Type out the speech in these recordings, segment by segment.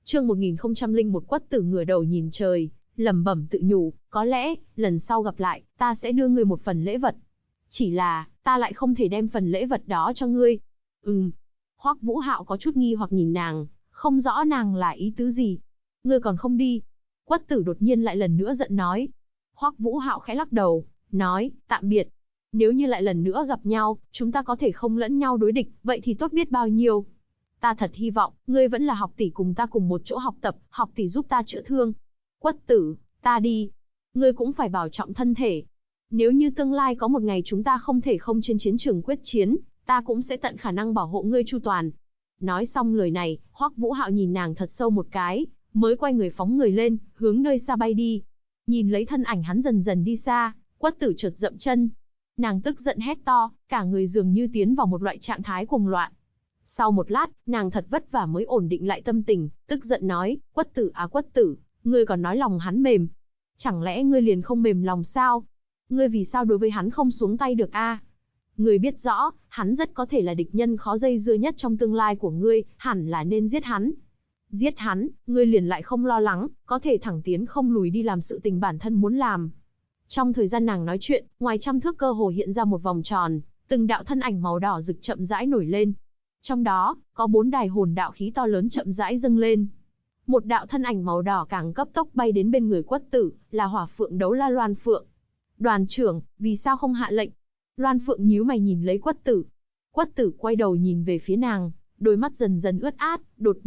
Chương 1001 Quất Tử ngửa đầu nhìn trời, lẩm bẩm tự nhủ, có lẽ, lần sau gặp lại, ta sẽ đưa ngươi một phần lễ vật. Chỉ là, ta lại không thể đem phần lễ vật đó cho ngươi. Hoắc Vũ Hạo có chút nghi hoặc nhìn nàng, không rõ nàng là ý tứ gì. Ngươi còn không đi. Quất Tử đột nhiên lại lần nữa giận nói. Hoắc Vũ Hạo khẽ lắc đầu, nói, tạm biệt. Nếu như lại lần nữa gặp nhau, chúng ta có thể không lẫn nhau đối địch, vậy thì tốt biết bao nhiêu. Ta thật hy vọng, ngươi vẫn là học tỷ cùng ta cùng một chỗ học tập, học tỷ giúp ta chữa thương. Quất Tử, ta đi. Ngươi cũng phải bảo trọng thân thể. Nếu như tương lai có một ngày chúng ta không thể không trên chiến trường quyết chiến, ta cũng sẽ tận khả năng bảo hộ ngươi chu toàn. Nói xong lời này, Hoắc Vũ Hạo nhìn nàng thật sâu một cái, mới quay người phóng người lên, hướng nơi xa bay đi. Nhìn lấy thân ảnh hắn dần dần đi xa, Quất Tử chợt dậm chân. Nàng tức giận hét to, cả người dường như tiến vào một loại trạng thái cuồng loạn. Sau một lát, nàng thật vất vả mới ổn định lại tâm tình, tức giận nói, Quất Tử à Quất Tử, ngươi còn nói lòng hắn mềm. Chẳng lẽ ngươi liền không mềm lòng sao? Ngươi vì sao đối với hắn không xuống tay được a? Ngươi biết rõ, hắn rất có thể là địch nhân khó dây dưa nhất trong tương lai của ngươi, hẳn là nên giết hắn. Giết hắn, ngươi liền lại không lo lắng, có thể thẳng tiến không lùi đi làm sự tình bản thân muốn làm. Trong thời gian nàng nói chuyện, ngoài trăm thước cơ hồ hiện ra một vòng tròn, từng đạo thân ảnh màu đỏ rực chậm rãi nổi lên. Trong đó, có 4 đài hồn đạo khí to lớn chậm rãi dâng lên. Một đạo thân ảnh màu đỏ càng cấp tốc bay đến bên người Quất Tử, là Hỏa Phượng Đấu La Loan Phượng. Đoàn trưởng, vì sao không hạ lệnh? Loan Phượng nhíu mày nhìn lấy Quất Tử. Quất Tử quay đầu nhìn về phía nàng, đôi mắt dần dần ướt át,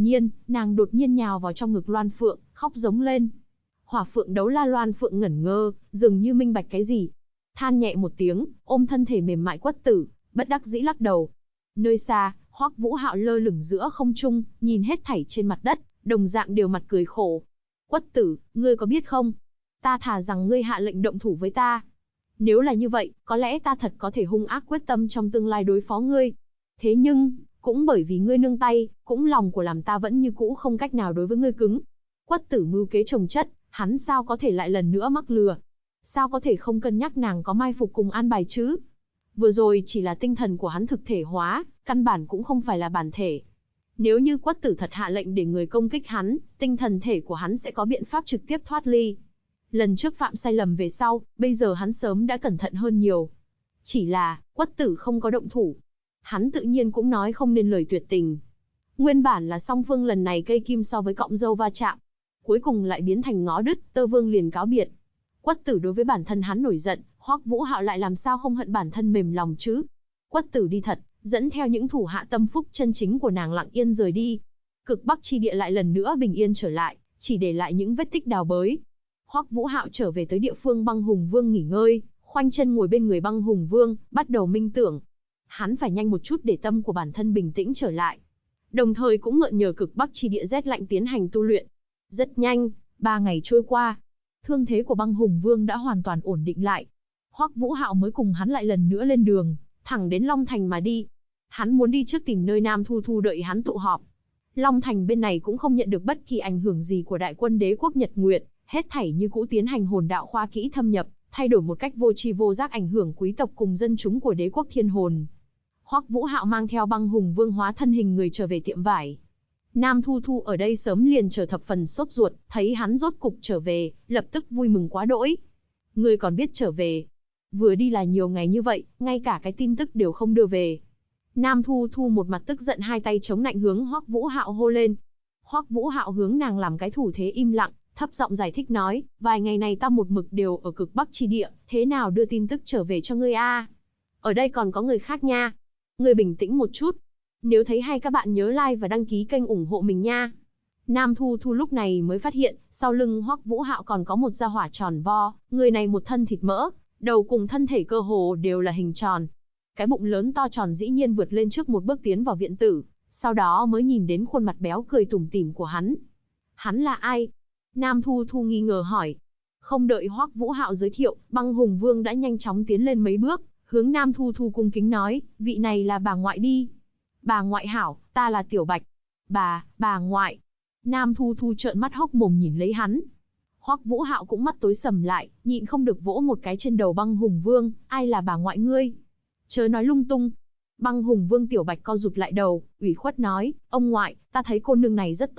nàng đột nhiên nhào vào trong ngực Loan Phượng, khóc giống lên. Hỏa Phượng Đấu La Loan Phượng ngẩn ngơ, dường như minh bạch cái gì. Than nhẹ một tiếng, ôm thân thể mềm mại Quất Tử, bất đắc dĩ lắc đầu. Nơi xa, Hoắc Vũ Hạo lơ lửng giữa không trung, nhìn hết thảy trên mặt đất, đồng dạng đều mặt cười khổ. Quất Tử, ngươi có biết không? Ta thà rằng ngươi hạ lệnh động thủ với ta. Nếu là như vậy, có lẽ ta thật có thể hung ác quyết tâm trong tương lai đối phó ngươi. Thế nhưng, cũng bởi vì ngươi nương tay, cũng lòng của làm ta vẫn như cũ không cách nào đối với ngươi cứng. Quất Tử mưu kế chồng chất, hắn sao có thể lại lần nữa mắc lừa? Sao có thể không cân nhắc nàng có mai phục cùng an bài chứ? Vừa rồi chỉ là tinh thần của hắn thực thể hóa, căn bản cũng không phải là bản thể. Nếu như Quất Tử thật hạ lệnh để người công kích hắn, tinh thần thể của hắn sẽ có biện pháp trực tiếp thoát ly. Lần trước phạm sai lầm về sau, bây giờ hắn sớm đã cẩn thận hơn nhiều. Chỉ là, Quất Tử không có động thủ. Hắn tự nhiên cũng nói không nên lời tuyệt tình. Nguyên bản là song phương lần này cây kim so với cọng dâu va chạm. Cuối cùng lại biến thành ngó đứt, Tơ Vương liền cáo biệt. Quất Tử đối với bản thân hắn nổi giận, Hoắc Vũ Hạo lại làm sao không hận bản thân mềm lòng chứ? Quất Tử đi thật, dẫn theo những thủ hạ tâm phúc chân chính của nàng lặng yên rời đi. Cực Bắc chi địa lại lần nữa bình yên trở lại, chỉ để lại những vết tích đào bới. Hoắc Vũ Hạo trở về tới địa phương Băng Hùng Vương nghỉ ngơi, khoanh chân ngồi bên người Băng Hùng Vương, bắt đầu minh tưởng. Hắn phải nhanh một chút để tâm của bản thân bình tĩnh trở lại. Đồng thời cũng mượn nhờ Cực Bắc chi địa rét lạnh tiến hành tu luyện. Rất nhanh, 3 ngày trôi qua, thương thế của Băng Hùng Vương đã hoàn toàn ổn định lại. Hoắc Vũ Hạo mới cùng hắn lại lần nữa lên đường, thẳng đến Long Thành mà đi. Hắn muốn đi trước tìm nơi Nam Thu Thu đợi hắn tụ họp. Long Thành bên này cũng không nhận được bất kỳ ảnh hưởng gì của đại quân đế quốc Nhật Nguyệt, hết thảy như cũ tiến hành hồn đạo khoa kỹ thâm nhập, thay đổi một cách vô tri vô giác ảnh hưởng quý tộc cùng dân chúng của đế quốc Thiên Hồn. Hoắc Vũ Hạo mang theo Băng Hùng Vương hóa thân hình người trở về tiệm vải. Nam Thu Thu ở đây sớm liền trở thập phần sốt ruột, thấy hắn rốt cục trở về, lập tức vui mừng quá đỗi. Ngươi còn biết trở về? Vừa đi là nhiều ngày như vậy, ngay cả cái tin tức đều không đưa về. Nam Thu Thu một mặt tức giận hai tay chống nạnh hướng Hoắc Vũ Hạo hô lên. Hoắc Vũ Hạo hướng nàng làm cái thủ thế im lặng, thấp giọng giải thích nói, vài ngày này ta một mực đều ở Cực Bắc chi địa, thế nào đưa tin tức trở về cho ngươi a? Ở đây còn có người khác nha. Ngươi bình tĩnh một chút. Nếu thấy hay các bạn nhớ like và đăng ký kênh ủng hộ mình nha. Nam Thu Thu lúc này mới phát hiện, sau lưng Hoắc Vũ Hạo còn có một gia hỏa tròn vo, người này một thân thịt mỡ, đầu cùng thân thể cơ hồ đều là hình tròn. Cái bụng lớn to tròn dĩ nhiên vượt lên trước một bước tiến vào viện tử, sau đó mới nhìn đến khuôn mặt béo cười tủm tỉm của hắn. Hắn là ai? Nam Thu Thu nghi ngờ hỏi. Không đợi Hoắc Vũ Hạo giới thiệu, Băng Hùng Vương đã nhanh chóng tiến lên mấy bước, hướng Nam Thu Thu cung kính nói, vị này là bà ngoại đi. Bà ngoại hảo, ta là Tiểu Bạch. Bà ngoại. Nam Thu Thu trợn mắt hốc mồm nhìn lấy hắn. Hoắc Vũ Hạo cũng mắt tối sầm lại, nhịn không được vỗ một cái trên đầu Băng Hùng Vương, ai là bà ngoại ngươi? Chớ nói lung tung. Băng Hùng Vương Tiểu Bạch co rụt lại đầu, ủy khuất nói, ông ngoại, ta thấy cô nương này rất tốt,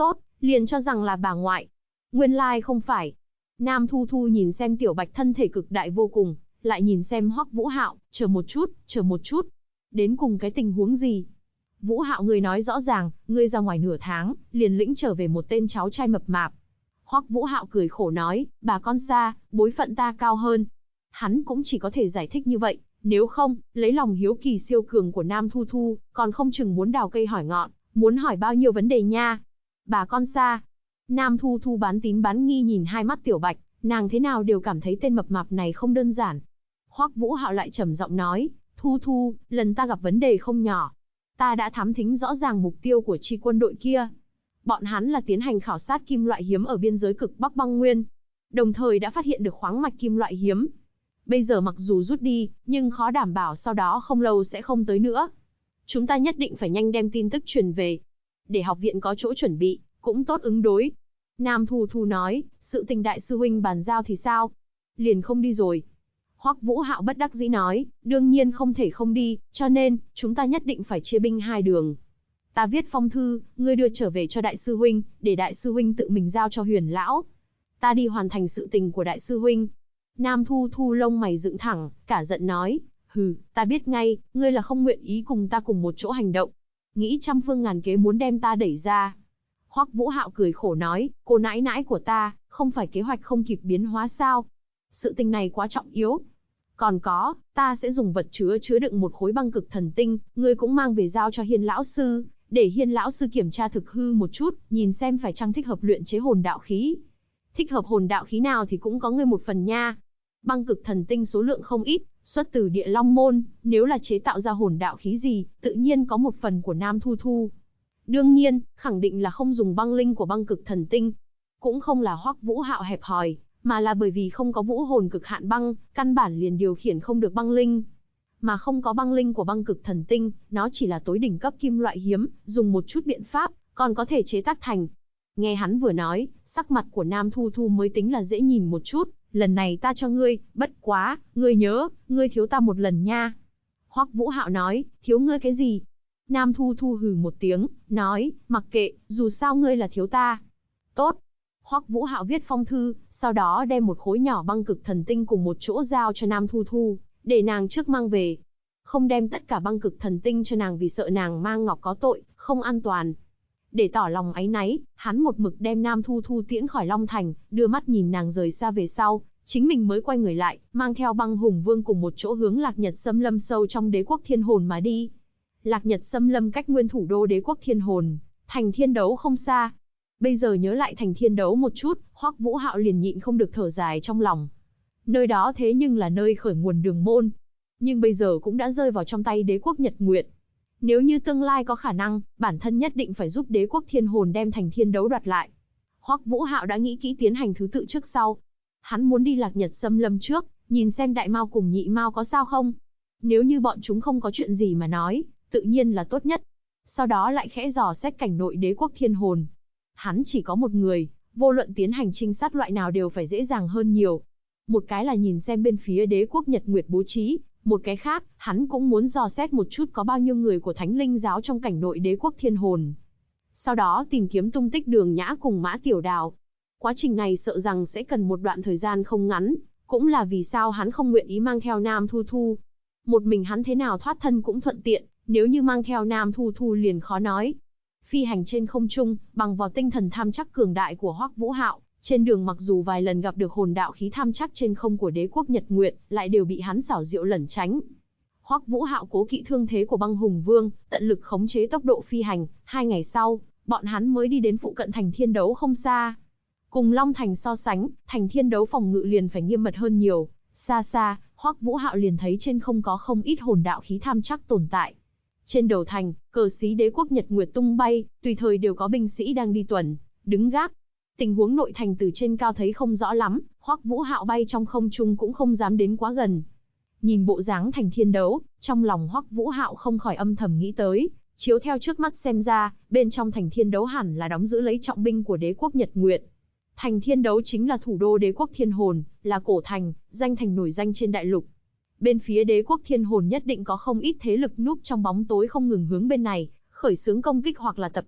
liền cho rằng là bà ngoại. Nguyên lai không phải. Nam Thu Thu nhìn xem Tiểu Bạch thân thể cực đại vô cùng, lại nhìn xem Hoắc Vũ Hạo, chờ một chút. Đến cùng cái tình huống gì? Vũ Hạo, ngươi nói rõ ràng, ngươi ra ngoài nửa tháng, liền lĩnh trở về một tên cháu trai mập mạp. Hoắc Vũ Hạo cười khổ nói, bà con xa, bối phận ta cao hơn. Hắn cũng chỉ có thể giải thích như vậy, nếu không, lấy lòng hiếu kỳ siêu cường của Nam Thu Thu, còn không chừng muốn đào cây hỏi ngọn, muốn hỏi bao nhiêu vấn đề nha. Bà con xa. Nam Thu Thu bán tín bán nghi nhìn hai mắt Tiểu Bạch, nàng thế nào đều cảm thấy tên mập mạp này không đơn giản. Hoắc Vũ Hạo lại trầm giọng nói, Thu Thu, lần ta gặp vấn đề không nhỏ. Ta đã thám thính rõ ràng mục tiêu của chi quân đội kia. Bọn hắn là tiến hành khảo sát kim loại hiếm ở biên giới cực Bắc băng nguyên, đồng thời đã phát hiện được khoáng mạch kim loại hiếm. Bây giờ mặc dù rút đi, nhưng khó đảm bảo sau đó không lâu sẽ không tới nữa. Chúng ta nhất định phải nhanh đem tin tức truyền về, để học viện có chỗ chuẩn bị, cũng tốt ứng đối. Nam Thu Thu nói, sự tình đại sư huynh bàn giao thì sao? Liền không đi rồi. Hoắc Vũ Hạo bất đắc dĩ nói, đương nhiên không thể không đi, cho nên, chúng ta nhất định phải chia binh hai đường. Ta viết phong thư, ngươi đưa trở về cho đại sư huynh, để đại sư huynh tự mình giao cho Huyền lão. Ta đi hoàn thành sự tình của đại sư huynh. Nam Thu Thu lông mày dựng thẳng, cả giận nói, hừ, ta biết ngay, ngươi là không nguyện ý cùng ta cùng một chỗ hành động. Nghĩ trăm phương ngàn kế muốn đem ta đẩy ra. Hoắc Vũ Hạo cười khổ nói, cô nãi nãi của ta, không phải kế hoạch không kịp biến hóa sao? Sự tình này quá trọng yếu. Còn có, ta sẽ dùng vật chứa đựng một khối băng cực thần tinh, ngươi cũng mang về giao cho Hiên lão sư, để Hiên lão sư kiểm tra thực hư một chút, nhìn xem phải chăng thích hợp luyện chế hồn đạo khí. Thích hợp hồn đạo khí nào thì cũng có ngươi một phần nha. Băng cực thần tinh số lượng không ít, xuất từ Địa Long môn, nếu là chế tạo ra hồn đạo khí gì, tự nhiên có một phần của Nam Thu Thu. Đương nhiên, khẳng định là không dùng băng linh của băng cực thần tinh. Cũng không là Hoắc Vũ Hạo hẹp hòi, mà là bởi vì không có vũ hồn cực hạn băng, căn bản liền điều khiển không được băng linh. Mà không có băng linh của băng cực thần tinh, nó chỉ là tối đỉnh cấp kim loại hiếm, dùng một chút biện pháp, còn có thể chế tác thành. Nghe hắn vừa nói, sắc mặt của Nam Thu Thu mới tính là dễ nhìn một chút, lần này ta cho ngươi, bất quá, ngươi nhớ, ngươi thiếu ta một lần nha. Hoắc Vũ Hạo nói, thiếu ngươi cái gì? Nam Thu Thu hừ một tiếng, nói, mặc kệ, dù sao ngươi là thiếu ta. Tốt. Hoắc Vũ Hạo viết phong thư, sau đó đem một khối nhỏ băng cực thần tinh cùng một chỗ giao cho Nam Thu Thu, để nàng trước mang về. Không đem tất cả băng cực thần tinh cho nàng vì sợ nàng mang ngọc có tội, không an toàn. Để tỏ lòng áy náy, hắn một mực đem Nam Thu Thu tiễn khỏi Long Thành, đưa mắt nhìn nàng rời xa về sau, chính mình mới quay người lại, mang theo Băng Hùng Vương cùng một chỗ hướng Lạc Nhật Xâm Lâm sâu trong Đế quốc Thiên Hồn mà đi. Lạc Nhật Xâm Lâm cách nguyên thủ đô Đế quốc Thiên Hồn, thành Thiên Đấu không xa. Bây giờ nhớ lại thành Thiên Đấu một chút, Hoắc Vũ Hạo liền nhịn không được thở dài trong lòng. Nơi đó thế nhưng là nơi khởi nguồn đường môn, nhưng bây giờ cũng đã rơi vào trong tay Đế quốc Nhật Nguyệt. Nếu như tương lai có khả năng, bản thân nhất định phải giúp Đế quốc Thiên Hồn đem thành Thiên Đấu đoạt lại. Hoắc Vũ Hạo đã nghĩ kỹ tiến hành thứ tự trước sau. Hắn muốn đi Lạc Nhật Xâm Lâm trước, nhìn xem Đại Mao cùng Nhị Mao có sao không. Nếu như bọn chúng không có chuyện gì mà nói, tự nhiên là tốt nhất. Sau đó lại khẽ dò xét cảnh nội Đế quốc Thiên Hồn. Hắn chỉ có một người, vô luận tiến hành trinh sát loại nào đều phải dễ dàng hơn nhiều. Một cái là nhìn xem bên phía Đế quốc Nhật Nguyệt bố trí, một cái khác, hắn cũng muốn dò xét một chút có bao nhiêu người của Thánh Linh giáo trong cảnh nội Đế quốc Thiên Hồn. Sau đó tìm kiếm tung tích Đường Nhã cùng Mã Tiểu Đào. Quá trình này sợ rằng sẽ cần một đoạn thời gian không ngắn, cũng là vì sao hắn không nguyện ý mang theo Nam Thu Thu. Một mình hắn thế nào thoát thân cũng thuận tiện, nếu như mang theo Nam Thu Thu liền khó nói. Phi hành trên không trung, bằng vào tinh thần tham chắc cường đại của Hoắc Vũ Hạo, trên đường mặc dù vài lần gặp được hồn đạo khí tham chắc trên không của Đế quốc Nhật Nguyệt, lại đều bị hắn xảo diệu lẩn tránh. Hoắc Vũ Hạo cố kỵ thương thế của Băng Hùng Vương, tận lực khống chế tốc độ phi hành, 2 ngày sau, bọn hắn mới đi đến phụ cận thành Thiên Đấu không xa. Cùng Long Thành so sánh, thành Thiên Đấu phòng ngự liền phải nghiêm mật hơn nhiều, xa xa, Hoắc Vũ Hạo liền thấy trên không có không ít hồn đạo khí tham chắc tồn tại. Trên đầu thành, cờ xí Đế quốc Nhật Nguyệt tung bay, tùy thời đều có binh sĩ đang đi tuần, đứng gác. Tình huống nội thành từ trên cao thấy không rõ lắm, Hoắc Vũ Hạo bay trong không trung cũng không dám đến quá gần. Nhìn bộ dáng thành Thiên Đấu, trong lòng Hoắc Vũ Hạo không khỏi âm thầm nghĩ tới, chiếu theo trước mắt xem ra, bên trong thành Thiên Đấu hẳn là đóng giữ lấy trọng binh của Đế quốc Nhật Nguyệt. Thành Thiên Đấu chính là thủ đô Đế quốc Thiên Hồn, là cổ thành, danh thành nổi danh trên đại lục. Bên phía Đế quốc Thiên Hồn nhất định có không ít thế lực núp trong bóng tối không ngừng hướng bên này, khởi xướng công kích hoặc là tập kích,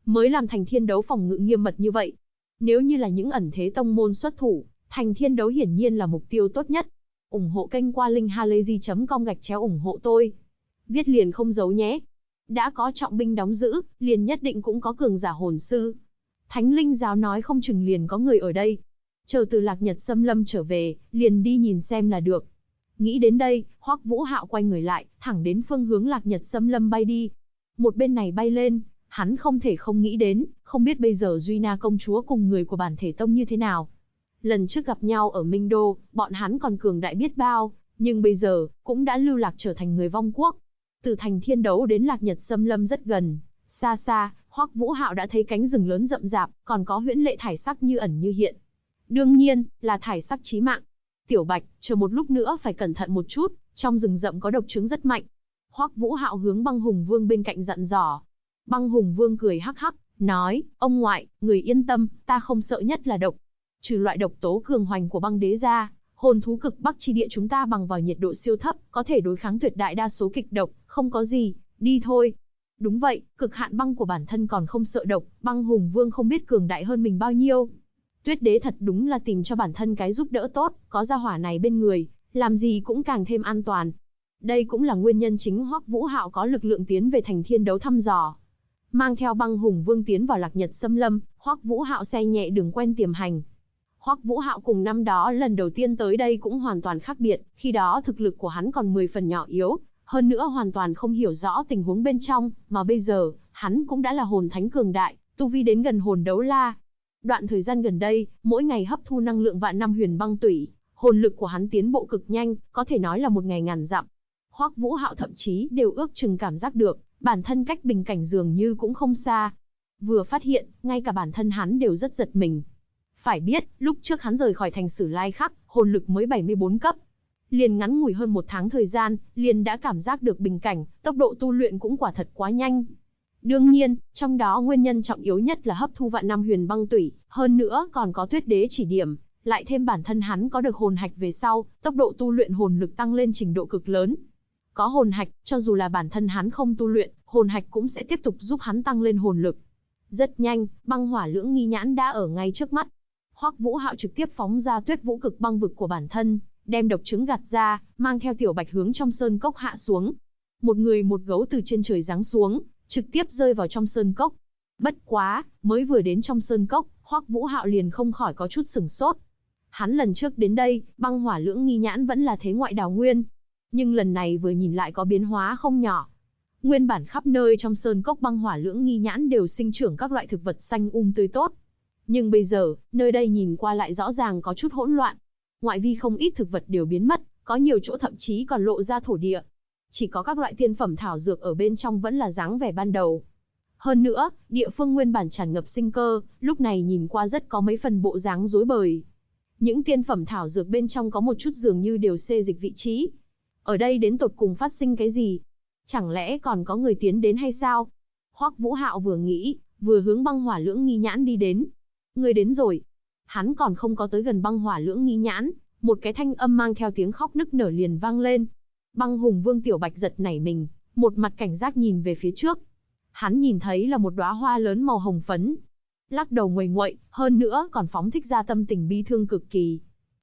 mới làm Thành Thiên Đấu phòng ngự nghiêm mật như vậy. Nếu như là những ẩn thế tông môn xuất thủ, Thành Thiên Đấu hiển nhiên là mục tiêu tốt nhất. Ủng hộ kênh qua linkhalazy.com/ủng hộ tôi. Viết liền không giấu nhé. Đã có trọng binh đóng giữ, liền nhất định cũng có cường giả hồn sư. Thánh linh giáo nói không chừng liền có người ở đây. Chờ từ Lạc Nhật Xâm Lâm trở về, liền đi nhìn xem là được. Nghĩ đến đây, Hoắc Vũ Hạo quay người lại, thẳng đến phương hướng Lạc Nhật Xâm Lâm bay đi. Một bên này bay lên, hắn không thể không nghĩ đến, không biết bây giờ Duy Na công chúa cùng người của bản thể tông như thế nào. Lần trước gặp nhau ở Minh Đô, bọn hắn còn cường đại biết bao, nhưng bây giờ, cũng đã lưu lạc trở thành người vong quốc. Từ Thành Thiên Đấu đến Lạc Nhật Xâm Lâm rất gần, xa xa, Hoắc Vũ Hạo đã thấy cánh rừng lớn rậm rạp, còn có huyễn lệ thải sắc như ẩn như hiện. Đương nhiên, là thải sắc chí mạng. Tiểu Bạch, chờ một lúc nữa phải cẩn thận một chút, trong rừng rậm có độc trướng rất mạnh. Hoắc Vũ Hạo hướng Băng Hùng Vương bên cạnh dặn dò. Băng Hùng Vương cười hắc hắc, nói, ông ngoại, người yên tâm, ta không sợ nhất là độc. Trừ loại độc tố cường hoành của băng đế ra, hồn thú cực bắc chi địa chúng ta bằng vào nhiệt độ siêu thấp, có thể đối kháng tuyệt đại đa số kịch độc, không có gì, đi thôi. Đúng vậy, cực hạn băng của bản thân còn không sợ độc, Băng Hùng Vương không biết cường đại hơn mình bao nhiêu. Tuyết đế thật đúng là tìm cho bản thân cái giúp đỡ tốt, có gia hỏa này bên người, làm gì cũng càng thêm an toàn. Đây cũng là nguyên nhân chính Hoắc Vũ Hạo có lực lượng tiến về Thành Thiên Đấu thăm dò. Mang theo Băng Hùng Vương tiến vào Lạc Nhật Xâm Lâm, Hoắc Vũ Hạo xe nhẹ đường quen tiềm hành. Hoắc Vũ Hạo cùng năm đó lần đầu tiên tới đây cũng hoàn toàn khác biệt, khi đó thực lực của hắn còn 10 phần nhỏ yếu, hơn nữa hoàn toàn không hiểu rõ tình huống bên trong, mà bây giờ, hắn cũng đã là hồn thánh cường đại, tu vi đến gần hồn đấu la. Đoạn thời gian gần đây, mỗi ngày hấp thu năng lượng vạn năm huyền băng tủy, hồn lực của hắn tiến bộ cực nhanh, có thể nói là một ngày ngàn dặm. Hoắc Vũ Hạo thậm chí đều ước chừng cảm giác được, bản thân cách bình cảnh dường như cũng không xa. Vừa phát hiện, ngay cả bản thân hắn đều rất giật mình. Phải biết, lúc trước hắn rời khỏi thành Sử Lai Khắc, hồn lực mới 74 cấp. Liền ngắn ngủi hơn một tháng thời gian, liền đã cảm giác được bình cảnh, tốc độ tu luyện cũng quả thật quá nhanh. Đương nhiên, trong đó nguyên nhân trọng yếu nhất là hấp thu vạn năm huyền băng tủy, hơn nữa còn có tuyết đế chỉ điểm, lại thêm bản thân hắn có được hồn hạch về sau, tốc độ tu luyện hồn lực tăng lên trình độ cực lớn. Có hồn hạch, cho dù là bản thân hắn không tu luyện, hồn hạch cũng sẽ tiếp tục giúp hắn tăng lên hồn lực. Rất nhanh, băng hỏa lưỡng nghi nhãn đã ở ngay trước mắt. Hoắc Vũ Hạo trực tiếp phóng ra Tuyết Vũ Cực Băng vực của bản thân, đem độc trứng gạt ra, mang theo Tiểu Bạch hướng trong sơn cốc hạ xuống. Một người một gấu từ trên trời giáng xuống, trực tiếp rơi vào trong sơn cốc. Bất quá, mới vừa đến trong sơn cốc, Hoắc Vũ Hạo liền không khỏi có chút sửng sốt. Hắn lần trước đến đây, băng hỏa lưỡng nghi nhãn vẫn là thế ngoại đào nguyên, nhưng lần này vừa nhìn lại có biến hóa không nhỏ. Nguyên bản khắp nơi trong sơn cốc băng hỏa lưỡng nghi nhãn đều sinh trưởng các loại thực vật xanh tươi tốt. Nhưng bây giờ, nơi đây nhìn qua lại rõ ràng có chút hỗn loạn. Ngoại vi không ít thực vật đều biến mất, có nhiều chỗ thậm chí còn lộ ra thổ địa. Chỉ có các loại tiên phẩm thảo dược ở bên trong vẫn là dáng vẻ ban đầu. Hơn nữa, địa phương nguyên bản tràn ngập sinh cơ, lúc này nhìn qua rất có mấy phần bộ dáng rối bời. Những tiên phẩm thảo dược bên trong có một chút dường như đều xê dịch vị trí. Ở đây đến tột cùng phát sinh cái gì? Chẳng lẽ còn có người tiến đến hay sao? Hoắc Vũ Hạo vừa nghĩ, vừa hướng băng hỏa lưỡng nghi nhãn đi đến. Người đến rồi. Hắn còn không có tới gần băng hỏa lưỡng nghi nhãn, một cái thanh âm mang theo tiếng khóc nức nở liền vang lên. Băng Hùng Vương Tiểu Bạch giật nảy mình, một mặt cảnh giác nhìn về phía trước. Hắn nhìn thấy là một đóa hoa lớn màu hồng phấn. Lắc đầu nguầy nguậy, hơn nữa còn phóng thích ra tâm tình bi thương cực kỳ.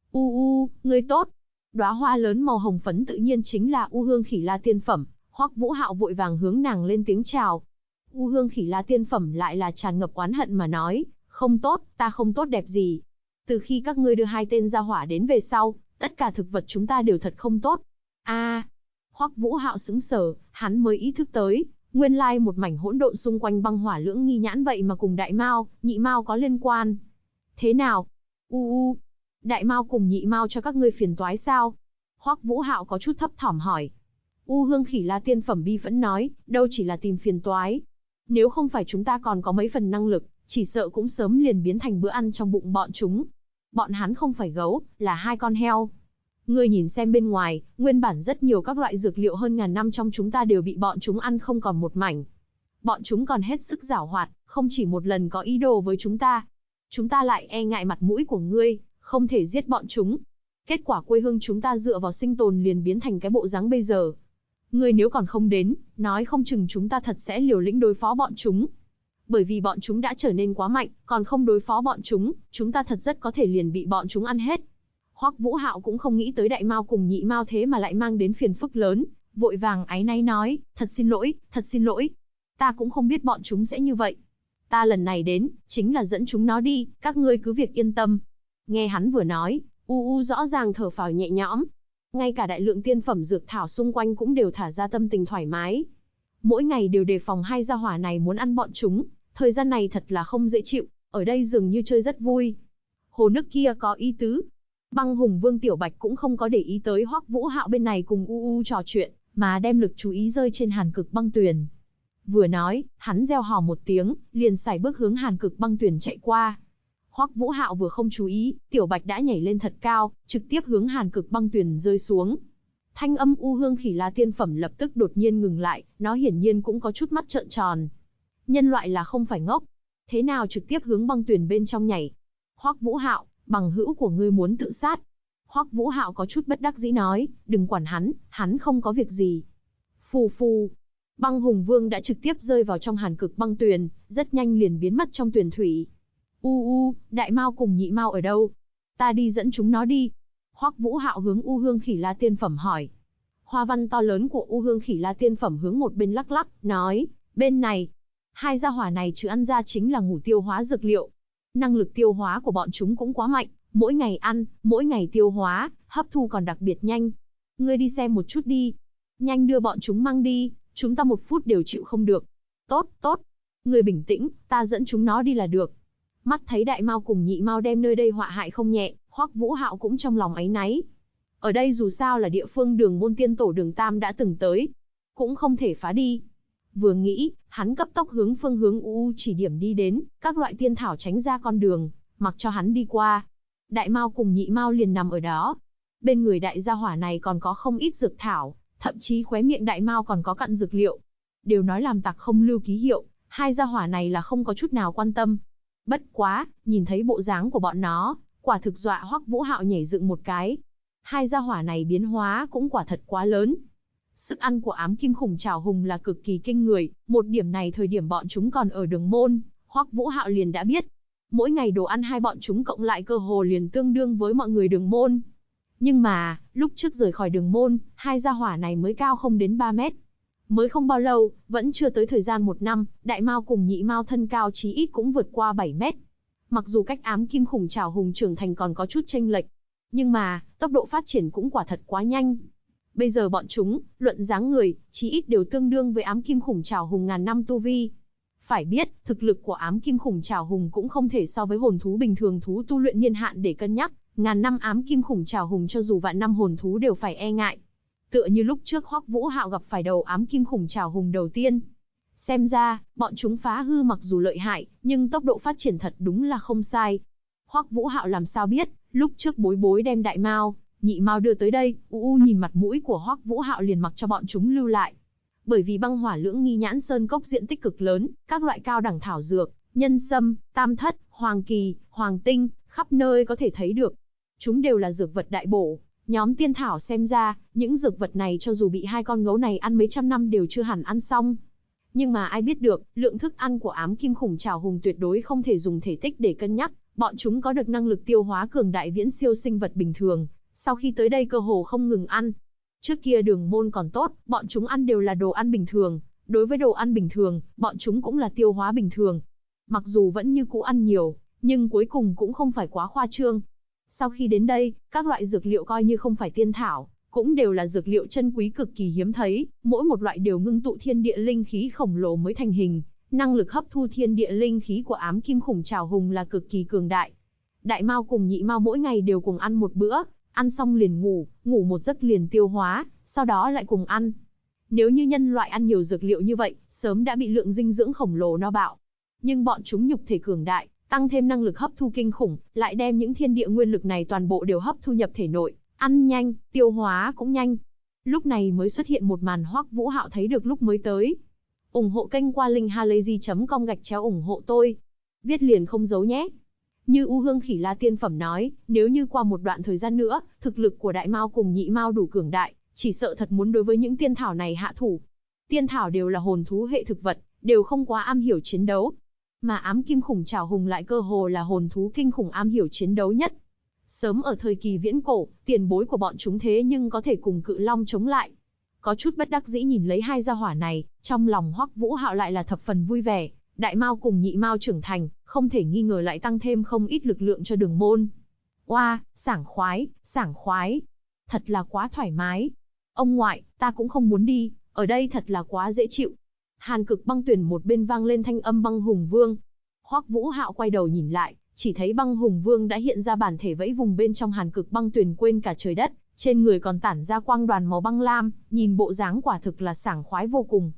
Ngươi tốt. Đóa hoa lớn màu hồng phấn tự nhiên chính là U Hương Khỉ La tiên phẩm. Hoắc Vũ Hạo vội vàng hướng nàng lên tiếng chào. U Hương Khỉ La tiên phẩm lại là tràn ngập oán hận mà nói, không tốt, ta không tốt đẹp gì. Từ khi các ngươi đưa hai tên gia hỏa đến về sau, tất cả thực vật chúng ta đều thật không tốt. Hoắc Vũ Hạo sững sờ, hắn mới ý thức tới, nguyên lai một mảnh hỗn độn xung quanh băng hỏa lưỡng nghi nhãn vậy mà cùng Đại Mao, Nhị Mao có liên quan. Thế nào? Đại Mao cùng Nhị Mao cho các ngươi phiền toái sao? Hoắc Vũ Hạo có chút thấp thỏm hỏi. U Hương Khỉ La tiên phẩm bi vẫn nói, đâu chỉ là tìm phiền toái. Nếu không phải chúng ta còn có mấy phần năng lực, chỉ sợ cũng sớm liền biến thành bữa ăn trong bụng bọn chúng. Bọn hắn không phải gấu, là hai con heo. Ngươi nhìn xem bên ngoài, nguyên bản rất nhiều các loại dược liệu hơn ngàn năm trong chúng ta đều bị bọn chúng ăn không còn một mảnh. Bọn chúng còn hết sức giảo hoạt, không chỉ một lần có ý đồ với chúng ta. Chúng ta lại e ngại mặt mũi của ngươi, không thể giết bọn chúng. Kết quả quê hương chúng ta dựa vào sinh tồn liền biến thành cái bộ dáng bây giờ. Ngươi nếu còn không đến, nói không chừng chúng ta thật sẽ liều lĩnh đối phó bọn chúng. Bởi vì bọn chúng đã trở nên quá mạnh, còn không đối phó bọn chúng ta thật rất có thể liền bị bọn chúng ăn hết. Hoắc Vũ Hạo cũng không nghĩ tới Đại Mao cùng Nhị Mao thế mà lại mang đến phiền phức lớn, vội vàng áy náy nói, thật xin lỗi. Ta cũng không biết bọn chúng sẽ như vậy. Ta lần này đến, chính là dẫn chúng nó đi, các ngươi cứ việc yên tâm. Nghe hắn vừa nói, U rõ ràng thở phào nhẹ nhõm. Ngay cả đại lượng tiên phẩm dược thảo xung quanh cũng đều thả ra tâm tình thoải mái. Mỗi ngày đều đề phòng hai gia hỏa này muốn ăn bọn chúng, thời gian này thật là không dễ chịu, ở đây dường như chơi rất vui. Hồ nước kia có ý tứ. Băng Hùng Vương Tiểu Bạch cũng không có để ý tới Hoắc Vũ Hạo bên này cùng U trò chuyện, mà đem lực chú ý rơi trên Hàn Cực Băng Tuyền. Vừa nói, hắn reo hò một tiếng, liền sải bước hướng Hàn Cực Băng Tuyền chạy qua. Hoắc Vũ Hạo vừa không chú ý, Tiểu Bạch đã nhảy lên thật cao, trực tiếp hướng Hàn Cực Băng Tuyền rơi xuống. Thanh âm U Hương Khỉ La tiên phẩm lập tức đột nhiên ngừng lại, nó hiển nhiên cũng có chút mắt trợn tròn. Nhân loại là không phải ngốc, thế nào trực tiếp hướng băng tuyền bên trong nhảy? Hoắc Vũ Hạo, bằng hữu của ngươi muốn tự sát. Hoắc Vũ Hạo có chút bất đắc dĩ nói, đừng quản hắn không có việc gì. Phù phù, Băng Hùng Vương đã trực tiếp rơi vào trong Hàn Cực Băng Tuyền, rất nhanh liền biến mất trong tuyền thủy. Đại Mao cùng Nhị Mao ở đâu? Ta đi dẫn chúng nó đi. Hoắc Vũ Hạo hướng U Hương Khỉ La tiên phẩm hỏi. Hoa văn to lớn của U Hương Khỉ La tiên phẩm hướng một bên lắc lắc, nói, bên này. Hai gia hỏa này trừ ăn ra chính là ngủ tiêu hóa dược liệu. Năng lực tiêu hóa của bọn chúng cũng quá mạnh, mỗi ngày ăn, mỗi ngày tiêu hóa, hấp thu còn đặc biệt nhanh. Ngươi đi xem một chút đi. Nhanh đưa bọn chúng mang đi, chúng ta 1 phút đều chịu không được. Tốt. Ngươi bình tĩnh, ta dẫn chúng nó đi là được. Mắt thấy Đại Mao cùng Nhị Mao đem nơi đây họa hại không nhẹ, Hoắc Vũ Hạo cũng trong lòng áy náy. Ở đây dù sao là địa phương Đường Môn tiên tổ Đường Tam đã từng tới, cũng không thể phá đi. Vừa nghĩ, hắn cấp tốc hướng phương hướng chỉ điểm đi đến, các loại tiên thảo tránh ra con đường, mặc cho hắn đi qua. Đại Mao cùng Nhị Mao liền nằm ở đó. Bên người đại gia hỏa này còn có không ít dược thảo, thậm chí khóe miệng Đại Mao còn có cặn dược liệu. Đều nói làm tặc không lưu ký hiệu, hai gia hỏa này là không có chút nào quan tâm. Bất quá, nhìn thấy bộ dáng của bọn nó, quả thực dọa Hoắc Vũ Hạo nhảy dựng một cái. Hai gia hỏa này biến hóa cũng quả thật quá lớn. Sức ăn của ám kim khủng trảo hùng là cực kỳ kinh người, một điểm này thời điểm bọn chúng còn ở Đường Môn, Hoắc Vũ Hạo liền đã biết. Mỗi ngày đồ ăn hai bọn chúng cộng lại cơ hồ liền tương đương với mọi người Đường Môn. Nhưng mà, lúc trước rời khỏi Đường Môn, hai gia hỏa này mới cao không đến 3 mét. Mới không bao lâu, vẫn chưa tới thời gian 1 năm, Đại Mao cùng Nhị Mao thân cao chí ít cũng vượt qua 7 mét. Mặc dù cách ám kim khủng trảo hùng trưởng thành còn có chút chênh lệch, nhưng mà, tốc độ phát triển cũng quả thật quá nhanh. Bây giờ bọn chúng, luận dáng người, chí ít đều tương đương với ám kim khủng trảo hùng ngàn năm tu vi. Phải biết, thực lực của ám kim khủng trảo hùng cũng không thể so với hồn thú bình thường thú tu luyện niên hạn để cân nhắc, ngàn năm ám kim khủng trảo hùng cho dù vạn năm hồn thú đều phải e ngại. Tựa như lúc trước Hoắc Vũ Hạo gặp phải đầu ám kim khủng trảo hùng đầu tiên. Xem ra, bọn chúng phá hư mặc dù lợi hại, nhưng tốc độ phát triển thật đúng là không sai. Hoắc Vũ Hạo làm sao biết, lúc trước Bối Bối đem Đại Mao, Nhị Mao đưa tới đây, nhìn mặt mũi của Hoắc Vũ Hạo liền mặc cho bọn chúng lưu lại. Bởi vì băng hỏa lưỡng nghi nhãn sơn cốc diện tích cực lớn, các loại cao đẳng thảo dược, nhân sâm, tam thất, hoàng kỳ, hoàng tinh, khắp nơi có thể thấy được. Chúng đều là dược vật đại bổ. Nhóm tiên thảo xem ra, những dược vật này cho dù bị hai con gấu này ăn mấy trăm năm đều chưa hẳn ăn xong. Nhưng mà ai biết được, lượng thức ăn của ám kim khủng trảo hùng tuyệt đối không thể dùng thể tích để cân nhắc, bọn chúng có được năng lực tiêu hóa cường đại viễn siêu sinh vật bình thường, sau khi tới đây cơ hồ không ngừng ăn. Trước kia Đường Môn còn tốt, bọn chúng ăn đều là đồ ăn bình thường, đối với đồ ăn bình thường, bọn chúng cũng là tiêu hóa bình thường. Mặc dù vẫn như cũ ăn nhiều, nhưng cuối cùng cũng không phải quá khoa trương. Sau khi đến đây, các loại dược liệu coi như không phải tiên thảo, cũng đều là dược liệu chân quý cực kỳ hiếm thấy, mỗi một loại đều ngưng tụ thiên địa linh khí khổng lồ mới thành hình, năng lực hấp thu thiên địa linh khí của ám kim khủng trảo hùng là cực kỳ cường đại. Đại Mao cùng Nhị Mao mỗi ngày đều cùng ăn một bữa, ăn xong liền ngủ, ngủ một giấc liền tiêu hóa, sau đó lại cùng ăn. Nếu như nhân loại ăn nhiều dược liệu như vậy, sớm đã bị lượng dinh dưỡng khổng lồ no bạo. Nhưng bọn chúng nhục thể cường đại, tăng thêm năng lực hấp thu kinh khủng, lại đem những thiên địa nguyên lực này toàn bộ đều hấp thu nhập thể nội, ăn nhanh, tiêu hóa cũng nhanh. Lúc này mới xuất hiện một màn Hoắc Vũ Hạo thấy được lúc mới tới. Ủng hộ kênh qua linkhalazy.com/ủng hộ tôi. Viết liền không giấu nhé. Như U Hương Khỉ La tiên phẩm nói, nếu như qua một đoạn thời gian nữa, thực lực của Đại Mao cùng Nhị Mao đủ cường đại, chỉ sợ thật muốn đối với những tiên thảo này hạ thủ. Tiên thảo đều là hồn thú hệ thực vật, đều không quá am hiểu chiến đấu. Mà ám kim khủng trảo hùng lại cơ hồ là hồn thú kinh khủng am hiểu chiến đấu nhất. Sớm ở thời kỳ viễn cổ, tiền bối của bọn chúng thế nhưng có thể cùng cự long chống lại. Có chút bất đắc dĩ nhìn lấy hai gia hỏa này, trong lòng Hoắc Vũ Hạo lại là thập phần vui vẻ. Đại Mao cùng Nhị Mao trưởng thành, không thể nghi ngờ lại tăng thêm không ít lực lượng cho Đường Môn. Oa, sảng khoái, thật là quá thoải mái. Ông ngoại, ta cũng không muốn đi, ở đây thật là quá dễ chịu. Hàn Cực Băng Tuyền một bên vang lên thanh âm Băng Hùng Vương. Hoắc Vũ Hạo quay đầu nhìn lại, chỉ thấy Băng Hùng Vương đã hiện ra bản thể vẫy vùng bên trong Hàn Cực Băng Tuyền quên cả trời đất, trên người còn tản ra quang đoàn màu băng lam, nhìn bộ dáng quả thực là sảng khoái vô cùng.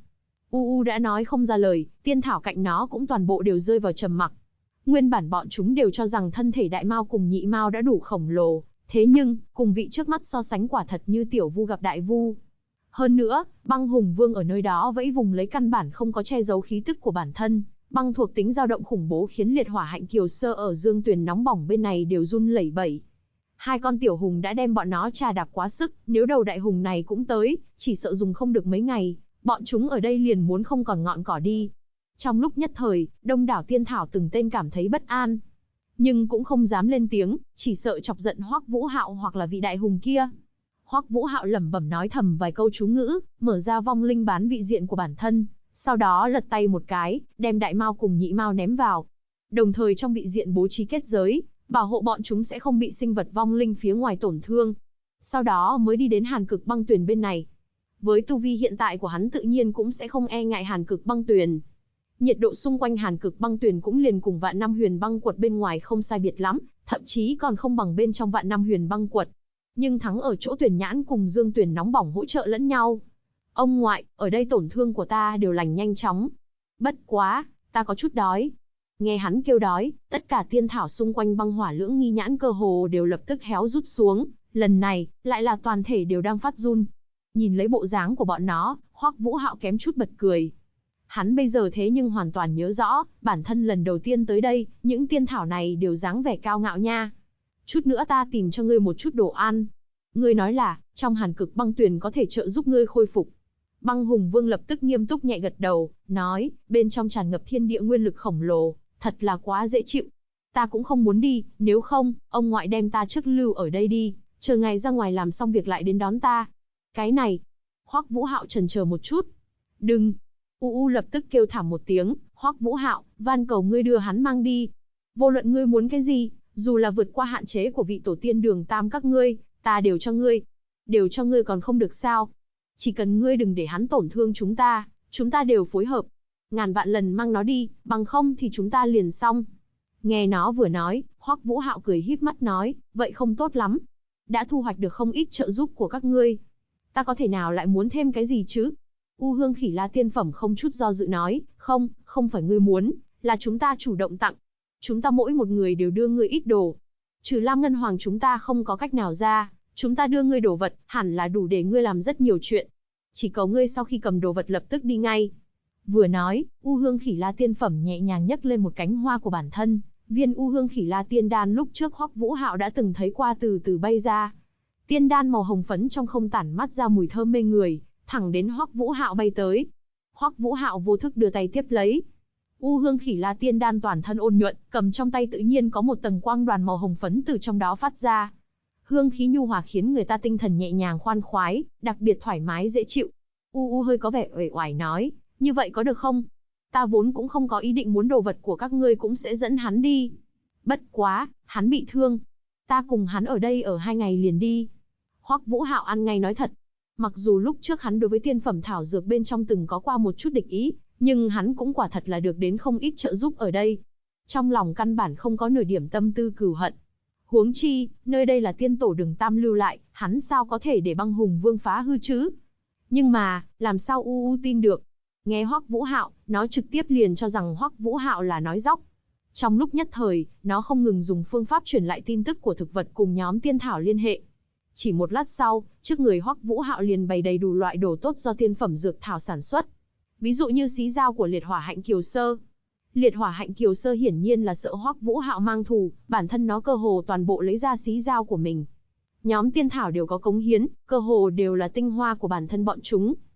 Đã nói không ra lời, tiên thảo cạnh nó cũng toàn bộ đều rơi vào trầm mặc. Nguyên bản bọn chúng đều cho rằng thân thể Đại Mao cùng Nhị Mao đã đủ khổng lồ, thế nhưng, cùng vị trước mắt so sánh quả thật như tiểu vu gặp đại vu. Hơn nữa, Băng Hùng Vương ở nơi đó vẫy vùng lấy căn bản không có che giấu khí tức của bản thân, băng thuộc tính dao động khủng bố khiến liệt hỏa hạnh kiều sơ ở dương tuyền nóng bỏng bên này đều run lẩy bẩy. Hai con tiểu hùng đã đem bọn nó trà đạp quá sức, nếu đầu đại hùng này cũng tới, chỉ sợ dùng không được mấy ngày, bọn chúng ở đây liền muốn không còn ngọn cỏ đi. Trong lúc nhất thời, đông đảo tiên thảo từng tên cảm thấy bất an, nhưng cũng không dám lên tiếng, chỉ sợ chọc giận Hoắc Vũ Hạo hoặc là vị đại hùng kia. Hoắc Vũ Hạo lẩm bẩm nói thầm vài câu chú ngữ, mở ra vong linh bán vị diện của bản thân, sau đó lật tay một cái, đem Đại Mao cùng Nhị Mao ném vào. Đồng thời trong vị diện bố trí kết giới, bảo hộ bọn chúng sẽ không bị sinh vật vong linh phía ngoài tổn thương. Sau đó mới đi đến Hàn Cực Băng Tuyền bên này. Với tu vi hiện tại của hắn tự nhiên cũng sẽ không e ngại Hàn Cực Băng Tuyền. Nhiệt độ xung quanh Hàn Cực Băng Tuyền cũng liền cùng Vạn Năm Huyền Băng Quật bên ngoài không sai biệt lắm, thậm chí còn không bằng bên trong Vạn Năm Huyền Băng Quật. Nhưng thắng ở chỗ Tuyền Nhãn cùng Dương Tuyền nóng bỏng hỗ trợ lẫn nhau. Ông ngoại, ở đây tổn thương của ta đều lành nhanh chóng. Bất quá, ta có chút đói. Nghe hắn kêu đói, tất cả tiên thảo xung quanh Băng Hỏa Lưỡng Nghi Nhãn cơ hồ đều lập tức héo rút xuống, lần này, lại là toàn thể đều đang phát run. Nhìn lấy bộ dáng của bọn nó, Hoắc Vũ Hạo kém chút bật cười. Hắn bây giờ thế nhưng hoàn toàn nhớ rõ, bản thân lần đầu tiên tới đây, những tiên thảo này đều dáng vẻ cao ngạo nha. Chút nữa ta tìm cho ngươi một chút đồ ăn. Ngươi nói là, trong Hàn Cực Băng Tuyền có thể trợ giúp ngươi khôi phục. Băng Hùng Vương lập tức nghiêm túc nhẹ gật đầu, nói, bên trong tràn ngập thiên địa nguyên lực khổng lồ, thật là quá dễ chịu. Ta cũng không muốn đi, nếu không, ông ngoại đem ta trước lưu ở đây đi, chờ ngày ra ngoài làm xong việc lại đến đón ta. Cái này, Hoắc Vũ Hạo chần chờ một chút. Đừng. Lập tức kêu thảm một tiếng, Hoắc Vũ Hạo, van cầu ngươi đưa hắn mang đi. Vô luận ngươi muốn cái gì, dù là vượt qua hạn chế của vị tổ tiên Đường Tam các ngươi, ta đều cho ngươi. Đều cho ngươi còn không được sao? Chỉ cần ngươi đừng để hắn tổn thương chúng ta đều phối hợp. Ngàn vạn lần mang nó đi, bằng không thì chúng ta liền xong. Nghe nó vừa nói, Hoắc Vũ Hạo cười híp mắt nói, vậy không tốt lắm. Đã thu hoạch được không ít trợ giúp của các ngươi. Ta có thể nào lại muốn thêm cái gì chứ? Hương Khỉ La tiên phẩm không chút do dự nói, không phải ngươi muốn, là chúng ta chủ động tặng. Chúng ta mỗi một người đều đưa ngươi ít đồ. Trừ Lam Ngân Hoàng chúng ta không có cách nào ra, chúng ta đưa ngươi đồ vật, hẳn là đủ để ngươi làm rất nhiều chuyện. Chỉ cầu ngươi sau khi cầm đồ vật lập tức đi ngay. Vừa nói, Hương Khỉ La tiên phẩm nhẹ nhàng nhấc lên một cánh hoa của bản thân, viên Hương Khỉ La tiên đan lúc trước Hoắc Vũ Hạo đã từng thấy qua từ từ bay ra. Tiên đan màu hồng phấn trong không tản mắt ra mùi thơm mê người, thẳng đến Hoắc Vũ Hạo bay tới. Hoắc Vũ Hạo vô thức đưa tay tiếp lấy. Hương Khỉ La tiên đan toàn thân ôn nhuận, cầm trong tay tự nhiên có một tầng quang đoàn màu hồng phấn từ trong đó phát ra. Hương khí nhu hòa khiến người ta tinh thần nhẹ nhàng khoan khoái, đặc biệt thoải mái dễ chịu. Hơi có vẻ uể oải nói, như vậy có được không? Ta vốn cũng không có ý định muốn đồ vật của các ngươi cũng sẽ dẫn hắn đi. Bất quá, hắn bị thương. Ta cùng hắn ở đây ở 2 ngày liền đi. Hoắc Vũ Hạo ăn ngay nói thật. Mặc dù lúc trước hắn đối với tiên phẩm thảo dược bên trong từng có qua một chút địch ý, nhưng hắn cũng quả thật là được đến không ít trợ giúp ở đây. Trong lòng căn bản không có nửa điểm tâm tư cừu hận. Huống chi, nơi đây là tiên tổ Đường Tam lưu lại, hắn sao có thể để Băng Hùng Vương phá hư chứ? Nhưng mà, làm sao tin được? Nghe Hoắc Vũ Hạo, nó trực tiếp liền cho rằng Hoắc Vũ Hạo là nói dóc. Trong lúc nhất thời, nó không ngừng dùng phương pháp truyền lại tin tức của thực vật cùng nhóm tiên thảo liên hệ. Chỉ một lát sau, trước người Hoắc Vũ Hạo liền bày đầy đủ loại đồ tốt do tiên phẩm dược thảo sản xuất. Ví dụ như xí dao của liệt hỏa hạnh kiều sơ. Liệt hỏa hạnh kiều sơ hiển nhiên là sợ Hoắc Vũ Hạo mang thù, bản thân nó cơ hồ toàn bộ lấy ra xí dao của mình. Nhóm tiên thảo đều có cống hiến, cơ hồ đều là tinh hoa của bản thân bọn chúng.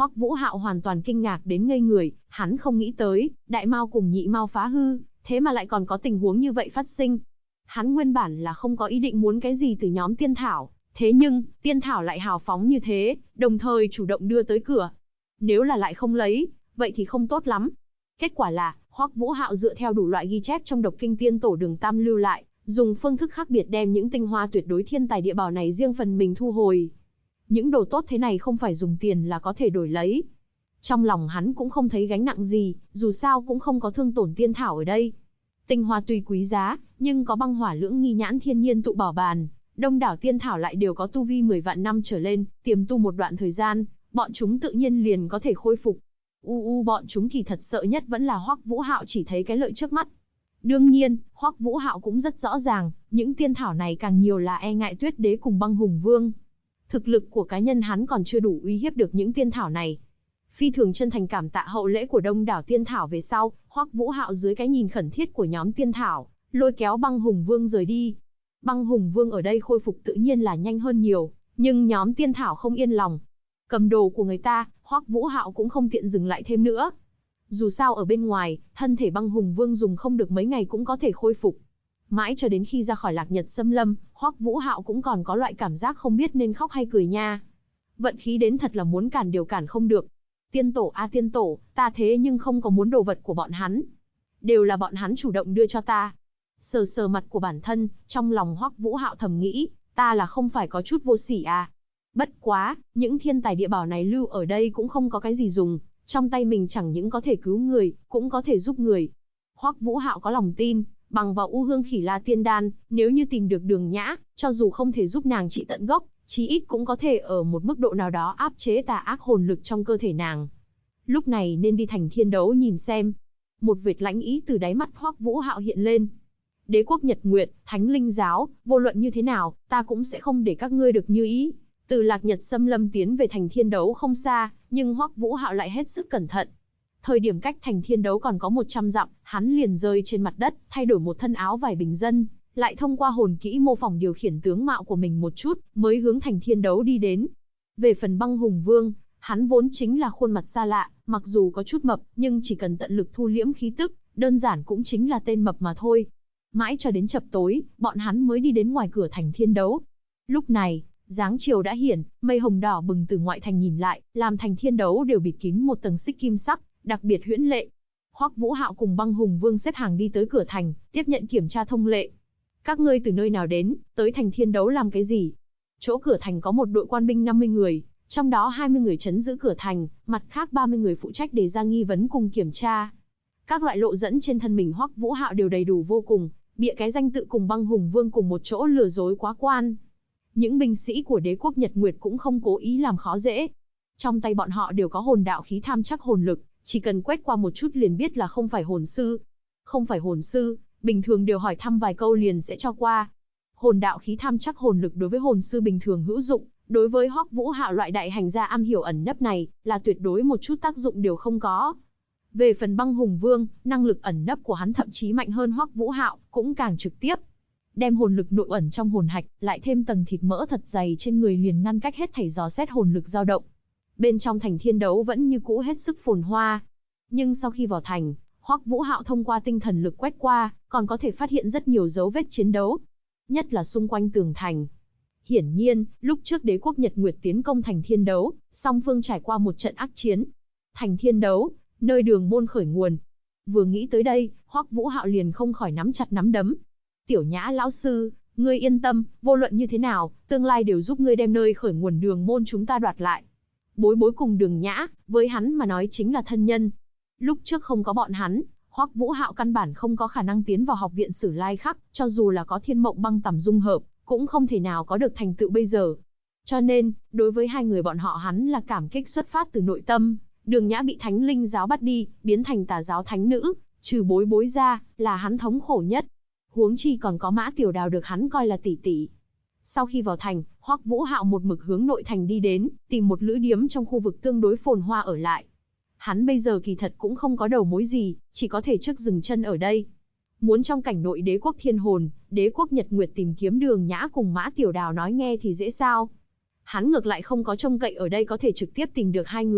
Hoắc Vũ Hạo hoàn toàn kinh ngạc đến ngây người, hắn không nghĩ tới, đại mao cùng nhị mao phá hư, thế mà lại còn có tình huống như vậy phát sinh. Hắn nguyên bản là không có ý định muốn cái gì từ nhóm tiên thảo, thế nhưng, tiên thảo lại hào phóng như thế, đồng thời chủ động đưa tới cửa. Nếu là lại không lấy, vậy thì không tốt lắm. Kết quả là, Hoắc Vũ Hạo dựa theo đủ loại ghi chép trong độc kinh tiên tổ Đường Tam lưu lại, dùng phương thức khác biệt đem những tinh hoa tuyệt đối thiên tài địa bảo này riêng phần mình thu hồi. Những đồ tốt thế này không phải dùng tiền là có thể đổi lấy. Trong lòng hắn cũng không thấy gánh nặng gì, dù sao cũng không có thương tổn tiên thảo ở đây. Tinh hoa tuy quý giá, nhưng có băng hỏa lưỡng nghi nhãn thiên nhiên tụ bảo bàn, đông đảo tiên thảo lại đều có tu vi 10 vạn năm trở lên, tiềm tu một đoạn thời gian, bọn chúng tự nhiên liền có thể khôi phục. Bọn chúng thì thật sợ nhất vẫn là Hoắc Vũ Hạo chỉ thấy cái lợi trước mắt. Đương nhiên, Hoắc Vũ Hạo cũng rất rõ ràng, những tiên thảo này càng nhiều là e ngại Tuyết Đế cùng Băng Hùng Vương. Thực lực của cá nhân hắn còn chưa đủ uy hiếp được những tiên thảo này. Phi thường chân thành cảm tạ hậu lễ của đông đảo tiên thảo về sau, Hoắc Vũ Hạo dưới cái nhìn khẩn thiết của nhóm tiên thảo, lôi kéo Băng Hùng Vương rời đi. Băng Hùng Vương ở đây khôi phục tự nhiên là nhanh hơn nhiều, nhưng nhóm tiên thảo không yên lòng. Cầm đồ của người ta, Hoắc Vũ Hạo cũng không tiện dừng lại thêm nữa. Dù sao ở bên ngoài, thân thể Băng Hùng Vương dùng không được mấy ngày cũng có thể khôi phục. Mãi cho đến khi ra khỏi Lạc Nhật Xâm Lâm, Hoắc Vũ Hạo cũng còn có loại cảm giác không biết nên khóc hay cười nha. Vận khí đến thật là muốn cản đều cản không được. Tiên tổ a tiên tổ, ta thế nhưng không có muốn đồ vật của bọn hắn. Đều là bọn hắn chủ động đưa cho ta. Sờ sờ mặt của bản thân, trong lòng Hoắc Vũ Hạo thầm nghĩ, ta là không phải có chút vô sỉ à. Bất quá, những thiên tài địa bảo này lưu ở đây cũng không có cái gì dùng, trong tay mình chẳng những có thể cứu người, cũng có thể giúp người. Hoắc Vũ Hạo có lòng tin, bằng vào U Hương Khỉ La Tiên Đan, nếu như tìm được Đường Nhã, cho dù không thể giúp nàng trị tận gốc, chí ít cũng có thể ở một mức độ nào đó áp chế tà ác hồn lực trong cơ thể nàng. Lúc này nên đi thành thiên đấu nhìn xem. Một vệt lãnh ý từ đáy mắt Hoắc Vũ Hạo hiện lên. Đế quốc Nhật Nguyệt, Thánh Linh Giáo, vô luận như thế nào, ta cũng sẽ không để các ngươi được như ý. Từ Lạc Nhật Xâm Lâm tiến về thành thiên đấu không xa, nhưng Hoắc Vũ Hạo lại hết sức cẩn thận. Thời điểm cách thành thiên đấu còn có 100 dặm, hắn liền rơi trên mặt đất, thay đổi một thân áo vải bình dân, lại thông qua hồn kỹ mô phỏng điều khiển tướng mạo của mình một chút, mới hướng thành thiên đấu đi đến. Về phần Băng Hùng Vương, hắn vốn chính là khuôn mặt xa lạ, mặc dù có chút mập, nhưng chỉ cần tận lực thu liễm khí tức, đơn giản cũng chính là tên mập mà thôi. Mãi cho đến chập tối, bọn hắn mới đi đến ngoài cửa thành thiên đấu. Lúc này, dáng chiều đã hiển, mây hồng đỏ bừng từ ngoại thành nhìn lại, làm thành thiên đấu đều bịt kín một tầng xích kim sắc, đặc biệt huyễn lệ. Hoắc Vũ Hạo cùng Băng Hùng Vương xếp hàng đi tới cửa thành, tiếp nhận kiểm tra thông lệ. Các ngươi từ nơi nào đến, tới thành thiên đấu làm cái gì? Chỗ cửa thành có một đội quan binh 50 người, trong đó 20 người trấn giữ cửa thành, mặt khác 30 người phụ trách đề ra nghi vấn cùng kiểm tra. Các loại lộ dẫn trên thân mình Hoắc Vũ Hạo đều đầy đủ vô cùng, bịa cái danh tự cùng Băng Hùng Vương cùng một chỗ lừa dối quá quan. Những binh sĩ của đế quốc Nhật Nguyệt cũng không cố ý làm khó dễ. Trong tay bọn họ đều có hồn đạo khí tham chắc hồn lực, chỉ cần quét qua một chút liền biết là không phải hồn sư. Không phải hồn sư, bình thường đều hỏi thăm vài câu liền sẽ cho qua. Hồn đạo khí tham chắc hồn lực đối với hồn sư bình thường hữu dụng, đối với Hoắc Vũ Hạo loại đại hành gia am hiểu ẩn nấp này, là tuyệt đối một chút tác dụng đều không có. Về phần Băng Hùng Vương, năng lực ẩn nấp của hắn thậm chí mạnh hơn Hoắc Vũ Hạo, cũng càng trực tiếp. Đem hồn lực nội ẩn trong hồn hạch, lại thêm tầng thịt mỡ thật dày trên người liền ngăn cách hết thảy dò xét hồn lực dao động. Bên trong thành thiên đấu vẫn như cũ hết sức phồn hoa. Nhưng sau khi vào thành, Hoắc Vũ Hạo thông qua tinh thần lực quét qua, còn có thể phát hiện rất nhiều dấu vết chiến đấu. Nhất là xung quanh tường thành. Hiển nhiên, lúc trước đế quốc Nhật Nguyệt tiến công thành thiên đấu, song phương trải qua một trận ác chiến. Thành thiên đấu, nơi đường môn khởi nguồn. Vừa nghĩ tới đây, Hoắc Vũ Hạo liền không khỏi nắm chặt nắm đấm. Tiểu Nhã lão sư, ngươi yên tâm, vô luận như thế nào, tương lai đều giúp ngươi đem nơi khởi nguồn đường môn chúng ta đoạt lại. Bối Bối cùng Đường Nhã, với hắn mà nói chính là thân nhân. Lúc trước không có bọn hắn, Hoắc Vũ Hạo căn bản không có khả năng tiến vào học viện Sử Lai Khắc, cho dù là có Thiên Mộng Băng Tầm dung hợp, cũng không thể nào có được thành tựu bây giờ. Cho nên, đối với hai người bọn họ hắn là cảm kích xuất phát từ nội tâm. Đường Nhã bị Thánh Linh giáo bắt đi, biến thành tà giáo thánh nữ, trừ Bối Bối ra, là hắn thống khổ nhất. Huống chi còn có Mã Tiểu Đào được hắn coi là tỷ tỷ. Sau khi vào thành, Hoắc Vũ Hạo một mực hướng nội thành đi đến, tìm một lữ điếm trong khu vực tương đối phồn hoa ở lại. Hắn bây giờ kỳ thật cũng không có đầu mối gì, chỉ có thể trước dừng chân ở đây. Muốn trong cảnh nội đế quốc Thiên Hồn, đế quốc Nhật Nguyệt tìm kiếm Đường Nhã cùng Mã Tiểu Đào nói nghe thì dễ sao. Hắn ngược lại không có trông cậy ở đây có thể trực tiếp tìm được hai người,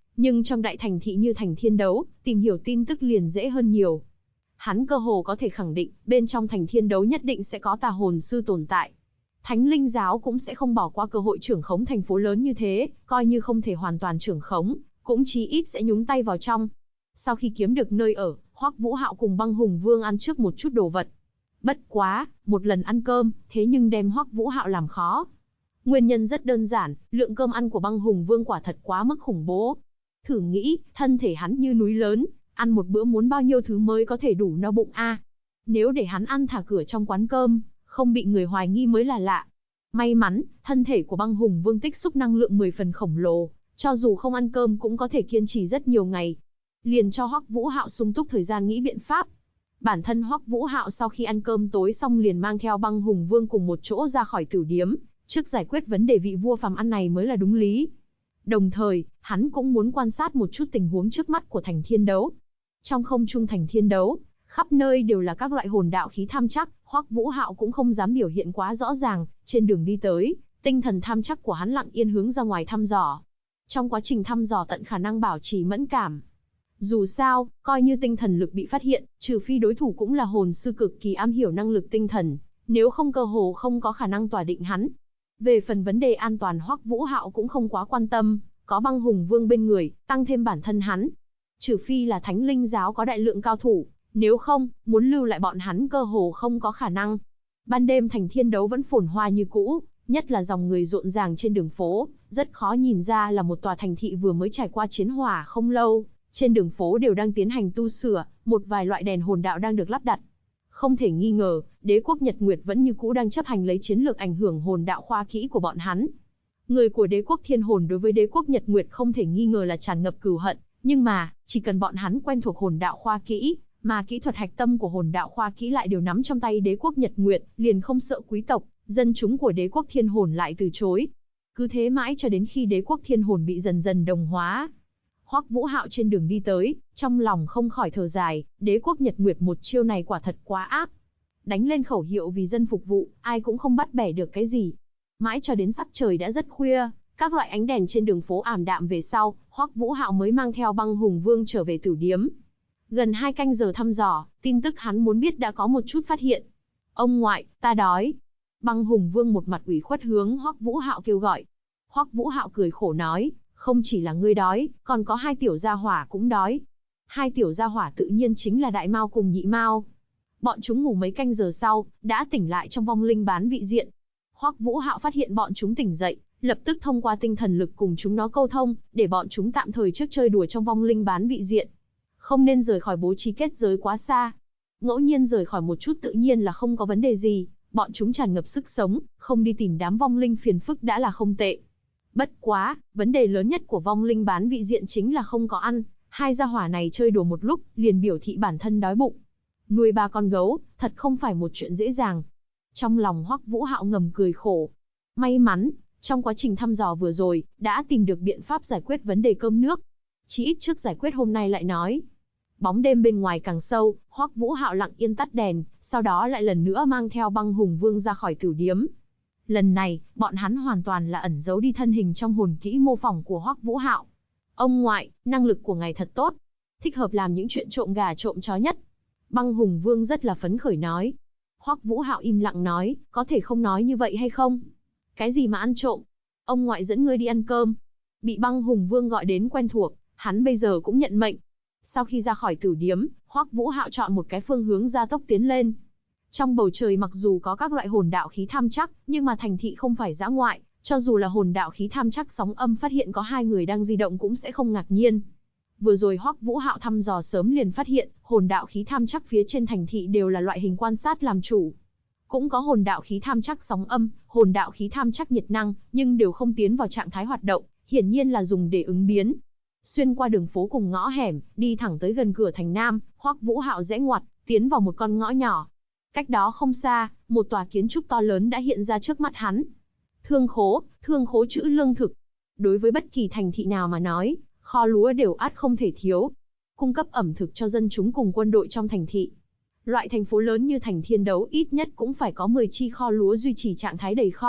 Nhưng trong đại thành thị như Thành Thiên Đấu, tìm hiểu tin tức liền dễ hơn nhiều. Hắn cơ hồ có thể khẳng định, bên trong Thành Thiên Đấu nhất định sẽ có tà hồn sư tồn tại. Thánh Linh Giáo cũng sẽ không bỏ qua cơ hội trưởng khống thành phố lớn như thế, coi như không thể hoàn toàn trưởng khống, cũng chí ít sẽ nhúng tay vào trong. Sau khi kiếm được nơi ở, Hoắc Vũ Hạo cùng Băng Hùng Vương ăn trước một chút đồ vật. Bất quá, một lần ăn cơm, thế nhưng đem Hoắc Vũ Hạo làm khó. Nguyên nhân rất đơn giản, lượng cơm ăn của Băng Hùng Vương quả thật quá mức khủng bố. Thử nghĩ, thân thể hắn như núi lớn, ăn một bữa muốn bao nhiêu thứ mới có thể đủ no bụng a? Nếu để hắn ăn thả cửa trong quán cơm, không bị người hoài nghi mới là lạ. May mắn, thân thể của Băng Hùng Vương tích xúc năng lượng 10 phần khổng lồ, cho dù không ăn cơm cũng có thể kiên trì rất nhiều ngày. Liền cho Hoắc Vũ Hạo sung túc thời gian nghĩ biện pháp. Bản thân Hoắc Vũ Hạo sau khi ăn cơm tối xong liền mang theo Băng Hùng Vương cùng một chỗ ra khỏi tửu điếm, trước giải quyết vấn đề vị vua phàm ăn này mới là đúng lý. Đồng thời, hắn cũng muốn quan sát một chút tình huống trước mắt của Thành Thiên Đấu. Trong không trung Thành Thiên Đấu, khắp nơi đều là các loại hồn đạo khí tham chắc, Hoắc Vũ Hạo cũng không dám biểu hiện quá rõ ràng, trên đường đi tới, tinh thần tham chắc của hắn lặng yên hướng ra ngoài thăm dò. Trong quá trình thăm dò tận khả năng bảo trì mẫn cảm. Dù sao, coi như tinh thần lực bị phát hiện, trừ phi đối thủ cũng là hồn sư cực kỳ am hiểu năng lực tinh thần, nếu không cơ hồ không có khả năng tỏa định hắn. Về phần vấn đề an toàn Hoắc Vũ Hạo cũng không quá quan tâm, có Băng Hùng Vương bên người, tăng thêm bản thân hắn. Trừ phi là Thánh Linh Giáo có đại lượng cao thủ, nếu không, muốn lưu lại bọn hắn cơ hồ không có khả năng. Ban đêm Thành Thiên Đấu vẫn phồn hoa như cũ, nhất là dòng người rộn ràng trên đường phố, rất khó nhìn ra là một tòa thành thị vừa mới trải qua chiến hỏa không lâu. Trên đường phố đều đang tiến hành tu sửa, một vài loại đèn hồn đạo đang được lắp đặt. Không thể nghi ngờ, đế quốc Nhật Nguyệt vẫn như cũ đang chấp hành lấy chiến lược ảnh hưởng hồn đạo khoa kỹ của bọn hắn. Người của đế quốc Thiên Hồn đối với đế quốc Nhật Nguyệt không thể nghi ngờ là tràn ngập cừu hận, nhưng mà, chỉ cần bọn hắn quen thuộc hồn đạo khoa kỹ, mà kỹ thuật hạch tâm của hồn đạo khoa kỹ lại đều nắm trong tay đế quốc Nhật Nguyệt, liền không sợ quý tộc, dân chúng của đế quốc Thiên Hồn lại từ chối. Cứ thế mãi cho đến khi đế quốc Thiên Hồn bị dần dần đồng hóa. Hoắc Vũ Hạo trên đường đi tới, trong lòng không khỏi thở dài, đế quốc Nhật Nguyệt một chiêu này quả thật quá ác. Đánh lên khẩu hiệu vì dân phục vụ, ai cũng không bắt bẻ được cái gì. Mãi cho đến sắc trời đã rất khuya, các loại ánh đèn trên đường phố ảm đạm về sau, Hoắc Vũ Hạo mới mang theo Băng Hùng Vương trở về tửu điếm. Gần 2 canh giờ thăm dò, tin tức hắn muốn biết đã có một chút phát hiện. Ông ngoại, ta đói. Băng Hùng Vương một mặt ủy khuất hướng Hoắc Vũ Hạo kêu gọi. Hoắc Vũ Hạo cười khổ nói, không chỉ là ngươi đói, còn có 2 tiểu gia hỏa cũng đói. 2 tiểu gia hỏa tự nhiên chính là Đại Mao cùng Nhị Mao. Bọn chúng ngủ mấy canh giờ sau, đã tỉnh lại trong vong linh bán vị diện. Hoắc Vũ Hạo phát hiện bọn chúng tỉnh dậy, lập tức thông qua tinh thần lực cùng chúng nó câu thông, để bọn chúng tạm thời trước chơi đùa trong vong linh bán vị diện. Không nên rời khỏi bố trí kết giới quá xa. Ngẫu nhiên rời khỏi một chút tự nhiên là không có vấn đề gì, bọn chúng tràn ngập sức sống, không đi tìm đám vong linh phiền phức đã là không tệ. Bất quá, vấn đề lớn nhất của vong linh bán vị diện chính là không có ăn, 2 gia hỏa này chơi đùa một lúc, liền biểu thị bản thân đói bụng. Nuôi 3 con gấu, thật không phải một chuyện dễ dàng. Trong lòng Hoắc Vũ Hạo ngầm cười khổ. May mắn, trong quá trình thăm dò vừa rồi, đã tìm được biện pháp giải quyết vấn đề cơm nước. Chỉ ít trước giải quyết hôm nay lại nói. Bóng đêm bên ngoài càng sâu, Hoắc Vũ Hạo lặng yên tắt đèn, sau đó lại lần nữa mang theo Băng Hùng Vương ra khỏi tửu điếm. Lần này, bọn hắn hoàn toàn là ẩn giấu đi thân hình trong hồn kỹ mô phỏng của Hoắc Vũ Hạo. Ông ngoại, năng lực của ngài thật tốt, thích hợp làm những chuyện trộm gà trộm chó nhất. Băng Hùng Vương rất là phấn khởi nói. Hoắc Vũ Hạo im lặng nói, có thể không nói như vậy hay không? Cái gì mà ăn trộm? Ông ngoại dẫn ngươi đi ăn cơm. Bị Băng Hùng Vương gọi đến quen thuộc, hắn bây giờ cũng nhận mệnh. Sau khi ra khỏi tửu điếm, Hoắc Vũ Hạo chọn một cái phương hướng gia tốc tiến lên. Trong bầu trời mặc dù có các loại hồn đạo khí tham chắc, nhưng mà thành thị không phải dã ngoại, cho dù là hồn đạo khí tham chắc sóng âm phát hiện có 2 người đang di động cũng sẽ không ngạc nhiên. Vừa rồi Hoắc Vũ Hạo thăm dò sớm liền phát hiện, hồn đạo khí tham chắc phía trên thành thị đều là loại hình quan sát làm chủ. Cũng có hồn đạo khí tham chắc sóng âm, hồn đạo khí tham chắc nhiệt năng, nhưng đều không tiến vào trạng thái hoạt động, hiển nhiên là dùng để ứng biến. Xuyên qua đường phố cùng ngõ hẻm, đi thẳng tới gần cửa thành Nam, Hoắc Vũ Hạo rẽ ngoặt, tiến vào một con ngõ nhỏ. Cách đó không xa, một tòa kiến trúc to lớn đã hiện ra trước mắt hắn. Thương khố trữ lương thực. Đối với bất kỳ thành thị nào mà nói, kho lúa đều ắt không thể thiếu, cung cấp ẩm thực cho dân chúng cùng quân đội trong thành thị. Loại thành phố lớn như Thành Thiên Đấu ít nhất cũng phải có 10 chi kho lúa duy trì trạng thái đầy kho,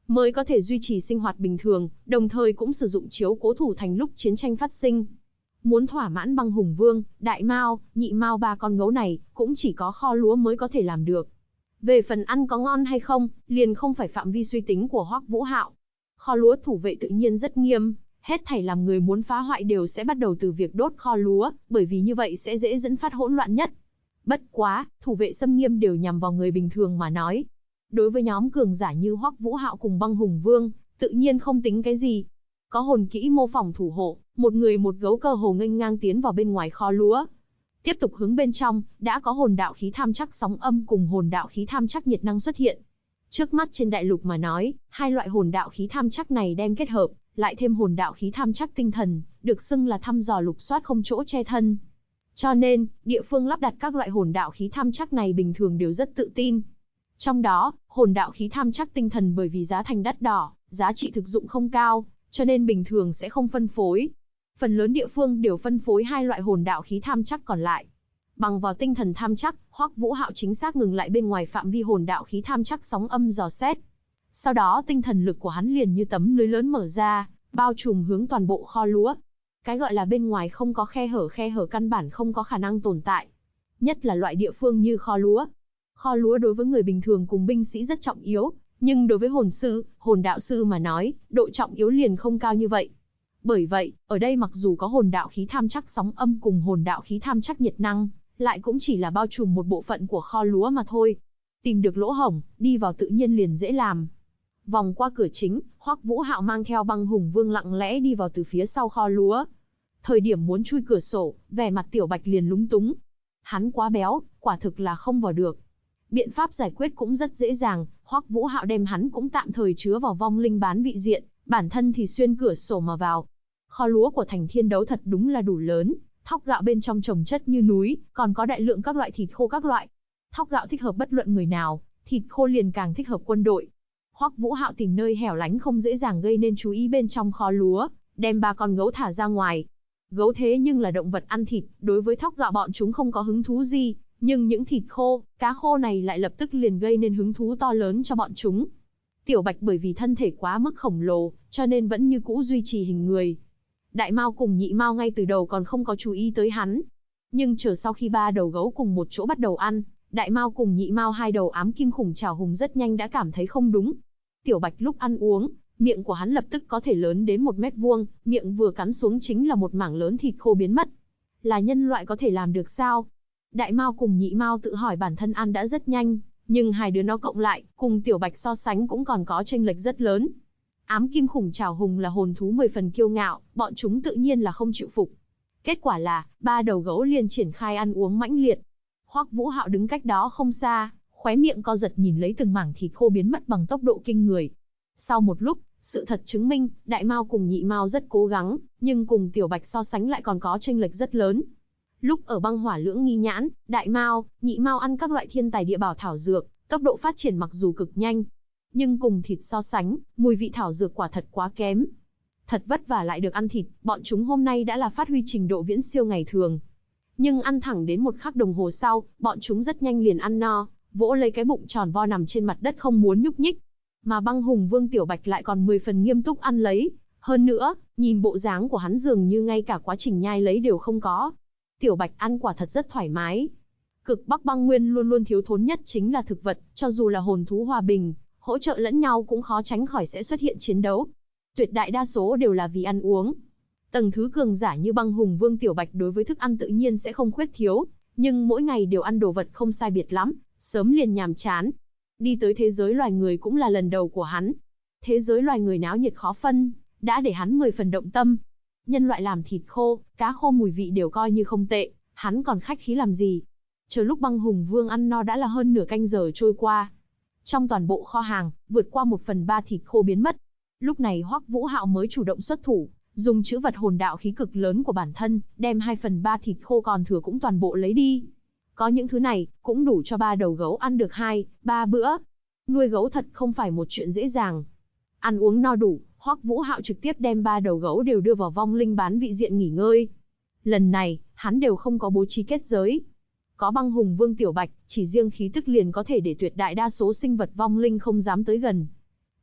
mới có thể duy trì sinh hoạt bình thường, đồng thời cũng sử dụng chiếu cố thủ thành lúc chiến tranh phát sinh. Muốn thỏa mãn Băng Hùng Vương, Đại Mao, Nhị Mao ba con gấu này, cũng chỉ có kho lúa mới có thể làm được. Về phần ăn có ngon hay không, liền không phải phạm vi suy tính của Hoắc Vũ Hạo. Kho lúa thủ vệ tự nhiên rất nghiêm, hết thảy làm người muốn phá hoại đều sẽ bắt đầu từ việc đốt kho lúa, bởi vì như vậy sẽ dễ dẫn phát hỗn loạn nhất. Bất quá, thủ vệ xâm nghiêm đều nhằm vào người bình thường mà nói. Đối với nhóm cường giả như Hoắc Vũ Hạo cùng Băng Hùng Vương, tự nhiên không tính cái gì. Có hồn kỹ mô phỏng thủ hộ, một người một gấu cơ hồ nghênh ngang tiến vào bên ngoài kho lúa. Tiếp tục hướng bên trong, đã có hồn đạo khí tham chắc sóng âm cùng hồn đạo khí tham chắc nhiệt năng xuất hiện. Trước mắt trên đại lục mà nói, hai loại hồn đạo khí tham chắc này đem kết hợp, lại thêm hồn đạo khí tham chắc tinh thần, được xưng là thăm dò lục soát không chỗ che thân. Cho nên, địa phương lắp đặt các loại hồn đạo khí tham chắc này bình thường đều rất tự tin. Trong đó, hồn đạo khí tham chắc tinh thần bởi vì giá thành đắt đỏ, giá trị thực dụng không cao, cho nên bình thường sẽ không phân phối. Phần lớn địa phương đều phân phối hai loại hồn đạo khí tham chắc còn lại. Bằng vào tinh thần tham chắc, Hoắc Vũ Hạo chính xác ngừng lại bên ngoài phạm vi hồn đạo khí tham chắc sóng âm dò xét. Sau đó tinh thần lực của hắn liền như tấm lưới lớn mở ra, bao trùm hướng toàn bộ kho lúa. Cái gọi là bên ngoài không có khe hở căn bản không có khả năng tồn tại. Nhất là loại địa phương như kho lúa. Kho lúa đối với người bình thường cùng binh sĩ rất trọng yếu, nhưng đối với hồn sư, hồn đạo sư mà nói, độ trọng yếu liền không cao như vậy. Bởi vậy, ở đây mặc dù có hồn đạo khí tham chắc sóng âm cùng hồn đạo khí tham chắc nhiệt năng, lại cũng chỉ là bao trùm một bộ phận của kho lúa mà thôi. Tìm được lỗ hổng, đi vào tự nhiên liền dễ làm. Vòng qua cửa chính, Hoắc Vũ Hạo mang theo Băng Hùng Vương lặng lẽ đi vào từ phía sau kho lúa. Thời điểm muốn chui cửa sổ, vẻ mặt Tiểu Bạch liền lúng túng. Hắn quá béo, quả thực là không vào được. Biện pháp giải quyết cũng rất dễ dàng, Hoắc Vũ Hạo đem hắn cũng tạm thời chứa vào vong linh bán vị diện, bản thân thì xuyên cửa sổ mà vào. Kho lúa của Thành Thiên Đấu thật đúng là đủ lớn, thóc gạo bên trong trồng chất như núi, còn có đại lượng các loại thịt khô các loại. Thóc gạo thích hợp bất luận người nào, thịt khô liền càng thích hợp quân đội. Hoắc Vũ Hạo tìm nơi hẻo lánh không dễ dàng gây nên chú ý bên trong kho lúa, đem 3 con gấu thả ra ngoài. Gấu thế nhưng là động vật ăn thịt, đối với thóc gạo bọn chúng không có hứng thú gì, nhưng những thịt khô, cá khô này lại lập tức liền gây nên hứng thú to lớn cho bọn chúng. Tiểu Bạch bởi vì thân thể quá mức khổng lồ, cho nên vẫn như cũ duy trì hình người. Đại Mao cùng Nhị Mao ngay từ đầu còn không có chú ý tới hắn. Nhưng chờ sau khi 3 đầu gấu cùng một chỗ bắt đầu ăn, Đại Mao cùng Nhị Mao hai đầu ám kim khủng trảo hùng rất nhanh đã cảm thấy không đúng. Tiểu Bạch lúc ăn uống, miệng của hắn lập tức có thể lớn đến 1 mét vuông, miệng vừa cắn xuống chính là một mảng lớn thịt khô biến mất. Là nhân loại có thể làm được sao? Đại Mao cùng Nhị Mao tự hỏi bản thân ăn đã rất nhanh, nhưng hai đứa nó cộng lại, cùng Tiểu Bạch so sánh cũng còn có chênh lệch rất lớn. Ám kim khủng trảo hùng là hồn thú 10 phần kiêu ngạo, bọn chúng tự nhiên là không chịu phục. Kết quả là, 3 đầu gấu liền triển khai ăn uống mãnh liệt. Hoắc Vũ Hạo đứng cách đó không xa, khóe miệng co giật nhìn lấy từng mảng thịt khô biến mất bằng tốc độ kinh người. Sau một lúc, sự thật chứng minh, Đại Mao cùng Nhị Mao rất cố gắng, nhưng cùng Tiểu Bạch so sánh lại còn có chênh lệch rất lớn. Lúc ở băng hỏa lưỡng nghi nhãn, Đại Mao, Nhị Mao ăn các loại thiên tài địa bảo thảo dược, tốc độ phát triển mặc dù cực nhanh, nhưng cùng thịt so sánh, mùi vị thảo dược quả thật quá kém. Thật vất vả lại được ăn thịt, bọn chúng hôm nay đã là phát huy trình độ viễn siêu ngày thường. Nhưng ăn thẳng đến 1 khắc đồng hồ sau, bọn chúng rất nhanh liền ăn no, vỗ lấy cái bụng tròn vo nằm trên mặt đất không muốn nhúc nhích. Mà Băng Hùng Vương Tiểu Bạch lại còn 10 phần nghiêm túc ăn lấy. Hơn nữa, nhìn bộ dáng của hắn dường như ngay cả quá trình nhai lấy đều không có. Tiểu Bạch ăn quả thật rất thoải mái. Cực Bắc băng nguyên luôn luôn thiếu thốn nhất chính là thực vật, cho dù là hồn thú hòa bình, hỗ trợ lẫn nhau cũng khó tránh khỏi sẽ xuất hiện chiến đấu. Tuyệt đại đa số đều là vì ăn uống. Tầng thứ cường giả như Băng Hùng Vương Tiểu Bạch đối với thức ăn tự nhiên sẽ không khuyết thiếu, nhưng mỗi ngày đều ăn đồ vật không sai biệt lắm, sớm liền nhàm chán. Đi tới thế giới loài người cũng là lần đầu của hắn. Thế giới loài người náo nhiệt khó phân, đã để hắn 10 phần động tâm. Nhân loại làm thịt khô, cá khô mùi vị đều coi như không tệ, hắn còn khách khí làm gì. Chờ lúc Băng Hùng Vương ăn no đã là hơn nửa canh giờ trôi qua. Trong toàn bộ kho hàng, vượt qua 1/3 thịt khô biến mất. Lúc này Hoắc Vũ Hạo mới chủ động xuất thủ, dùng chữ vật hồn đạo khí cực lớn của bản thân, đem 2/3 thịt khô còn thừa cũng toàn bộ lấy đi. Có những thứ này, cũng đủ cho 3 đầu gấu ăn được 2-3 bữa. Nuôi gấu thật không phải một chuyện dễ dàng. Ăn uống no đủ, Hoắc Vũ Hạo trực tiếp đem 3 đầu gấu đều đưa vào vong linh bán vị diện nghỉ ngơi. Lần này, hắn đều không có bố trí kết giới. Có Băng Hùng Vương Tiểu Bạch, chỉ riêng khí tức liền có thể để tuyệt đại đa số sinh vật vong linh không dám tới gần.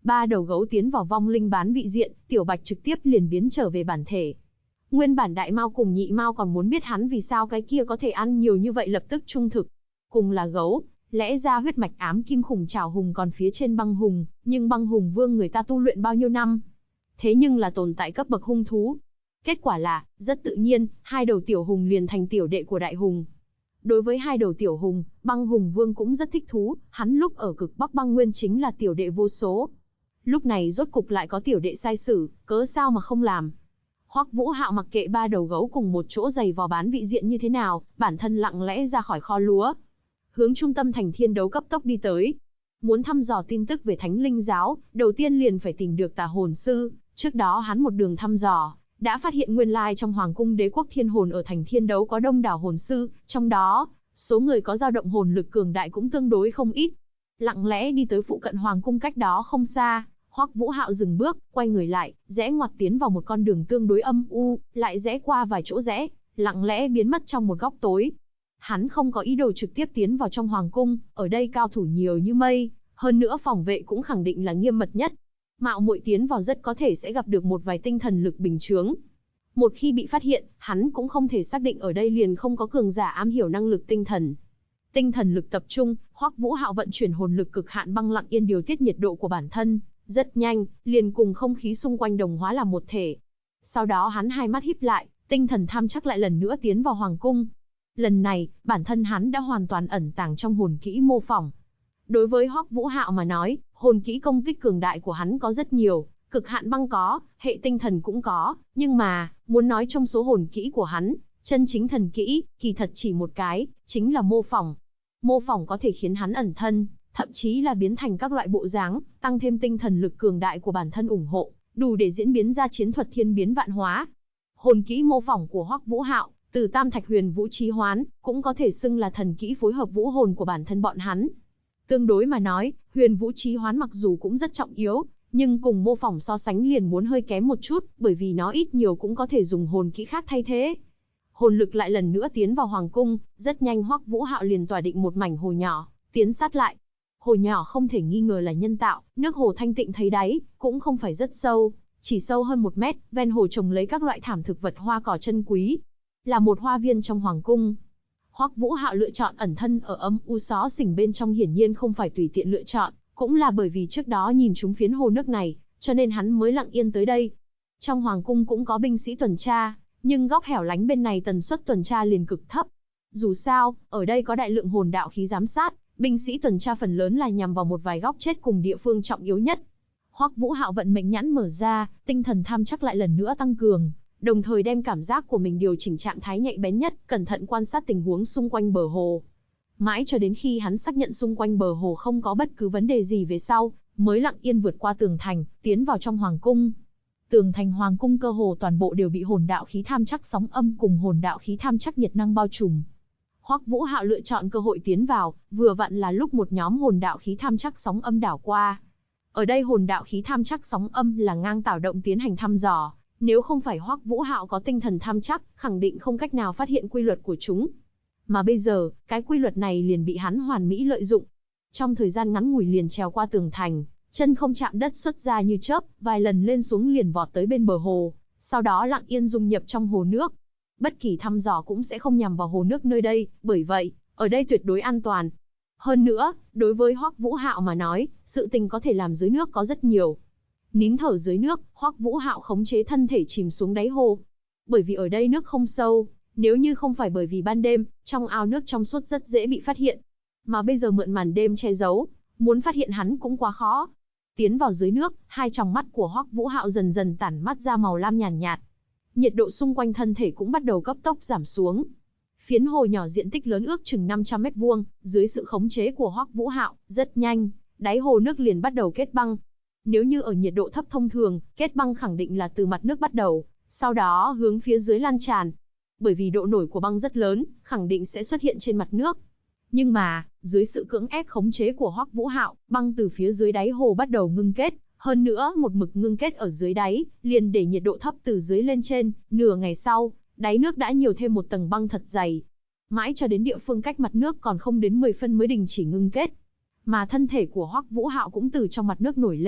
Ba đầu gấu tiến vào vong linh bán vị diện, Tiểu Bạch trực tiếp liền biến trở về bản thể. Nguyên bản Đại Mao cùng Nhị Mao còn muốn biết hắn vì sao cái kia có thể ăn nhiều như vậy lập tức trung thực. Cùng là gấu, lẽ ra huyết mạch ám kim khủng trảo hùng còn phía trên băng hùng, nhưng băng hùng vương người ta tu luyện bao nhiêu năm. Thế nhưng là tồn tại cấp bậc hung thú. Kết quả là, rất tự nhiên, hai đầu tiểu hùng liền thành tiểu đệ của đại hùng. Đối với hai đầu tiểu hùng, băng hùng vương cũng rất thích thú, hắn lúc ở cực Bắc băng nguyên chính là tiểu đệ vô số. Lúc này rốt cục lại có tiểu đệ sai sử, cớ sao mà không làm. Hoắc Vũ Hạo mặc kệ ba đầu gấu cùng một chỗ giày vò bán vị diện như thế nào, bản thân lặng lẽ ra khỏi kho lúa. Hướng trung tâm thành thiên đấu cấp tốc đi tới. Muốn thăm dò tin tức về Thánh Linh Giáo, đầu tiên liền phải tìm được Tà Hồn Sư. Trước đó hắn một đường thăm dò, đã phát hiện nguyên lai trong Hoàng cung Đế quốc Thiên Hồn ở thành thiên đấu có đông đảo hồn sư, trong đó, số người có dao động hồn lực cường đại cũng tương đối không ít. Lặng lẽ đi tới phụ cận Hoàng cung cách đó không xa, Hoắc Vũ Hạo dừng bước, quay người lại, rẽ ngoặt tiến vào một con đường tương đối âm u, lại rẽ qua vài chỗ rẽ, lặng lẽ biến mất trong một góc tối. Hắn không có ý đồ trực tiếp tiến vào trong Hoàng cung, ở đây cao thủ nhiều như mây, hơn nữa phòng vệ cũng khẳng định là nghiêm mật nhất. Mạo muội tiến vào rất có thể sẽ gặp được một vài tinh thần lực bình chướng. Một khi bị phát hiện, hắn cũng không thể xác định ở đây liền không có cường giả am hiểu năng lực tinh thần. Tinh thần lực tập trung, Hoắc Vũ Hạo vận chuyển hồn lực cực hạn băng lặng yên điều tiết nhiệt độ của bản thân, rất nhanh, liền cùng không khí xung quanh đồng hóa làm một thể. Sau đó hắn hai mắt híp lại, tinh thần tham chắc lại lần nữa tiến vào hoàng cung. Lần này, bản thân hắn đã hoàn toàn ẩn tàng trong hồn kỹ mô phỏng. Đối với Hoắc Vũ Hạo mà nói, hồn kỹ công kích cường đại của hắn có rất nhiều, cực hạn băng có, hệ tinh thần cũng có, nhưng mà, muốn nói trong số hồn kỹ của hắn, chân chính thần kỹ, kỳ thật chỉ một cái, chính là mô phỏng. Mô phỏng có thể khiến hắn ẩn thân, thậm chí là biến thành các loại bộ dáng, tăng thêm tinh thần lực cường đại của bản thân ủng hộ, đủ để diễn biến ra chiến thuật thiên biến vạn hóa. Hồn kỹ mô phỏng của Hoắc Vũ Hạo, từ Tam Thạch Huyền Vũ Chí Hoán, cũng có thể xưng là thần kỹ phối hợp vũ hồn của bản thân bọn hắn. Tương đối mà nói, Huyền Vũ Chí Hoán mặc dù cũng rất trọng yếu, nhưng cùng mô phỏng so sánh liền muốn hơi kém một chút, bởi vì nó ít nhiều cũng có thể dùng hồn kỹ khác thay thế. Hồn lực lại lần nữa tiến vào hoàng cung, rất nhanh Hoắc Vũ Hạo liền tỏa định một mảnh hồ nhỏ, tiến sát lại. Hồ nhỏ không thể nghi ngờ là nhân tạo, nước hồ thanh tịnh thấy đáy, cũng không phải rất sâu, chỉ sâu hơn 1 mét, ven hồ trồng lấy các loại thảm thực vật hoa cỏ chân quý. Là một hoa viên trong hoàng cung. Hoắc Vũ Hạo lựa chọn ẩn thân ở âm u xó xỉnh bên trong hiển nhiên không phải tùy tiện lựa chọn, cũng là bởi vì trước đó nhìn trúng phiến hồ nước này, cho nên hắn mới lặng yên tới đây. Trong hoàng cung cũng có binh sĩ tuần tra, nhưng góc hẻo lánh bên này tần suất tuần tra liền cực thấp. Dù sao, ở đây có đại lượng hồn đạo khí giám sát, binh sĩ tuần tra phần lớn là nhằm vào một vài góc chết cùng địa phương trọng yếu nhất. Hoắc Vũ Hạo vận mệnh nhãn mở ra, tinh thần tham chắc lại lần nữa tăng cường, đồng thời đem cảm giác của mình điều chỉnh trạng thái nhạy bén nhất, cẩn thận quan sát tình huống xung quanh bờ hồ. Mãi cho đến khi hắn xác nhận xung quanh bờ hồ không có bất cứ vấn đề gì về sau, mới lặng yên vượt qua tường thành, tiến vào trong hoàng cung. Tường thành hoàng cung cơ hồ toàn bộ đều bị hồn đạo khí tham chắc sóng âm cùng hồn đạo khí tham chắc nhiệt năng bao trùm. Hoắc Vũ Hạo lựa chọn cơ hội tiến vào, vừa vặn là lúc một nhóm hồn đạo khí tham chắc sóng âm đảo qua. Ở đây hồn đạo khí tham chắc sóng âm là ngang tạo động tiến hành thăm dò, nếu không phải Hoắc Vũ Hạo có tinh thần tham chắc, khẳng định không cách nào phát hiện quy luật của chúng. Mà bây giờ, cái quy luật này liền bị hắn hoàn mỹ lợi dụng. Trong thời gian ngắn ngủi liền trèo qua tường thành, chân không chạm đất xuất ra như chớp, vài lần lên xuống liền vọt tới bên bờ hồ, sau đó lặng yên dung nhập trong hồ nước. Bất kỳ thăm dò cũng sẽ không nhằm vào hồ nước nơi đây, bởi vậy, ở đây tuyệt đối an toàn. Hơn nữa, đối với Hoắc Vũ Hạo mà nói, sự tình có thể làm dưới nước có rất nhiều. Nín thở dưới nước, Hoắc Vũ Hạo khống chế thân thể chìm xuống đáy hồ. Bởi vì ở đây nước không sâu, nếu như không phải bởi vì ban đêm, trong ao nước trong suốt rất dễ bị phát hiện. Mà bây giờ mượn màn đêm che giấu, muốn phát hiện hắn cũng quá khó. Tiến vào dưới nước, hai tròng mắt của Hoắc Vũ Hạo dần dần tản mắt ra màu lam nhàn nhạt. Nhiệt độ xung quanh thân thể cũng bắt đầu cấp tốc giảm xuống. Phiến hồ nhỏ diện tích lớn ước chừng 500 mét vuông, dưới sự khống chế của Hoắc Vũ Hạo, rất nhanh, đáy hồ nước liền bắt đầu kết băng. Nếu như ở nhiệt độ thấp thông thường, kết băng khẳng định là từ mặt nước bắt đầu, sau đó hướng phía dưới lan tràn. Bởi vì độ nổi của băng rất lớn, khẳng định sẽ xuất hiện trên mặt nước. Nhưng mà, dưới sự cưỡng ép khống chế của Hoắc Vũ Hạo, băng từ phía dưới đáy hồ bắt đầu ngưng kết, hơn nữa một mực ngưng kết ở dưới đáy, liền để nhiệt độ thấp từ dưới lên trên, nửa ngày sau, đáy nước đã nhiều thêm một tầng băng thật dày. Mãi cho đến địa phương cách mặt nước còn không đến 10 phân mới đình chỉ ngưng kết. Mà thân thể của Hoắc Vũ Hạo cũng từ trong mặt nước nổi lên,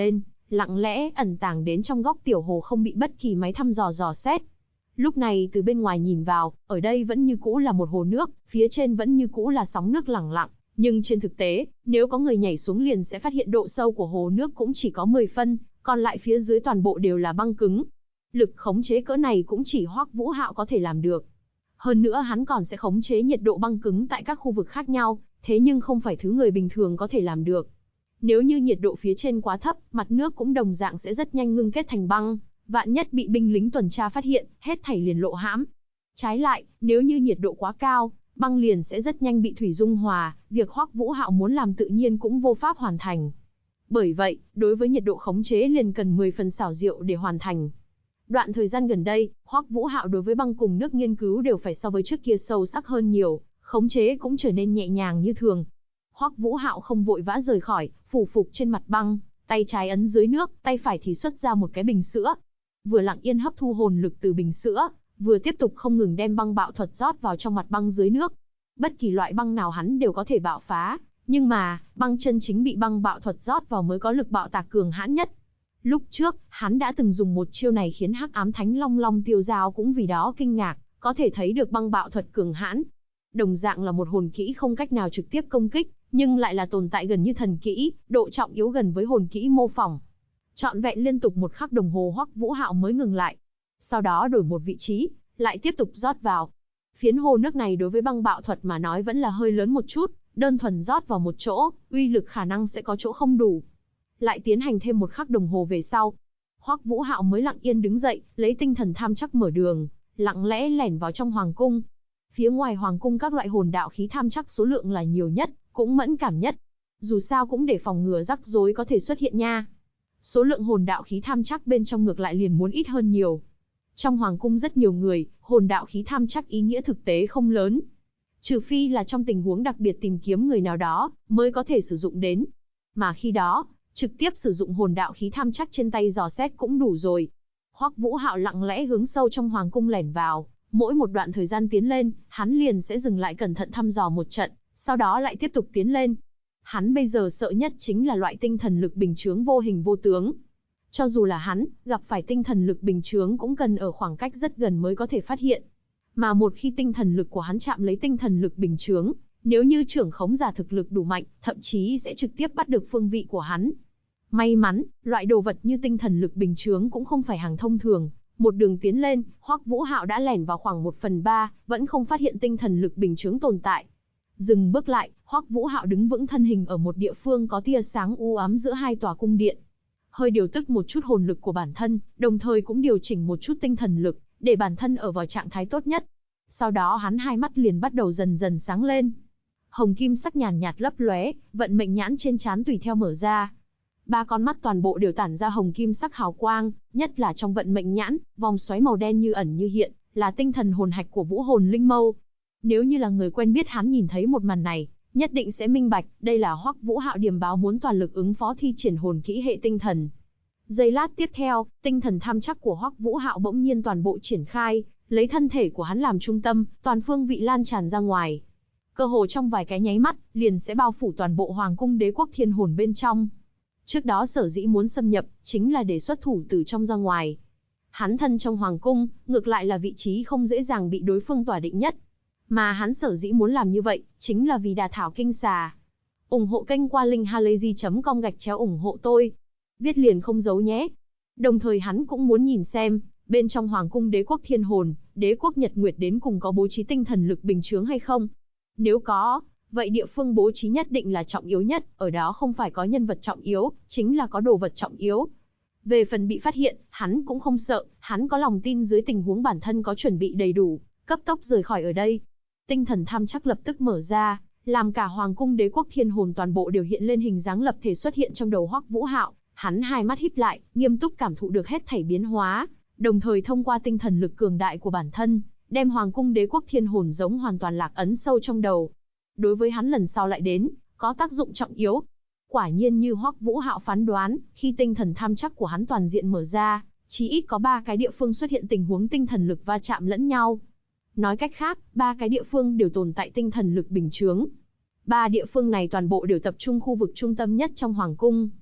lặng lẽ ẩn tàng đến trong góc tiểu hồ không bị bất kỳ máy thăm dò dò xét. Lúc này từ bên ngoài nhìn vào, ở đây vẫn như cũ là một hồ nước, phía trên vẫn như cũ là sóng nước lẳng lặng, nhưng trên thực tế, nếu có người nhảy xuống liền sẽ phát hiện độ sâu của hồ nước cũng chỉ có 10 phân, còn lại phía dưới toàn bộ đều là băng cứng. Lực khống chế cỡ này cũng chỉ Hoắc Vũ Hạo có thể làm được. Hơn nữa hắn còn sẽ khống chế nhiệt độ băng cứng tại các khu vực khác nhau, thế nhưng không phải thứ người bình thường có thể làm được. Nếu như nhiệt độ phía trên quá thấp, mặt nước cũng đồng dạng sẽ rất nhanh ngưng kết thành băng, vạn nhất bị binh lính tuần tra phát hiện, hết thảy liền lộ hãm. Trái lại, nếu như nhiệt độ quá cao, băng liền sẽ rất nhanh bị thủy dung hòa, việc Hoắc Vũ Hạo muốn làm tự nhiên cũng vô pháp hoàn thành. Bởi vậy, đối với nhiệt độ khống chế liền cần 10 phần xảo diệu để hoàn thành. Đoạn thời gian gần đây, Hoắc Vũ Hạo đối với băng cùng nước nghiên cứu đều phải so với trước kia sâu sắc hơn nhiều, khống chế cũng trở nên nhẹ nhàng như thường. Hoắc Vũ Hạo không vội vã rời khỏi, phủ phục trên mặt băng, tay trái ấn dưới nước, tay phải thì xuất ra một cái bình sữa. Vừa lặng yên hấp thu hồn lực từ bình sữa, vừa tiếp tục không ngừng đem băng bạo thuật rót vào trong mặt băng dưới nước. Bất kỳ loại băng nào hắn đều có thể bạo phá, nhưng mà, băng chân chính bị băng bạo thuật rót vào mới có lực bạo tạc cường hãn nhất. Lúc trước, hắn đã từng dùng một chiêu này khiến Hắc Ám Thánh Long Long Tiêu Dao cũng vì đó kinh ngạc, có thể thấy được băng bạo thuật cường hãn. Đồng dạng là một hồn kỹ không cách nào trực tiếp công kích, nhưng lại là tồn tại gần như thần kỹ, độ trọng yếu gần với hồn kỹ mô phỏng. Trọn vẹn liên tục 1 khắc đồng hồ Hoắc Vũ Hạo mới ngừng lại. Sau đó đổi một vị trí, lại tiếp tục rót vào. Phiến hồ nước này đối với băng bạo thuật mà nói vẫn là hơi lớn một chút, đơn thuần rót vào một chỗ, uy lực khả năng sẽ có chỗ không đủ. Lại tiến hành thêm 1 khắc đồng hồ về sau, Hoắc Vũ Hạo mới lặng yên đứng dậy, lấy tinh thần tham chắc mở đường, lặng lẽ lẻn vào trong hoàng cung. Phía ngoài hoàng cung các loại hồn đạo khí tham chắc số lượng là nhiều nhất, cũng mẫn cảm nhất. Dù sao cũng để phòng ngừa rắc rối có thể xuất hiện nha. Số lượng hồn đạo khí tham chắc bên trong ngược lại liền muốn ít hơn nhiều. Trong hoàng cung rất nhiều người, hồn đạo khí tham chắc ý nghĩa thực tế không lớn. Trừ phi là trong tình huống đặc biệt tìm kiếm người nào đó, mới có thể sử dụng đến. Mà khi đó, trực tiếp sử dụng hồn đạo khí tham chắc trên tay dò xét cũng đủ rồi. Hoắc Vũ Hạo lặng lẽ hướng sâu trong hoàng cung lẻn vào, mỗi một đoạn thời gian tiến lên, hắn liền sẽ dừng lại cẩn thận thăm dò một trận, sau đó lại tiếp tục tiến lên. Hắn bây giờ sợ nhất chính là loại tinh thần lực bình chướng vô hình vô tướng. Cho dù là hắn, gặp phải tinh thần lực bình chướng cũng cần ở khoảng cách rất gần mới có thể phát hiện. Mà một khi tinh thần lực của hắn chạm lấy tinh thần lực bình chướng, nếu như trưởng khống giả thực lực đủ mạnh, thậm chí sẽ trực tiếp bắt được phương vị của hắn. May mắn, loại đồ vật như tinh thần lực bình chướng cũng không phải hàng thông thường. Một đường tiến lên, Hoắc Vũ Hạo đã lẻn vào khoảng 1/3, vẫn không phát hiện tinh thần lực bình chướng tồn tại. Dừng bước lại, Hoắc Vũ Hạo đứng vững thân hình ở một địa phương có tia sáng u ám giữa 2 tòa cung điện. Hơi điều tức một chút hồn lực của bản thân, đồng thời cũng điều chỉnh một chút tinh thần lực, để bản thân ở vào trạng thái tốt nhất. Sau đó hắn hai mắt liền bắt đầu dần dần sáng lên. Hồng kim sắc nhàn nhạt lấp lóe, vận mệnh nhãn trên trán tùy theo mở ra. 3 con mắt toàn bộ đều tản ra hồng kim sắc hào quang, nhất là trong vận mệnh nhãn, vòng xoáy màu đen như ẩn như hiện, là tinh thần hồn hạch của Vũ Hồn Linh Mâu. Nếu như là người quen biết hắn nhìn thấy một màn này, nhất định sẽ minh bạch, đây là Hoắc Vũ Hạo điểm báo muốn toàn lực ứng phó thi triển hồn kỹ hệ tinh thần. Giây lát tiếp theo, tinh thần tham chắc của Hoắc Vũ Hạo bỗng nhiên toàn bộ triển khai, lấy thân thể của hắn làm trung tâm, toàn phương vị lan tràn ra ngoài. Cơ hồ trong vài cái nháy mắt, liền sẽ bao phủ toàn bộ hoàng cung đế quốc thiên hồn bên trong. Trước đó sở dĩ muốn xâm nhập, chính là để xuất thủ từ trong ra ngoài. Hắn thân trong hoàng cung, ngược lại là vị trí không dễ dàng bị đối phương tỏa định nhất. Mà hắn sở dĩ muốn làm như vậy, chính là vì đà thảo kinh xà. Ủng hộ kênh qua linkhalazy.com/ủng hộ tôi. Viết liền không giấu nhé. Đồng thời hắn cũng muốn nhìn xem, bên trong hoàng cung đế quốc thiên hồn, đế quốc Nhật Nguyệt đến cùng có bố trí tinh thần lực bình chướng hay không. Nếu có, vậy địa phương bố trí nhất định là trọng yếu nhất, ở đó không phải có nhân vật trọng yếu, chính là có đồ vật trọng yếu. Về phần bị phát hiện, hắn cũng không sợ, hắn có lòng tin dưới tình huống bản thân có chuẩn bị đầy đủ, cấp tốc rời khỏi ở đây. Tinh thần tham chắc lập tức mở ra, làm cả hoàng cung đế quốc thiên hồn toàn bộ đều hiện lên hình dáng lập thể xuất hiện trong đầu Hoắc Vũ Hạo. Hắn hai mắt híp lại, nghiêm túc cảm thụ được hết thảy biến hóa, đồng thời thông qua tinh thần lực cường đại của bản thân, đem hoàng cung đế quốc thiên hồn giống hoàn toàn lạc ấn sâu trong đầu. Đối với hắn lần sau lại đến, có tác dụng trọng yếu. Quả nhiên như Hoắc Vũ Hạo phán đoán, khi tinh thần tham chắc của hắn toàn diện mở ra, chí ít có 3 cái địa phương xuất hiện tình huống tinh thần lực va chạm lẫn nhau. Nói cách khác, 3 cái địa phương đều tồn tại tinh thần lực bình chướng. 3 địa phương này toàn bộ đều tập trung khu vực trung tâm nhất trong hoàng cung.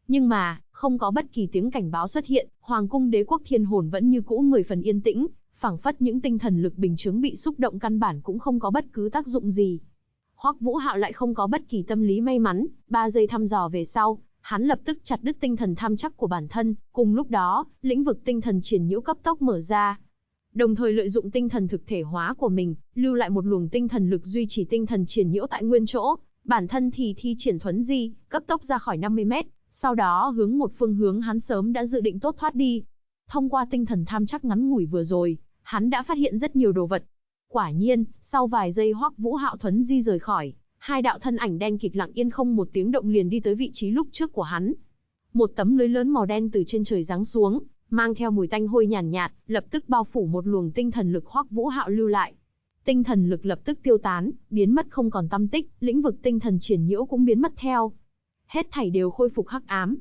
Nhưng mà, không có bất kỳ tiếng cảnh báo xuất hiện, Hoàng cung Đế quốc Thiên Hồn vẫn như cũ 10 phần yên tĩnh, phảng phất những tinh thần lực bình chướng bị xúc động căn bản cũng không có bất cứ tác dụng gì. Hoắc Vũ Hạo lại không có bất kỳ tâm lý may mắn, 3 giây thăm dò về sau, hắn lập tức chặt đứt tinh thần tham chắc của bản thân, cùng lúc đó, lĩnh vực tinh thần triển nhiễu cấp tốc mở ra. Đồng thời lợi dụng tinh thần thực thể hóa của mình, lưu lại một luồng tinh thần lực duy trì tinh thần triển nhiễu tại nguyên chỗ, bản thân thì thi triển thuấn di, cấp tốc ra khỏi 50 mét, sau đó hướng một phương hướng hắn sớm đã dự định tốt thoát đi. Thông qua tinh thần tham chắc ngắn ngủi vừa rồi, hắn đã phát hiện rất nhiều đồ vật. Quả nhiên, sau vài giây Hoắc Vũ Hạo thuấn di rời khỏi, hai đạo thân ảnh đen kịt lặng yên không một tiếng động liền đi tới vị trí lúc trước của hắn. Một tấm lưới lớn màu đen từ trên trời giáng xuống, mang theo mùi tanh hôi nhàn nhạt, lập tức bao phủ một luồng tinh thần lực Hoắc Vũ Hạo lưu lại. Tinh thần lực lập tức tiêu tán, biến mất không còn tăm tích, lĩnh vực tinh thần triển nhiễu cũng biến mất theo. Hết thảy đều khôi phục hắc ám.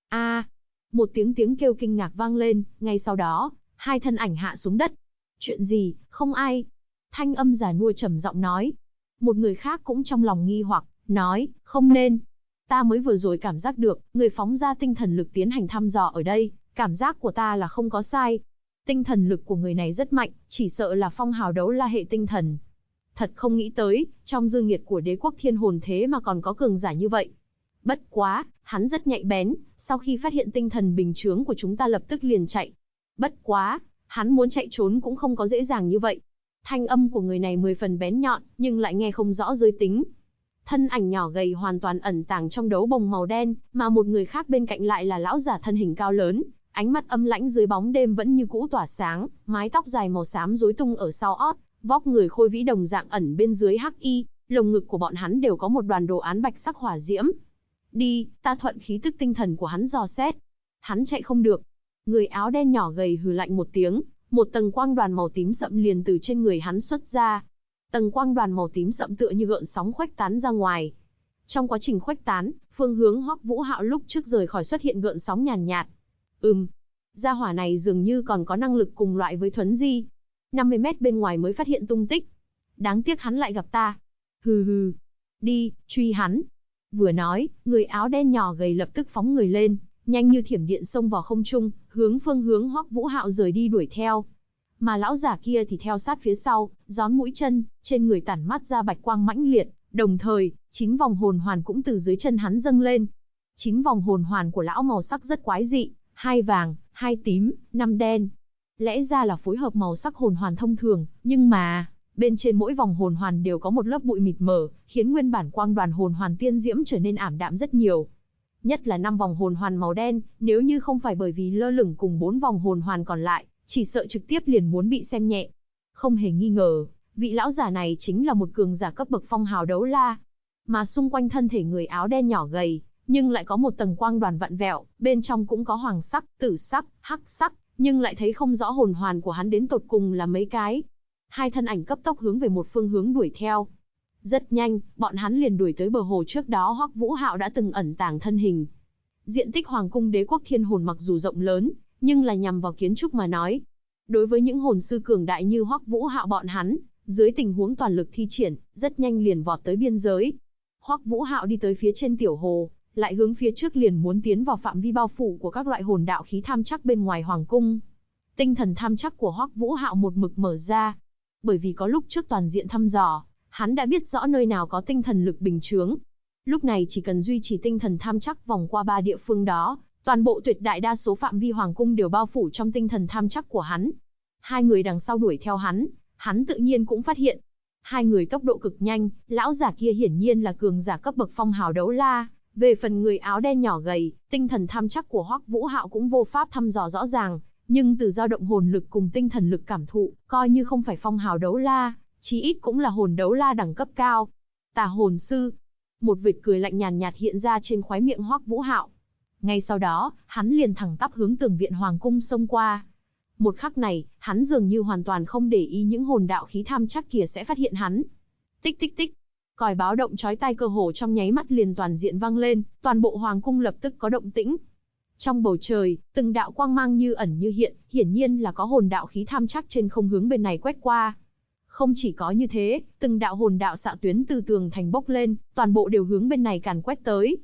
Một tiếng kêu kinh ngạc vang lên, ngay sau đó, hai thân ảnh hạ xuống đất. Chuyện gì, không ai. Thanh âm già nua trầm giọng nói. Một người khác cũng trong lòng nghi hoặc, nói, không nên. Ta mới vừa rồi cảm giác được, người phóng ra tinh thần lực tiến hành thăm dò ở đây, cảm giác của ta là không có sai. Tinh thần lực của người này rất mạnh, chỉ sợ là phong hào đấu la hệ tinh thần. Thật không nghĩ tới, trong dư nghiệt của Đế quốc Thiên Hồn thế mà còn có cường giả như vậy. Bất quá, hắn rất nhạy bén, sau khi phát hiện tinh thần bình chướng của chúng ta lập tức liền chạy. Bất quá, hắn muốn chạy trốn cũng không có dễ dàng như vậy. Thanh âm của người này 10 phần bén nhọn, nhưng lại nghe không rõ giới tính. Thân ảnh nhỏ gầy hoàn toàn ẩn tàng trong đấu bồng màu đen, mà một người khác bên cạnh lại là lão giả thân hình cao lớn, ánh mắt âm lãnh dưới bóng đêm vẫn như cũ tỏa sáng, mái tóc dài màu xám rối tung ở sau ót, vóc người khôi vĩ đồng dạng ẩn bên dưới hắc y, lồng ngực của bọn hắn đều có một đoàn đồ án bạch sắc hỏa diễm. Đi, ta thuận khí tức tinh thần của hắn dò xét. Hắn chạy không được. Người áo đen nhỏ gầy hừ lạnh một tiếng, một tầng quang đoàn màu tím sậm liền từ trên người hắn xuất ra. Tầng quang đoàn màu tím sậm tựa như gợn sóng khuếch tán ra ngoài. Trong quá trình khuếch tán, phương hướng Hoắc Vũ Hạo lúc trước rời khỏi xuất hiện gợn sóng nhàn nhạt. Gia hỏa này dường như còn có năng lực cùng loại với thuấn di. 50 mét bên ngoài mới phát hiện tung tích. Đáng tiếc hắn lại gặp ta. Hừ hừ. Đi, truy hắn. Vừa nói, người áo đen nhỏ gầy lập tức phóng người lên, nhanh như thiểm điện xông vào không trung, hướng phương hướng Hoắc Vũ Hạo rời đi đuổi theo. Mà lão giả kia thì theo sát phía sau, gión mũi chân, trên người tản mát ra bạch quang mãnh liệt, đồng thời, 9 vòng hồn hoàn cũng từ dưới chân hắn dâng lên. 9 vòng hồn hoàn của lão màu sắc rất quái dị, 2 vàng, 2 tím, 5 đen. Lẽ ra là phối hợp màu sắc hồn hoàn thông thường, nhưng mà, bên trên mỗi vòng hồn hoàn đều có một lớp bụi mịt mờ, khiến nguyên bản quang đoàn hồn hoàn tiên diễm trở nên ảm đạm rất nhiều. Nhất là 5 vòng hồn hoàn màu đen, nếu như không phải bởi vì lơ lửng cùng 4 vòng hồn hoàn còn lại, chỉ sợ trực tiếp liền muốn bị xem nhẹ. Không hề nghi ngờ, vị lão giả này chính là một cường giả cấp bậc phong hào đấu la. Mà xung quanh thân thể người áo đen nhỏ gầy, nhưng lại có một tầng quang đoàn vặn vẹo, bên trong cũng có hoàng sắc, tử sắc, hắc sắc, nhưng lại thấy không rõ hồn hoàn của hắn đến tột cùng là mấy cái. Hai thân ảnh cấp tốc hướng về một phương hướng đuổi theo. Rất nhanh, bọn hắn liền đuổi tới bờ hồ trước đó Hoắc Vũ Hạo đã từng ẩn tàng thân hình. Diện tích Hoàng cung Đế quốc Thiên Hồn mặc dù rộng lớn, nhưng là nhằm vào kiến trúc mà nói. Đối với những hồn sư cường đại như Hoắc Vũ Hạo bọn hắn, dưới tình huống toàn lực thi triển, rất nhanh liền vọt tới biên giới. Hoắc Vũ Hạo đi tới phía trên tiểu hồ, lại hướng phía trước liền muốn tiến vào phạm vi bao phủ của các loại hồn đạo khí tham chắc bên ngoài hoàng cung. Tinh thần tham chắc của Hoắc Vũ Hạo một mực mở ra, bởi vì có lúc trước toàn diện thăm dò, hắn đã biết rõ nơi nào có tinh thần lực bình chướng. Lúc này chỉ cần duy trì tinh thần tham chắc vòng qua 3 địa phương đó, toàn bộ tuyệt đại đa số phạm vi hoàng cung đều bao phủ trong tinh thần tham chắc của hắn. Hai người đằng sau đuổi theo hắn tự nhiên cũng phát hiện. Hai người tốc độ cực nhanh, lão giả kia hiển nhiên là cường giả cấp bậc phong hào đấu la. Về phần người áo đen nhỏ gầy, tinh thần tham chắc của Hoắc Vũ Hạo cũng vô pháp thăm dò rõ ràng, nhưng từ dao động hồn lực cùng tinh thần lực cảm thụ, coi như không phải phong hào đấu la, chí ít cũng là hồn đấu la đẳng cấp cao. Tà hồn sư. Một vệt cười lạnh nhàn nhạt hiện ra trên khóe miệng Hoắc Vũ Hạo. Ngay sau đó, hắn liền thẳng tắp hướng tường viện hoàng cung xông qua. Một khắc này, hắn dường như hoàn toàn không để ý những hồn đạo khí tham chắc kia sẽ phát hiện hắn. Tích tích tích. Còi báo động chói tai cơ hồ trong nháy mắt liền toàn diện vang lên, toàn bộ hoàng cung lập tức có động tĩnh. Trong bầu trời, từng đạo quang mang như ẩn như hiện, hiển nhiên là có hồn đạo khí tham chắc trên không hướng bên này quét qua. Không chỉ có như thế, từng đạo hồn đạo xạ tuyến từ tường thành bốc lên, toàn bộ đều hướng bên này càn quét tới.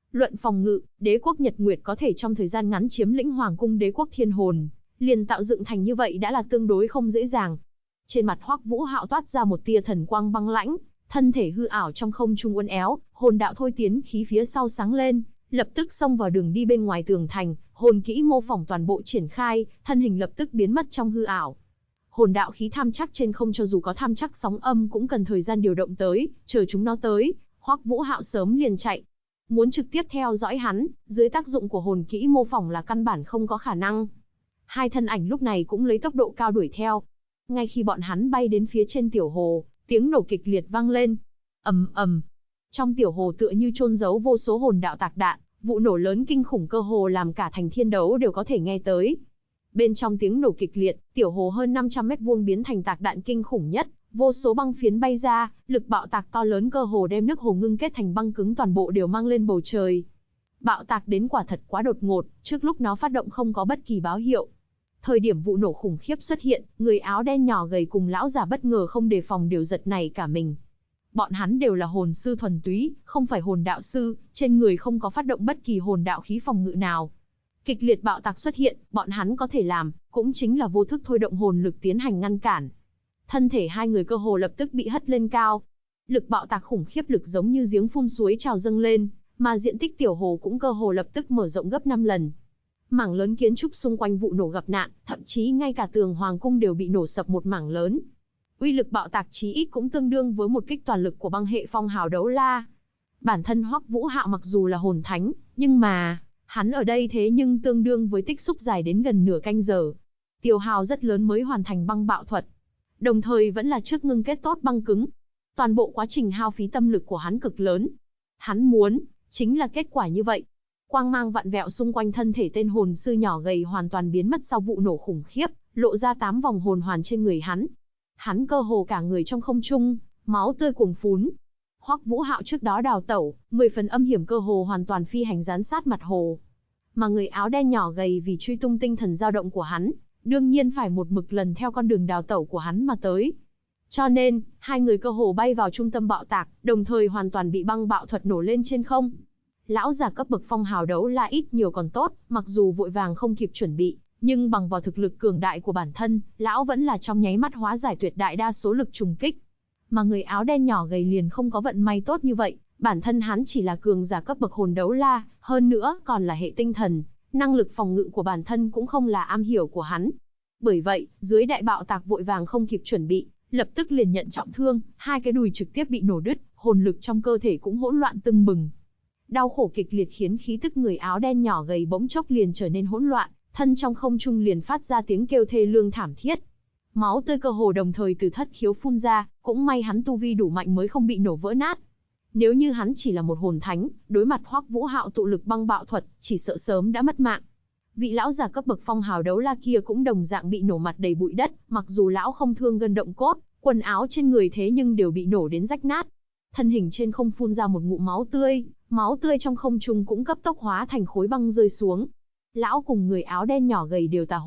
Luận phòng ngự, đế quốc Nhật Nguyệt có thể trong thời gian ngắn chiếm lĩnh Hoàng cung đế quốc Thiên Hồn, liền tạo dựng thành như vậy đã là tương đối không dễ dàng. Trên mặt Hoắc Vũ Hạo toát ra một tia thần quang băng lãnh, thân thể hư ảo trong không trung uốn éo, hồn đạo thôi tiến khí phía sau sáng lên, lập tức xông vào đường đi bên ngoài tường thành, hồn kỹ mô phỏng toàn bộ triển khai, thân hình lập tức biến mất trong hư ảo. Hồn đạo khí tham chắc trên không cho dù có tham chắc sóng âm cũng cần thời gian điều động tới, chờ chúng nó tới, Hoắc Vũ Hạo sớm liền chạy. Muốn trực tiếp theo dõi hắn, dưới tác dụng của hồn kỹ mô phỏng là căn bản không có khả năng. Hai thân ảnh lúc này cũng lấy tốc độ cao đuổi theo. Ngay khi bọn hắn bay đến phía trên tiểu hồ, tiếng nổ kịch liệt vang lên. Ầm ầm. Trong tiểu hồ tựa như chôn giấu vô số hồn đạo tạc đạn, vụ nổ lớn kinh khủng cơ hồ làm cả thành thiên đấu đều có thể nghe tới. Bên trong tiếng nổ kịch liệt, tiểu hồ hơn 500 mét vuông biến thành tạc đạn kinh khủng nhất, vô số băng phiến bay ra, lực bạo tạc to lớn cơ hồ đem nước hồ ngưng kết thành băng cứng toàn bộ đều mang lên bầu trời. Bạo tạc đến quả thật quá đột ngột, trước lúc nó phát động không có bất kỳ báo hiệu. Thời điểm vụ nổ khủng khiếp xuất hiện, người áo đen nhỏ gầy cùng lão già bất ngờ không đề phòng đều giật nảy cả mình. Bọn hắn đều là hồn sư thuần túy, không phải hồn đạo sư, trên người không có phát động bất kỳ hồn đạo khí phòng ngự nào. Kịch liệt bạo tạc xuất hiện, bọn hắn có thể làm, cũng chính là vô thức thôi động hồn lực tiến hành ngăn cản. Thân thể hai người cơ hồ lập tức bị hất lên cao. Lực bạo tạc khủng khiếp lực giống như giếng phun suối trào dâng lên, mà diện tích tiểu hồ cũng cơ hồ lập tức mở rộng gấp 5 lần. Mảng lớn kiến trúc xung quanh vụ nổ gặp nạn, thậm chí ngay cả tường hoàng cung đều bị nổ sập một mảng lớn. Uy lực bạo tạc chí ít cũng tương đương với một kích toàn lực của băng hệ phong hào đấu la. Bản thân Hoắc Vũ Hạo mặc dù là hồn thánh, nhưng mà hắn ở đây thế nhưng tương đương với tích xúc dài đến gần nửa canh giờ. Tiêu hao rất lớn mới hoàn thành băng bạo thuật. Đồng thời vẫn là trước ngưng kết tốt băng cứng. Toàn bộ quá trình hao phí tâm lực của hắn cực lớn. Hắn muốn, chính là kết quả như vậy. Quang mang vặn vẹo xung quanh thân thể tên hồn sư nhỏ gầy hoàn toàn biến mất sau vụ nổ khủng khiếp, lộ ra 8 vòng hồn hoàn trên người hắn. Hắn cơ hồ cả người trong không trung, máu tươi cuồng phún. Hoắc Vũ Hạo trước đó đào tẩu, 10 phần âm hiểm cơ hồ hoàn toàn phi hành gián sát mặt hồ. Mà người áo đen nhỏ gầy vì truy tung tinh thần dao động của hắn, đương nhiên phải một mực lần theo con đường đào tẩu của hắn mà tới. Cho nên, hai người cơ hồ bay vào trung tâm bạo tạc, đồng thời hoàn toàn bị băng bạo thuật nổ lên trên không. Lão già cấp bậc phong hào đấu la ít nhiều còn tốt, mặc dù vội vàng không kịp chuẩn bị, nhưng bằng vào thực lực cường đại của bản thân, lão vẫn là trong nháy mắt hóa giải tuyệt đại đa số lực trùng kích. Mà người áo đen nhỏ gầy liền không có vận may tốt như vậy, bản thân hắn chỉ là cường giả cấp bậc hồn đấu la, hơn nữa còn là hệ tinh thần, năng lực phòng ngự của bản thân cũng không là am hiểu của hắn. Bởi vậy, dưới đại bạo tạc vội vàng không kịp chuẩn bị, lập tức liền nhận trọng thương, hai cái đùi trực tiếp bị nổ đứt, hồn lực trong cơ thể cũng hỗn loạn tưng bừng. Đau khổ kịch liệt khiến khí tức người áo đen nhỏ gầy bỗng chốc liền trở nên hỗn loạn, thân trong không trung liền phát ra tiếng kêu thê lương thảm thiết. Máu tươi cơ hồ đồng thời từ thất khiếu phun ra, cũng may hắn tu vi đủ mạnh mới không bị nổ vỡ nát. Nếu như hắn chỉ là một hồn thánh, đối mặt Hoắc Vũ Hạo tụ lực băng bạo thuật, chỉ sợ sớm đã mất mạng. Vị lão già cấp bậc phong hào đấu la kia cũng đồng dạng bị nổ mặt đầy bụi đất, mặc dù lão không thương gân động cốt, quần áo trên người thế nhưng đều bị nổ đến rách nát. Thân hình trên không phun ra một ngụm máu tươi trong không trung cũng cấp tốc hóa thành khối băng rơi xuống. Lão cùng người áo đen nhỏ gầy đều tà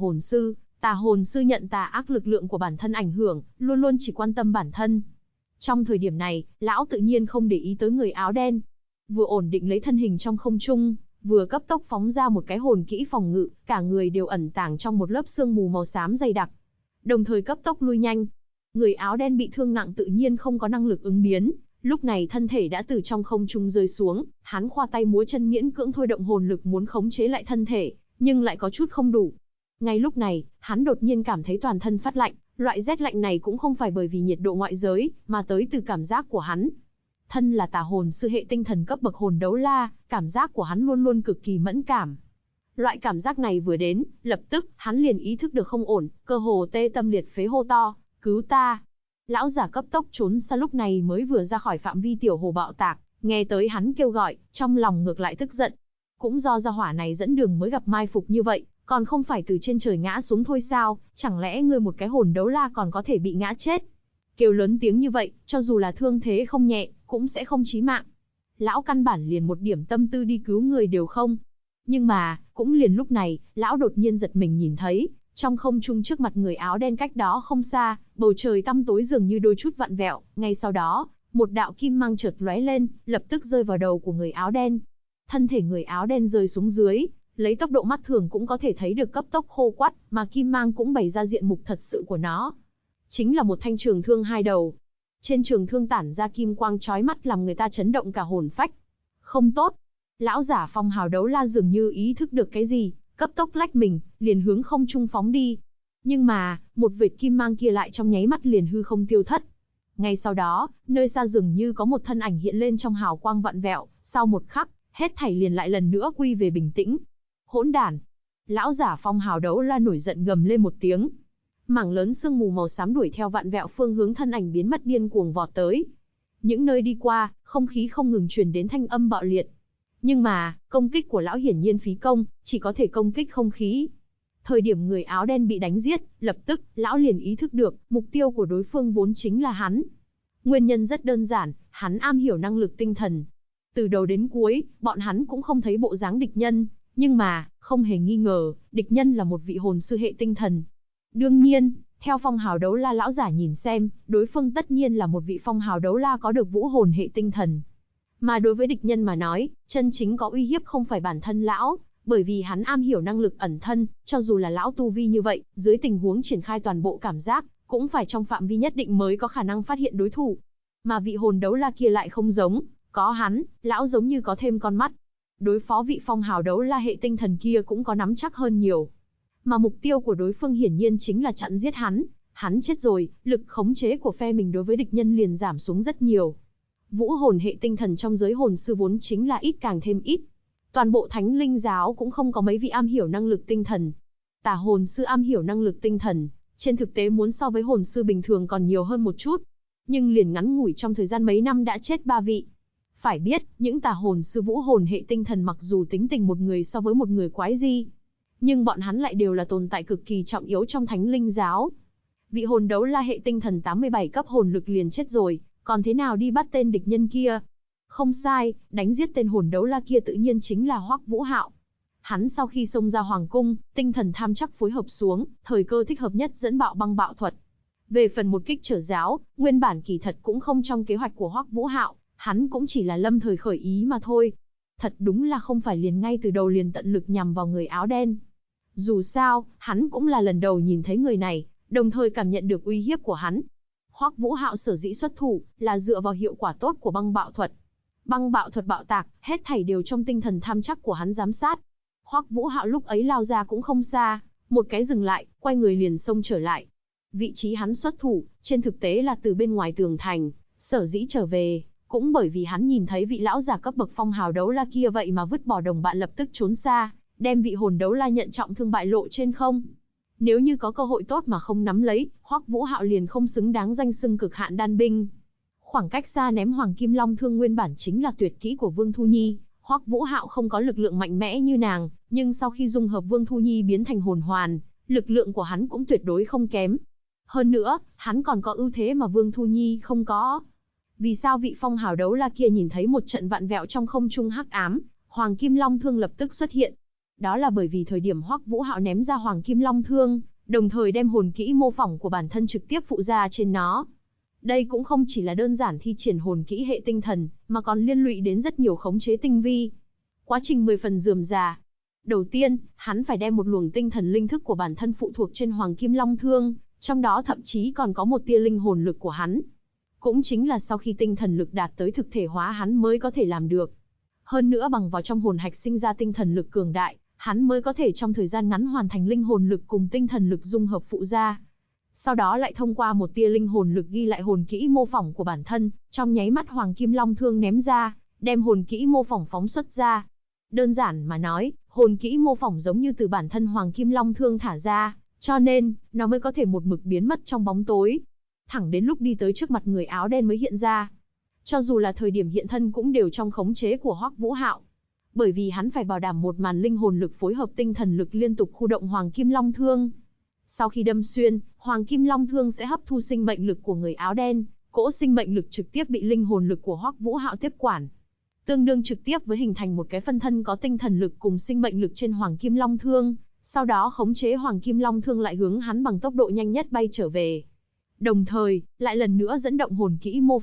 hồn sư nhận tà ác lực lượng của bản thân ảnh hưởng, luôn luôn chỉ quan tâm bản thân. Trong thời điểm này, lão tự nhiên không để ý tới người áo đen. Vừa ổn định lấy thân hình trong không trung, vừa cấp tốc phóng ra một cái hồn kỹ phòng ngự, cả người đều ẩn tàng trong một lớp sương mù màu xám dày đặc. Đồng thời cấp tốc lui nhanh. Người áo đen bị thương nặng tự nhiên không có năng lực ứng biến, lúc này thân thể đã từ trong không trung rơi xuống, hắn khoa tay múa chân miễn cưỡng thôi động hồn lực muốn khống chế lại thân thể, nhưng lại có chút không đủ. Ngay lúc này, hắn đột nhiên cảm thấy toàn thân phát lạnh, loại rét lạnh này cũng không phải bởi vì nhiệt độ ngoại giới, mà tới từ cảm giác của hắn. Thân là tà hồn sư hệ tinh thần cấp bậc hồn đấu la, cảm giác của hắn luôn luôn cực kỳ mẫn cảm. Loại cảm giác này vừa đến, lập tức, hắn liền ý thức được không ổn, cơ hồ tê tâm liệt phế hô to, cứu ta. Lão giả cấp tốc trốn xa lúc này mới vừa ra khỏi phạm vi tiểu hồ bạo tạc, nghe tới hắn kêu gọi, trong lòng ngược lại tức giận. Cũng do gia hỏa này dẫn đường mới gặp mai phục như vậy, còn không phải từ trên trời ngã xuống thôi sao, chẳng lẽ ngươi một cái hồn đấu la còn có thể bị ngã chết. Kêu lớn tiếng như vậy, cho dù là thương thế không nhẹ, cũng sẽ không chí mạng. Lão căn bản liền một điểm tâm tư đi cứu người đều không. Nhưng mà, cũng liền lúc này, lão đột nhiên giật mình nhìn thấy, trong không trung trước mặt người áo đen cách đó không xa, bầu trời tăm tối dường như đôi chút vặn vẹo, ngay sau đó, một đạo kim mang chợt lóe lên, lập tức rơi vào đầu của người áo đen. Thân thể người áo đen rơi xuống dưới, lấy tốc độ mắt thường cũng có thể thấy được cấp tốc khô quắt, mà kim mang cũng bày ra diện mục thật sự của nó. Chính là một thanh trường thương hai đầu. Trên trường thương tản ra kim quang chói mắt làm người ta chấn động cả hồn phách. Không tốt. Lão giả Phong Hào Đấu La dường như ý thức được cái gì, cấp tốc lách mình, liền hướng không trung phóng đi. Nhưng mà, một vệt kim mang kia lại trong nháy mắt liền hư không tiêu thất. Ngay sau đó, nơi xa dường như có một thân ảnh hiện lên trong hào quang vặn vẹo, sau một khắc, hết thảy liền lại lần nữa quy về bình tĩnh. Hỗn đản! Lão giả Phong Hào Đấu La nổi giận gầm lên một tiếng. Mảng lớn sương mù màu xám đuổi theo vặn vẹo phương hướng thân ảnh biến mất điên cuồng vọt tới. Những nơi đi qua, không khí không ngừng truyền đến thanh âm bạo liệt. Nhưng mà, công kích của lão hiển nhiên phí công, chỉ có thể công kích không khí. Thời điểm người áo đen bị đánh giết, lập tức, lão liền ý thức được, mục tiêu của đối phương vốn chính là hắn. Nguyên nhân rất đơn giản, hắn am hiểu năng lực tinh thần. Từ đầu đến cuối, bọn hắn cũng không thấy bộ dáng địch nhân, nhưng mà, không hề nghi ngờ, địch nhân là một vị hồn sư hệ tinh thần. Đương nhiên, theo Phong Hào Đấu La lão giả nhìn xem, đối phương tất nhiên là một vị Phong Hào Đấu La có được vũ hồn hệ tinh thần. Mà đối với địch nhân mà nói, chân chính có uy hiếp không phải bản thân lão, bởi vì hắn am hiểu năng lực ẩn thân, cho dù là lão tu vi như vậy, dưới tình huống triển khai toàn bộ cảm giác, cũng phải trong phạm vi nhất định mới có khả năng phát hiện đối thủ. Mà vị hồn đấu la kia lại không giống, có hắn, lão giống như có thêm con mắt. Đối phó vị Phong Hào Đấu La hệ tinh thần kia cũng có nắm chắc hơn nhiều. Mà mục tiêu của đối phương hiển nhiên chính là chặn giết hắn. Hắn chết rồi, lực khống chế của phe mình đối với địch nhân liền giảm xuống rất nhiều. Vũ hồn hệ tinh thần trong giới hồn sư vốn chính là ít càng thêm ít. Toàn bộ Thánh Linh giáo cũng không có mấy vị am hiểu năng lực tinh thần. Tà hồn sư am hiểu năng lực tinh thần, trên thực tế muốn so với hồn sư bình thường còn nhiều hơn một chút. Nhưng liền ngắn ngủi trong thời gian mấy năm đã chết 3 vị. Phải biết, những tà hồn sư vũ hồn hệ tinh thần mặc dù tính tình một người so với một người quái dị, nhưng bọn hắn lại đều là tồn tại cực kỳ trọng yếu trong Thánh Linh giáo. Vị hồn đấu la hệ tinh thần 87 cấp hồn lực liền chết rồi, còn thế nào đi bắt tên địch nhân kia? Không sai, đánh giết tên hồn đấu la kia tự nhiên chính là Hoắc Vũ Hạo. Hắn sau khi xông ra hoàng cung, tinh thần tham chắc phối hợp xuống, thời cơ thích hợp nhất dẫn bạo băng bạo thuật. Về phần một kích trở giáo, nguyên bản kỳ thật cũng không trong kế hoạch của Hoắc Vũ Hạo, hắn cũng chỉ là lâm thời khởi ý mà thôi. Thật đúng là không phải liền ngay từ đầu liền tận lực nhằm vào người áo đen. Dù sao, hắn cũng là lần đầu nhìn thấy người này, đồng thời cảm nhận được uy hiếp của hắn. Hoắc Vũ Hạo sở dĩ xuất thủ, là dựa vào hiệu quả tốt của băng bạo thuật. Băng bạo thuật bạo tạc, hết thảy đều trong tinh thần tham chắc của hắn giám sát. Hoắc Vũ Hạo lúc ấy lao ra cũng không xa, một cái dừng lại, quay người liền xông trở lại. Vị trí hắn xuất thủ, trên thực tế là từ bên ngoài tường thành, sở dĩ trở về, cũng bởi vì hắn nhìn thấy vị lão giả cấp bậc Phong Hào Đấu La kia vậy mà vứt bỏ đồng bạn lập tức trốn xa, đem vị hồn đấu la nhận trọng thương bại lộ trên không. Nếu như có cơ hội tốt mà không nắm lấy, Hoắc Vũ Hạo liền không xứng đáng danh xưng cực hạn đan binh. Khoảng cách xa ném Hoàng Kim Long Thương nguyên bản chính là tuyệt kỹ của Vương Thu Nhi, Hoắc Vũ Hạo không có lực lượng mạnh mẽ như nàng, nhưng sau khi dung hợp Vương Thu Nhi biến thành hồn hoàn, lực lượng của hắn cũng tuyệt đối không kém. Hơn nữa, hắn còn có ưu thế mà Vương Thu Nhi không có. Vì sao vị Phong Hào Đấu La kia nhìn thấy một trận vạn vẹo trong không trung hắc ám, Hoàng Kim Long Thương lập tức xuất hiện? Đó là bởi vì thời điểm Hoắc Vũ Hạo ném ra Hoàng Kim Long Thương, đồng thời đem hồn kỹ mô phỏng của bản thân trực tiếp phụ ra trên nó. Đây cũng không chỉ là đơn giản thi triển hồn kỹ hệ tinh thần, mà còn liên lụy đến rất nhiều khống chế tinh vi. Quá trình 10 phần rườm rà. Đầu tiên, hắn phải đem một luồng tinh thần linh thức của bản thân phụ thuộc trên Hoàng Kim Long Thương, trong đó thậm chí còn có một tia linh hồn lực của hắn. Cũng chính là sau khi tinh thần lực đạt tới thực thể hóa hắn mới có thể làm được. Hơn nữa bằng vào trong hồn hạch sinh ra tinh thần lực cường đại, hắn mới có thể trong thời gian ngắn hoàn thành linh hồn lực cùng tinh thần lực dung hợp phụ ra. Sau đó lại thông qua một tia linh hồn lực ghi lại hồn kỹ mô phỏng của bản thân, trong nháy mắt Hoàng Kim Long Thương ném ra, đem hồn kỹ mô phỏng phóng xuất ra. Đơn giản mà nói, hồn kỹ mô phỏng giống như từ bản thân Hoàng Kim Long Thương thả ra, cho nên, nó mới có thể một mực biến mất trong bóng tối. Thẳng đến lúc đi tới trước mặt người áo đen mới hiện ra. Cho dù là thời điểm hiện thân cũng đều trong khống chế của Hoắc Vũ Hạo. Bởi vì hắn phải bảo đảm một màn linh hồn lực phối hợp tinh thần lực liên tục khu động Hoàng Kim Long Thương. Sau khi đâm xuyên, Hoàng Kim Long Thương sẽ hấp thu sinh mệnh lực của người áo đen, cỗ sinh mệnh lực trực tiếp bị linh hồn lực của Hoắc Vũ Hạo tiếp quản. Tương đương trực tiếp với hình thành một cái phân thân có tinh thần lực cùng sinh mệnh lực trên Hoàng Kim Long Thương, sau đó khống chế Hoàng Kim Long Thương lại hướng hắn bằng tốc độ nhanh nhất bay trở về. Đồng thời, lại lần nữa dẫn động hồn kỹ mô phỏng,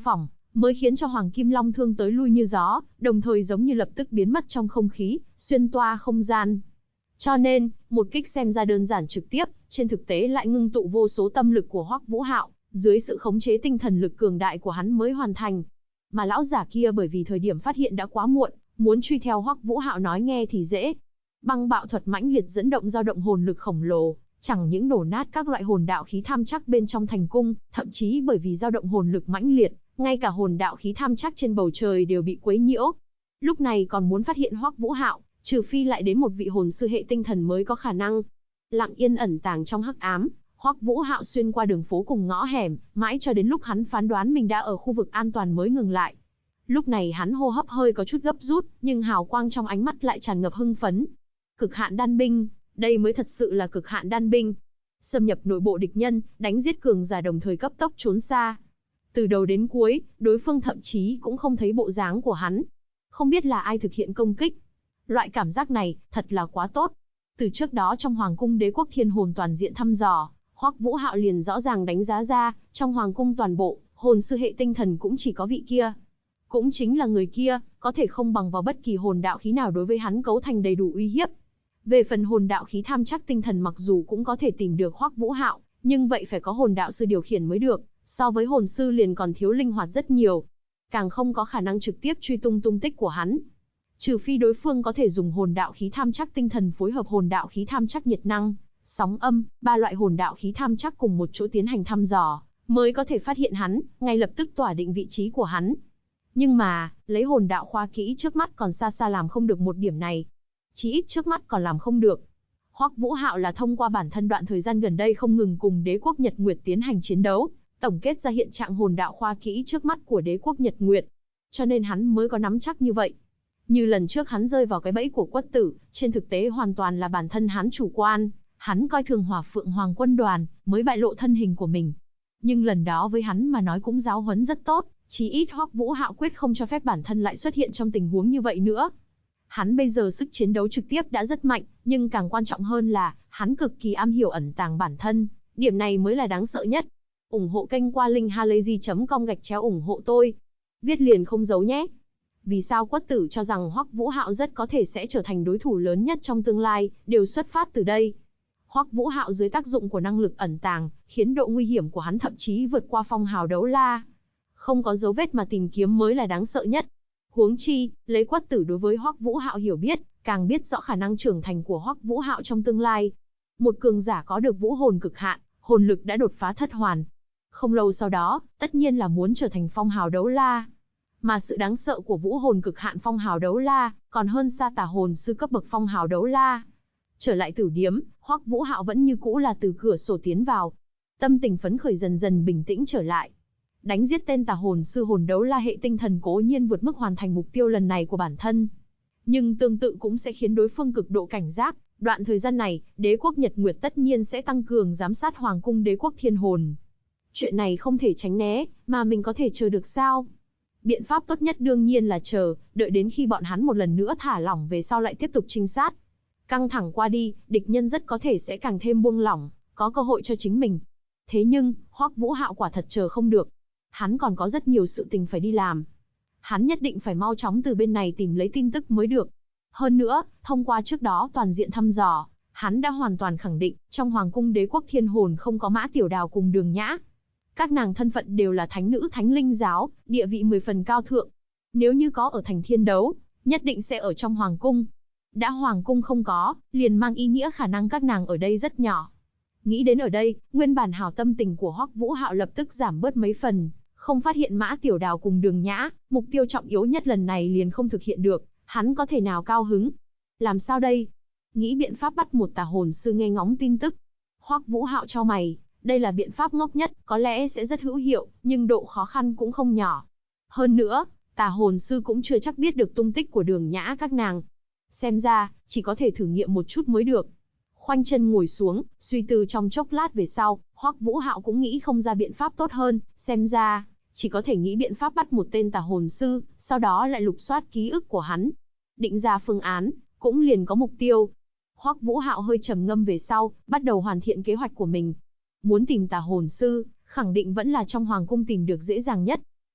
mới khiến cho Hoàng Kim Long Thương tới lui như gió, đồng thời giống như lập tức biến mất trong không khí, xuyên toa không gian. Cho nên, một kích xem ra đơn giản trực tiếp, trên thực tế lại ngưng tụ vô số tâm lực của Hoắc Vũ Hạo, dưới sự khống chế tinh thần lực cường đại của hắn mới hoàn thành. Mà lão giả kia bởi vì thời điểm phát hiện đã quá muộn, muốn truy theo Hoắc Vũ Hạo nói nghe thì dễ. Băng bạo thuật mãnh liệt dẫn động dao động hồn lực khổng lồ, chẳng những nổ nát các loại hồn đạo khí tham chắc bên trong thành cung, thậm chí bởi vì dao động hồn lực mãnh liệt, ngay cả hồn đạo khí tham chắc trên bầu trời đều bị quấy nhiễu. Lúc này còn muốn phát hiện Hoắc Vũ Hạo, trừ phi lại đến một vị hồn sư hệ tinh thần mới có khả năng. Lặng yên ẩn tàng trong hắc ám, Hoắc Vũ Hạo xuyên qua đường phố cùng ngõ hẻm, mãi cho đến lúc hắn phán đoán mình đã ở khu vực an toàn mới ngừng lại. Lúc này hắn hô hấp hơi có chút gấp rút, nhưng hào quang trong ánh mắt lại tràn ngập hưng phấn. Cực hạn đan binh, đây mới thật sự là cực hạn đan binh. Xâm nhập nội bộ địch nhân, đánh giết cường giả đồng thời cấp tốc trốn xa. Từ đầu đến cuối, đối phương thậm chí cũng không thấy bộ dáng của hắn. Không biết là ai thực hiện công kích. Loại cảm giác này, thật là quá tốt. Từ trước đó trong Hoàng cung Đế quốc Thiên Hồn toàn diện thăm dò, Hoắc Vũ Hạo liền rõ ràng đánh giá ra, trong Hoàng cung toàn bộ, hồn sư hệ tinh thần cũng chỉ có vị kia. Cũng chính là người kia, có thể không bằng vào bất kỳ hồn đạo khí nào đối với hắn cấu thành đầy đủ uy hiếp. Về phần hồn đạo khí tham chắc tinh thần mặc dù cũng có thể tìm được Hoắc Vũ Hạo, nhưng vậy phải có hồn đạo sư điều khiển mới được, so với hồn sư liền còn thiếu linh hoạt rất nhiều. Càng không có khả năng trực tiếp truy tung tung tích của hắn. Trừ phi đối phương có thể dùng hồn đạo khí tham chắc tinh thần phối hợp hồn đạo khí tham chắc nhiệt năng, sóng âm, ba loại hồn đạo khí tham chắc cùng một chỗ tiến hành thăm dò, mới có thể phát hiện hắn, ngay lập tức tỏa định vị trí của hắn. Nhưng mà, lấy hồn đạo khoa kỹ trước mắt còn xa xa làm không được một điểm này. Chí ít trước mắt còn làm không được. Hoắc Vũ Hạo là thông qua bản thân đoạn thời gian gần đây không ngừng cùng đế quốc Nhật Nguyệt tiến hành chiến đấu, tổng kết ra hiện trạng hồn đạo khoa kỹ trước mắt của đế quốc Nhật Nguyệt. Cho nên hắn mới có nắm chắc như vậy. Như lần trước hắn rơi vào cái bẫy của Quất Tử, trên thực tế hoàn toàn là bản thân hắn chủ quan, hắn coi thường Hỏa Phượng Hoàng quân đoàn, mới bại lộ thân hình của mình. Nhưng lần đó với hắn mà nói cũng giáo huấn rất tốt, chí ít Hoắc Vũ Hạo quyết không cho phép bản thân lại xuất hiện trong tình huống như vậy nữa. Hắn bây giờ sức chiến đấu trực tiếp đã rất mạnh, nhưng càng quan trọng hơn là, hắn cực kỳ am hiểu ẩn tàng bản thân, điểm này mới là đáng sợ nhất. Ủng hộ kênh qua linkhalazy.com/ủng hộ tôi. Viết liền không giấu nhé. Vì sao Quất Tử cho rằng Hoắc Vũ Hạo rất có thể sẽ trở thành đối thủ lớn nhất trong tương lai, đều xuất phát từ đây. Hoắc Vũ Hạo dưới tác dụng của năng lực ẩn tàng, khiến độ nguy hiểm của hắn thậm chí vượt qua Phong Hào Đấu La. Không có dấu vết mà tìm kiếm mới là đáng sợ nhất. Huống chi, lấy Quất Tử đối với Hoắc Vũ Hạo hiểu biết, càng biết rõ khả năng trưởng thành của Hoắc Vũ Hạo trong tương lai. Một cường giả có được vũ hồn cực hạn, hồn lực đã đột phá thất hoàn. Không lâu sau đó, tất nhiên là muốn trở thành Phong Hào Đấu La. Mà sự đáng sợ của vũ hồn cực hạn Phong Hào Đấu La, còn hơn xa tà hồn sư cấp bậc Phong Hào Đấu La. Trở lại tử điếm, Hoắc Vũ Hạo vẫn như cũ là từ cửa sổ tiến vào. Tâm tình phấn khởi dần dần bình tĩnh trở lại. Đánh giết tên tà hồn sư hồn đấu la hệ tinh thần cố nhiên vượt mức hoàn thành mục tiêu lần này của bản thân. Nhưng tương tự cũng sẽ khiến đối phương cực độ cảnh giác. Đoạn thời gian này, đế quốc Nhật Nguyệt tất nhiên sẽ tăng cường giám sát Hoàng cung đế quốc Thiên Hồn. Chuyện này không thể tránh né, mà mình có thể chờ được sao? Biện pháp tốt nhất đương nhiên là chờ, đợi đến khi bọn hắn một lần nữa thả lỏng về sau lại tiếp tục trinh sát. Căng thẳng qua đi, địch nhân rất có thể sẽ càng thêm buông lỏng, có cơ hội cho chính mình. Thế nhưng, Hoắc Vũ Hạo quả thật chờ không được. Hắn còn có rất nhiều sự tình phải đi làm. Hắn nhất định phải mau chóng từ bên này tìm lấy tin tức mới được. Hơn nữa, thông qua trước đó toàn diện thăm dò, hắn đã hoàn toàn khẳng định, trong Hoàng cung đế quốc Thiên Hồn không có Mã Tiểu Đào cùng Đường Nhã. Các nàng thân phận đều là thánh nữ Thánh Linh giáo, địa vị 10 phần cao thượng. Nếu như có ở thành Thiên Đấu, nhất định sẽ ở trong Hoàng cung. Đã Hoàng cung không có, liền mang ý nghĩa khả năng các nàng ở đây rất nhỏ. Nghĩ đến ở đây, nguyên bản hảo tâm tình của Hoắc Vũ Hạo lập tức giảm bớt mấy phần. Không phát hiện Mã Tiểu Đào cùng Đường Nhã, mục tiêu trọng yếu nhất lần này liền không thực hiện được, hắn có thể nào cao hứng? Làm sao đây? Nghĩ biện pháp bắt một tà hồn sư nghe ngóng tin tức. Hoắc Vũ Hạo chau mày, đây là biện pháp ngốc nhất, có lẽ sẽ rất hữu hiệu, nhưng độ khó khăn cũng không nhỏ. Hơn nữa, tà hồn sư cũng chưa chắc biết được tung tích của Đường Nhã các nàng. Xem ra, chỉ có thể thử nghiệm một chút mới được. Khoanh chân ngồi xuống, suy tư trong chốc lát về sau, Hoắc Vũ Hạo cũng nghĩ không ra biện pháp tốt hơn, xem ra, chỉ có thể nghĩ biện pháp bắt một tên tà hồn sư, sau đó lại lục soát ký ức của hắn. Định ra phương án, cũng liền có mục tiêu. Hoắc Vũ Hạo hơi trầm ngâm về sau, bắt đầu hoàn thiện kế hoạch của mình. Muốn tìm tà hồn sư, khẳng định vẫn là trong Hoàng cung tìm được dễ dàng nhất.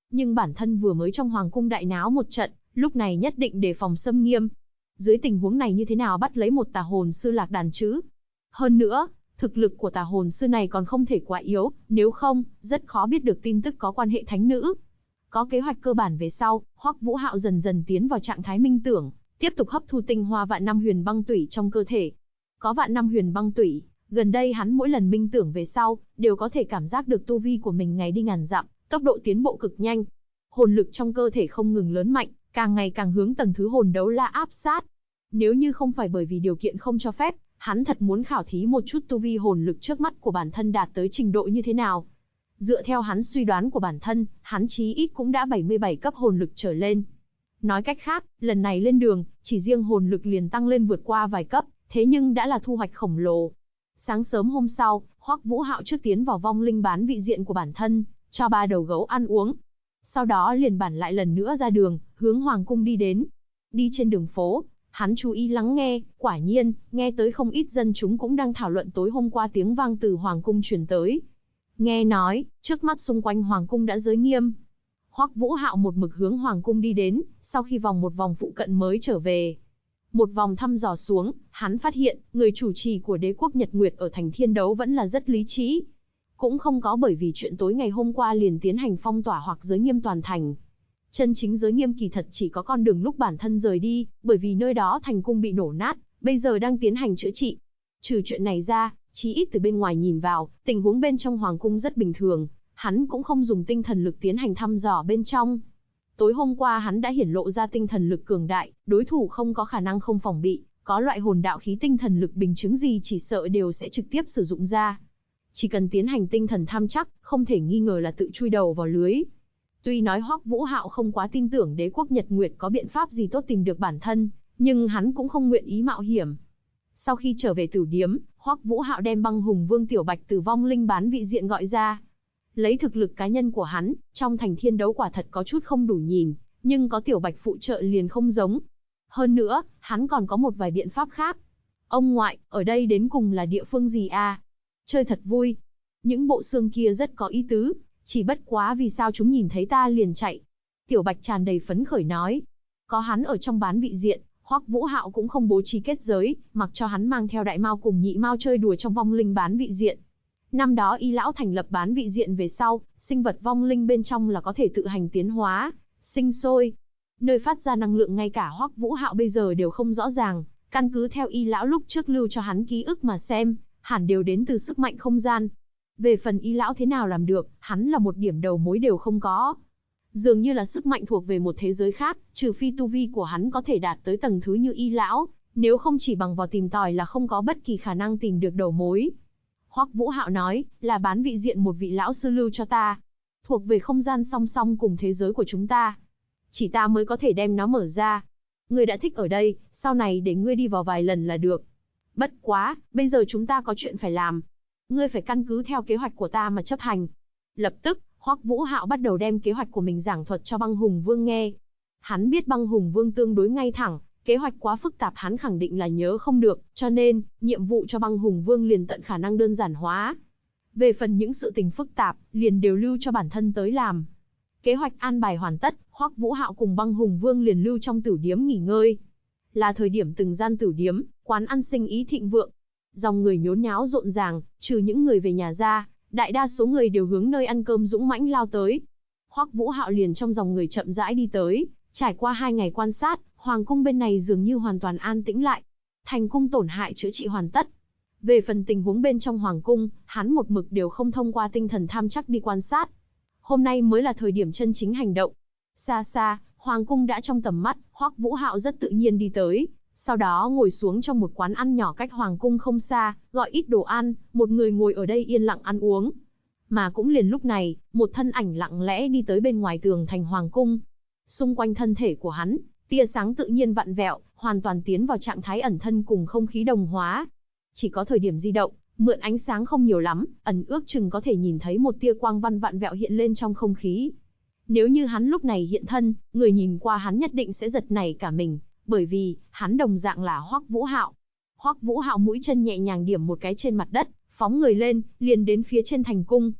Nhưng bản thân vừa mới trong hoàng cung đại náo một trận, lúc này nhất định đề phòng xâm nghiêm. Dưới tình huống này như thế nào bắt lấy một tà hồn sư lạc đàn chứ? Hơn nữa, thực lực của tà hồn sư này còn không thể quá yếu, nếu không, rất khó biết được tin tức có quan hệ thánh nữ. Có kế hoạch cơ bản về sau, Hoắc Vũ Hạo dần dần tiến vào trạng thái minh tưởng, tiếp tục hấp thu tinh hoa vạn năm huyền băng tủy trong cơ thể. Có vạn năm huyền băng tủy, gần đây hắn mỗi lần minh tưởng về sau, đều có thể cảm giác được tu vi của mình ngày đi ngàn dặm, tốc độ tiến bộ cực nhanh. Hồn lực trong cơ thể không ngừng lớn mạnh, càng ngày càng hướng tầng thứ hồn đấu la áp sát. Nếu như không phải bởi vì điều kiện không cho phép, hắn thật muốn khảo thí một chút tu vi hồn lực trước mắt của bản thân đạt tới trình độ như thế nào. Dựa theo hắn suy đoán của bản thân, hắn chí ít cũng đã 77 cấp hồn lực trở lên. Nói cách khác, lần này lên đường, chỉ riêng hồn lực liền tăng lên vượt qua vài cấp, thế nhưng đã là thu hoạch khổng lồ. Sáng sớm hôm sau, Hoắc Vũ Hạo trước tiến vào vong linh bán vị diện của bản thân, cho 3 đầu gấu ăn uống. Sau đó liền bản lại lần nữa ra đường, hướng hoàng cung đi đến. Đi trên đường phố, hắn chú ý lắng nghe, quả nhiên, nghe tới không ít dân chúng cũng đang thảo luận tối hôm qua tiếng vang từ hoàng cung truyền tới. Nghe nói, trước mắt xung quanh hoàng cung đã giới nghiêm. Hoắc Vũ Hạo một mực hướng hoàng cung đi đến, sau khi vòng một vòng phụ cận mới trở về. Một vòng thăm dò xuống, hắn phát hiện, người chủ trì của đế quốc Nhật Nguyệt ở thành Thiên Đấu vẫn là rất lý trí. Cũng không có bởi vì chuyện tối ngày hôm qua liền tiến hành phong tỏa hoặc giới nghiêm toàn thành. Chân chính giới nghiêm kỳ thật chỉ có con đường lúc bản thân rời đi, bởi vì nơi đó thành cung bị nổ nát, bây giờ đang tiến hành chữa trị. Trừ chuyện này ra, chí ít từ bên ngoài nhìn vào, tình huống bên trong hoàng cung rất bình thường, hắn cũng không dùng tinh thần lực tiến hành thăm dò bên trong. Tối hôm qua hắn đã hiển lộ ra tinh thần lực cường đại, đối thủ không có khả năng không phòng bị, có loại hồn đạo khí tinh thần lực bình chứng gì chỉ sợ đều sẽ trực tiếp sử dụng ra. Chỉ cần tiến hành tinh thần tham chắc, không thể nghi ngờ là tự chui đầu vào lưới. Tuy nói Hoắc Vũ Hạo không quá tin tưởng đế quốc Nhật Nguyệt có biện pháp gì tốt tìm được bản thân, nhưng hắn cũng không nguyện ý mạo hiểm. Sau khi trở về tử điếm, Hoắc Vũ Hạo đem Băng Hùng Vương Tiểu Bạch từ vong linh bán vị diện gọi ra. Lấy thực lực cá nhân của hắn, trong thành Thiên Đấu quả thật có chút không đủ nhìn, nhưng có Tiểu Bạch phụ trợ liền không giống. Hơn nữa, hắn còn có một vài biện pháp khác. Ông ngoại, ở đây đến cùng là địa phương gì à? Chơi thật vui. Những bộ xương kia rất có ý tứ, chỉ bất quá vì sao chúng nhìn thấy ta liền chạy. Tiểu Bạch tràn đầy phấn khởi nói. Có hắn ở trong bán vị diện, Hoắc Vũ Hạo cũng không bố trí kết giới, mặc cho hắn mang theo đại mao cùng nhị mao chơi đùa trong vong linh bán vị diện. Năm đó Y lão thành lập bán vị diện về sau, sinh vật vong linh bên trong là có thể tự hành tiến hóa, sinh sôi. Nơi phát ra năng lượng ngay cả Hoắc Vũ Hạo bây giờ đều không rõ ràng, căn cứ theo Y lão lúc trước lưu cho hắn ký ức mà xem, hẳn đều đến từ sức mạnh không gian. Về phần Y lão thế nào làm được, hắn là một điểm đầu mối đều không có. Dường như là sức mạnh thuộc về một thế giới khác, trừ phi tu vi của hắn có thể đạt tới tầng thứ như Y lão, nếu không chỉ bằng vào tìm tòi là không có bất kỳ khả năng tìm được đầu mối. Hoắc Vũ Hạo nói, là bán vị diện một vị lão sư lưu cho ta, thuộc về không gian song song cùng thế giới của chúng ta. Chỉ ta mới có thể đem nó mở ra. Ngươi đã thích ở đây, sau này để ngươi đi vào vài lần là được. Bất quá, bây giờ chúng ta có chuyện phải làm. Ngươi phải căn cứ theo kế hoạch của ta mà chấp hành. Lập tức, Hoắc Vũ Hạo bắt đầu đem kế hoạch của mình giảng thuật cho Băng Hùng Vương nghe. Hắn biết Băng Hùng Vương tương đối ngay thẳng, kế hoạch quá phức tạp hắn khẳng định là nhớ không được, cho nên, nhiệm vụ cho Băng Hùng Vương liền tận khả năng đơn giản hóa. Về phần những sự tình phức tạp, liền đều lưu cho bản thân tới làm. Kế hoạch an bài hoàn tất, Hoắc Vũ Hạo cùng Băng Hùng Vương liền lưu trong tử điếm nghỉ ngơi. Là thời điểm từng gian tử điếm, quán ăn sinh ý thịnh vượng. Dòng người nhốn nháo rộn ràng, trừ những người về nhà ra, đại đa số người đều hướng nơi ăn cơm dũng mãnh lao tới. Hoắc Vũ Hạo liền trong dòng người chậm rãi đi tới, trải qua 2 ngày quan sát, hoàng cung bên này dường như hoàn toàn an tĩnh lại. Thành cung tổn hại chữa trị hoàn tất. Về phần tình huống bên trong hoàng cung, hắn một mực đều không thông qua tinh thần tham chắc đi quan sát. Hôm nay mới là thời điểm chân chính hành động. Xa xa, hoàng cung đã trong tầm mắt, Hoắc Vũ Hạo rất tự nhiên đi tới, sau đó ngồi xuống trong một quán ăn nhỏ cách hoàng cung không xa, gọi ít đồ ăn, một người ngồi ở đây yên lặng ăn uống. Mà cũng liền lúc này, một thân ảnh lặng lẽ đi tới bên ngoài tường thành hoàng cung. Xung quanh thân thể của hắn, tia sáng tự nhiên vặn vẹo, hoàn toàn tiến vào trạng thái ẩn thân cùng không khí đồng hóa. Chỉ có thời điểm di động, mượn ánh sáng không nhiều lắm, ẩn ước chừng có thể nhìn thấy một tia quang văn vặn vẹo hiện lên trong không khí. Nếu như hắn lúc này hiện thân, người nhìn qua hắn nhất định sẽ giật nảy cả mình, bởi vì, hắn đồng dạng là Hoắc Vũ Hạo. Hoắc Vũ Hạo mũi chân nhẹ nhàng điểm một cái trên mặt đất, phóng người lên, liền đến phía trên thành cung.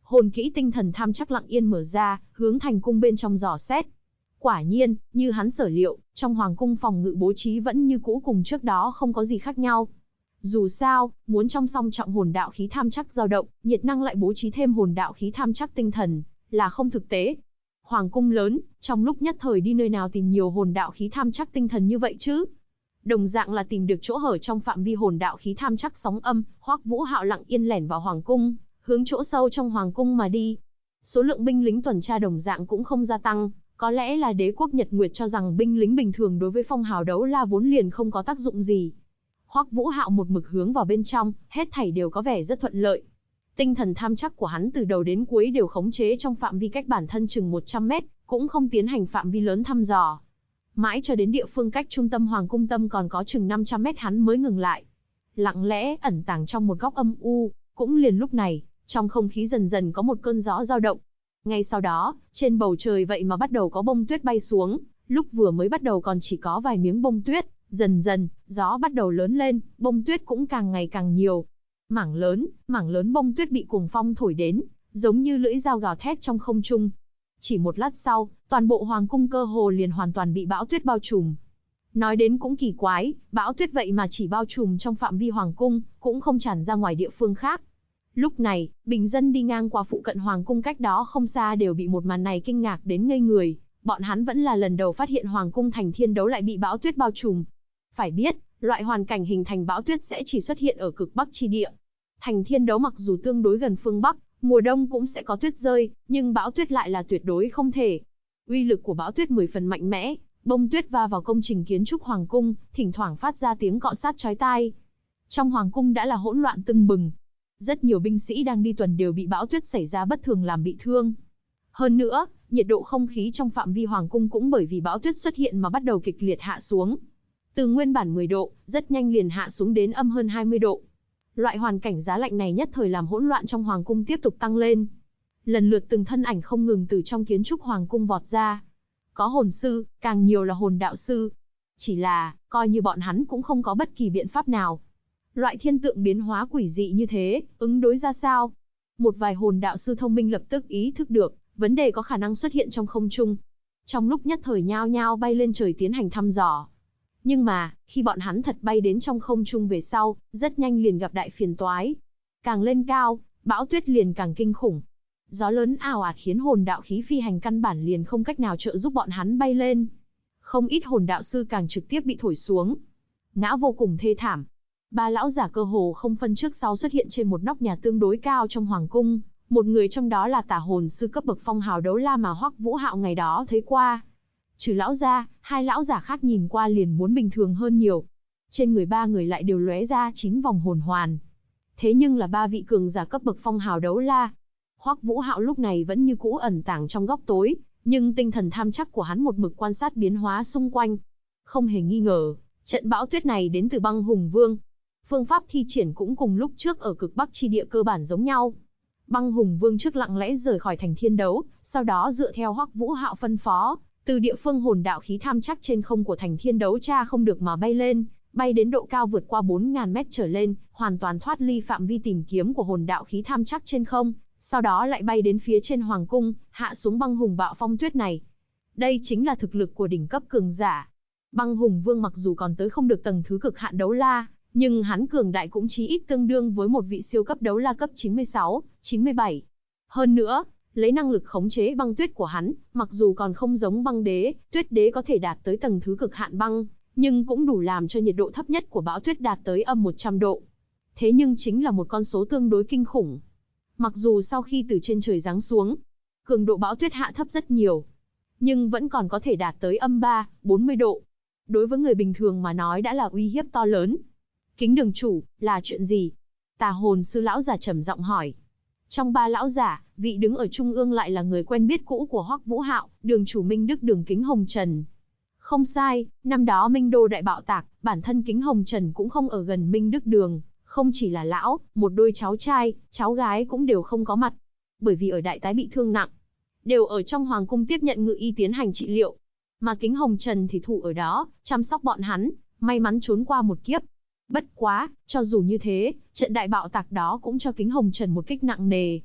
hồn kỹ tinh thần tham chắc lặng yên mở ra, hướng thành cung bên trong dò xét. Quả nhiên, như hắn sở liệu, trong hoàng cung phòng ngự bố trí vẫn như cũ cùng trước đó không có gì khác nhau. Dù sao, muốn trong song trọng hồn đạo khí tham chắc dao động, nhiệt năng lại bố trí thêm hồn đạo khí tham chắc tinh thần, là không thực tế. Hoàng cung lớn, trong lúc nhất thời đi nơi nào tìm nhiều hồn đạo khí tham chắc tinh thần như vậy chứ? Đồng dạng là tìm được chỗ hở trong phạm vi hồn đạo khí tham chắc sóng âm, Hoắc Vũ Hạo lặng yên lẻn vào hoàng cung, hướng chỗ sâu trong hoàng cung mà đi. Số lượng binh lính tuần tra đồng dạng cũng không gia tăng, có lẽ là đế quốc Nhật Nguyệt cho rằng binh lính bình thường đối với phong hào đấu la vốn liền không có tác dụng gì. Hoắc Vũ Hạo một mực hướng vào bên trong, hết thảy đều có vẻ rất thuận lợi. Tinh thần tham chắc của hắn từ đầu đến cuối đều khống chế trong phạm vi cách bản thân chừng 100 mét, cũng không tiến hành phạm vi lớn thăm dò. Mãi cho đến địa phương cách trung tâm hoàng cung tâm còn có chừng 500 mét hắn mới ngừng lại. Lặng lẽ ẩn tàng trong một góc âm u, cũng liền lúc này, trong không khí dần dần có một cơn gió dao động. Ngay sau đó, trên bầu trời vậy mà bắt đầu có bông tuyết bay xuống, lúc vừa mới bắt đầu còn chỉ có vài miếng bông tuyết, dần dần, gió bắt đầu lớn lên, bông tuyết cũng càng ngày càng nhiều. Mảng lớn bông tuyết bị cuồng phong thổi đến, giống như lưỡi dao gào thét trong không trung. Chỉ một lát sau, toàn bộ hoàng cung cơ hồ liền hoàn toàn bị bão tuyết bao trùm. Nói đến cũng kỳ quái, bão tuyết vậy mà chỉ bao trùm trong phạm vi hoàng cung, cũng không tràn ra ngoài địa phương khác. Lúc này, bình dân đi ngang qua phụ cận hoàng cung cách đó không xa đều bị một màn này kinh ngạc đến ngây người, bọn hắn vẫn là lần đầu phát hiện hoàng cung Thành Thiên Đấu lại bị bão tuyết bao trùm. Phải biết, loại hoàn cảnh hình thành bão tuyết sẽ chỉ xuất hiện ở cực Bắc chi địa. Thành Thiên Đấu mặc dù tương đối gần phương Bắc, mùa đông cũng sẽ có tuyết rơi, nhưng bão tuyết lại là tuyệt đối không thể. Uy lực của bão tuyết 10 phần mạnh mẽ, bông tuyết va vào công trình kiến trúc hoàng cung, thỉnh thoảng phát ra tiếng cọ sát chói tai. Trong hoàng cung đã là hỗn loạn tưng bừng. Rất nhiều binh sĩ đang đi tuần đều bị bão tuyết xảy ra bất thường làm bị thương. Hơn nữa, nhiệt độ không khí trong phạm vi hoàng cung cũng bởi vì bão tuyết xuất hiện mà bắt đầu kịch liệt hạ xuống. Từ nguyên bản 10 độ, rất nhanh liền hạ xuống đến âm hơn 20 độ. Loại hoàn cảnh giá lạnh này nhất thời làm hỗn loạn trong hoàng cung tiếp tục tăng lên. Lần lượt từng thân ảnh không ngừng từ trong kiến trúc hoàng cung vọt ra. Có hồn sư, càng nhiều là hồn đạo sư. Chỉ là, coi như bọn hắn cũng không có bất kỳ biện pháp nào. Loại thiên tượng biến hóa quỷ dị như thế, ứng đối ra sao? Một vài hồn đạo sư thông minh lập tức ý thức được, vấn đề có khả năng xuất hiện trong không trung. Trong lúc nhất thời nhao nhao bay lên trời tiến hành thăm dò. Nhưng mà, khi bọn hắn thật bay đến trong không trung về sau, rất nhanh liền gặp đại phiền toái. Càng lên cao, bão tuyết liền càng kinh khủng. Gió lớn ào ạt khiến hồn đạo khí phi hành căn bản liền không cách nào trợ giúp bọn hắn bay lên. Không ít hồn đạo sư càng trực tiếp bị thổi xuống. Ngã vô cùng thê thảm. Ba lão giả cơ hồ không phân trước sau xuất hiện trên một nóc nhà tương đối cao trong hoàng cung. Một người trong đó là tả hồn sư cấp bậc phong hào đấu la mà Hoắc Vũ Hạo ngày đó thấy qua. Trừ lão ra, hai lão giả khác nhìn qua liền muốn bình thường hơn nhiều. Trên người ba người lại đều lóe ra 9 vòng hồn hoàn. Thế nhưng là ba vị cường giả cấp bậc phong hào đấu la. Hoắc Vũ Hạo lúc này vẫn như cũ ẩn tàng trong góc tối, nhưng tinh thần tham chắc của hắn một mực quan sát biến hóa xung quanh. Không hề nghi ngờ, trận bão tuyết này đến từ Băng Hùng Vương. Phương pháp thi triển cũng cùng lúc trước ở cực Bắc chi địa cơ bản giống nhau. Băng Hùng Vương trước lặng lẽ rời khỏi Thành Thiên Đấu, sau đó dựa theo Hoắc Vũ Hạo phân phó, từ địa phương hồn đạo khí tham chắc trên không của Thành Thiên Đấu tra không được mà bay lên, bay đến độ cao vượt qua 4.000 mét trở lên, hoàn toàn thoát ly phạm vi tìm kiếm của hồn đạo khí tham chắc trên không, sau đó lại bay đến phía trên hoàng cung, hạ xuống Băng Hùng bạo phong tuyết này. Đây chính là thực lực của đỉnh cấp cường giả. Băng Hùng Vương mặc dù còn tới không được tầng thứ cực hạn đấu la, nhưng hắn cường đại cũng chí ít tương đương với một vị siêu cấp đấu la cấp 96, 97. Hơn nữa, lấy năng lực khống chế băng tuyết của hắn, mặc dù còn không giống băng đế, tuyết đế có thể đạt tới tầng thứ cực hạn băng, nhưng cũng đủ làm cho nhiệt độ thấp nhất của bão tuyết đạt tới âm 100 độ. Thế nhưng chính là một con số tương đối kinh khủng. Mặc dù sau khi từ trên trời giáng xuống, cường độ bão tuyết hạ thấp rất nhiều, nhưng vẫn còn có thể đạt tới âm 3, 40 độ. Đối với người bình thường mà nói đã là uy hiếp to lớn. Kính đường chủ, là chuyện gì? Tà hồn sư lão giả trầm giọng hỏi. Trong ba lão giả, vị đứng ở trung ương lại là người quen biết cũ của Hoắc Vũ Hạo, đường chủ Minh Đức Đường Kính Hồng Trần. Không sai, năm đó Minh Đô đại bạo tạc, bản thân Kính Hồng Trần cũng không ở gần Minh Đức Đường, không chỉ là lão, một đôi cháu trai, cháu gái cũng đều không có mặt. Bởi vì ở đại tái bị thương nặng, đều ở trong hoàng cung tiếp nhận ngự y tiến hành trị liệu. Mà Kính Hồng Trần thì thủ ở đó, chăm sóc bọn hắn, may mắn trốn qua một kiếp. Bất quá, cho dù như thế, trận đại bạo tạc đó cũng cho Kính Hồng Trần một kích nặng nề.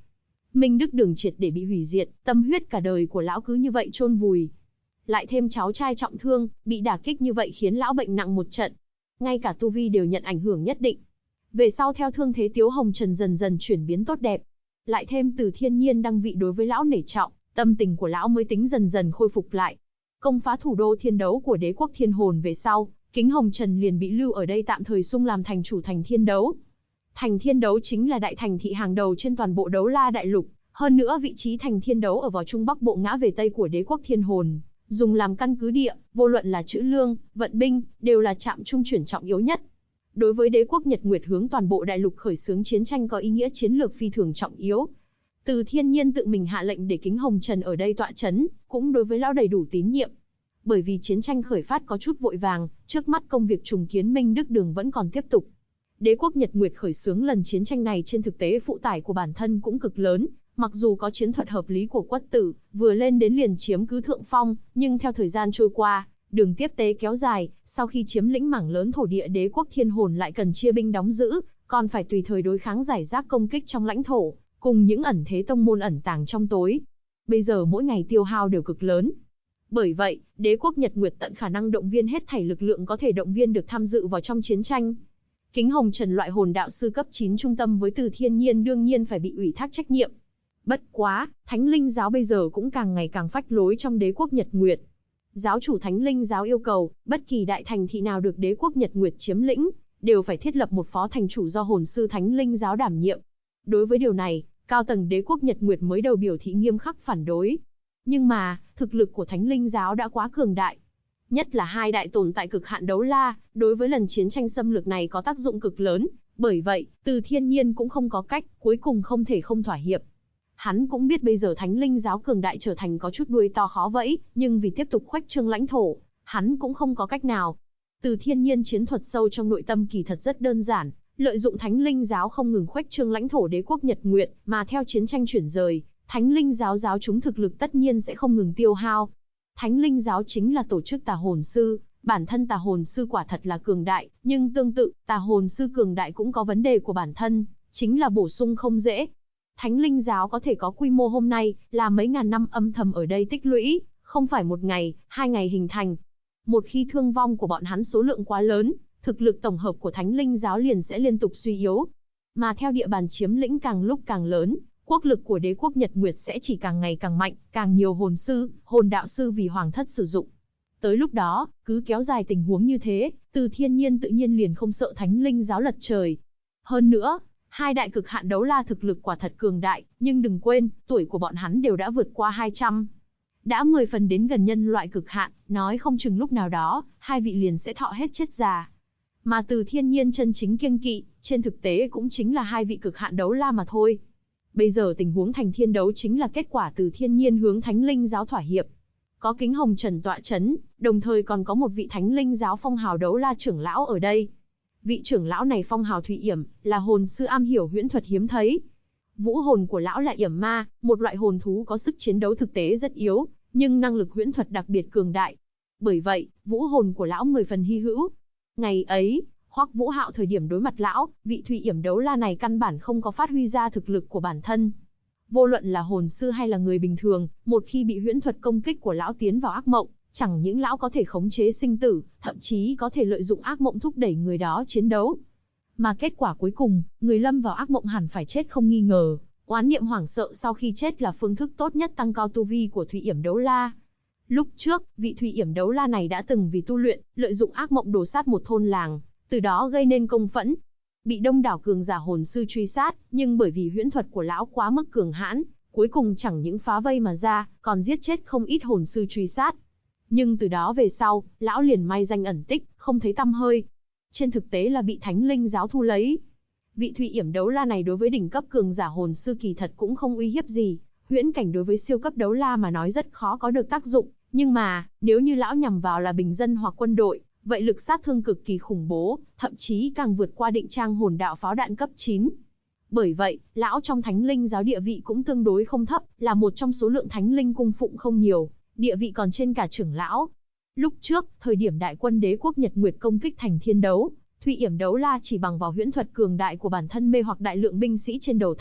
Minh Đức Đường triệt để bị hủy diệt, tâm huyết cả đời của lão cứ như vậy chôn vùi. Lại thêm cháu trai trọng thương, bị đả kích như vậy khiến lão bệnh nặng một trận. Ngay cả tu vi đều nhận ảnh hưởng nhất định. Về sau theo thương thế Tiếu Hồng Trần dần dần chuyển biến tốt đẹp. Lại thêm Từ Thiên Nhiên đăng vị đối với lão nể trọng, tâm tình của lão mới tính dần dần khôi phục lại. Công phá thủ đô thiên đấu của đế quốc Thiên Hồn về sau, Kính Hồng Trần liền bị lưu ở đây tạm thời xung làm thành chủ thành Thiên Đấu. Thành Thiên Đấu chính là đại thành thị hàng đầu trên toàn bộ Đấu La đại lục, hơn nữa vị trí thành Thiên Đấu ở vào trung bắc bộ ngã về tây của đế quốc Thiên Hồn, dùng làm căn cứ địa, vô luận là trữ lương, vận binh, đều là trạm trung chuyển trọng yếu nhất. Đối với đế quốc Nhật Nguyệt hướng toàn bộ đại lục khởi xướng chiến tranh có ý nghĩa chiến lược phi thường trọng yếu. Từ Thiên Nhiên tự mình hạ lệnh để Kính Hồng Trần ở đây tọa chấn, cũng đối với lão đầy đủ tín nhiệm. Bởi vì chiến tranh khởi phát có chút vội vàng, trước mắt công việc trùng kiến Minh Đức Đường vẫn còn tiếp tục. Đế quốc Nhật Nguyệt khởi xướng lần chiến tranh này trên thực tế phụ tải của bản thân cũng cực lớn, mặc dù có chiến thuật hợp lý của Quất Tử, vừa lên đến liền chiếm cứ thượng phong, nhưng theo thời gian trôi qua, đường tiếp tế kéo dài, sau khi chiếm lĩnh mảng lớn thổ địa đế quốc Thiên Hồn lại cần chia binh đóng giữ, còn phải tùy thời đối kháng giải rác công kích trong lãnh thổ, cùng những ẩn thế tông môn ẩn tàng trong tối. Bây giờ mỗi ngày tiêu hao đều cực lớn. Bởi vậy, đế quốc Nhật Nguyệt tận khả năng động viên hết thảy lực lượng có thể động viên được tham dự vào trong chiến tranh. Kính Hồng Trần loại hồn đạo sư cấp 9 trung tâm với Từ Thiên Nhiên đương nhiên phải bị ủy thác trách nhiệm. Bất quá, Thánh Linh giáo bây giờ cũng càng ngày càng phách lối trong đế quốc Nhật Nguyệt. Giáo chủ Thánh Linh giáo yêu cầu, bất kỳ đại thành thị nào được đế quốc Nhật Nguyệt chiếm lĩnh, đều phải thiết lập một phó thành chủ do hồn sư Thánh Linh giáo đảm nhiệm. Đối với điều này, cao tầng đế quốc Nhật Nguyệt mới đầu biểu thị nghiêm khắc phản đối. Nhưng mà, thực lực của Thánh Linh giáo đã quá cường đại. Nhất là hai đại tồn tại cực hạn Đấu La, đối với lần chiến tranh xâm lược này có tác dụng cực lớn, bởi vậy, Từ Thiên Nhiên cũng không có cách, cuối cùng không thể không thỏa hiệp. Hắn cũng biết bây giờ Thánh Linh giáo cường đại trở thành có chút đuôi to khó vẫy, nhưng vì tiếp tục khuếch trương lãnh thổ, hắn cũng không có cách nào. Từ Thiên Nhiên chiến thuật sâu trong nội tâm kỳ thật rất đơn giản, lợi dụng Thánh Linh giáo không ngừng khuếch trương lãnh thổ đế quốc Nhật Nguyệt, mà theo chiến tranh chuyển rời, Thánh Linh giáo giáo chúng thực lực tất nhiên sẽ không ngừng tiêu hao. Thánh Linh giáo chính là tổ chức tà hồn sư, bản thân tà hồn sư quả thật là cường đại, nhưng tương tự, tà hồn sư cường đại cũng có vấn đề của bản thân, chính là bổ sung không dễ. Thánh Linh giáo có thể có quy mô hôm nay, là mấy ngàn năm âm thầm ở đây tích lũy, không phải một ngày, 2 ngày hình thành. Một khi thương vong của bọn hắn số lượng quá lớn, thực lực tổng hợp của Thánh Linh giáo liền sẽ liên tục suy yếu. Mà theo địa bàn chiếm lĩnh càng lúc càng lớn, quốc lực của đế quốc Nhật Nguyệt sẽ chỉ càng ngày càng mạnh, càng nhiều hồn sư, hồn đạo sư vì hoàng thất sử dụng. Tới lúc đó, cứ kéo dài tình huống như thế, Từ Thiên Nhiên tự nhiên liền không sợ Thánh Linh giáo lật trời. Hơn nữa, hai đại cực hạn Đấu La thực lực quả thật cường đại, nhưng đừng quên, tuổi của bọn hắn đều đã vượt qua 200. Đã 10 phần đến gần nhân loại cực hạn, nói không chừng lúc nào đó, hai vị liền sẽ thọ hết chết già. Mà Từ Thiên Nhiên chân chính kiêng kỵ, trên thực tế cũng chính là hai vị cực hạn Đấu La mà thôi. Bây giờ tình huống thành thiên đấu chính là kết quả Từ Thiên Nhiên hướng Thánh Linh giáo thỏa hiệp. Có Kính Hồng Trần tọa chấn, đồng thời còn có một vị Thánh Linh giáo phong hào Đấu La trưởng lão ở đây. Vị trưởng lão này phong hào Thụy Yểm, là hồn sư am hiểu huyễn thuật hiếm thấy. Vũ hồn của lão là Yểm Ma, một loại hồn thú có sức chiến đấu thực tế rất yếu, nhưng năng lực huyễn thuật đặc biệt cường đại. Bởi vậy, vũ hồn của lão 10 phần hy hữu. Ngày ấy, Hoắc Vũ Hạo thời điểm đối mặt lão, vị Thụy Yểm Đấu La này căn bản không có phát huy ra thực lực của bản thân. Vô luận là hồn sư hay là người bình thường, một khi bị huyễn thuật công kích của lão tiến vào ác mộng, chẳng những lão có thể khống chế sinh tử, thậm chí có thể lợi dụng ác mộng thúc đẩy người đó chiến đấu. Mà kết quả cuối cùng, người lâm vào ác mộng hẳn phải chết không nghi ngờ. Oán niệm hoảng sợ sau khi chết là phương thức tốt nhất tăng cao tu vi của Thụy Yểm Đấu La. Lúc trước, vị Thụy Yểm Đấu La này đã từng vì tu luyện, lợi dụng ác mộng đổ sát một thôn làng, từ đó gây nên công phẫn. Bị đông đảo cường giả hồn sư truy sát, nhưng bởi vì huyễn thuật của lão quá mức cường hãn, cuối cùng chẳng những phá vây mà ra, còn giết chết không ít hồn sư truy sát. Nhưng từ đó về sau, lão liền mai danh ẩn tích, không thấy tăm hơi. Trên thực tế là bị Thánh Linh giáo thu lấy. Vị Thụy Yểm Đấu La này đối với đỉnh cấp cường giả hồn sư kỳ thật cũng không uy hiếp gì, huyễn cảnh đối với siêu cấp Đấu La mà nói rất khó có được tác dụng, nhưng mà, nếu như lão nhằm vào là bình dân hoặc quân đội, vậy lực sát thương cực kỳ khủng bố, thậm chí càng vượt qua định trang hồn đạo pháo đạn cấp 9. Bởi vậy, lão trong Thánh Linh giáo địa vị cũng tương đối không thấp, là một trong số lượng Thánh Linh cung phụng không nhiều, địa vị còn trên cả trưởng lão. Lúc trước, thời điểm đại quân đế quốc Nhật Nguyệt công kích thành thiên đấu, Thụy Yểm Đấu La chỉ bằng vào huyễn thuật cường đại của bản thân mê hoặc đại lượng binh sĩ trên đầu thành,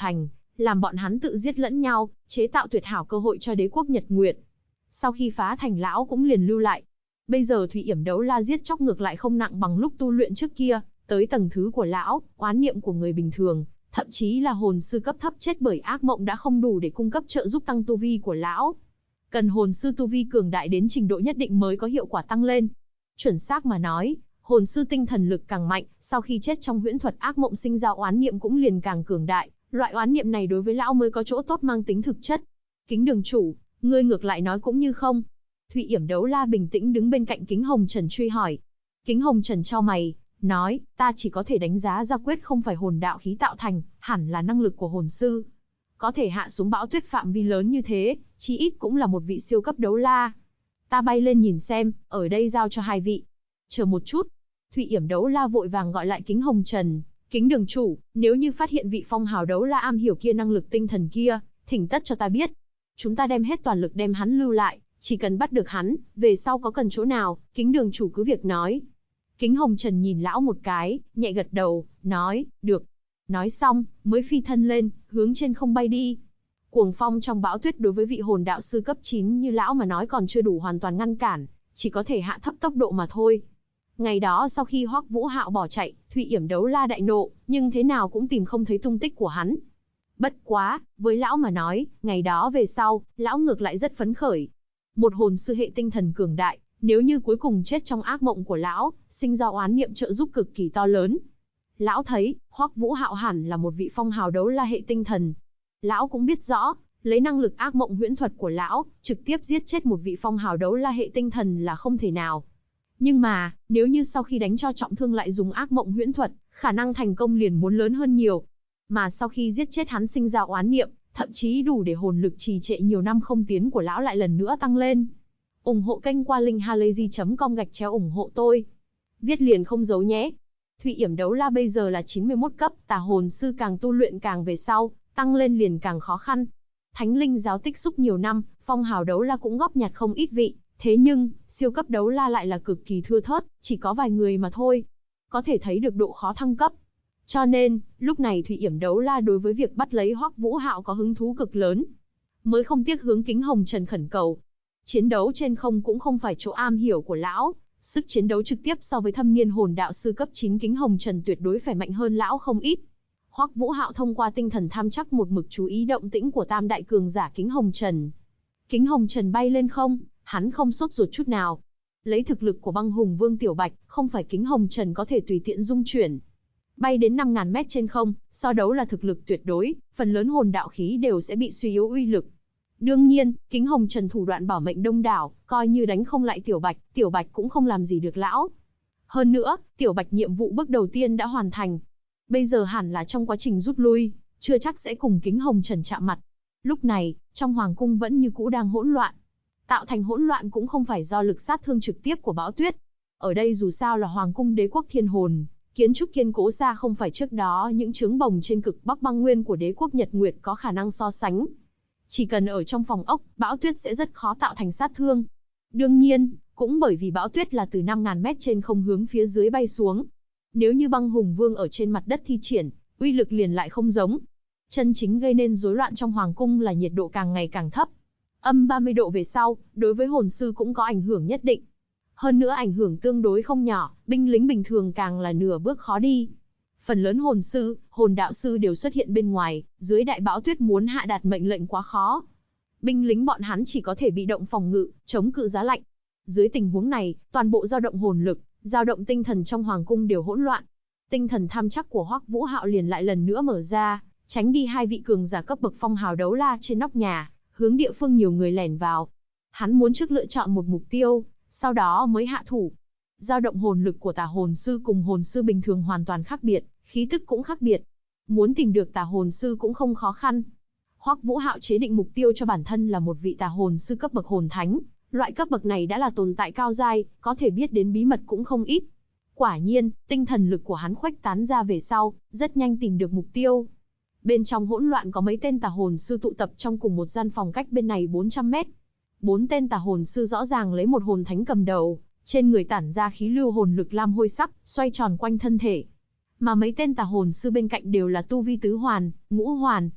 làm bọn hắn tự giết lẫn nhau, chế tạo tuyệt hảo cơ hội cho đế quốc Nhật Nguyệt. Sau khi phá thành lão cũng liền lưu lại. Bây giờ Thủy Yểm Đấu La giết chóc ngược lại không nặng bằng lúc tu luyện trước kia, tới tầng thứ của lão, oán niệm của người bình thường, thậm chí là hồn sư cấp thấp chết bởi ác mộng đã không đủ để cung cấp trợ giúp tăng tu vi của lão. Cần hồn sư tu vi cường đại đến trình độ nhất định mới có hiệu quả tăng lên. Chuẩn xác mà nói, hồn sư tinh thần lực càng mạnh, sau khi chết trong huyễn thuật ác mộng sinh ra oán niệm cũng liền càng cường đại, loại oán niệm này đối với lão mới có chỗ tốt mang tính thực chất. Kính đường chủ, ngươi ngược lại nói cũng như không. Thủy Yểm Đấu La bình tĩnh đứng bên cạnh Kính Hồng Trần truy hỏi. Kính Hồng Trần chau mày, nói, ta chỉ có thể đánh giá ra quyết không phải hồn đạo khí tạo thành, hẳn là năng lực của hồn sư. Có thể hạ xuống bão tuyết phạm vi lớn như thế, chí ít cũng là một vị siêu cấp đấu la. Ta bay lên nhìn xem, ở đây giao cho hai vị. Chờ một chút. Thủy Yểm Đấu La vội vàng gọi lại Kính Hồng Trần. Kính đường chủ, nếu như phát hiện vị phong hào đấu la am hiểu kia năng lực tinh thần kia, thỉnh tất cho ta biết. Chúng ta đem hết toàn lực đem hắn lưu lại, chỉ cần bắt được hắn, về sau có cần chỗ nào, Kính đường chủ cứ việc nói. Kính Hồng Trần nhìn lão một cái, nhẹ gật đầu, nói, được. Nói xong, mới phi thân lên, hướng trên không bay đi. Cuồng phong trong bão tuyết đối với vị hồn đạo sư cấp 9 như lão mà nói còn chưa đủ hoàn toàn ngăn cản, chỉ có thể hạ thấp tốc độ mà thôi. Ngày đó sau khi Hoắc Vũ Hạo bỏ chạy, Thủy Yểm Đấu La đại nộ, nhưng thế nào cũng tìm không thấy tung tích của hắn. Bất quá, với lão mà nói, ngày đó về sau, lão ngược lại rất phấn khởi. Một hồn sư hệ tinh thần cường đại, nếu như cuối cùng chết trong ác mộng của lão, sinh ra oán niệm trợ giúp cực kỳ to lớn. Lão thấy, Hoắc Vũ Hạo hẳn là một vị phong hào đấu la hệ tinh thần. Lão cũng biết rõ, lấy năng lực ác mộng huyễn thuật của lão, trực tiếp giết chết một vị phong hào đấu la hệ tinh thần là không thể nào. Nhưng mà, nếu như sau khi đánh cho trọng thương lại dùng ác mộng huyễn thuật, khả năng thành công liền muốn lớn hơn nhiều. Mà sau khi giết chết hắn sinh ra oán niệm, thậm chí đủ để hồn lực trì trệ nhiều năm không tiến của lão lại lần nữa tăng lên. Ủng hộ kênh qua linkhalazy.com ủng hộ tôi. Viết liền không giấu nhé. Thủy Yểm Đấu La bây giờ là 91 cấp, tà hồn sư càng tu luyện càng về sau, tăng lên liền càng khó khăn. Thánh linh giáo tích xúc nhiều năm, phong hào đấu la cũng góp nhặt không ít vị, thế nhưng, siêu cấp đấu la lại là cực kỳ thưa thớt, chỉ có vài người mà thôi. Có thể thấy được độ khó thăng cấp. Cho nên, lúc này Thủy Yểm Đấu La đối với việc bắt lấy Hoắc Vũ Hạo có hứng thú cực lớn. Mới không tiếc hướng Kính Hồng Trần khẩn cầu. Chiến đấu trên không cũng không phải chỗ am hiểu của lão, sức chiến đấu trực tiếp so với thâm niên hồn đạo sư cấp 9 Kính Hồng Trần tuyệt đối phải mạnh hơn lão không ít. Hoắc Vũ Hạo thông qua tinh thần tham chắc một mực chú ý động tĩnh của tam đại cường giả Kính Hồng Trần. Kính Hồng Trần bay lên không, hắn không sốt ruột chút nào. Lấy thực lực của Băng Hùng Vương Tiểu Bạch, không phải Kính Hồng Trần có thể tùy tiện dung chuyển. Bay đến 5.000 mét trên không, so đấu là thực lực tuyệt đối, phần lớn hồn đạo khí đều sẽ bị suy yếu uy lực. Đương nhiên, Kính Hồng Trần thủ đoạn bảo mệnh đông đảo, coi như đánh không lại Tiểu Bạch cũng không làm gì được lão. Hơn nữa, Tiểu Bạch nhiệm vụ bước đầu tiên đã hoàn thành. Bây giờ hẳn là trong quá trình rút lui, chưa chắc sẽ cùng Kính Hồng Trần chạm mặt. Lúc này, trong hoàng cung vẫn như cũ đang hỗn loạn. Tạo thành hỗn loạn cũng không phải do lực sát thương trực tiếp của bão tuyết. Ở đây dù sao là hoàng cung đế quốc thiên hồn, kiến trúc kiên cố xa không phải trước đó những trướng bồng trên cực bắc băng nguyên của đế quốc Nhật Nguyệt có khả năng so sánh. Chỉ cần ở trong phòng ốc, bão tuyết sẽ rất khó tạo thành sát thương. Đương nhiên, cũng bởi vì bão tuyết là từ 5.000 mét trên không hướng phía dưới bay xuống. Nếu như Băng Hùng Vương ở trên mặt đất thi triển, uy lực liền lại không giống. Chân chính gây nên rối loạn trong hoàng cung là nhiệt độ càng ngày càng thấp. Âm 30 độ về sau, đối với hồn sư cũng có ảnh hưởng nhất định. Hơn nữa ảnh hưởng tương đối không nhỏ, binh lính bình thường càng là nửa bước khó đi. Phần lớn hồn sư, hồn đạo sư đều xuất hiện bên ngoài, dưới đại bão tuyết muốn hạ đạt mệnh lệnh quá khó. Binh lính bọn hắn chỉ có thể bị động phòng ngự, chống cự giá lạnh. Dưới tình huống này, toàn bộ dao động hồn lực, dao động tinh thần trong hoàng cung đều hỗn loạn. Tinh thần tham chắc của Hoắc Vũ Hạo liền lại lần nữa mở ra, tránh đi hai vị cường giả cấp bậc phong hào đấu la trên nóc nhà, hướng địa phương nhiều người lẻn vào. Hắn muốn trước lựa chọn một mục tiêu, sau đó mới hạ thủ. Dao động hồn lực của tà hồn sư cùng hồn sư bình thường hoàn toàn khác biệt, khí tức cũng khác biệt. Muốn tìm được tà hồn sư cũng không khó khăn. Hoắc Vũ Hạo chế định mục tiêu cho bản thân là một vị tà hồn sư cấp bậc hồn thánh. Loại cấp bậc này đã là tồn tại cao giai, có thể biết đến bí mật cũng không ít. Quả nhiên, tinh thần lực của hắn khuếch tán ra về sau, rất nhanh tìm được mục tiêu. Bên trong hỗn loạn có mấy tên tà hồn sư tụ tập trong cùng một gian phòng cách bên này 400 mét. 4 tên tà hồn sư rõ ràng lấy một hồn thánh cầm đầu, trên người tản ra khí lưu hồn lực lam hôi sắc, xoay tròn quanh thân thể. Mà mấy tên tà hồn sư bên cạnh đều là tu vi tứ hoàn, ngũ hoàn.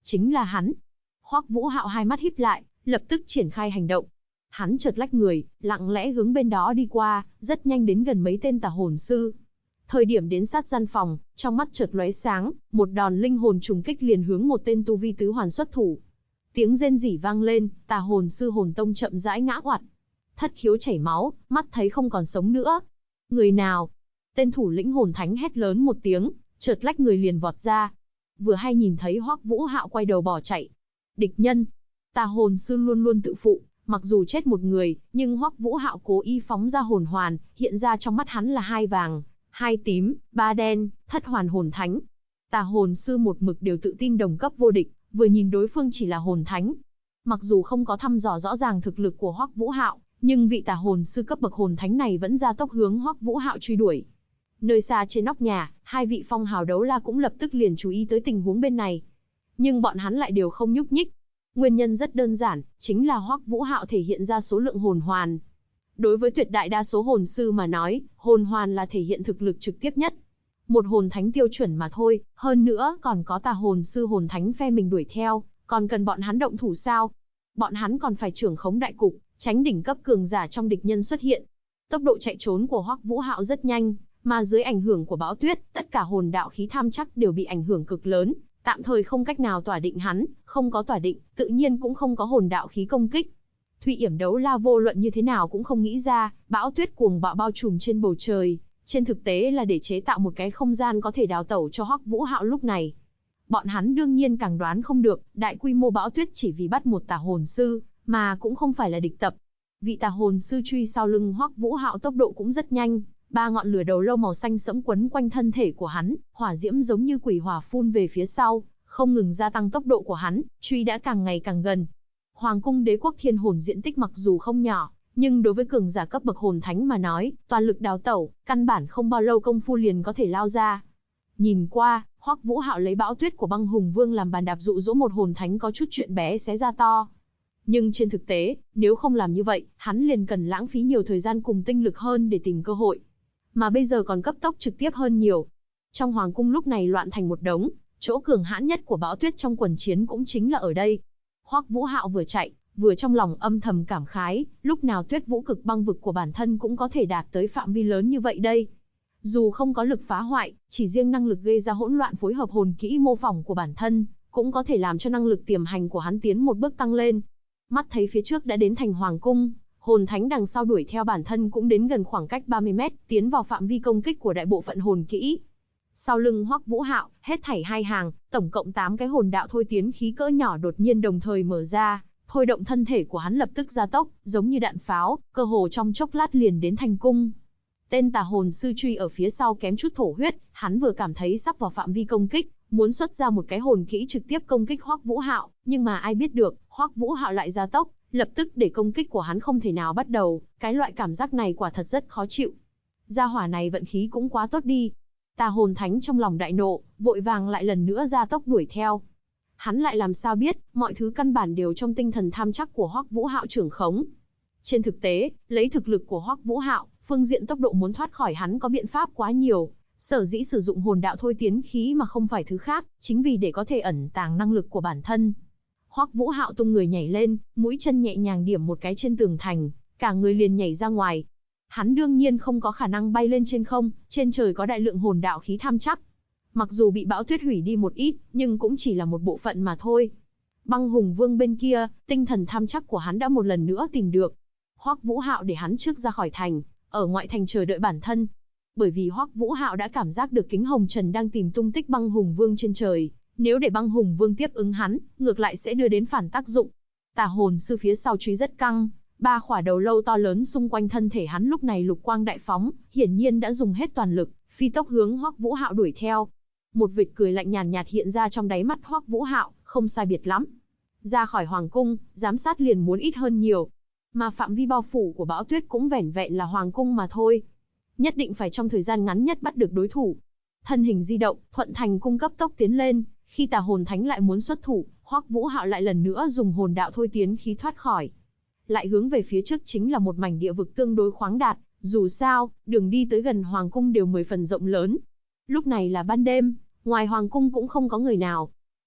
Chính là hắn. Hoắc Vũ Hạo hai mắt híp lại, lập tức triển khai hành động. Hắn chợt lách người, lặng lẽ hướng bên đó đi qua, rất nhanh đến gần mấy tên tà hồn sư. Thời điểm đến sát gian phòng, trong mắt chợt lóe sáng, một đòn linh hồn trùng kích liền hướng một tên tu vi tứ hoàn xuất thủ. Tiếng rên rỉ vang lên, tà hồn sư hồn tông chậm rãi ngã oặt. Thất khiếu chảy máu, mắt thấy không còn sống nữa. Người nào? Tên thủ lĩnh hồn thánh hét lớn một tiếng, chợt lách người liền vọt ra. Vừa hay nhìn thấy Hoắc Vũ Hạo quay đầu bỏ chạy. Địch nhân. Tà hồn sư luôn luôn tự phụ, mặc dù chết một người, nhưng Hoắc Vũ Hạo cố ý phóng ra hồn hoàn, hiện ra trong mắt hắn là 2 vàng, 2 tím, 3 đen, thất hoàn hồn thánh. Tà hồn sư một mực đều tự tin đồng cấp vô địch, vừa nhìn đối phương chỉ là hồn thánh. Mặc dù không có thăm dò rõ ràng thực lực của Hoắc Vũ Hạo, nhưng vị tà hồn sư cấp bậc hồn thánh này vẫn ra tốc hướng Hoắc Vũ Hạo truy đuổi. Nơi xa trên nóc nhà, hai vị phong hào đấu la cũng lập tức liền chú ý tới tình huống bên này. Nhưng bọn hắn lại đều không nhúc nhích. Nguyên nhân rất đơn giản, chính là Hoắc Vũ Hạo thể hiện ra số lượng hồn hoàn. Đối với tuyệt đại đa số hồn sư mà nói, hồn hoàn là thể hiện thực lực trực tiếp nhất. Một hồn thánh tiêu chuẩn mà thôi, hơn nữa còn có tà hồn sư hồn thánh phe mình đuổi theo, còn cần bọn hắn động thủ sao? Bọn hắn còn phải trưởng khống đại cục, tránh đỉnh cấp cường giả trong địch nhân xuất hiện. Tốc độ chạy trốn của Hoắc Vũ Hạo rất nhanh, mà dưới ảnh hưởng của bão tuyết, tất cả hồn đạo khí tham chắc đều bị ảnh hưởng cực lớn, tạm thời không cách nào tỏa định hắn, không có tỏa định, tự nhiên cũng không có hồn đạo khí công kích. Thụy Yểm đấu la vô luận như thế nào cũng không nghĩ ra, bão tuyết cuồng bạo bao trùm trên bầu trời, trên thực tế là để chế tạo một cái không gian có thể đào tẩu cho Hoắc Vũ Hạo lúc này. Bọn hắn đương nhiên càng đoán không được, đại quy mô bão tuyết chỉ vì bắt một tà hồn sư, mà cũng không phải là địch tập. Vị tà hồn sư truy sau lưng Hoắc Vũ Hạo tốc độ cũng rất nhanh, 3 ngọn lửa đầu lâu màu xanh sẫm quấn quanh thân thể của hắn, hỏa diễm giống như quỷ hỏa phun về phía sau, không ngừng gia tăng tốc độ của hắn, truy đã càng ngày càng gần. Hoàng cung đế quốc thiên hồn diện tích mặc dù không nhỏ, nhưng đối với cường giả cấp bậc hồn thánh mà nói, toàn lực đào tẩu, căn bản không bao lâu công phu liền có thể lao ra. Nhìn qua, Hoắc Vũ Hạo lấy bão tuyết của Băng Hùng Vương làm bàn đạp dụ dỗ một hồn thánh có chút chuyện bé xé ra to. Nhưng trên thực tế, nếu không làm như vậy, hắn liền cần lãng phí nhiều thời gian cùng tinh lực hơn để tìm cơ hội. Mà bây giờ còn cấp tốc trực tiếp hơn nhiều. Trong hoàng cung lúc này loạn thành một đống, chỗ cường hãn nhất của bão tuyết trong quần chiến cũng chính là ở đây. Hoắc Vũ Hạo vừa chạy, vừa trong lòng âm thầm cảm khái, lúc nào Tuyết Vũ Cực Băng vực của bản thân cũng có thể đạt tới phạm vi lớn như vậy đây. Dù không có lực phá hoại, chỉ riêng năng lực gây ra hỗn loạn phối hợp hồn kỹ mô phỏng của bản thân, cũng có thể làm cho năng lực tiềm hành của hắn tiến một bước tăng lên. Mắt thấy phía trước đã đến thành hoàng cung, hồn thánh đằng sau đuổi theo bản thân cũng đến gần khoảng cách 30 mét, tiến vào phạm vi công kích của đại bộ phận hồn kỹ. Sau lưng Hoắc Vũ Hạo, hết thảy 2 hàng, tổng cộng 8 cái hồn đạo thôi tiến khí cỡ nhỏ đột nhiên đồng thời mở ra, thôi động thân thể của hắn lập tức gia tốc, giống như đạn pháo, cơ hồ trong chốc lát liền đến thành cung. Tên tà hồn sư truy ở phía sau kém chút thổ huyết, hắn vừa cảm thấy sắp vào phạm vi công kích, muốn xuất ra một cái hồn kỹ trực tiếp công kích Hoắc Vũ Hạo, nhưng mà ai biết được, Hoắc Vũ Hạo lại gia tốc, lập tức để công kích của hắn không thể nào bắt đầu, cái loại cảm giác này quả thật rất khó chịu. Gia hỏa này vận khí cũng quá tốt đi. Tà hồn thánh trong lòng đại nộ, vội vàng lại lần nữa gia tốc đuổi theo. Hắn lại làm sao biết, mọi thứ căn bản đều trong tinh thần tham chắc của Hoắc Vũ Hạo trưởng khống. Trên thực tế, lấy thực lực của Hoắc Vũ Hạo, phương diện tốc độ muốn thoát khỏi hắn có biện pháp quá nhiều. Sở dĩ sử dụng hồn đạo thôi tiến khí mà không phải thứ khác, chính vì để có thể ẩn tàng năng lực của bản thân. Hoắc Vũ Hạo tung người nhảy lên, mũi chân nhẹ nhàng điểm một cái trên tường thành, cả người liền nhảy ra ngoài. Hắn đương nhiên không có khả năng bay lên trên không, trên trời có đại lượng hồn đạo khí tham chắc. Mặc dù bị bão tuyết hủy đi một ít, nhưng cũng chỉ là một bộ phận mà thôi. Băng Hùng Vương bên kia, tinh thần tham chắc của hắn đã một lần nữa tìm được. Hoắc Vũ Hạo để hắn trước ra khỏi thành, ở ngoại thành chờ đợi bản thân. Bởi vì Hoắc Vũ Hạo đã cảm giác được Kính Hồng Trần đang tìm tung tích Băng Hùng Vương trên trời, nếu để Băng Hùng Vương tiếp ứng hắn, ngược lại sẽ đưa đến phản tác dụng. Tà hồn sư phía sau truy rất căng, 3 khỏa đầu lâu to lớn xung quanh thân thể hắn lúc này lục quang đại phóng, hiển nhiên đã dùng hết toàn lực, phi tốc hướng Hoắc Vũ Hạo đuổi theo. Một vệt cười lạnh nhàn nhạt hiện ra trong đáy mắt Hoắc Vũ Hạo, không sai biệt lắm. Ra khỏi hoàng cung, giám sát liền muốn ít hơn nhiều, mà phạm vi bao phủ của bão tuyết cũng vẻn vẹn là hoàng cung mà thôi. Nhất định phải trong thời gian ngắn nhất bắt được đối thủ. Thân hình di động, thuận thành cung cấp tốc tiến lên, khi tà hồn thánh lại muốn xuất thủ, Hoắc Vũ Hạo lại lần nữa dùng hồn đạo thôi tiến khí thoát khỏi. Lại hướng về phía trước chính là một mảnh địa vực tương đối khoáng đạt, dù sao, đường đi tới gần hoàng cung đều 10 phần rộng lớn. Lúc này là ban đêm, ngoài hoàng cung cũng không có người nào.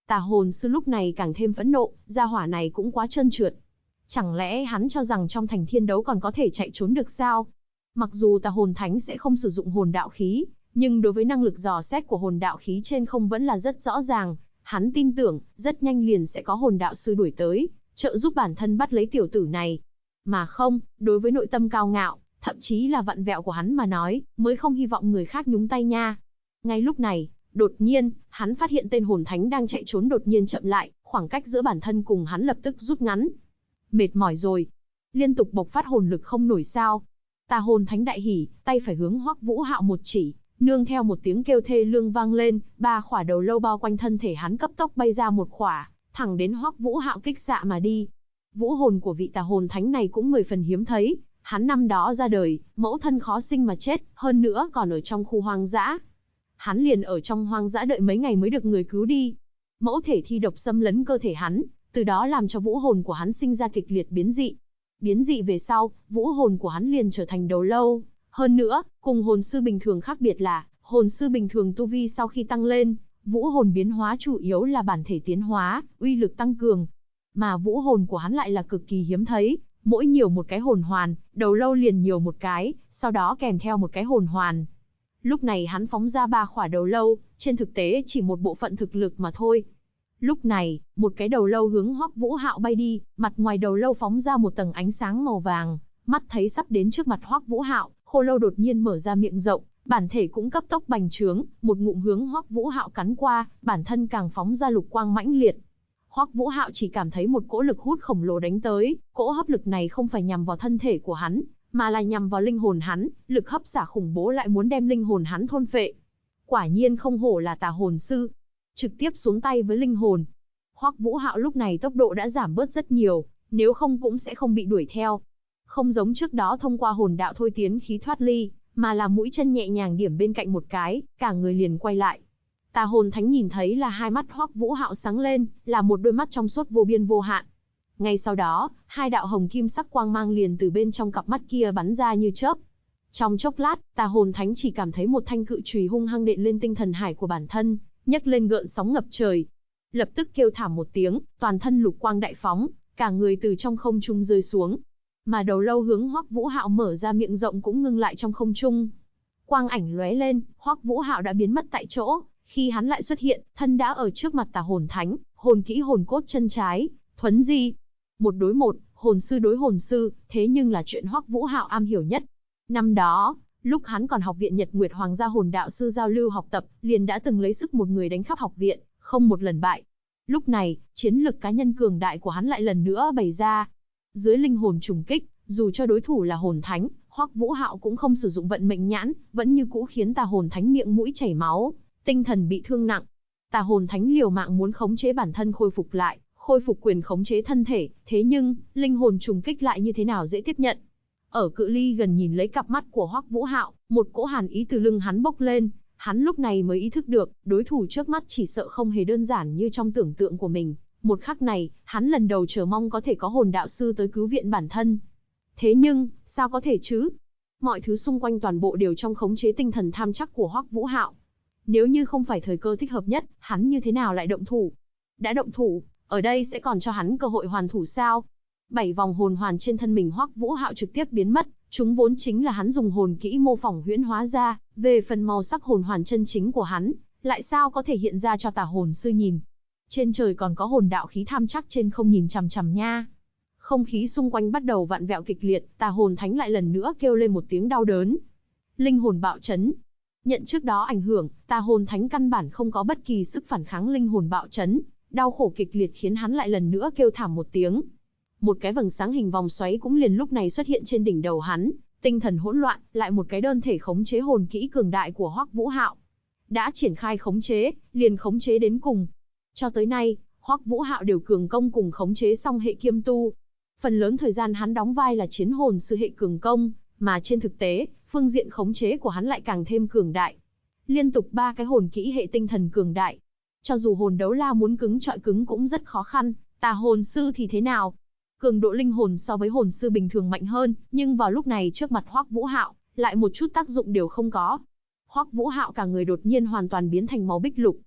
Tà hồn sư lúc này càng thêm phẫn nộ, gia hỏa này cũng quá trơn trượt. Chẳng lẽ hắn cho rằng trong thành thiên đấu còn có thể chạy trốn được sao? Mặc dù tà hồn thánh sẽ không sử dụng hồn đạo khí, nhưng đối với năng lực dò xét của hồn đạo khí trên không vẫn là rất rõ ràng. Hắn tin tưởng, rất nhanh liền sẽ có hồn đạo sư đuổi tới, trợ giúp bản thân bắt lấy tiểu tử này. Mà không, đối với nội tâm cao ngạo, thậm chí là vặn vẹo của hắn mà nói, mới không hy vọng người khác nhúng tay nha. Ngay lúc này, đột nhiên, hắn phát hiện tên hồn thánh đang chạy trốn đột nhiên chậm lại, khoảng cách giữa bản thân cùng hắn lập tức rút ngắn. Mệt mỏi rồi. Liên tục bộc phát hồn lực không nổi sao. Tà hồn thánh đại hỉ, tay phải hướng Hoắc Vũ Hạo một chỉ, nương theo một tiếng kêu thê lương vang lên, 3 khỏa đầu lâu bao quanh thân thể hắn cấp tốc bay ra một khỏa, thẳng đến Hoắc Vũ Hạo kích xạ mà đi. Vũ hồn của vị tà hồn thánh này cũng 10 phần hiếm thấy, hắn năm đó ra đời, mẫu thân khó sinh mà chết, hơn nữa còn ở trong khu hoang dã. Hắn liền ở trong hoang dã đợi mấy ngày mới được người cứu đi. Mẫu thể thi độc xâm lấn cơ thể hắn, từ đó làm cho vũ hồn của hắn sinh ra kịch liệt biến dị. Biến dị về sau, vũ hồn của hắn liền trở thành đầu lâu. Hơn nữa, cùng hồn sư bình thường khác biệt là, hồn sư bình thường tu vi sau khi tăng lên, vũ hồn biến hóa chủ yếu là bản thể tiến hóa, uy lực tăng cường. Mà vũ hồn của hắn lại là cực kỳ hiếm thấy, mỗi nhiều một cái hồn hoàn, đầu lâu liền nhiều một cái, sau đó kèm theo một cái hồn hoàn. Lúc này hắn phóng ra 3 khỏa đầu lâu, trên thực tế chỉ một bộ phận thực lực mà thôi. Lúc này, một cái đầu lâu hướng Hoắc Vũ Hạo bay đi, mặt ngoài đầu lâu phóng ra một tầng ánh sáng màu vàng, mắt thấy sắp đến trước mặt Hoắc Vũ Hạo, khô lâu đột nhiên mở ra miệng rộng, bản thể cũng cấp tốc bành trướng, một ngụm hướng Hoắc Vũ Hạo cắn qua, bản thân càng phóng ra lục quang mãnh liệt. Hoắc Vũ Hạo chỉ cảm thấy một cỗ lực hút khổng lồ đánh tới, cỗ hấp lực này không phải nhằm vào thân thể của hắn, mà là nhằm vào linh hồn hắn, lực hấp xả khủng bố lại muốn đem linh hồn hắn thôn phệ. Quả nhiên không hổ là tà hồn sư, trực tiếp xuống tay với linh hồn. Hoắc Vũ Hạo lúc này tốc độ đã giảm bớt rất nhiều, nếu không cũng sẽ không bị đuổi theo. Không giống trước đó thông qua hồn đạo thôi tiến khí thoát ly, mà là mũi chân nhẹ nhàng điểm bên cạnh một cái, cả người liền quay lại. Tà hồn thánh nhìn thấy là hai mắt Hoắc Vũ Hạo sáng lên, là một đôi mắt trong suốt vô biên vô hạn. Ngay sau đó, 2 đạo hồng kim sắc quang mang liền từ bên trong cặp mắt kia bắn ra như chớp. Trong chốc lát, tà hồn thánh chỉ cảm thấy một thanh cự chùy hung hăng đện lên tinh thần hải của bản thân, nhấc lên gợn sóng ngập trời. Lập tức kêu thảm một tiếng, toàn thân lục quang đại phóng, cả người từ trong không trung rơi xuống. Mà đầu lâu hướng Hoắc Vũ Hạo mở ra miệng rộng cũng ngưng lại trong không trung. Quang ảnh lóe lên, Hoắc Vũ Hạo đã biến mất tại chỗ, khi hắn lại xuất hiện, thân đã ở trước mặt tà hồn thánh, hồn kỹ hồn cốt chân trái, thuấn di. 1 đối 1, hồn sư đối hồn sư, thế nhưng là chuyện Hoắc Vũ Hạo am hiểu nhất. Năm đó, lúc hắn còn học viện Nhật Nguyệt Hoàng gia hồn đạo sư giao lưu học tập, liền đã từng lấy sức một người đánh khắp học viện, không một lần bại. Lúc này, chiến lực cá nhân cường đại của hắn lại lần nữa bày ra. Dưới linh hồn trùng kích, dù cho đối thủ là hồn thánh, Hoắc Vũ Hạo cũng không sử dụng vận mệnh nhãn, vẫn như cũ khiến tà hồn thánh miệng mũi chảy máu, tinh thần bị thương nặng. Tà hồn thánh liều mạng muốn khống chế bản thân khôi phục lại, khôi phục quyền khống chế thân thể, thế nhưng, linh hồn trùng kích lại như thế nào dễ tiếp nhận. Ở cự ly gần nhìn lấy cặp mắt của Hoắc Vũ Hạo, một cỗ hàn ý từ lưng hắn bốc lên, hắn lúc này mới ý thức được, đối thủ trước mắt chỉ sợ không hề đơn giản như trong tưởng tượng của mình. Một khắc này, hắn lần đầu chờ mong có thể có hồn đạo sư tới cứu viện bản thân. Thế nhưng, sao có thể chứ? Mọi thứ xung quanh toàn bộ đều trong khống chế tinh thần tham chắc của Hoắc Vũ Hạo. Nếu như không phải thời cơ thích hợp nhất, hắn như thế nào lại động thủ? Đã động thủ, ở đây sẽ còn cho hắn cơ hội hoàn thủ sao? 7 vòng hồn hoàn trên thân mình Hoắc Vũ Hạo trực tiếp biến mất, chúng vốn chính là hắn dùng hồn kỹ mô phỏng huyễn hóa ra, về phần màu sắc hồn hoàn chân chính của hắn, lại sao có thể hiện ra cho tà hồn sư nhìn. Trên trời còn có hồn đạo khí tham chắc trên không nhìn chằm chằm nha. Không khí xung quanh bắt đầu vặn vẹo kịch liệt, tà hồn thánh lại lần nữa kêu lên một tiếng đau đớn. Linh hồn bạo chấn. Nhận trước đó ảnh hưởng, tà hồn thánh căn bản không có bất kỳ sức phản kháng linh hồn bạo chấn, đau khổ kịch liệt khiến hắn lại lần nữa kêu thảm một tiếng. Một cái vầng sáng hình vòng xoáy cũng liền lúc này xuất hiện trên đỉnh đầu hắn, tinh thần hỗn loạn, lại một cái đơn thể khống chế hồn kỹ cường đại của Hoắc Vũ Hạo. Đã triển khai khống chế, liền khống chế đến cùng. Cho tới nay, Hoắc Vũ Hạo đều cường công cùng khống chế song hệ kiêm tu. Phần lớn thời gian hắn đóng vai là chiến hồn sư hệ cường công, mà trên thực tế, phương diện khống chế của hắn lại càng thêm cường đại. Liên tục 3 cái hồn kỹ hệ tinh thần cường đại. Cho dù hồn đấu la muốn cứng trọi cứng cũng rất khó khăn, tà hồn sư thì thế nào? Cường độ linh hồn so với hồn sư bình thường mạnh hơn, nhưng vào lúc này trước mặt Hoắc Vũ Hạo, lại một chút tác dụng đều không có. Hoắc Vũ Hạo cả người đột nhiên hoàn toàn biến thành màu bích lục,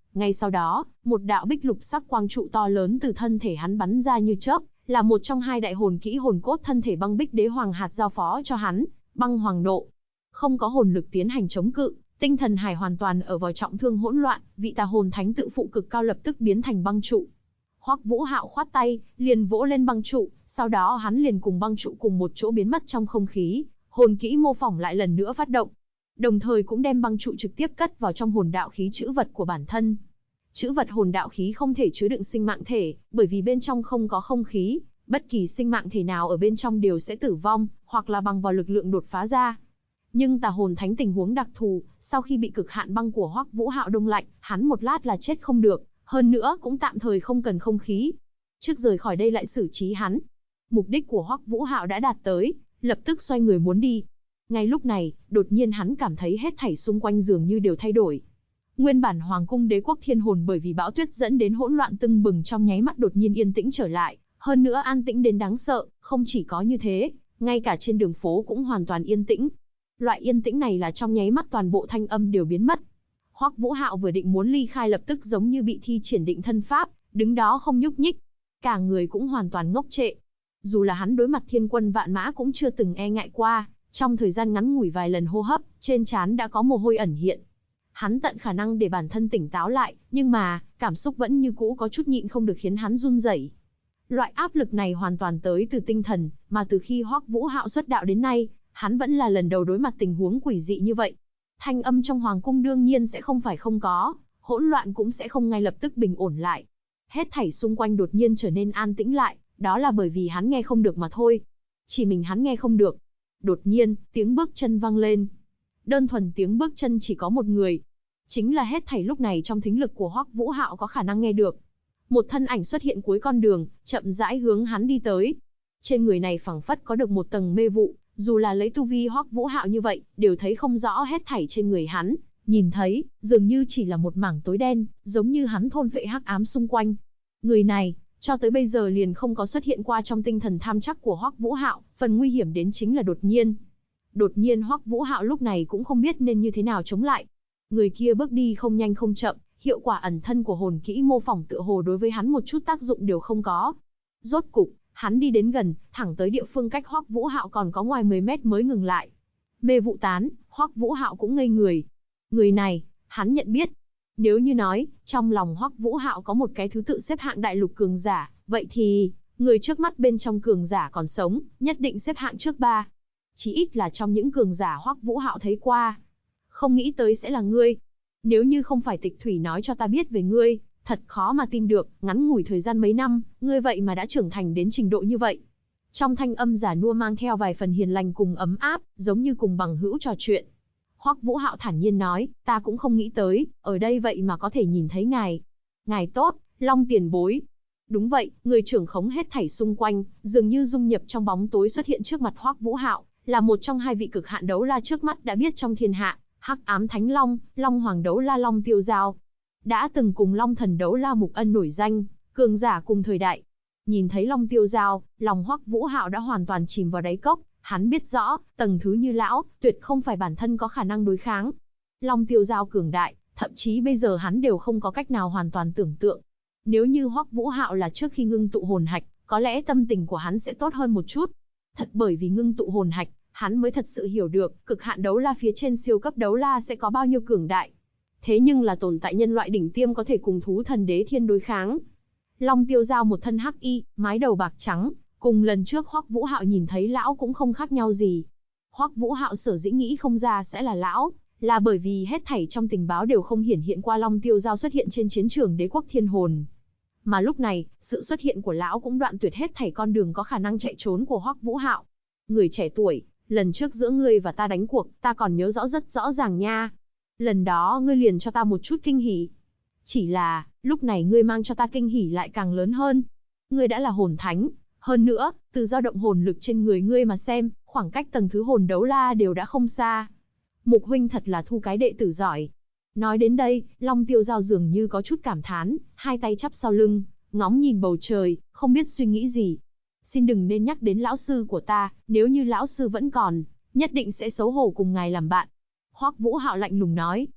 Ngay sau đó, một đạo bích lục sắc quang trụ to lớn từ thân thể hắn bắn ra như chớp, là một trong hai đại hồn kỹ hồn cốt thân thể băng bích đế hoàng hạt giao phó cho hắn, băng hoàng nộ. Không có hồn lực tiến hành chống cự, tinh thần hải hoàn toàn ở vào trọng thương hỗn loạn, vị tà hồn thánh tự phụ cực cao lập tức biến thành băng trụ. Hoắc Vũ Hạo khoát tay, liền vỗ lên băng trụ, sau đó hắn liền cùng băng trụ cùng một chỗ biến mất trong không khí, hồn kỹ mô phỏng lại lần nữa phát động. Đồng thời cũng đem băng trụ trực tiếp cất vào trong hồn đạo khí trữ vật của bản thân. Trữ vật hồn đạo khí không thể chứa đựng sinh mạng thể, bởi vì bên trong không có không khí, bất kỳ sinh mạng thể nào ở bên trong đều sẽ tử vong, hoặc là bằng vào lực lượng đột phá ra. Nhưng tà hồn thánh tình huống đặc thù, sau khi bị cực hạn băng của Hoắc Vũ Hạo đông lạnh, hắn một lát là chết không được, hơn nữa cũng tạm thời không cần không khí. Trước rời khỏi đây lại xử trí hắn. Mục đích của Hoắc Vũ Hạo đã đạt tới, lập tức xoay người muốn đi. Ngay lúc này, đột nhiên hắn cảm thấy hết thảy xung quanh dường như đều thay đổi. Nguyên bản Hoàng cung Đế quốc Thiên Hồn bởi vì bão tuyết dẫn đến hỗn loạn tưng bừng trong nháy mắt đột nhiên yên tĩnh trở lại, hơn nữa an tĩnh đến đáng sợ, không chỉ có như thế, ngay cả trên đường phố cũng hoàn toàn yên tĩnh. Loại yên tĩnh này là trong nháy mắt toàn bộ thanh âm đều biến mất. Hoắc Vũ Hạo vừa định muốn ly khai lập tức giống như bị thi triển định thân pháp, đứng đó không nhúc nhích. Cả người cũng hoàn toàn ngốc trệ. Dù là hắn đối mặt thiên quân vạn mã cũng chưa từng e ngại qua, trong thời gian ngắn ngủi vài lần hô hấp, trên trán đã có mồ hôi ẩn hiện. Hắn tận khả năng để bản thân tỉnh táo lại, nhưng mà, cảm xúc vẫn như cũ có chút nhịn không được khiến hắn run rẩy. Loại áp lực này hoàn toàn tới từ tinh thần, mà từ khi Hoắc Vũ Hạo xuất đạo đến nay, hắn vẫn là lần đầu đối mặt tình huống quỷ dị như vậy. Thanh âm trong hoàng cung đương nhiên sẽ không phải không có, hỗn loạn cũng sẽ không ngay lập tức bình ổn lại. Hết thảy xung quanh đột nhiên trở nên an tĩnh lại, đó là bởi vì hắn nghe không được mà thôi. Chỉ mình hắn nghe không được. Đột nhiên, tiếng bước chân vang lên. Đơn thuần tiếng bước chân chỉ có một người. Chính là hết thảy lúc này trong thính lực của Hoắc Vũ Hạo có khả năng nghe được. Một thân ảnh xuất hiện cuối con đường, chậm rãi hướng hắn đi tới. Trên người này phảng phất có được một tầng mê vụ, dù là lấy tu vi Hoắc Vũ Hạo như vậy, đều thấy không rõ hết thảy trên người hắn, nhìn thấy, dường như chỉ là một mảng tối đen, giống như hắn thôn phệ hắc ám xung quanh. Người này, cho tới bây giờ liền không có xuất hiện qua trong tinh thần tham chắc của Hoắc Vũ Hạo, phần nguy hiểm đến chính là đột nhiên. Đột nhiên Hoắc Vũ Hạo lúc này cũng không biết nên như thế nào chống lại. Người kia bước đi không nhanh không chậm, hiệu quả ẩn thân của hồn kỹ mô phỏng tựa hồ đối với hắn một chút tác dụng đều không có. Rốt cục, hắn đi đến gần, thẳng tới địa phương cách Hoắc Vũ Hạo còn có ngoài 10 mét mới ngừng lại. Mê vụ tán, Hoắc Vũ Hạo cũng ngây người. Người này, hắn nhận biết. Nếu như nói, trong lòng Hoắc Vũ Hạo có một cái thứ tự xếp hạng đại lục cường giả, vậy thì, người trước mắt bên trong cường giả còn sống, nhất định xếp hạng trước 3. Chí ít là trong những cường giả Hoắc Vũ Hạo thấy qua. Không nghĩ tới sẽ là ngươi. Nếu như không phải Tịch Thủy nói cho ta biết về ngươi, thật khó mà tin được, ngắn ngủi thời gian mấy năm, ngươi vậy mà đã trưởng thành đến trình độ như vậy. Trong thanh âm giả nua mang theo vài phần hiền lành cùng ấm áp, giống như cùng bằng hữu trò chuyện. Hoắc Vũ Hạo thản nhiên nói, ta cũng không nghĩ tới, ở đây vậy mà có thể nhìn thấy ngài. Ngài tốt, Long tiền bối. Đúng vậy, người trưởng khống hết thảy xung quanh, dường như dung nhập trong bóng tối xuất hiện trước mặt Hoắc Vũ Hạo, là một trong hai vị cực hạn đấu la trước mắt đã biết trong thiên hạ, Hắc Ám Thánh Long, Long Hoàng đấu la Long Tiêu Giao. Đã từng cùng Long Thần đấu la Mục Ân nổi danh, cường giả cùng thời đại. Nhìn thấy Long Tiêu Giao, lòng Hoắc Vũ Hạo đã hoàn toàn chìm vào đáy cốc, hắn biết rõ, tầng thứ như lão, tuyệt không phải bản thân có khả năng đối kháng. Long Tiêu Giao cường đại, thậm chí bây giờ hắn đều không có cách nào hoàn toàn tưởng tượng. Nếu như Hoắc Vũ Hạo là trước khi ngưng tụ hồn hạch, có lẽ tâm tình của hắn sẽ tốt hơn một chút. Thật bởi vì ngưng tụ hồn hạch, hắn mới thật sự hiểu được, cực hạn đấu la phía trên siêu cấp đấu la sẽ có bao nhiêu cường đại. Thế nhưng là tồn tại nhân loại đỉnh tiêm có thể cùng thú thần đế thiên đối kháng. Long Tiêu Giao một thân hắc y, mái đầu bạc trắng, cùng lần trước Hoắc Vũ Hạo nhìn thấy lão cũng không khác nhau gì. Hoắc Vũ Hạo sở dĩ nghĩ không ra sẽ là lão, là bởi vì hết thảy trong tình báo đều không hiển hiện qua Long Tiêu Giao xuất hiện trên chiến trường Đế quốc Thiên Hồn. Mà lúc này, sự xuất hiện của lão cũng đoạn tuyệt hết thảy con đường có khả năng chạy trốn của Hoắc Vũ Hạo. Người trẻ tuổi, lần trước giữa ngươi và ta đánh cuộc, ta còn nhớ rõ rất rõ ràng nha. Lần đó ngươi liền cho ta một chút kinh hỉ. Chỉ là, lúc này ngươi mang cho ta kinh hỉ lại càng lớn hơn. Ngươi đã là hồn thánh, hơn nữa, từ dao động hồn lực trên người ngươi mà xem, khoảng cách tầng thứ hồn đấu la đều đã không xa. Mục huynh thật là thu cái đệ tử giỏi. Nói đến đây, Long Tiêu Giao dường như có chút cảm thán, hai tay chắp sau lưng, ngóng nhìn bầu trời, không biết suy nghĩ gì. Xin đừng nên nhắc đến lão sư của ta, nếu như lão sư vẫn còn, nhất định sẽ xấu hổ cùng ngài làm bạn. Hoắc Vũ Hạo lạnh lùng nói.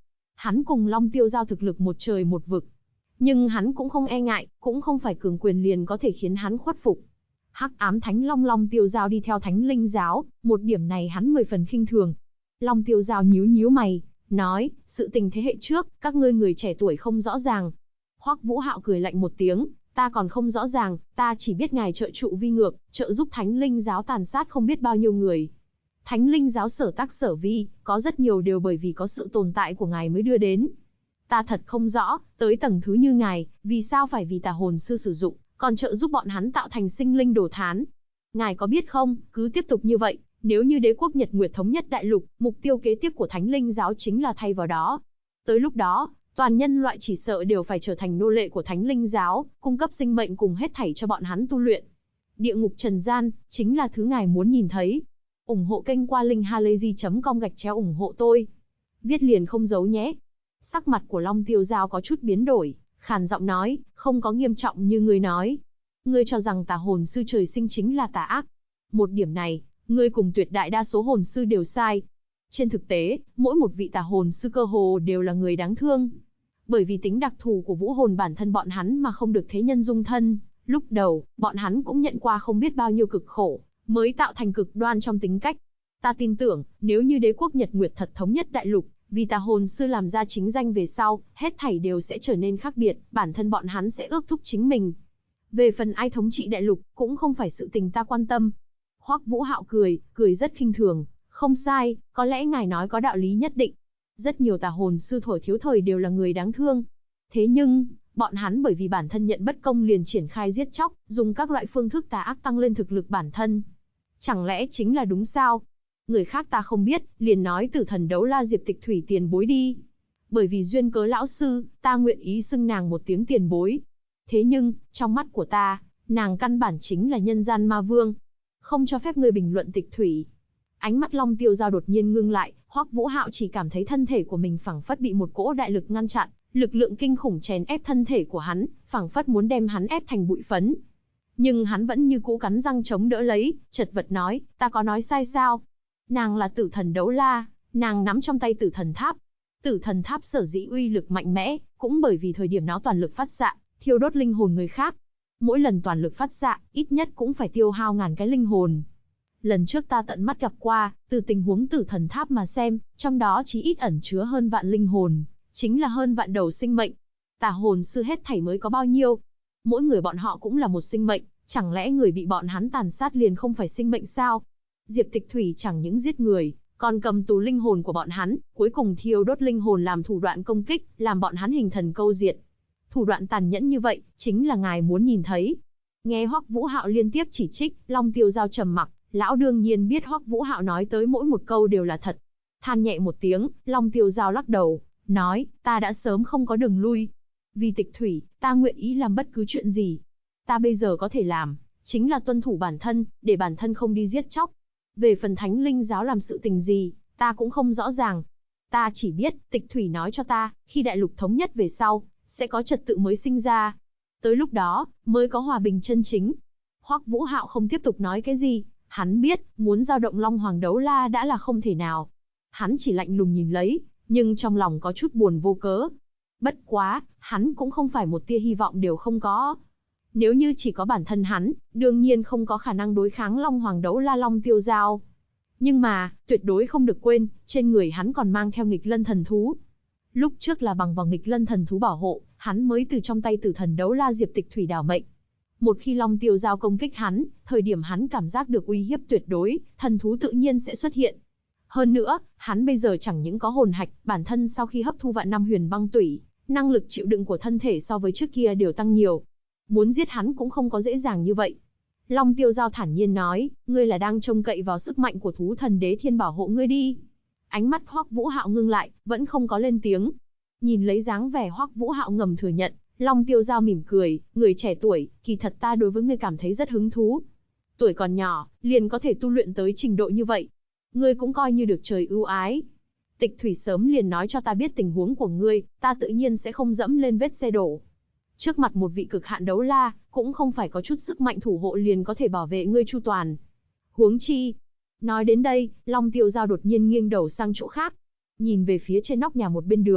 Hắn cùng Long Tiêu Giao thực lực một trời một vực. Nhưng hắn cũng không e ngại, cũng không phải cường quyền liền có thể khiến hắn khuất phục. Hắc ám Thánh Long Long Tiêu Giao đi theo Thánh Linh giáo, một điểm này hắn 10 phần khinh thường. Long Tiêu Giao nhíu nhíu mày, nói, sự tình thế hệ trước, các ngươi người trẻ tuổi không rõ ràng. Hoắc Vũ Hạo cười lạnh một tiếng, ta còn không rõ ràng, ta chỉ biết ngài trợ trụ vi ngược, trợ giúp Thánh Linh giáo tàn sát không biết bao nhiêu người. Thánh Linh giáo sở tác sở vi, có rất nhiều đều bởi vì có sự tồn tại của ngài mới đưa đến. Ta thật không rõ, tới tầng thứ như ngài, vì sao phải vì tà hồn sư sử dụng, còn trợ giúp bọn hắn tạo thành sinh linh đồ thán. Ngài có biết không, cứ tiếp tục như vậy, nếu như đế quốc Nhật Nguyệt thống nhất đại lục, mục tiêu kế tiếp của Thánh Linh giáo chính là thay vào đó. Tới lúc đó, toàn nhân loại chỉ sợ đều phải trở thành nô lệ của Thánh Linh giáo, cung cấp sinh mệnh cùng hết thảy cho bọn hắn tu luyện. Địa ngục trần gian, chính là thứ ngài muốn nhìn thấy. Ủng hộ kênh qua linkhalazy.com ủng hộ tôi. Viết liền không giấu nhé. Sắc mặt của Long Tiêu Giao có chút biến đổi, khàn giọng nói, không có nghiêm trọng như ngươi nói. Ngươi cho rằng tà hồn sư trời sinh chính là tà ác. Một điểm này, ngươi cùng tuyệt đại đa số hồn sư đều sai. Trên thực tế, mỗi một vị tà hồn sư cơ hồ đều là người đáng thương. Bởi vì tính đặc thù của vũ hồn bản thân bọn hắn mà không được thế nhân dung thân, lúc đầu, bọn hắn cũng nhận qua không biết bao nhiêu cực khổ, mới tạo thành cực đoan trong tính cách. Ta tin tưởng, nếu như đế quốc Nhật Nguyệt thật thống nhất đại lục, vì tà hồn sư làm ra chính danh về sau, hết thảy đều sẽ trở nên khác biệt, bản thân bọn hắn sẽ ước thúc chính mình. Về phần ai thống trị đại lục, cũng không phải sự tình ta quan tâm. Hoắc Vũ Hạo cười rất khinh thường, không sai, có lẽ ngài nói có đạo lý nhất định. Rất nhiều tà hồn sư thuở thiếu thời đều là người đáng thương. Thế nhưng, bọn hắn bởi vì bản thân nhận bất công liền triển khai giết chóc, dùng các loại phương thức tà ác tăng lên thực lực bản thân. Chẳng lẽ chính là đúng sao? Người khác ta không biết, liền nói Tử Thần Đấu La Diệp Tịch Thủy tiền bối đi. Bởi vì duyên cớ lão sư, ta nguyện ý xưng nàng một tiếng tiền bối. Thế nhưng, trong mắt của ta, nàng căn bản chính là nhân gian ma vương. Không cho phép ngươi bình luận Tịch Thủy. Ánh mắt Long Tiêu Giao đột nhiên ngưng lại, Hoắc Vũ Hạo chỉ cảm thấy thân thể của mình phảng phất bị một cỗ đại lực ngăn chặn, lực lượng kinh khủng chèn ép thân thể của hắn, phảng phất muốn đem hắn ép thành bụi phấn. Nhưng hắn vẫn như cũ cắn răng chống đỡ lấy, chật vật nói, ta có nói sai sao? Nàng là Tử Thần Đấu La, nàng nắm trong tay Tử Thần Tháp. Tử Thần Tháp sở dĩ uy lực mạnh mẽ, cũng bởi vì thời điểm nó toàn lực phát xạ, thiêu đốt linh hồn người khác. Mỗi lần toàn lực phát xạ, ít nhất cũng phải tiêu hao ngàn cái linh hồn. Lần trước ta tận mắt gặp qua, từ tình huống Tử Thần Tháp mà xem, trong đó chí ít ẩn chứa hơn vạn linh hồn, chính là hơn vạn đầu sinh mệnh. Tà hồn sư hết thảy mới có bao nhiêu? Mỗi người bọn họ cũng là một sinh mệnh, chẳng lẽ người bị bọn hắn tàn sát liền không phải sinh mệnh sao? Diệp Tịch Thủy chẳng những giết người, còn cầm tù linh hồn của bọn hắn, cuối cùng thiêu đốt linh hồn làm thủ đoạn công kích, làm bọn hắn hình thần câu diệt. Thủ đoạn tàn nhẫn như vậy, chính là ngài muốn nhìn thấy. Nghe Hoắc Vũ Hạo liên tiếp chỉ trích, Long Tiêu Giao trầm mặc, lão đương nhiên biết Hoắc Vũ Hạo nói tới mỗi một câu đều là thật. Than nhẹ một tiếng, Long Tiêu Giao lắc đầu, nói, ta đã sớm không có đường lui. Vì Tịch Thủy, ta nguyện ý làm bất cứ chuyện gì. Ta bây giờ có thể làm, chính là tuân thủ bản thân, để bản thân không đi giết chóc. Về phần Thánh Linh giáo làm sự tình gì, ta cũng không rõ ràng. Ta chỉ biết, Tịch Thủy nói cho ta, khi đại lục thống nhất về sau, sẽ có trật tự mới sinh ra. Tới lúc đó, mới có hòa bình chân chính. Hoắc Vũ Hạo không tiếp tục nói cái gì, hắn biết, muốn giao động Long Hoàng Đấu La đã là không thể nào. Hắn chỉ lạnh lùng nhìn lấy, nhưng trong lòng có chút buồn vô cớ. Bất quá, hắn cũng không phải một tia hy vọng đều không có. Nếu như chỉ có bản thân hắn, đương nhiên không có khả năng đối kháng Long Hoàng Đấu La Long Tiêu Giao. Nhưng mà, tuyệt đối không được quên, trên người hắn còn mang theo nghịch lân thần thú. Lúc trước là bằng vào nghịch lân thần thú bảo hộ, hắn mới từ trong tay Tử Thần Đấu La Diệp Tịch Thủy đảo mệnh. Một khi Long Tiêu Giao công kích hắn, thời điểm hắn cảm giác được uy hiếp tuyệt đối, thần thú tự nhiên sẽ xuất hiện. Hơn nữa, hắn bây giờ chẳng những có hồn hạch, bản thân sau khi hấp thu vạn năm huyền băng tủy, năng lực chịu đựng của thân thể so với trước kia đều tăng nhiều. Muốn giết hắn cũng không có dễ dàng như vậy. Long Tiêu Giao thản nhiên nói, ngươi là đang trông cậy vào sức mạnh của thú thần đế thiên bảo hộ ngươi đi. Ánh mắt Hoắc Vũ Hạo ngưng lại, vẫn không có lên tiếng. Nhìn lấy dáng vẻ Hoắc Vũ Hạo ngầm thừa nhận, Long Tiêu Giao mỉm cười, người trẻ tuổi, kỳ thật ta đối với ngươi cảm thấy rất hứng thú. Tuổi còn nhỏ, liền có thể tu luyện tới trình độ như vậy. Ngươi cũng coi như được trời ưu ái. Tịch Thủy sớm liền nói cho ta biết tình huống của ngươi, ta tự nhiên sẽ không dẫm lên vết xe đổ. Trước mặt một vị cực hạn đấu la, cũng không phải có chút sức mạnh thủ hộ liền có thể bảo vệ ngươi chu toàn. Huống chi. Nói đến đây, Long Tiêu Giao đột nhiên nghiêng đầu sang chỗ khác. Nhìn về phía trên nóc nhà một bên đường,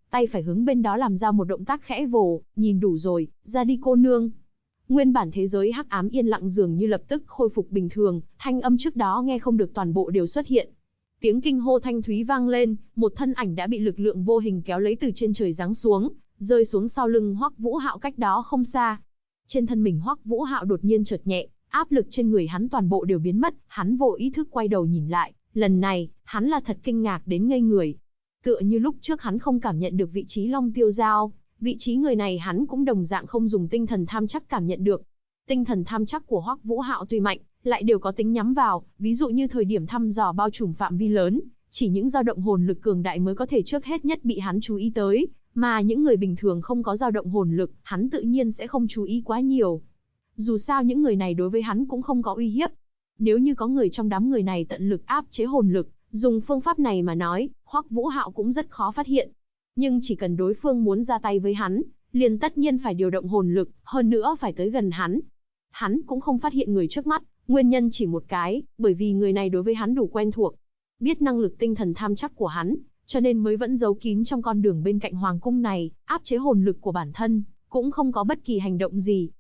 tay phải hướng bên đó làm ra một động tác khẽ vồ, nhìn đủ rồi, ra đi cô nương. Nguyên bản thế giới hắc ám yên lặng dường như lập tức khôi phục bình thường, thanh âm trước đó nghe không được toàn bộ đều xuất hiện. Tiếng kinh hô thanh thúy vang lên, một thân ảnh đã bị lực lượng vô hình kéo lấy từ trên trời giáng xuống, rơi xuống sau lưng Hoắc Vũ Hạo cách đó không xa. Trên thân mình Hoắc Vũ Hạo đột nhiên chợt nhẹ, áp lực trên người hắn toàn bộ đều biến mất, hắn vô ý thức quay đầu nhìn lại, lần này, hắn là thật kinh ngạc đến ngây người. Tựa như lúc trước hắn không cảm nhận được vị trí Long Tiêu Giao, vị trí người này hắn cũng đồng dạng không dùng tinh thần tham chắc cảm nhận được. Tinh thần tham chắc của Hoắc Vũ Hạo tuy mạnh, lại đều có tính nhắm vào, ví dụ như thời điểm thăm dò bao trùm phạm vi lớn, chỉ những dao động hồn lực cường đại mới có thể trước hết nhất bị hắn chú ý tới, mà những người bình thường không có dao động hồn lực, hắn tự nhiên sẽ không chú ý quá nhiều. Dù sao những người này đối với hắn cũng không có uy hiếp. Nếu như có người trong đám người này tận lực áp chế hồn lực, dùng phương pháp này mà nói, Hoắc Vũ Hạo cũng rất khó phát hiện. Nhưng chỉ cần đối phương muốn ra tay với hắn, liền tất nhiên phải điều động hồn lực, hơn nữa phải tới gần hắn. Hắn cũng không phát hiện người trước mắt, nguyên nhân chỉ một cái, bởi vì người này đối với hắn đủ quen thuộc. Biết năng lực tinh thần tham chắc của hắn, cho nên mới vẫn giấu kín trong con đường bên cạnh hoàng cung này, áp chế hồn lực của bản thân, cũng không có bất kỳ hành động gì.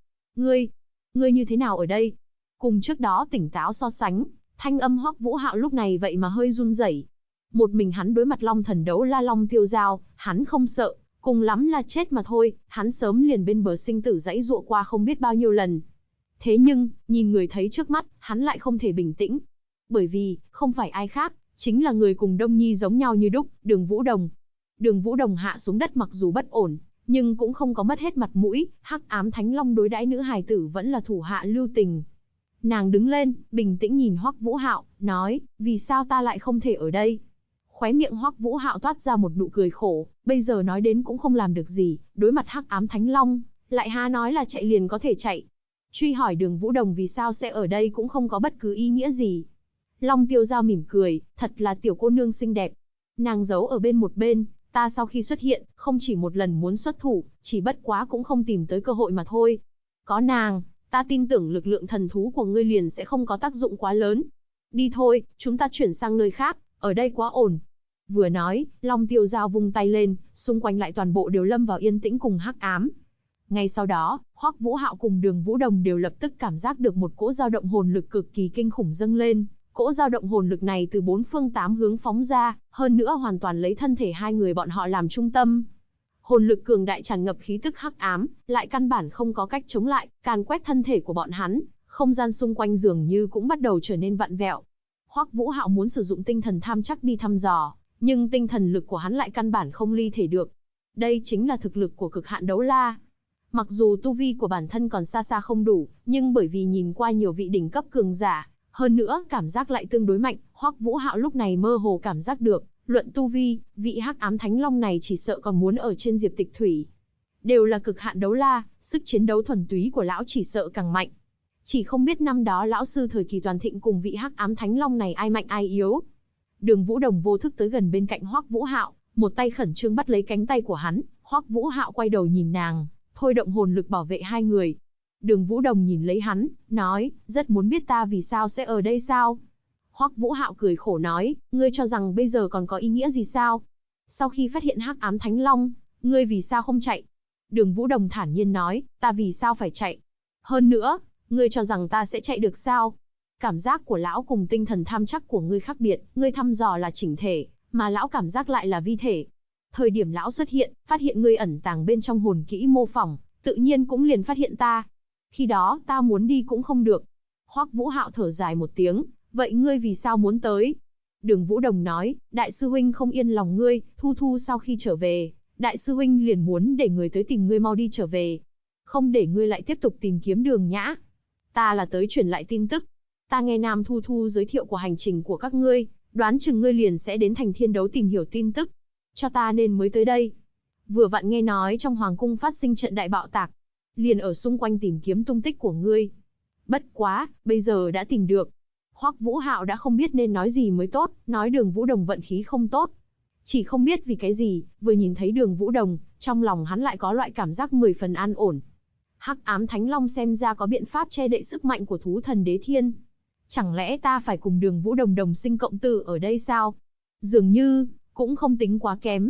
Ngươi như thế nào ở đây? Cùng trước đó tỉnh táo so sánh, thanh âm Hoắc Vũ Hạo lúc này vậy mà hơi run rẩy. Một mình hắn đối mặt Long Thần Đấu La Long Tiêu Giao, hắn không sợ, cùng lắm là chết mà thôi, hắn sớm liền bên bờ sinh tử giãy giụa qua không biết bao nhiêu lần. Thế nhưng, nhìn người thấy trước mắt, hắn lại không thể bình tĩnh. Bởi vì, không phải ai khác, chính là người cùng Đông Nhi giống nhau như đúc, Đường Vũ Đồng. Đường Vũ Đồng hạ xuống đất mặc dù bất ổn, nhưng cũng không có mất hết mặt mũi, Hắc Ám Thánh Long đối đãi nữ hài tử vẫn là thủ hạ lưu tình. Nàng đứng lên, bình tĩnh nhìn Hoắc Vũ Hạo, nói, vì sao ta lại không thể ở đây? Khóe miệng Hoắc Vũ Hạo toát ra một nụ cười khổ, bây giờ nói đến cũng không làm được gì, đối mặt Hắc Ám Thánh Long, lại há nói là chạy liền có thể chạy. Truy hỏi Đường Vũ Đồng vì sao sẽ ở đây cũng không có bất cứ ý nghĩa gì. Long Tiêu Giao mỉm cười, thật là tiểu cô nương xinh đẹp. Nàng giấu ở bên một bên, ta sau khi xuất hiện, không chỉ một lần muốn xuất thủ, chỉ bất quá cũng không tìm tới cơ hội mà thôi. Có nàng, ta tin tưởng lực lượng thần thú của ngươi liền sẽ không có tác dụng quá lớn. Đi thôi, chúng ta chuyển sang nơi khác, ở đây quá ổn. Vừa nói, Long Tiêu Giao vung tay lên, xung quanh lại toàn bộ đều lâm vào yên tĩnh cùng hắc ám. Ngay sau đó, Hoắc Vũ Hạo cùng Đường Vũ Đồng đều lập tức cảm giác được một cỗ dao động hồn lực cực kỳ kinh khủng dâng lên. Cỗ dao động hồn lực này từ bốn phương tám hướng phóng ra, hơn nữa hoàn toàn lấy thân thể hai người bọn họ làm trung tâm. Hồn lực cường đại tràn ngập khí tức hắc ám, lại căn bản không có cách chống lại, càn quét thân thể của bọn hắn, không gian xung quanh dường như cũng bắt đầu trở nên vặn vẹo. Hoắc Vũ Hạo muốn sử dụng tinh thần tham chắc đi thăm dò, nhưng tinh thần lực của hắn lại căn bản không ly thể được. Đây chính là thực lực của cực hạn đấu la. Mặc dù tu vi của bản thân còn xa xa không đủ, nhưng bởi vì nhìn qua nhiều vị đỉnh cấp cường giả, hơn nữa cảm giác lại tương đối mạnh, Hoắc Vũ Hạo lúc này mơ hồ cảm giác được, luận tu vi, vị Hắc Ám Thánh Long này chỉ sợ còn muốn ở trên Diệp Tịch Thủy. Đều là cực hạn đấu la, sức chiến đấu thuần túy của lão chỉ sợ càng mạnh. Chỉ không biết năm đó lão sư thời kỳ toàn thịnh cùng vị Hắc Ám Thánh Long này ai mạnh ai yếu. Đường Vũ Đồng vô thức tới gần bên cạnh Hoắc Vũ Hạo, một tay khẩn trương bắt lấy cánh tay của hắn, Hoắc Vũ Hạo quay đầu nhìn nàng, thôi động hồn lực bảo vệ hai người. Đường Vũ Đồng nhìn lấy hắn, nói, rất muốn biết ta vì sao sẽ ở đây sao? Hoắc Vũ Hạo cười khổ nói, ngươi cho rằng bây giờ còn có ý nghĩa gì sao? Sau khi phát hiện Hắc Ám Thánh Long, ngươi vì sao không chạy? Đường Vũ Đồng thản nhiên nói, ta vì sao phải chạy? Hơn nữa, ngươi cho rằng ta sẽ chạy được sao? Cảm giác của lão cùng tinh thần tham chắc của ngươi khác biệt, ngươi thăm dò là chỉnh thể, mà lão cảm giác lại là vi thể. Thời điểm lão xuất hiện, phát hiện ngươi ẩn tàng bên trong hồn kỹ mô phỏng, tự nhiên cũng liền phát hiện ta. Khi đó, ta muốn đi cũng không được. Hoắc Vũ Hạo thở dài một tiếng, vậy ngươi vì sao muốn tới? Đường Vũ Đồng nói, đại sư huynh không yên lòng ngươi, Thu Thu sau khi trở về, đại sư huynh liền muốn để người tới tìm ngươi mau đi trở về. Không để ngươi lại tiếp tục tìm kiếm Đường Nhã. Ta là tới truyền lại tin tức. Ta nghe Nam Thu Thu giới thiệu của hành trình của các ngươi, đoán chừng ngươi liền sẽ đến thành Thiên Đấu tìm hiểu tin tức. Cho ta nên mới tới đây. Vừa vặn nghe nói trong hoàng cung phát sinh trận đại bạo tạc, liền ở xung quanh tìm kiếm tung tích của ngươi. Bất quá, bây giờ đã tìm được. Hoắc Vũ Hạo đã không biết nên nói gì mới tốt, nói Đường Vũ Đồng vận khí không tốt. Chỉ không biết vì cái gì, vừa nhìn thấy Đường Vũ Đồng, trong lòng hắn lại có loại cảm giác 10 phần an ổn. Hắc Ám Thánh Long xem ra có biện pháp che đậy sức mạnh của thú thần Đế Thiên. Chẳng lẽ ta phải cùng Đường Vũ Đồng đồng sinh cộng tử ở đây sao? Dường như, cũng không tính quá kém.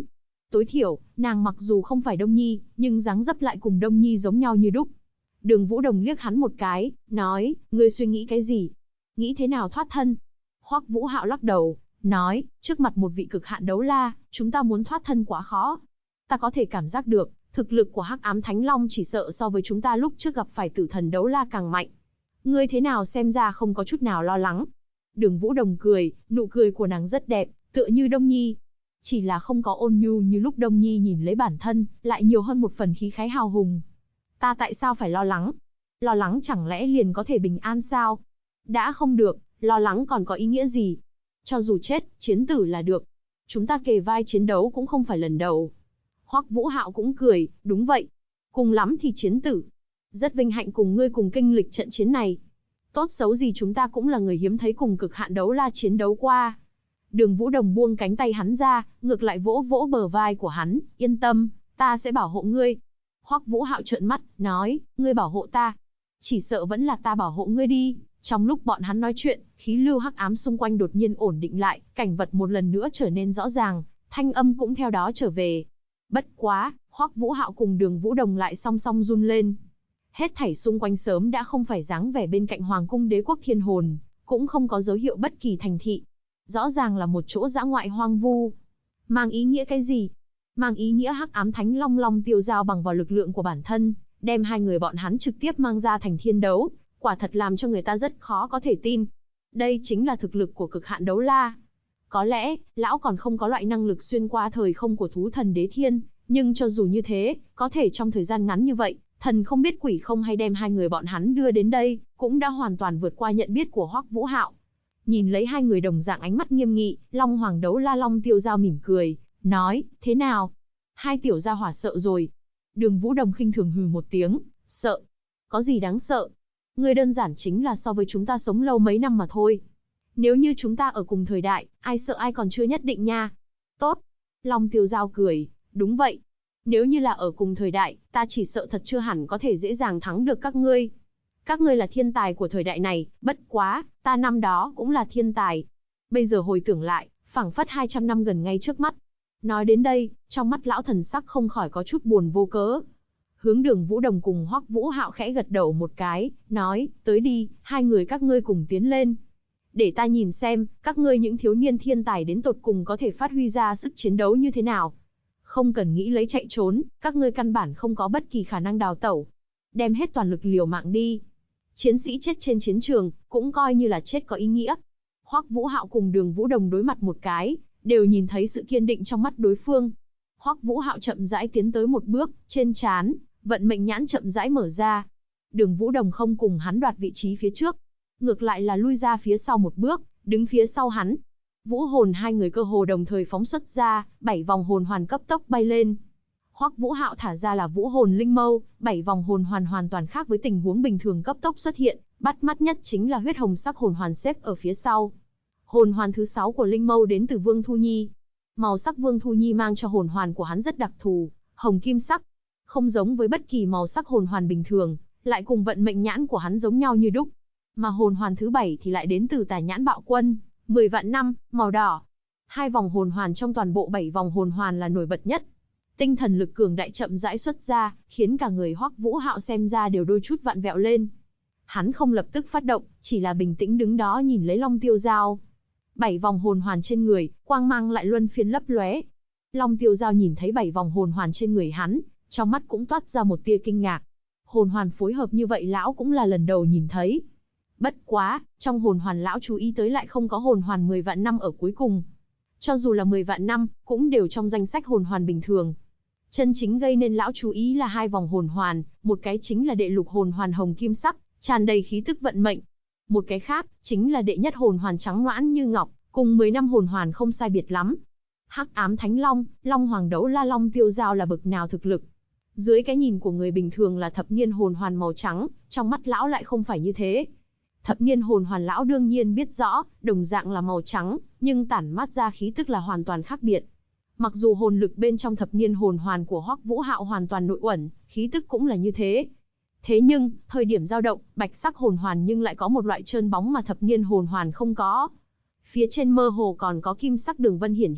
Tối thiểu, nàng mặc dù không phải Đông Nhi, nhưng dáng dấp lại cùng Đông Nhi giống nhau như đúc. Đường Vũ Đồng liếc hắn một cái, nói, ngươi suy nghĩ cái gì? Nghĩ thế nào thoát thân? Hoắc Vũ Hạo lắc đầu, nói, trước mặt một vị cực hạn đấu la, chúng ta muốn thoát thân quá khó. Ta có thể cảm giác được, thực lực của Hắc Ám Thánh Long chỉ sợ so với chúng ta lúc trước gặp phải tử thần đấu la càng mạnh. Ngươi thế nào xem ra không có chút nào lo lắng. Đường Vũ Đồng cười, nụ cười của nàng rất đẹp, tựa như Đông Nhi. Chỉ là không có ôn nhu như lúc Đông Nhi nhìn lấy bản thân, lại nhiều hơn một phần khí khái hào hùng. Ta tại sao phải lo lắng? Lo lắng chẳng lẽ liền có thể bình an sao? Đã không được, lo lắng còn có ý nghĩa gì? Cho dù chết, chiến tử là được. Chúng ta kề vai chiến đấu cũng không phải lần đầu. Hoắc Vũ Hạo cũng cười, đúng vậy. Cùng lắm thì chiến tử. Rất vinh hạnh cùng ngươi cùng kinh lịch trận chiến này. Tốt xấu gì chúng ta cũng là người hiếm thấy cùng cực hạn đấu la chiến đấu qua. Đường Vũ Đồng buông cánh tay hắn ra, ngược lại vỗ vỗ bờ vai của hắn, yên tâm, ta sẽ bảo hộ ngươi. Hoắc Vũ Hạo trợn mắt, nói, ngươi bảo hộ ta. Chỉ sợ vẫn là ta bảo hộ ngươi đi. Trong lúc bọn hắn nói chuyện, khí lưu hắc ám xung quanh đột nhiên ổn định lại, cảnh vật một lần nữa trở nên rõ ràng, thanh âm cũng theo đó trở về. Bất quá, Hoắc Vũ Hạo cùng Đường Vũ Đồng lại song song run lên. Hết thảy xung quanh sớm đã không phải dáng vẻ bên cạnh Hoàng cung Đế quốc Thiên Hồn, cũng không có dấu hiệu bất kỳ thành thị. Rõ ràng là một chỗ dã ngoại hoang vu. Mang ý nghĩa cái gì? Mang ý nghĩa Hắc Ám Thánh Long Long tiêu dao bằng vào lực lượng của bản thân, đem hai người bọn hắn trực tiếp mang ra thành thiên đấu, quả thật làm cho người ta rất khó có thể tin. Đây chính là thực lực của cực hạn đấu la. Có lẽ, lão còn không có loại năng lực xuyên qua thời không của thú thần đế thiên, nhưng cho dù như thế, có thể trong thời gian ngắn như vậy, thần không biết quỷ không hay đem hai người bọn hắn đưa đến đây, cũng đã hoàn toàn vượt qua nhận biết của Hoắc Vũ Hạo. Nhìn lấy hai người đồng dạng ánh mắt nghiêm nghị, Long Hoàng đấu la Long Tiêu Giao mỉm cười, nói, thế nào? Hai tiểu gia hỏa sợ rồi. Đường Vũ Đồng khinh thường hừ một tiếng, sợ? Có gì đáng sợ? Ngươi đơn giản chính là so với chúng ta sống lâu mấy năm mà thôi. Nếu như chúng ta ở cùng thời đại, ai sợ ai còn chưa nhất định nha. Tốt. Long Tiêu Giao cười, đúng vậy. Nếu như là ở cùng thời đại, ta chỉ sợ thật chưa hẳn có thể dễ dàng thắng được các ngươi. Các ngươi là thiên tài của thời đại này, bất quá, ta năm đó cũng là thiên tài. Bây giờ hồi tưởng lại, phảng phất 200 năm gần ngay trước mắt. Nói đến đây, trong mắt lão thần sắc không khỏi có chút buồn vô cớ. Hướng Đường Vũ Đồng cùng Hoắc Vũ Hạo khẽ gật đầu một cái, nói, tới đi, hai người các ngươi cùng tiến lên. Để ta nhìn xem, các ngươi những thiếu niên thiên tài đến tột cùng có thể phát huy ra sức chiến đấu như thế nào. Không cần nghĩ lấy chạy trốn, các ngươi căn bản không có bất kỳ khả năng đào tẩu. Đem hết toàn lực liều mạng đi. Chiến sĩ chết trên chiến trường, cũng coi như là chết có ý nghĩa. Hoắc Vũ Hạo cùng Đường Vũ Đồng đối mặt một cái, đều nhìn thấy sự kiên định trong mắt đối phương. Hoắc Vũ Hạo chậm rãi tiến tới một bước, trên trán, vận mệnh nhãn chậm rãi mở ra. Đường Vũ Đồng không cùng hắn đoạt vị trí phía trước, ngược lại là lui ra phía sau một bước, đứng phía sau hắn. Vũ hồn hai người cơ hồ đồng thời phóng xuất ra, 7 vòng hồn hoàn cấp tốc bay lên. Hoắc Vũ Hạo thả ra là Vũ hồn linh mâu, 7 vòng hồn hoàn hoàn toàn khác với tình huống bình thường cấp tốc xuất hiện, bắt mắt nhất chính là huyết hồng sắc hồn hoàn xếp ở phía sau. Hồn hoàn thứ 6 của linh mâu đến từ Vương Thu Nhi. Màu sắc Vương Thu Nhi mang cho hồn hoàn của hắn rất đặc thù, hồng kim sắc, không giống với bất kỳ màu sắc hồn hoàn bình thường, lại cùng vận mệnh nhãn của hắn giống nhau như đúc. Mà hồn hoàn thứ 7 thì lại đến từ Tà Nhãn Bạo Quân, 10 vạn năm, màu đỏ. Hai vòng hồn hoàn trong toàn bộ 7 vòng hồn hoàn là nổi bật nhất. Tinh thần lực cường đại chậm rãi xuất ra, khiến cả người Hoắc Vũ Hạo xem ra đều đôi chút vặn vẹo lên. Hắn không lập tức phát động, chỉ là bình tĩnh đứng đó nhìn lấy Long Tiêu Giao. 7 vòng hồn hoàn trên người, quang mang lại luân phiên lấp lóe. Long Tiêu Giao nhìn thấy 7 vòng hồn hoàn trên người hắn, trong mắt cũng toát ra một tia kinh ngạc. Hồn hoàn phối hợp như vậy lão cũng là lần đầu nhìn thấy. Bất quá, trong hồn hoàn lão chú ý tới lại không có hồn hoàn 10 vạn năm ở cuối cùng. Cho dù là 10 vạn năm, cũng đều trong danh sách hồn hoàn bình thường. Chân chính gây nên lão chú ý là hai vòng hồn hoàn, một cái chính là đệ lục hồn hoàn hồng kim sắc, tràn đầy khí tức vận mệnh. Một cái khác, chính là đệ nhất hồn hoàn trắng noãn như ngọc, cùng 10 năm hồn hoàn không sai biệt lắm. Hắc Ám Thánh Long, Long Hoàng đấu la Long Tiêu Giao là bậc nào thực lực? Dưới cái nhìn của người bình thường là thập niên hồn hoàn màu trắng, trong mắt lão lại không phải như thế. Thập niên hồn hoàn lão đương nhiên biết rõ, đồng dạng là màu trắng, nhưng tản mát ra khí tức là hoàn toàn khác biệt. Mặc dù hồn lực bên trong thập niên hồn hoàn của Hoắc Vũ Hạo hoàn toàn nội uẩn, khí tức cũng là như thế. Thế nhưng, thời điểm dao động, bạch sắc hồn hoàn nhưng lại có một loại trơn bóng mà thập niên hồn hoàn không có. Phía trên mơ hồ còn có kim sắc đường vân hiển hiện,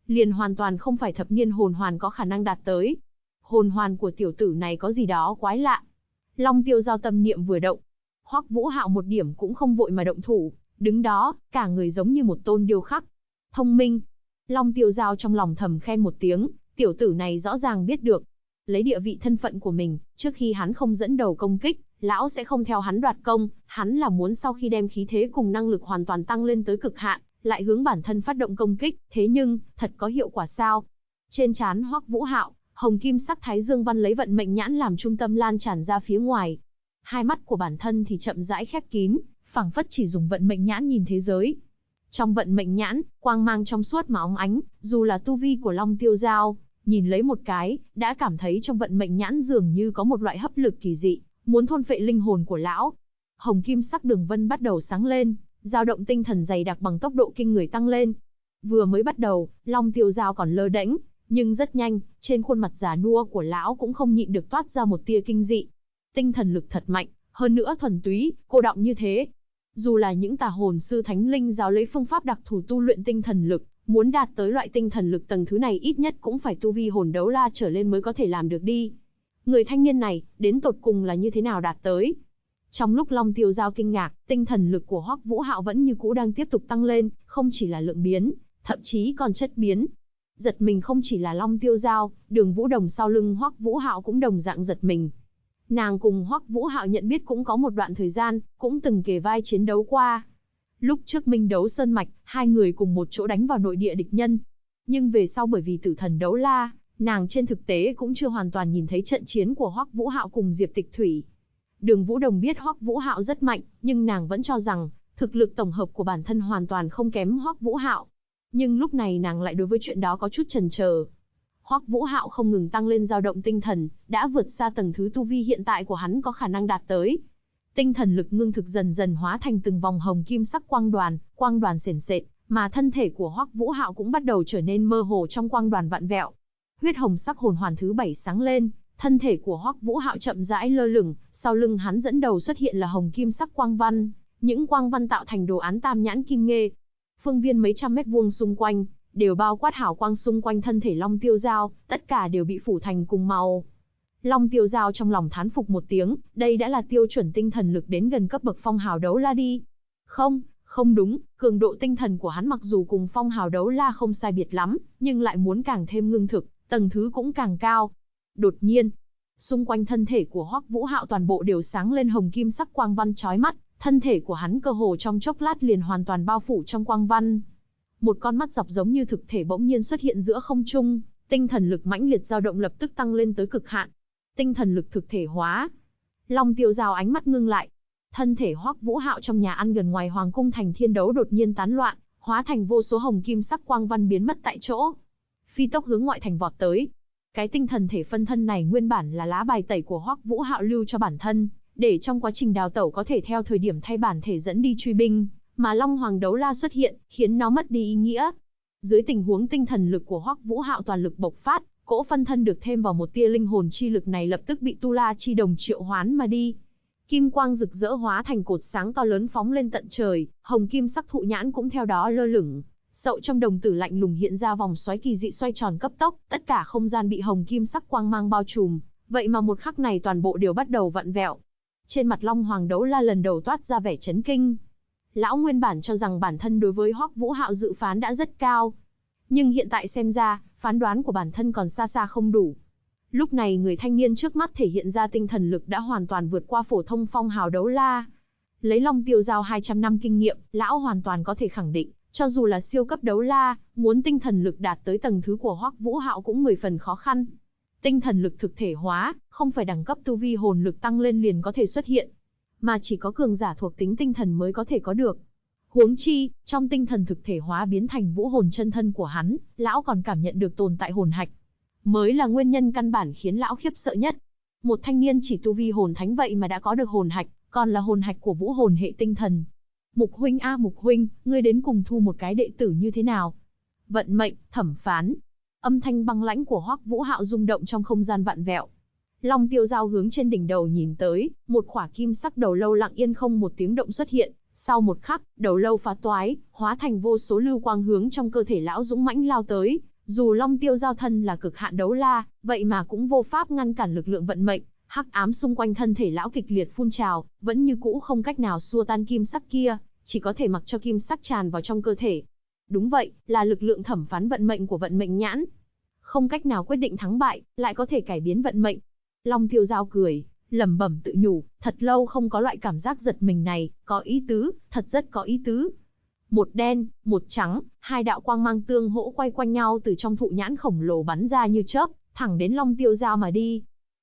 liền hoàn toàn không phải thập niên hồn hoàn có khả năng đạt tới. Hồn hoàn của tiểu tử này có gì đó quái lạ. Long Tiêu Giao tâm niệm vừa động, Hoắc Vũ Hạo một điểm cũng không vội mà động thủ, đứng đó, cả người giống như một tôn điêu khắc. Thông minh. Long Tiêu Giao trong lòng thầm khen một tiếng, tiểu tử này rõ ràng biết được. Lấy địa vị thân phận của mình, trước khi hắn không dẫn đầu công kích, lão sẽ không theo hắn đoạt công, hắn là muốn sau khi đem khí thế cùng năng lực hoàn toàn tăng lên tới cực hạn, lại hướng bản thân phát động công kích, thế nhưng, thật có hiệu quả sao? Trên trán Hoắc Vũ Hạo, hồng kim sắc thái dương văn lấy vận mệnh nhãn làm trung tâm lan tràn ra phía ngoài. Hai mắt của bản thân thì chậm rãi khép kín, phảng phất chỉ dùng vận mệnh nhãn nhìn thế giới. Trong vận mệnh nhãn, quang mang trong suốt mà óng ánh, dù là tu vi của Long Tiêu Giao, nhìn lấy một cái, đã cảm thấy trong vận mệnh nhãn dường như có một loại hấp lực kỳ dị, muốn thôn phệ linh hồn của lão. Hồng kim sắc đường vân bắt đầu sáng lên, dao động tinh thần dày đặc bằng tốc độ kinh người tăng lên. Vừa mới bắt đầu, Long Tiêu Giao còn lơ đễnh, nhưng rất nhanh, trên khuôn mặt già nua của lão cũng không nhịn được toát ra một tia kinh dị. Tinh thần lực thật mạnh, hơn nữa thuần túy, cô đọng như thế. Dù là những tà hồn sư thánh linh giáo lấy phương pháp đặc thù tu luyện tinh thần lực, muốn đạt tới loại tinh thần lực tầng thứ này ít nhất cũng phải tu vi hồn đấu la trở lên mới có thể làm được đi. Người thanh niên này, đến tột cùng là như thế nào đạt tới? Trong lúc Long Tiêu Giao kinh ngạc, tinh thần lực của Hoắc Vũ Hạo vẫn như cũ đang tiếp tục tăng lên, không chỉ là lượng biến, thậm chí còn chất biến. Giật mình không chỉ là Long Tiêu Giao, Đường Vũ Đồng sau lưng Hoắc Vũ Hạo cũng đồng dạng giật mình. Nàng cùng Hoắc Vũ Hạo nhận biết cũng có một đoạn thời gian, cũng từng kề vai chiến đấu qua. Lúc trước Minh Đấu Sơn Mạch, hai người cùng một chỗ đánh vào nội địa địch nhân. Nhưng về sau bởi vì Tử Thần Đấu La, nàng trên thực tế cũng chưa hoàn toàn nhìn thấy trận chiến của Hoắc Vũ Hạo cùng Diệp Tịch Thủy. Đường Vũ Đồng biết Hoắc Vũ Hạo rất mạnh, nhưng nàng vẫn cho rằng, thực lực tổng hợp của bản thân hoàn toàn không kém Hoắc Vũ Hạo. Nhưng lúc này nàng lại đối với chuyện đó có chút chần chờ. Hoắc Vũ Hạo không ngừng tăng lên dao động tinh thần, đã vượt xa tầng thứ tu vi hiện tại của hắn có khả năng đạt tới. Tinh thần lực ngưng thực dần dần hóa thành từng vòng hồng kim sắc quang đoàn sền sệt, mà thân thể của Hoắc Vũ Hạo cũng bắt đầu trở nên mơ hồ trong quang đoàn vặn vẹo. Huyết hồng sắc hồn hoàn thứ 7 sáng lên, thân thể của Hoắc Vũ Hạo chậm rãi lơ lửng, sau lưng hắn dẫn đầu xuất hiện là hồng kim sắc quang văn, những quang văn tạo thành đồ án tam nhãn kim nghê. Phương viên mấy trăm mét vuông xung quanh đều bao quát hào quang xung quanh thân thể Long Tiêu Giao, tất cả đều bị phủ thành cùng màu. Long Tiêu Giao trong lòng thán phục một tiếng, đây đã là tiêu chuẩn tinh thần lực đến gần cấp bậc phong hào đấu la đi. Không đúng, cường độ tinh thần của hắn mặc dù cùng phong hào đấu la không sai biệt lắm, nhưng lại muốn càng thêm ngưng thực, tầng thứ cũng càng cao. Đột nhiên, xung quanh thân thể của Hoắc Vũ Hạo toàn bộ đều sáng lên hồng kim sắc quang văn chói mắt, thân thể của hắn cơ hồ trong chốc lát liền hoàn toàn bao phủ trong quang văn. Một con mắt dọc giống như thực thể bỗng nhiên xuất hiện giữa không trung, tinh thần lực mãnh liệt dao động lập tức tăng lên tới cực hạn. Tinh thần lực thực thể hóa. Long Tiêu Giao ánh mắt ngưng lại. Thân thể Hoắc Vũ Hạo trong nhà ăn gần ngoài Hoàng cung Thành Thiên Đấu đột nhiên tán loạn, hóa thành vô số hồng kim sắc quang văn biến mất tại chỗ. Phi tốc hướng ngoại thành vọt tới. Cái tinh thần thể phân thân này nguyên bản là lá bài tẩy của Hoắc Vũ Hạo lưu cho bản thân, để trong quá trình đào tẩu có thể theo thời điểm thay bản thể dẫn đi truy binh, mà Long Hoàng Đấu La xuất hiện, khiến nó mất đi ý nghĩa. Dưới tình huống tinh thần lực của Hoắc Vũ Hạo toàn lực bộc phát, cỗ phân thân được thêm vào một tia linh hồn chi lực này lập tức bị Tu La Chi Đồng triệu hoán mà đi. Kim quang rực rỡ hóa thành cột sáng to lớn phóng lên tận trời, hồng kim sắc thụ nhãn cũng theo đó lơ lửng. Sậu trong đồng tử lạnh lùng hiện ra vòng xoáy kỳ dị xoay tròn cấp tốc, tất cả không gian bị hồng kim sắc quang mang bao trùm, vậy mà một khắc này toàn bộ đều bắt đầu vặn vẹo. Trên mặt Long Hoàng Đấu La lần đầu toát ra vẻ chấn kinh. Lão nguyên bản cho rằng bản thân đối với Hoắc Vũ Hạo dự phán đã rất cao, nhưng hiện tại xem ra, phán đoán của bản thân còn xa xa không đủ. Lúc này người thanh niên trước mắt thể hiện ra tinh thần lực đã hoàn toàn vượt qua phổ thông phong hào đấu la. Lấy Long Tiêu Giao 200 năm kinh nghiệm, lão hoàn toàn có thể khẳng định, cho dù là siêu cấp đấu la, muốn tinh thần lực đạt tới tầng thứ của Hoắc Vũ Hạo cũng 10 phần khó khăn. Tinh thần lực thực thể hóa, không phải đẳng cấp tu vi hồn lực tăng lên liền có thể xuất hiện, mà chỉ có cường giả thuộc tính tinh thần mới có thể có được. Huống chi, trong tinh thần thực thể hóa biến thành vũ hồn chân thân của hắn, lão còn cảm nhận được tồn tại hồn hạch, mới là nguyên nhân căn bản khiến lão khiếp sợ nhất. Một thanh niên chỉ tu vi hồn thánh vậy mà đã có được hồn hạch, còn là hồn hạch của vũ hồn hệ tinh thần. Mục huynh a Mục huynh, ngươi đến cùng thu một cái đệ tử như thế nào? Vận mệnh, thẩm phán. Âm thanh băng lãnh của Hoắc Vũ Hạo rung động trong không gian vặn vẹo. Long Tiêu Giao hướng trên đỉnh đầu nhìn tới, một khỏa kim sắc đầu lâu lặng yên không một tiếng động xuất hiện. Sau một khắc, đầu lâu phá toái, hóa thành vô số lưu quang hướng trong cơ thể lão dũng mãnh lao tới, Dù Long Tiêu Giao thân là cực hạn đấu la, vậy mà cũng vô pháp ngăn cản lực lượng vận mệnh, hắc ám xung quanh thân thể lão kịch liệt phun trào, vẫn như cũ không cách nào xua tan kim sắc kia, chỉ có thể mặc cho kim sắc tràn vào trong cơ thể. Đúng vậy, là lực lượng thẩm phán vận mệnh của vận mệnh nhãn. Không cách nào quyết định thắng bại, lại có thể cải biến vận mệnh. Long Tiêu Giao cười, lẩm bẩm tự nhủ, thật lâu không có loại cảm giác giật mình này, có ý tứ, thật rất có ý tứ. Một đen, một trắng, hai đạo quang mang tương hỗ quay quanh nhau từ trong thụ nhãn khổng lồ bắn ra như chớp, thẳng đến Long Tiêu Giao mà đi.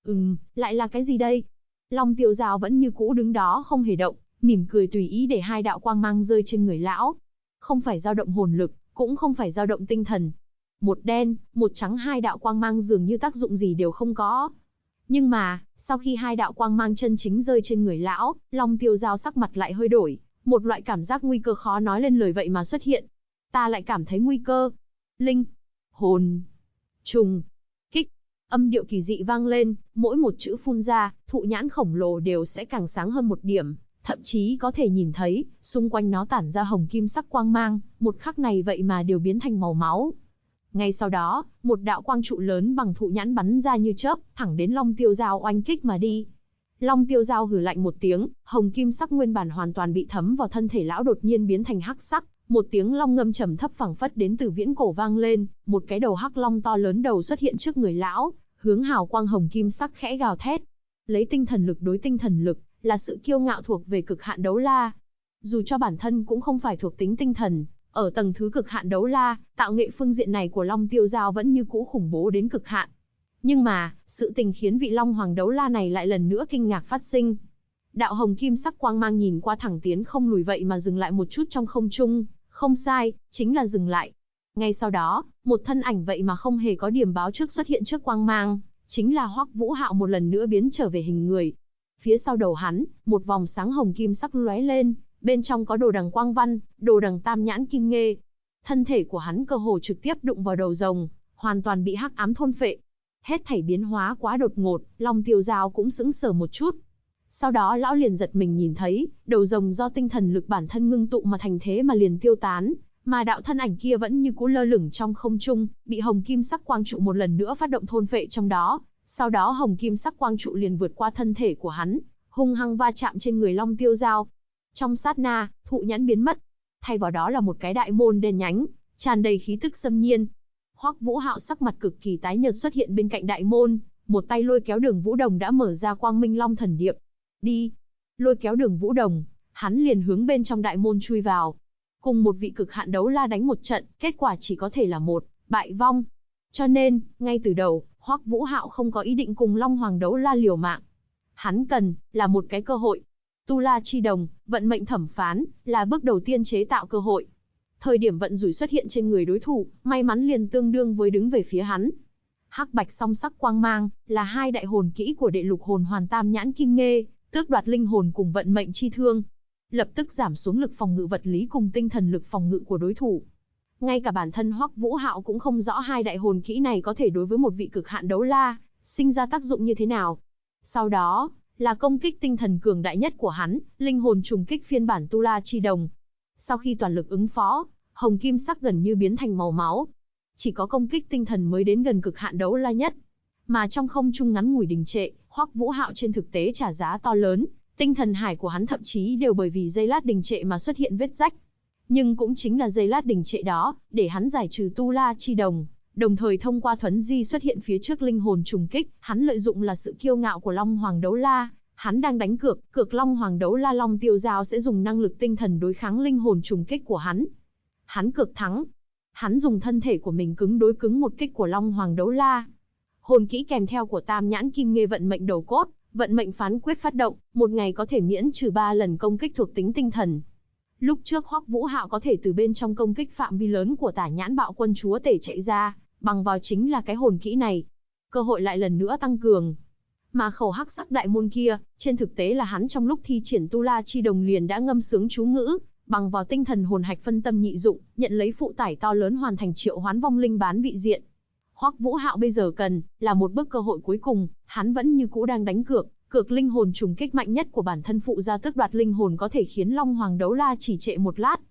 Lại là cái gì đây? Long Tiêu Giao vẫn như cũ đứng đó không hề động, mỉm cười tùy ý để hai đạo quang mang rơi trên người lão. Không phải dao động hồn lực, cũng không phải dao động tinh thần. Một đen, một trắng hai đạo quang mang dường như tác dụng gì đều không có. Nhưng mà, sau khi hai đạo quang mang chân chính rơi trên người lão, Long Tiêu Giao sắc mặt lại hơi đổi, một loại cảm giác nguy cơ khó nói lên lời vậy mà xuất hiện. Ta lại cảm thấy nguy cơ. Linh, hồn, trùng, kích, âm điệu kỳ dị vang lên, mỗi một chữ phun ra, thụ nhãn khổng lồ đều sẽ càng sáng hơn một điểm, thậm chí có thể nhìn thấy, xung quanh nó tản ra hồng kim sắc quang mang, một khắc này vậy mà đều biến thành màu máu. Ngay sau đó, một đạo quang trụ lớn bằng thụ nhãn bắn ra như chớp, thẳng đến Long Tiêu Giao oanh kích mà đi. Long Tiêu Giao hừ lạnh một tiếng, hồng kim sắc nguyên bản hoàn toàn bị thấm vào thân thể lão đột nhiên biến thành hắc sắc, một tiếng long ngâm trầm thấp phảng phất đến từ viễn cổ vang lên, một cái đầu hắc long to lớn đầu xuất hiện trước người lão, hướng hào quang hồng kim sắc khẽ gào thét. Lấy tinh thần lực đối tinh thần lực, là sự kiêu ngạo thuộc về cực hạn đấu la. Dù cho bản thân cũng không phải thuộc tính tinh thần, ở tầng thứ cực hạn đấu la, tạo nghệ phương diện này của Long Tiêu Giao vẫn như cũ khủng bố đến cực hạn. Nhưng mà, sự tình khiến vị Long Hoàng đấu la này lại lần nữa kinh ngạc phát sinh. Đạo hồng kim sắc quang mang nhìn qua thẳng tiến không lùi vậy mà dừng lại một chút trong không trung, không sai, chính là dừng lại. Ngay sau đó, một thân ảnh vậy mà không hề có điểm báo trước xuất hiện trước quang mang, chính là Hoắc Vũ Hạo một lần nữa biến trở về hình người. Phía sau đầu hắn, một vòng sáng hồng kim sắc lóe lên, bên trong có đồ đằng quang văn, đồ đằng tam nhãn kim nghê. Thân thể của hắn cơ hồ trực tiếp đụng vào đầu rồng, hoàn toàn bị hắc ám thôn phệ. Hết thảy biến hóa quá đột ngột, Long Tiêu Giao cũng sững sờ một chút. Sau đó lão liền giật mình nhìn thấy, đầu rồng do tinh thần lực bản thân ngưng tụ mà thành thế mà liền tiêu tán, mà đạo thân ảnh kia vẫn như cũ lơ lửng trong không trung, bị hồng kim sắc quang trụ một lần nữa phát động thôn phệ trong đó. Sau đó hồng kim sắc quang trụ liền vượt qua thân thể của hắn, hung hăng va chạm trên người Long Tiêu Giao. Trong sát na, thụ nhãn biến mất, thay vào đó là một cái đại môn đen nhánh, tràn đầy khí tức xâm nhiên. Hoắc Vũ Hạo sắc mặt cực kỳ tái nhợt xuất hiện bên cạnh đại môn, một tay lôi kéo Đường Vũ Đồng đã mở ra Quang Minh Long Thần Điệp. Đi! Lôi kéo Đường Vũ Đồng, hắn liền hướng bên trong đại môn chui vào. Cùng một vị cực hạn đấu la đánh một trận, kết quả chỉ có thể là một bại vong. Cho nên, ngay từ đầu, Hoắc Vũ Hạo không có ý định cùng Long Hoàng đấu la liều mạng. Hắn cần là một cái cơ hội. Tu La Chi Đồng, vận mệnh thẩm phán, là bước đầu tiên chế tạo cơ hội. Thời điểm vận rủi xuất hiện trên người đối thủ, may mắn liền tương đương với đứng về phía hắn. Hắc bạch song sắc quang mang, là hai đại hồn kỹ của đệ lục hồn hoàn tam nhãn kim nghê, tước đoạt linh hồn cùng vận mệnh chi thương. Lập tức giảm xuống lực phòng ngự vật lý cùng tinh thần lực phòng ngự của đối thủ. Ngay cả bản thân Hoắc Vũ Hạo cũng không rõ hai đại hồn kỹ này có thể đối với một vị cực hạn đấu la, sinh ra tác dụng như thế nào. Sau đó, là công kích tinh thần cường đại nhất của hắn, linh hồn trùng kích phiên bản Tu La Chi Đồng. Sau khi toàn lực ứng phó, hồng kim sắc gần như biến thành màu máu. Chỉ có công kích tinh thần mới đến gần cực hạn đấu la nhất. Mà trong không trung ngắn ngủi đình trệ, Hoắc Vũ Hạo trên thực tế trả giá to lớn, tinh thần hải của hắn thậm chí đều bởi vì giây lát đình trệ mà xuất hiện vết rách. Nhưng cũng chính là giây lát đình trệ đó, để hắn giải trừ Tu La Chi Đồng, đồng thời thông qua thuấn di xuất hiện phía trước linh hồn trùng kích, hắn lợi dụng là sự kiêu ngạo của Long Hoàng đấu la, hắn đang đánh cược Long Hoàng đấu la Long Tiêu Giao sẽ dùng năng lực tinh thần đối kháng linh hồn trùng kích của hắn. Hắn cược thắng. Hắn dùng thân thể của mình cứng đối cứng một kích của Long Hoàng đấu la. Hồn kỹ kèm theo của Tam Nhãn Kim Nghê vận mệnh đầu cốt, vận mệnh phán quyết phát động, một ngày có thể miễn trừ 3 lần công kích thuộc tính tinh thần. Lúc trước Hoắc Vũ Hạo có thể từ bên trong công kích phạm vi lớn của Tả Nhãn Bạo Quân Chúa Tể chạy ra, bằng vào chính là cái hồn kỹ này. Cơ hội lại lần nữa tăng cường. Mà khẩu hắc sắc đại môn kia, trên thực tế là hắn trong lúc thi triển Tu La Chi Đồng liền đã ngâm sướng chú ngữ, bằng vào tinh thần hồn hạch phân tâm nhị dụng, nhận lấy phụ tải to lớn hoàn thành triệu hoán vong linh bán vị diện. Hoắc Vũ Hạo bây giờ cần là một bước cơ hội cuối cùng, hắn vẫn như cũ đang đánh cược linh hồn trùng kích mạnh nhất của bản thân phụ ra tước đoạt linh hồn có thể khiến Long Hoàng đấu la chỉ trệ một lát.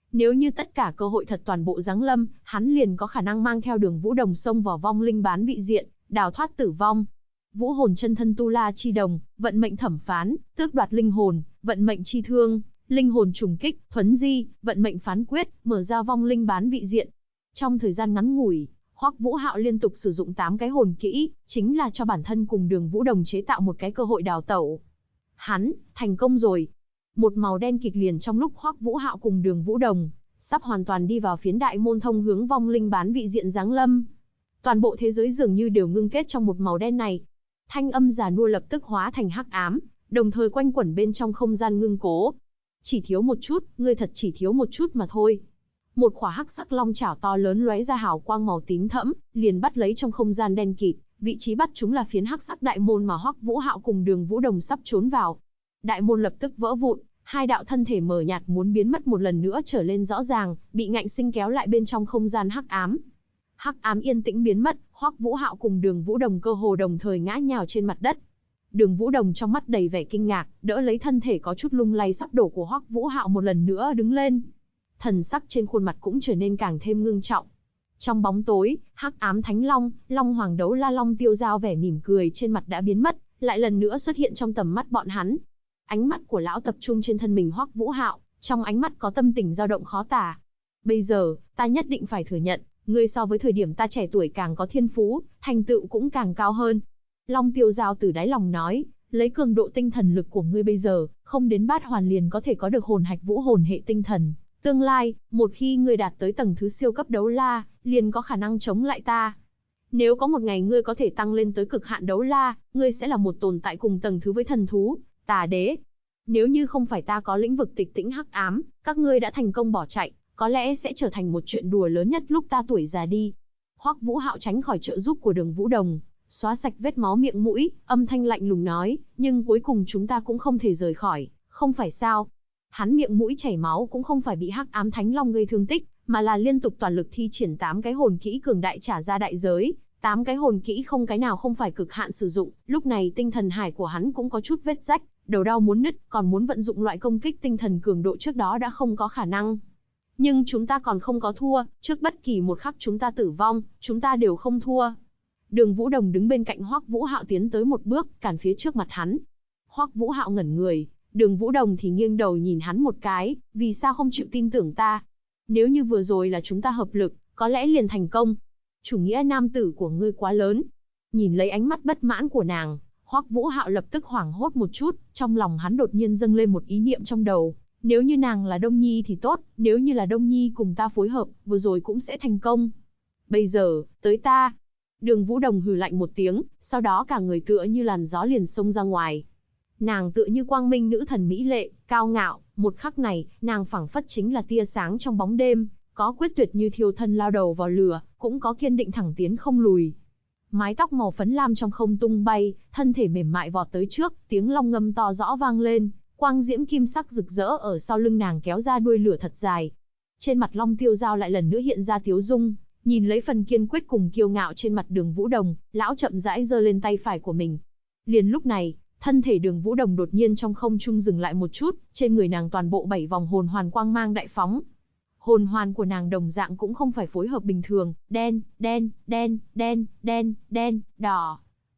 Nếu như tất cả cơ hội thật toàn bộ giáng lâm, hắn liền có khả năng mang theo Đường Vũ Đồng xông vào vong linh bán vị diện, đào thoát tử vong. Vũ hồn chân thân tu la chi đồng, vận mệnh thẩm phán, tước đoạt linh hồn, vận mệnh chi thương, linh hồn trùng kích, thuấn di, vận mệnh phán quyết, mở ra vong linh bán vị diện. Trong thời gian ngắn ngủi, Hoắc Vũ Hạo liên tục sử dụng 8 cái hồn kỹ, chính là cho bản thân cùng Đường Vũ Đồng chế tạo một cái cơ hội đào tẩu. Hắn, thành công rồi. Một màu đen kịt liền trong lúc Hoắc Vũ Hạo cùng Đường Vũ Đồng sắp hoàn toàn đi vào phiến đại môn thông hướng vong linh bán vị diện giáng lâm. Toàn bộ thế giới dường như đều ngưng kết trong một màu đen này. Thanh âm già nua lập tức hóa thành hắc ám, đồng thời quanh quẩn bên trong không gian ngưng cố. Chỉ thiếu một chút, ngươi thật chỉ thiếu một chút mà thôi. Một khỏa hắc sắc long chảo to lớn lóe ra hào quang màu tím thẫm, liền bắt lấy trong không gian đen kịt, vị trí bắt chúng là phiến hắc sắc đại môn mà Hoắc Vũ Hạo cùng Đường Vũ Đồng sắp trốn vào. Đại môn lập tức vỡ vụn, hai đạo thân thể mờ nhạt muốn biến mất một lần nữa trở lên rõ ràng, bị ngạnh sinh kéo lại bên trong không gian hắc ám. Hắc ám yên tĩnh biến mất, Hoắc Vũ Hạo cùng Đường Vũ Đồng cơ hồ đồng thời ngã nhào trên mặt đất. Đường Vũ Đồng trong mắt đầy vẻ kinh ngạc, đỡ lấy thân thể có chút lung lay sắp đổ của Hoắc Vũ Hạo một lần nữa đứng lên. Thần sắc trên khuôn mặt cũng trở nên càng thêm ngưng trọng. Trong bóng tối, hắc ám thánh long, long hoàng đấu la long tiêu giao vẻ mỉm cười trên mặt đã biến mất, lại lần nữa xuất hiện trong tầm mắt bọn hắn. Ánh mắt của lão tập trung trên thân mình Hoắc Vũ Hạo, trong ánh mắt có tâm tình dao động khó tả. Bây giờ, ta nhất định phải thừa nhận, ngươi so với thời điểm ta trẻ tuổi càng có thiên phú, thành tựu cũng càng cao hơn. Long tiêu giao từ đáy lòng nói, lấy cường độ tinh thần lực của ngươi bây giờ, không đến bát hoàn liền có thể có được hồn hạch vũ hồn hệ tinh thần. Tương lai, một khi ngươi đạt tới tầng thứ siêu cấp đấu la, liền có khả năng chống lại ta. Nếu có một ngày ngươi có thể tăng lên tới cực hạn đấu la, ngươi sẽ là một tồn tại cùng tầng thứ với thần thú, tà đế. Nếu như không phải ta có lĩnh vực tịch tĩnh hắc ám, các ngươi đã thành công bỏ chạy, có lẽ sẽ trở thành một chuyện đùa lớn nhất lúc ta tuổi già đi. Hoắc Vũ Hạo tránh khỏi trợ giúp của Đường Vũ Đồng, xóa sạch vết máu miệng mũi, âm thanh lạnh lùng nói, nhưng cuối cùng chúng ta cũng không thể rời khỏi, không phải sao? Hắn miệng mũi chảy máu cũng không phải bị hắc ám thánh long gây thương tích, mà là liên tục toàn lực thi triển 8 cái hồn kỹ cường đại trả ra đại giới. 8 cái hồn kỹ không cái nào không phải cực hạn sử dụng, lúc này tinh thần hải của hắn cũng có chút vết rách, đầu đau muốn nứt, còn muốn vận dụng loại công kích tinh thần cường độ trước đó đã không có khả năng. Nhưng chúng ta còn không có thua, trước bất kỳ một khắc chúng ta tử vong, chúng ta đều không thua. Đường Vũ Đồng đứng bên cạnh Hoắc Vũ Hạo tiến tới một bước, cản phía trước mặt hắn. Hoắc Vũ Hạo ngẩn người, Đường Vũ Đồng thì nghiêng đầu nhìn hắn một cái, vì sao không chịu tin tưởng ta? Nếu như vừa rồi là chúng ta hợp lực, có lẽ liền thành công. Chủ nghĩa nam tử của ngươi quá lớn. Nhìn lấy ánh mắt bất mãn của nàng, Hoắc Vũ Hạo lập tức hoảng hốt một chút, trong lòng hắn đột nhiên dâng lên một ý niệm trong đầu. Nếu như nàng là Đông Nhi thì tốt, nếu như là Đông Nhi cùng ta phối hợp, vừa rồi cũng sẽ thành công. Bây giờ, tới ta. Đường Vũ Đồng hừ lạnh một tiếng, sau đó cả người tựa như làn gió liền xông ra ngoài. Nàng tựa như quang minh nữ thần mỹ lệ, cao ngạo, một khắc này, nàng phảng phất chính là tia sáng trong bóng đêm, có quyết tuyệt như thiêu thân lao đầu vào lửa, cũng có kiên định thẳng tiến không lùi. Mái tóc màu phấn lam trong không tung bay, thân thể mềm mại vọt tới trước, tiếng long ngâm to rõ vang lên, quang diễm kim sắc rực rỡ ở sau lưng nàng kéo ra đuôi lửa thật dài. Trên mặt Long Tiêu Giao lại lần nữa hiện ra tiếu dung, nhìn lấy phần kiên quyết cùng kiêu ngạo trên mặt Đường Vũ Đồng, lão chậm rãi giơ lên tay phải của mình. Liền lúc này, thân thể Đường Vũ Đồng đột nhiên trong không trung dừng lại một chút, trên người nàng toàn bộ 7 vòng hồn hoàn quang mang đại phóng. Hồn hoàn của nàng đồng dạng cũng không phải phối hợp bình thường, đen, đen, đen, đen, đen, đen, đỏ.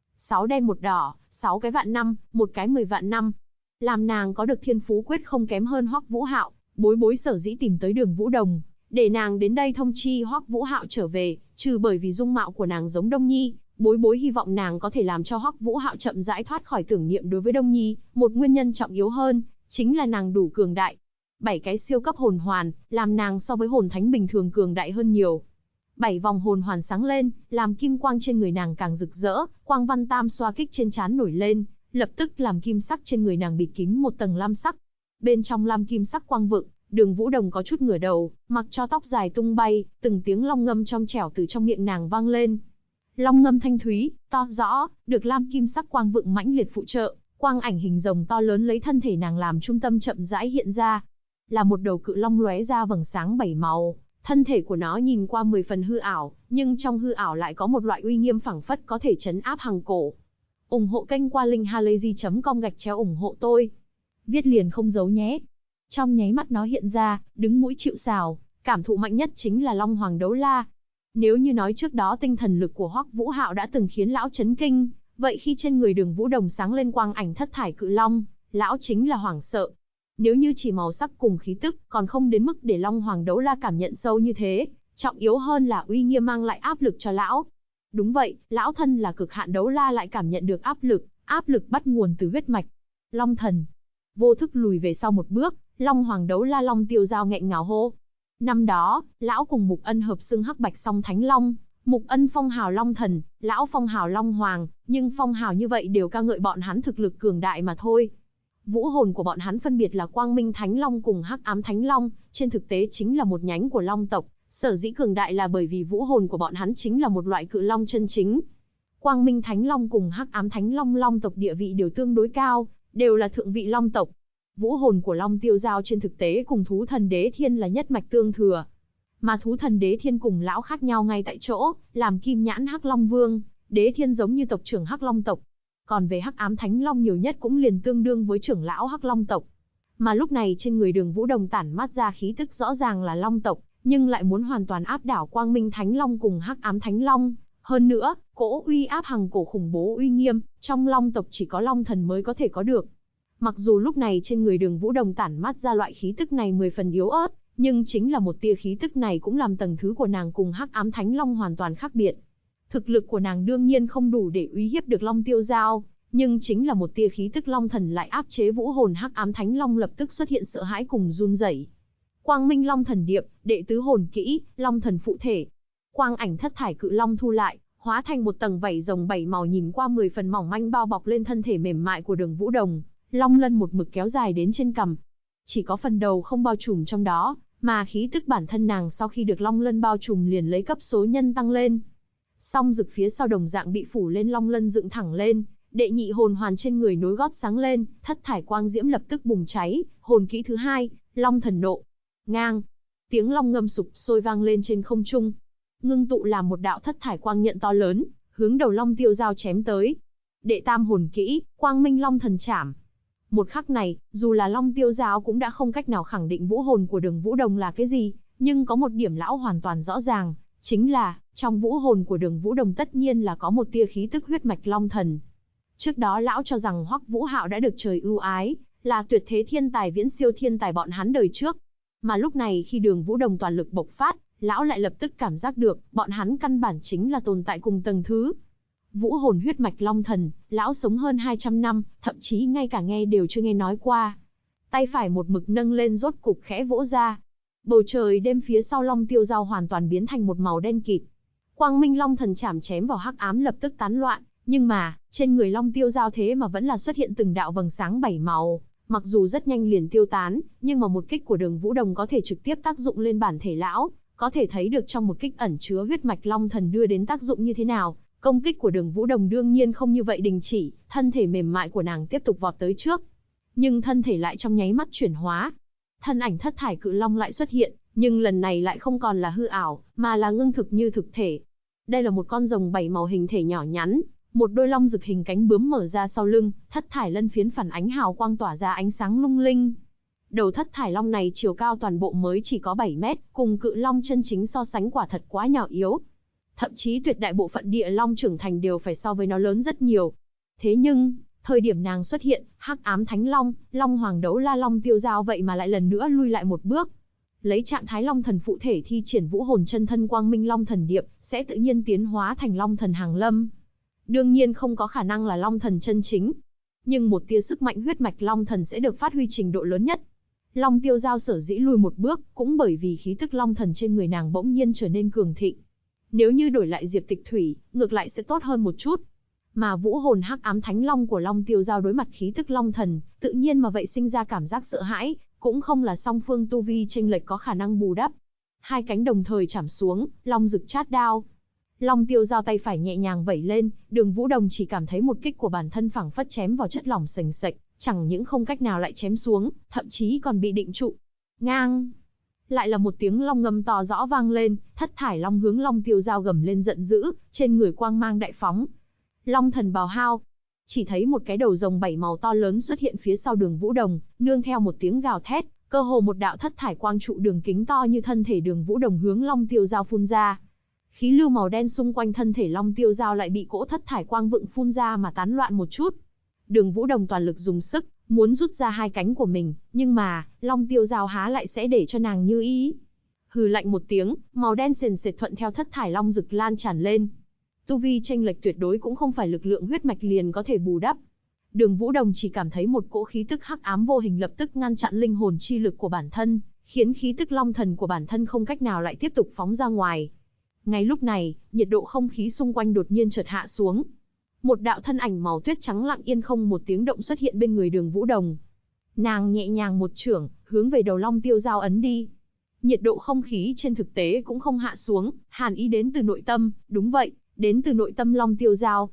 6 đen một đỏ, 6 cái vạn năm, một cái 10 vạn năm. Làm nàng có được thiên phú quyết không kém hơn Hoắc Vũ Hạo, Bối Bối sở dĩ tìm tới Đường Vũ Đồng, để nàng đến đây thông chi Hoắc Vũ Hạo trở về, trừ bởi vì dung mạo của nàng giống Đông Nhi, Bối Bối hy vọng nàng có thể làm cho Hoắc Vũ Hạo chậm rãi thoát khỏi tưởng niệm đối với Đông Nhi, một nguyên nhân trọng yếu hơn, chính là nàng đủ cường đại. 7 cái siêu cấp hồn hoàn, làm nàng so với hồn thánh bình thường cường đại hơn nhiều. 7 vòng hồn hoàn sáng lên, làm kim quang trên người nàng càng rực rỡ, quang văn tam xoa kích trên trán nổi lên, lập tức làm kim sắc trên người nàng bịt kín một tầng lam sắc. Bên trong lam kim sắc quang vựng, Đường Vũ Đồng có chút ngửa đầu, mặc cho tóc dài tung bay, từng tiếng long ngâm trong trẻo từ trong miệng nàng vang lên. Long ngâm thanh thúy, to rõ, được lam kim sắc quang vựng mãnh liệt phụ trợ, quang ảnh hình rồng to lớn lấy thân thể nàng làm trung tâm chậm rãi hiện ra. Là một đầu cự long lóe ra vầng sáng 7 màu, thân thể của nó nhìn qua 10 phần hư ảo, nhưng trong hư ảo lại có một loại uy nghiêm phảng phất có thể trấn áp hằng cổ. Ủng hộ kênh qua linkhalazy.com/ủng hộ tôi. Viết liền không giấu nhé. Trong nháy mắt nó hiện ra, đứng mũi chịu sào, cảm thụ mạnh nhất chính là Long Hoàng Đấu La. Nếu như nói trước đó tinh thần lực của Hoắc Vũ Hạo đã từng khiến lão chấn kinh, vậy khi trên người Đường Vũ Đồng sáng lên quang ảnh thất thải cự long, lão chính là hoảng sợ. Nếu như chỉ màu sắc cùng khí tức, còn không đến mức để Long Hoàng Đấu La cảm nhận sâu như thế, trọng yếu hơn là uy nghiêm mang lại áp lực cho lão. Đúng vậy, lão thân là cực hạn đấu la lại cảm nhận được áp lực bắt nguồn từ huyết mạch. Long thần. Vô thức lùi về sau một bước, Long Hoàng Đấu La Long Tiêu Dao nghẹn ngào hô. Năm đó, lão cùng Mục Ân hợp xưng Hắc Bạch Song Thánh Long, Mục Ân phong hào Long Thần, lão phong hào Long Hoàng, nhưng phong hào như vậy đều ca ngợi bọn hắn thực lực cường đại mà thôi. Vũ hồn của bọn hắn phân biệt là Quang Minh Thánh Long cùng Hắc Ám Thánh Long, trên thực tế chính là một nhánh của Long tộc, sở dĩ cường đại là bởi vì vũ hồn của bọn hắn chính là một loại cự long chân chính. Quang Minh Thánh Long cùng Hắc Ám Thánh Long Long tộc địa vị đều tương đối cao, đều là thượng vị Long tộc. Vũ hồn của Long Tiêu Dao trên thực tế cùng Thú Thần Đế Thiên là nhất mạch tương thừa. Mà Thú Thần Đế Thiên cùng lão khác nhau ngay tại chỗ, làm Kim Nhãn Hắc Long Vương, Đế Thiên giống như tộc trưởng Hắc Long tộc. Còn về Hắc Ám Thánh Long nhiều nhất cũng liền tương đương với trưởng lão Hắc Long tộc. Mà lúc này trên người Đường Vũ Đồng tản mát ra khí tức rõ ràng là Long tộc, nhưng lại muốn hoàn toàn áp đảo Quang Minh Thánh Long cùng Hắc Ám Thánh Long. Hơn nữa, cỗ uy áp hằng cổ khủng bố uy nghiêm, trong Long tộc chỉ có Long thần mới có thể có được. Mặc dù lúc này trên người Đường Vũ Đồng tản mát ra loại khí tức này 10 phần yếu ớt, nhưng chính là một tia khí tức này cũng làm tầng thứ của nàng cùng Hắc Ám Thánh Long hoàn toàn khác biệt. Thực lực của nàng đương nhiên không đủ để uy hiếp được Long Tiêu Dao, nhưng chính là một tia khí tức Long thần lại áp chế vũ hồn Hắc Ám Thánh Long lập tức xuất hiện sợ hãi cùng run rẩy. Quang Minh Long Thần Điệp, đệ tứ hồn kỹ, Long thần phụ thể. Quang ảnh thất thải cự long thu lại, hóa thành một tầng vảy rồng 7 màu nhìn qua 10 phần mỏng manh bao bọc lên thân thể mềm mại của Đường Vũ Đồng, long lân một mực kéo dài đến trên cằm. Chỉ có phần đầu không bao trùm trong đó, mà khí tức bản thân nàng sau khi được long lân bao trùm liền lấy cấp số nhân tăng lên. Song rực phía sau đồng dạng bị phủ lên long lân dựng thẳng lên, đệ nhị hồn hoàn trên người nối gót sáng lên, thất thải quang diễm lập tức bùng cháy, hồn kỹ thứ 2, Long Thần Nộ. Ngang, tiếng long ngâm sục sôi vang lên trên không trung, ngưng tụ làm một đạo thất thải quang nhận to lớn, hướng đầu Long Tiêu Dao chém tới. Đệ tam hồn kỹ, Quang Minh Long Thần Trảm. Một khắc này, dù là Long Tiêu Dao cũng đã không cách nào khẳng định vũ hồn của Đường Vũ Đồng là cái gì, nhưng có một điểm lão hoàn toàn rõ ràng, chính là trong vũ hồn của Đường Vũ Đồng tất nhiên là có một tia khí tức huyết mạch Long Thần. Trước đó lão cho rằng Hoắc Vũ Hạo đã được trời ưu ái, là tuyệt thế thiên tài viễn siêu thiên tài bọn hắn đời trước. Mà lúc này khi Đường Vũ Đồng toàn lực bộc phát, lão lại lập tức cảm giác được, bọn hắn căn bản chính là tồn tại cùng tầng thứ. Vũ hồn huyết mạch Long Thần, lão sống hơn 200 năm, thậm chí ngay cả nghe đều chưa nghe nói qua. Tay phải một mực nâng lên rốt cục khẽ vỗ ra. Bầu trời đêm phía sau Long Tiêu Dao hoàn toàn biến thành một màu đen kịt. Quang Minh Long Thần chảm chém vào hắc ám lập tức tán loạn, nhưng mà, trên người Long Tiêu Dao thế mà vẫn là xuất hiện từng đạo vầng sáng 7 màu. Mặc dù rất nhanh liền tiêu tán, nhưng mà một kích của Đường Vũ Đồng có thể trực tiếp tác dụng lên bản thể lão, có thể thấy được trong một kích ẩn chứa huyết mạch Long Thần đưa đến tác dụng như thế nào. Công kích của Đường Vũ Đồng đương nhiên không như vậy đình chỉ, thân thể mềm mại của nàng tiếp tục vọt tới trước. Nhưng thân thể lại trong nháy mắt chuyển hóa. Thân ảnh thất thải cự long lại xuất hiện, nhưng lần này lại không còn là hư ảo, mà là ngưng thực như thực thể. Đây là một con rồng 7 màu hình thể nhỏ nhắn, một đôi long rực hình cánh bướm mở ra sau lưng, thất thải lân phiến phản ánh hào quang tỏa ra ánh sáng lung linh. Đầu thất thải long này chiều cao toàn bộ mới chỉ có 7 mét, cùng cự long chân chính so sánh quả thật quá nhỏ yếu. Thậm chí tuyệt đại bộ phận địa long trưởng thành đều phải so với nó lớn rất nhiều. Thế nhưng, thời điểm nàng xuất hiện, Hắc Ám Thánh Long, Long Hoàng Đấu La Long Tiêu Dao vậy mà lại lần nữa lui lại một bước. Lấy trạng thái Long Thần phụ thể thi triển vũ hồn chân thân Quang Minh Long Thần Điệp, sẽ tự nhiên tiến hóa thành Long Thần Hàng Lâm. Đương nhiên không có khả năng là Long Thần chân chính, nhưng một tia sức mạnh huyết mạch Long Thần sẽ được phát huy trình độ lớn nhất. Long Tiêu Dao sở dĩ lùi một bước, cũng bởi vì khí tức Long Thần trên người nàng bỗng nhiên trở nên cường thịnh. Nếu như đổi lại Diệp Tịch Thủy, ngược lại sẽ tốt hơn một chút. Mà vũ hồn Hắc Ám Thánh Long của Long Tiêu Dao đối mặt khí tức Long Thần, tự nhiên mà vậy sinh ra cảm giác sợ hãi, cũng không là song phương tu vi chênh lệch có khả năng bù đắp. Hai cánh đồng thời chảm xuống, long rực chát đao. Long Tiêu Dao tay phải nhẹ nhàng vẩy lên, Đường Vũ Đồng chỉ cảm thấy một kích của bản thân phảng phất chém vào chất lỏng sền sệt, chẳng những không cách nào lại chém xuống, thậm chí còn bị định trụ. Ngang! Lại là một tiếng long ngâm to rõ vang lên, thất thải long hướng Long Tiêu Dao gầm lên giận dữ, trên người quang mang đại phóng. Long thần bào hao. Chỉ thấy một cái đầu rồng 7 màu to lớn xuất hiện phía sau Đường Vũ Đồng, nương theo một tiếng gào thét, Cơ hồ một đạo thất thải quang trụ đường kính to như thân thể Đường Vũ Đồng hướng Long Tiêu Dao phun ra. Khí lưu màu đen xung quanh thân thể Long Tiêu Dao lại bị cỗ thất thải quang vượng phun ra mà tán loạn một chút. Đường Vũ Đồng toàn lực dùng sức, muốn rút ra hai cánh của mình, nhưng mà, Long Tiêu Dao há lại sẽ để cho nàng như ý. Hừ lạnh một tiếng, màu đen sền sệt thuận theo thất thải long rực lan tràn lên. Tu vi chênh lệch tuyệt đối cũng không phải lực lượng huyết mạch liền có thể bù đắp. Đường Vũ Đồng chỉ cảm thấy một cỗ khí tức hắc ám vô hình lập tức ngăn chặn linh hồn chi lực của bản thân, khiến khí tức long thần của bản thân không cách nào lại tiếp tục phóng ra ngoài. Ngay lúc này, nhiệt độ không khí xung quanh đột nhiên chợt hạ xuống. Một đạo thân ảnh màu tuyết trắng lặng yên không một tiếng động xuất hiện bên người Đường Vũ Đồng. Nàng nhẹ nhàng một chưởng, hướng về đầu Long Tiêu Dao ấn đi. Nhiệt độ không khí trên thực tế cũng không hạ xuống, hàn ý đến từ nội tâm, đúng vậy, đến từ nội tâm Long Tiêu Dao.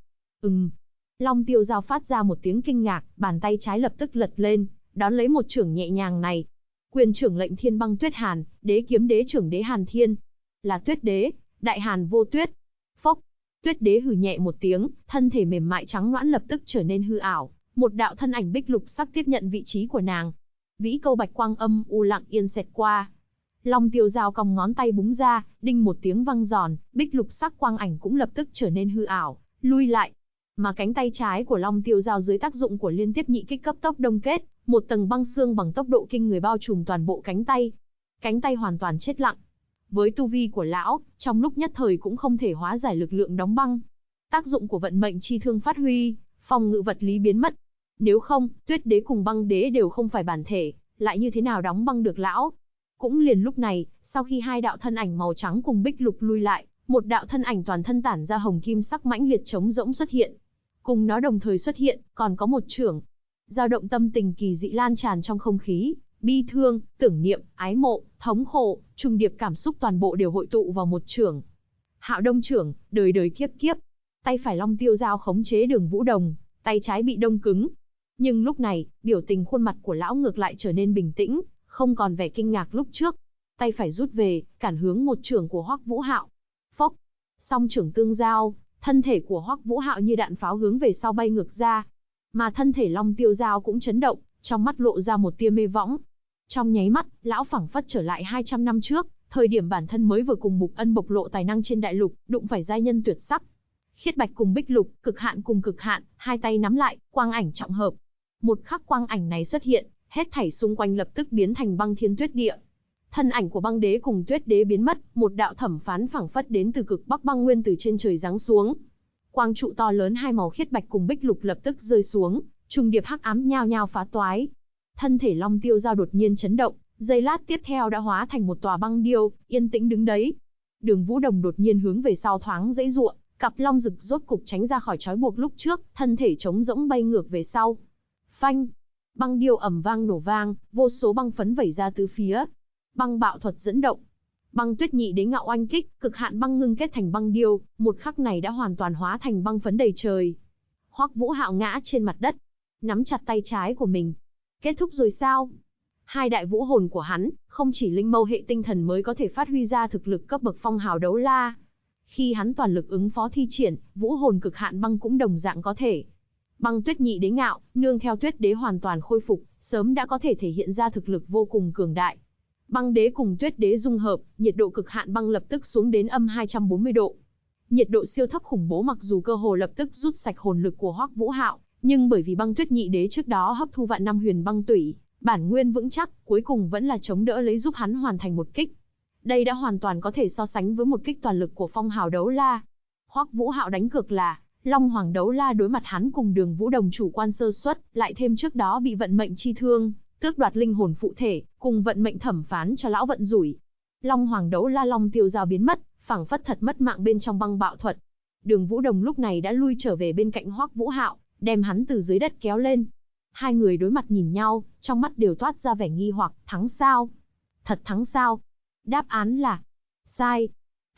Long Tiêu Dao phát ra một tiếng kinh ngạc, bàn tay trái lập tức lật lên, đón lấy một chưởng nhẹ nhàng này. Quyền trưởng lệnh thiên băng tuyết hàn, đế kiếm đế trưởng đế hàn thiên. Là tuyết đế, đại hàn vô tuyết. Phốc, tuyết đế hừ nhẹ một tiếng, thân thể mềm mại trắng nõn lập tức trở nên hư ảo. Một đạo thân ảnh bích lục sắc tiếp nhận vị trí của nàng. Vĩ câu bạch quang âm u lặng yên xẹt qua. Long Tiêu Dao cong ngón tay búng ra, đinh một tiếng vang giòn, bích lục sắc quang ảnh cũng lập tức trở nên hư ảo, lui lại. Mà cánh tay trái của Long Tiêu Dao dưới tác dụng của liên tiếp nhị kích cấp tốc đông kết, một tầng băng xương bằng tốc độ kinh người bao trùm toàn bộ cánh tay. Cánh tay hoàn toàn chết lặng. Với tu vi của lão, trong lúc nhất thời cũng không thể hóa giải lực lượng đóng băng. Tác dụng của vận mệnh chi thương phát huy, phòng ngự vật lý biến mất. Nếu không, tuyết đế cùng băng đế đều không phải bản thể, lại như thế nào đóng băng được lão? Cũng liền lúc này, sau khi hai đạo thân ảnh màu trắng cùng bích lục lui lại, một đạo thân ảnh toàn thân tản ra hồng kim sắc mãnh liệt trống rỗng xuất hiện. Cùng nó đồng thời xuất hiện, còn có một chưởng. Dao động tâm tình kỳ dị lan tràn trong không khí, bi thương, tưởng niệm, ái mộ, thống khổ, trùng điệp cảm xúc toàn bộ đều hội tụ vào một chưởng. Hạo Đông chưởng, đời đời kiếp kiếp. Tay phải Long Tiêu Dao khống chế Đường Vũ Đồng, tay trái bị đông cứng. Nhưng lúc này, biểu tình khuôn mặt của lão ngược lại trở nên bình tĩnh, không còn vẻ kinh ngạc lúc trước. Tay phải rút về, cản hướng một chưởng của Hoắc Vũ Hạo. Phốc, song chưởng tương giao, thân thể của Hoắc Vũ Hạo như đạn pháo hướng về sau bay ngược ra. Mà thân thể Long Tiêu Dao cũng chấn động, trong mắt lộ ra một tia mê võng. Trong nháy mắt, lão phảng phất trở lại 200 năm trước, thời điểm bản thân mới vừa cùng Mục Ân bộc lộ tài năng trên đại lục, đụng phải giai nhân tuyệt sắc. Khiết bạch cùng bích lục, cực hạn cùng cực hạn, hai tay nắm lại, quang ảnh trọng hợp. Một khắc quang ảnh này xuất hiện, hết thảy xung quanh lập tức biến thành băng thiên tuyết địa. Thân ảnh của băng đế cùng tuyết đế biến mất, một đạo thẩm phán phảng phất đến từ cực bắc băng nguyên từ trên trời giáng xuống. Quang trụ to lớn hai màu khiết bạch cùng bích lục lập tức rơi xuống, trùng điệp hắc ám nhao nhao phá toái. Thân thể Long Tiêu Dao đột nhiên chấn động, giây lát tiếp theo đã hóa thành một tòa băng điêu, yên tĩnh đứng đấy. Đường Vũ Đồng đột nhiên hướng về sau thoáng giãy giụa, cặp long rực rốt cục tránh ra khỏi trói buộc lúc trước, thân thể trống rỗng bay ngược về sau. Phanh! Băng điêu ầm vang nổ vang, vô số băng phấn vẩy ra tứ phía. Băng bạo thuật dẫn động. Băng tuyết nhị đế ngạo oanh kích, cực hạn băng ngưng kết thành băng điêu, một khắc này đã hoàn toàn hóa thành băng phấn đầy trời. Hoắc Vũ Hạo ngã trên mặt đất, nắm chặt tay trái của mình. Kết thúc rồi sao? Hai đại vũ hồn của hắn, không chỉ linh mâu hệ tinh thần mới có thể phát huy ra thực lực cấp bậc phong hào đấu la. Khi hắn toàn lực ứng phó thi triển, vũ hồn cực hạn băng cũng đồng dạng có thể. Băng tuyết nhị đế ngạo, nương theo tuyết đế hoàn toàn khôi phục, sớm đã có thể thể hiện ra thực lực vô cùng cường đại. Băng đế cùng tuyết đế dung hợp, nhiệt độ cực hạn băng lập tức xuống đến âm 240 độ. Nhiệt độ siêu thấp khủng bố mặc dù cơ hồ lập tức rút sạch hồn lực của Hoắc Vũ Hạo, nhưng bởi vì băng tuyết nhị đế trước đó hấp thu vạn năm huyền băng tủy, bản nguyên vững chắc, cuối cùng vẫn là chống đỡ lấy giúp hắn hoàn thành một kích. Đây đã hoàn toàn có thể so sánh với một kích toàn lực của phong hào đấu la. Hoắc Vũ Hạo đánh cược là Long Hoàng đấu la đối mặt hắn cùng Đường Vũ Đồng chủ quan sơ suất, lại thêm trước đó bị vận mệnh chi thương, tước đoạt linh hồn phụ thể, cùng vận mệnh thẩm phán cho lão vận rủi. Long Hoàng đấu la Long Tiêu Dao biến mất, phảng phất thật mất mạng bên trong băng bạo thuật. Đường Vũ Đồng lúc này đã lui trở về bên cạnh Hoắc Vũ Hạo, đem hắn từ dưới đất kéo lên. Hai người đối mặt nhìn nhau, trong mắt đều toát ra vẻ nghi hoặc, thắng sao? Thật thắng sao? Đáp án là sai.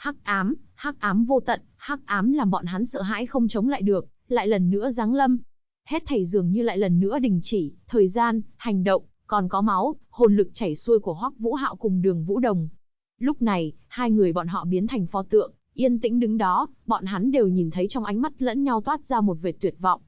Hắc ám vô tận, hắc ám làm bọn hắn sợ hãi không chống lại được, lại lần nữa giáng lâm. Hết thảy dường như lại lần nữa đình chỉ, thời gian, hành động, còn có máu, hồn lực chảy xuôi của Hoắc Vũ Hạo cùng Đường Vũ Đồng. Lúc này, hai người bọn họ biến thành pho tượng, yên tĩnh đứng đó, bọn hắn đều nhìn thấy trong ánh mắt lẫn nhau toát ra một vệt tuyệt vọng.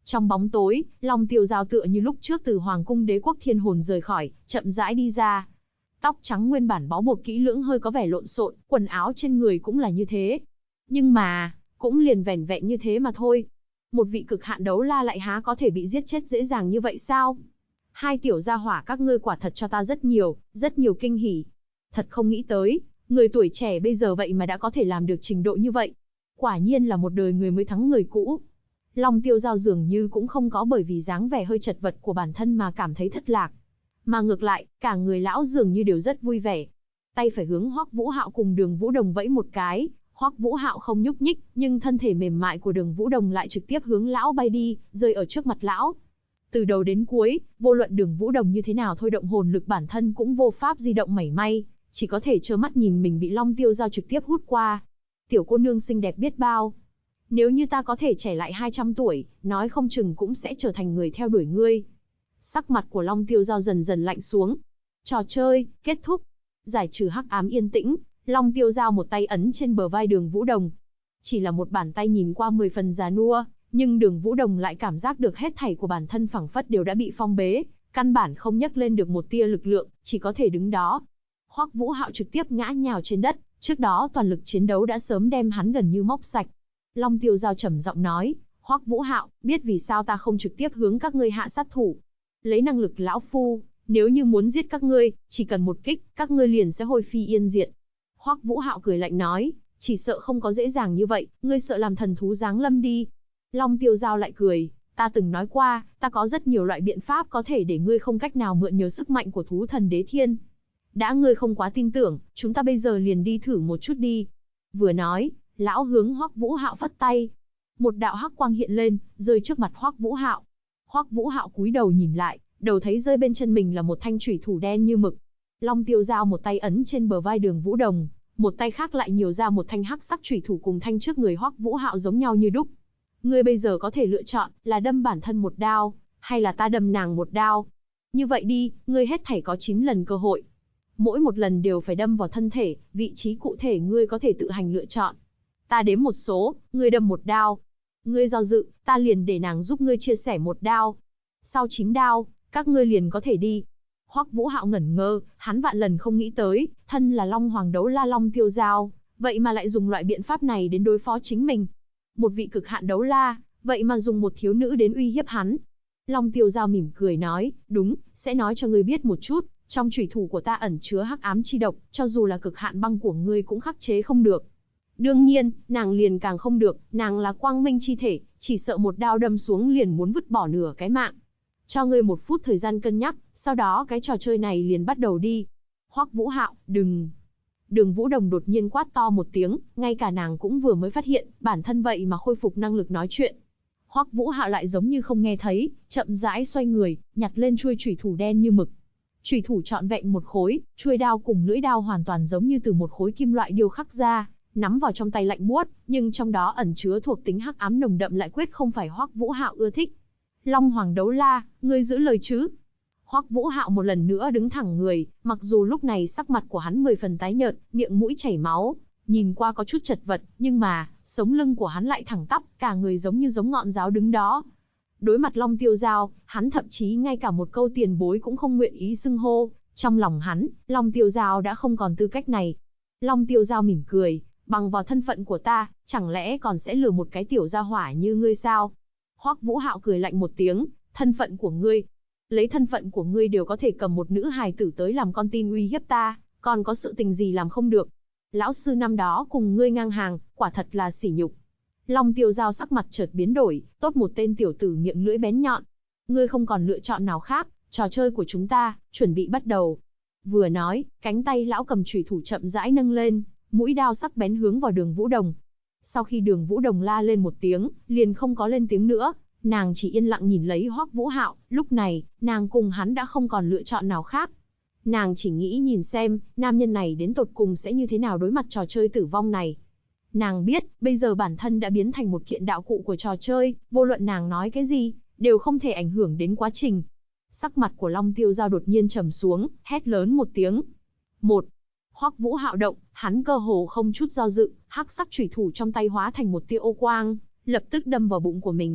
Trong bóng tối, Long Tiêu Dao tựa như lúc trước từ Hoàng cung Đế quốc Thiên Hồn rời khỏi, chậm rãi đi ra. Tóc trắng nguyên bản bó buộc kỹ lưỡng hơi có vẻ lộn xộn, quần áo trên người cũng là như thế. Nhưng mà, cũng liền vẻn vẹn như thế mà thôi. Một vị cực hạn đấu la lại há có thể bị giết chết dễ dàng như vậy sao? Hai tiểu gia hỏa các ngươi quả thật cho ta rất nhiều kinh hỉ. Thật không nghĩ tới, người tuổi trẻ bây giờ vậy mà đã có thể làm được trình độ như vậy. Quả nhiên là một đời người mới thắng người cũ. Long Tiêu Dao dường như cũng không có bởi vì dáng vẻ hơi chật vật của bản thân mà cảm thấy thất lạc. Mà ngược lại, cả người lão dường như đều rất vui vẻ. Tay phải hướng Hoắc Vũ Hạo cùng Đường Vũ Đồng vẫy một cái, Hoắc Vũ Hạo không nhúc nhích, nhưng thân thể mềm mại của Đường Vũ Đồng lại trực tiếp hướng lão bay đi, rơi ở trước mặt lão. Từ đầu đến cuối, vô luận Đường Vũ Đồng như thế nào thôi động hồn lực bản thân cũng vô pháp di động mảy may, chỉ có thể trơ mắt nhìn mình bị Long Tiêu Dao trực tiếp hút qua. Tiểu cô nương xinh đẹp biết bao. Nếu như ta có thể trẻ lại 200 tuổi, nói không chừng cũng sẽ trở thành người theo đuổi ngươi. Sắc mặt của Long Tiêu Dao dần dần lạnh xuống. Trò chơi, kết thúc. Giải trừ hắc ám yên tĩnh, Long Tiêu Dao một tay ấn trên bờ vai Đường Vũ Đồng. Chỉ là một bàn tay nhìn qua 10 phần già nua, nhưng Đường Vũ Đồng lại cảm giác được hết thảy của bản thân phảng phất đều đã bị phong bế, căn bản không nhấc lên được một tia lực lượng, chỉ có thể đứng đó. Hoắc Vũ Hạo trực tiếp ngã nhào trên đất, trước đó toàn lực chiến đấu đã sớm đem hắn gần như móc sạch. Long Tiêu Dao trầm giọng nói, Hoắc Vũ Hạo, biết vì sao ta không trực tiếp hướng các ngươi hạ sát thủ. Lấy năng lực lão phu, nếu như muốn giết các ngươi, chỉ cần một kích, các ngươi liền sẽ hôi phi yên diệt. Hoắc Vũ Hạo cười lạnh nói, chỉ sợ không có dễ dàng như vậy, ngươi sợ làm thần thú giáng lâm đi. Long Tiêu Dao lại cười, ta từng nói qua, ta có rất nhiều loại biện pháp có thể để ngươi không cách nào mượn nhờ sức mạnh của thú thần đế thiên. Đã ngươi không quá tin tưởng, chúng ta bây giờ liền đi thử một chút đi. Vừa nói, lão hướng Hoắc Vũ Hạo phất tay. Một đạo hắc quang hiện lên, rơi trước mặt Hoắc Vũ Hạo. Hoắc Vũ Hạo cúi đầu nhìn lại, đầu thấy rơi bên chân mình là một thanh chủy thủ đen như mực. Long Tiêu Dao một tay ấn trên bờ vai Đường Vũ Đồng, một tay khác lại nhiều ra một thanh hắc sắc chủy thủ cùng thanh trước người Hoắc Vũ Hạo giống nhau như đúc. Ngươi bây giờ có thể lựa chọn là đâm bản thân một đao, hay là ta đâm nàng một đao. Như vậy đi, ngươi hết thảy có 9 lần cơ hội. Mỗi một lần đều phải đâm vào thân thể, vị trí cụ thể ngươi có thể tự hành lựa chọn. Ta đếm một số, ngươi đâm một đao. Ngươi do dự, ta liền để nàng giúp ngươi chia sẻ một đao. Sau 9 đao, các ngươi liền có thể đi. Hoắc Vũ Hạo ngẩn ngơ, hắn vạn lần không nghĩ tới, thân là Long Hoàng đấu la Long Tiêu Dao, vậy mà lại dùng loại biện pháp này đến đối phó chính mình. Một vị cực hạn đấu la, vậy mà dùng một thiếu nữ đến uy hiếp hắn. Long Tiêu Dao mỉm cười nói, đúng, sẽ nói cho ngươi biết một chút, trong chủy thủ của ta ẩn chứa hắc ám chi độc, cho dù là cực hạn băng của ngươi cũng khắc chế không được. Đương nhiên, nàng liền càng không được, nàng là quang minh chi thể, chỉ sợ một đao đâm xuống liền muốn vứt bỏ nửa cái mạng. Cho ngươi 1 phút thời gian cân nhắc, sau đó cái trò chơi này liền bắt đầu đi. Hoắc Vũ Hạo, đừng. Đường Vũ Đồng đột nhiên quát to một tiếng, ngay cả nàng cũng vừa mới phát hiện, bản thân vậy mà khôi phục năng lực nói chuyện. Hoắc Vũ Hạo lại giống như không nghe thấy, chậm rãi xoay người, nhặt lên chuôi chủy thủ đen như mực. Chủy thủ trọn vẹn một khối, chuôi đao cùng lưỡi đao hoàn toàn giống như từ một khối kim loại điêu khắc ra, nắm vào trong tay lạnh buốt, nhưng trong đó ẩn chứa thuộc tính hắc ám nồng đậm lại quyết không phải Hoắc Vũ Hạo ưa thích. Long Hoàng đấu la, ngươi giữ lời chứ? Hoắc Vũ Hạo một lần nữa đứng thẳng người, mặc dù lúc này sắc mặt của hắn 10 phần tái nhợt, miệng mũi chảy máu, nhìn qua có chút chật vật, nhưng mà, sống lưng của hắn lại thẳng tắp, cả người giống như giống ngọn giáo đứng đó. Đối mặt Long Tiêu Dao, hắn thậm chí ngay cả một câu tiền bối cũng không nguyện ý xưng hô, trong lòng hắn, Long Tiêu Dao đã không còn tư cách này. Long Tiêu Dao mỉm cười, bằng vào thân phận của ta, chẳng lẽ còn sẽ lừa một cái tiểu gia hỏa như ngươi sao? Hoắc Vũ Hạo cười lạnh một tiếng, thân phận của ngươi, lấy thân phận của ngươi đều có thể cầm một nữ hài tử tới làm con tin uy hiếp ta, còn có sự tình gì làm không được? Lão sư năm đó cùng ngươi ngang hàng, quả thật là sỉ nhục. Long Tiêu Dao sắc mặt chợt biến đổi, tốt một tên tiểu tử miệng lưỡi bén nhọn. Ngươi không còn lựa chọn nào khác, trò chơi của chúng ta, chuẩn bị bắt đầu. Vừa nói, cánh tay lão cầm chủy thủ chậm rãi nâng lên, mũi đao sắc bén hướng vào Đường Vũ Đồng. Sau khi Đường Vũ Đồng la lên một tiếng, liền không có lên tiếng nữa, nàng chỉ yên lặng nhìn lấy Hoắc Vũ Hạo, lúc này, nàng cùng hắn đã không còn lựa chọn nào khác. Nàng chỉ nghĩ nhìn xem, nam nhân này đến tột cùng sẽ như thế nào đối mặt trò chơi tử vong này. Nàng biết, bây giờ bản thân đã biến thành một kiện đạo cụ của trò chơi, vô luận nàng nói cái gì, đều không thể ảnh hưởng đến quá trình. Sắc mặt của Long Tiêu Dao đột nhiên trầm xuống, hét lớn một tiếng. Một. Hoắc Vũ Hạo động, hắn cơ hồ không chút do dự, hắc sắc chủy thủ trong tay hóa thành một tia ô quang, lập tức đâm vào bụng của mình.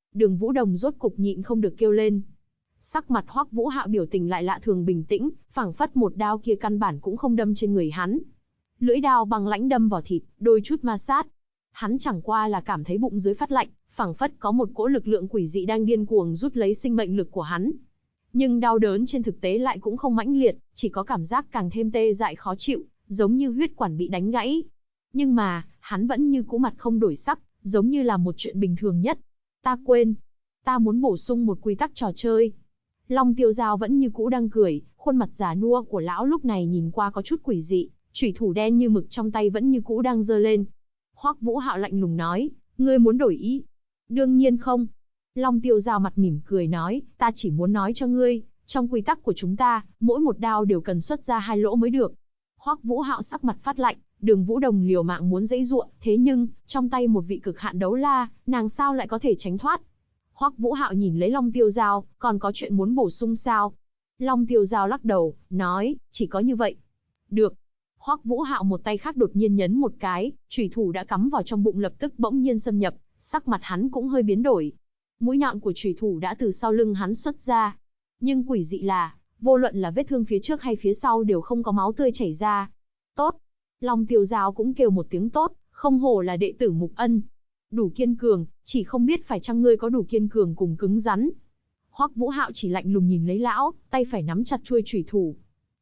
Đường Vũ Đồng rốt cục nhịn không được kêu lên. Sắc mặt Hoắc Vũ Hạo biểu tình lại lạ thường bình tĩnh, phảng phất một đao kia căn bản cũng không đâm trên người hắn. Lưỡi đao băng lãnh đâm vào thịt, đôi chút ma sát. Hắn chẳng qua là cảm thấy bụng dưới phát lạnh, phảng phất có một cỗ lực lượng quỷ dị đang điên cuồng rút lấy sinh mệnh lực của hắn. Nhưng đau đớn trên thực tế lại cũng không mãnh liệt, chỉ có cảm giác càng thêm tê dại khó chịu, giống như huyết quản bị đánh gãy. Nhưng mà, hắn vẫn như cũ mặt không đổi sắc, giống như là một chuyện bình thường nhất. Ta quên, ta muốn bổ sung một quy tắc trò chơi. Long Tiêu Giao vẫn như cũ đang cười, khuôn mặt già nua của lão lúc này nhìn qua có chút quỷ dị, chủy thủ đen như mực trong tay vẫn như cũ đang giơ lên. Hoắc Vũ Hạo lạnh lùng nói, ngươi muốn đổi ý? Đương nhiên không. Long Tiêu Giao mặt mỉm cười nói, ta chỉ muốn nói cho ngươi, trong quy tắc của chúng ta, mỗi một đao đều cần xuất ra 2 lỗ mới được. Hoắc Vũ Hạo sắc mặt phát lạnh, Đường Vũ Đồng liều mạng muốn giãy giụa, thế nhưng, trong tay một vị cực hạn đấu la, nàng sao lại có thể tránh thoát? Hoắc Vũ Hạo nhìn lấy Long Tiêu Giao, còn có chuyện muốn bổ sung sao? Long Tiêu Giao lắc đầu, nói, chỉ có như vậy. Được. Hoắc Vũ Hạo một tay khác đột nhiên nhấn một cái, chủy thủ đã cắm vào trong bụng lập tức bỗng nhiên xâm nhập, sắc mặt hắn cũng hơi biến đổi. Mũi nhọn của chủy thủ đã từ sau lưng hắn xuất ra. Nhưng quỷ dị là, vô luận là vết thương phía trước hay phía sau đều không có máu tươi chảy ra. Tốt. Long Tiêu Giao cũng kêu một tiếng tốt, không hổ là đệ tử Mục Ân. Đủ kiên cường, chỉ không biết phải chăng ngươi có đủ kiên cường cùng cứng rắn. Hoắc Vũ Hạo chỉ lạnh lùng nhìn lấy lão, tay phải nắm chặt chuôi chủy thủ.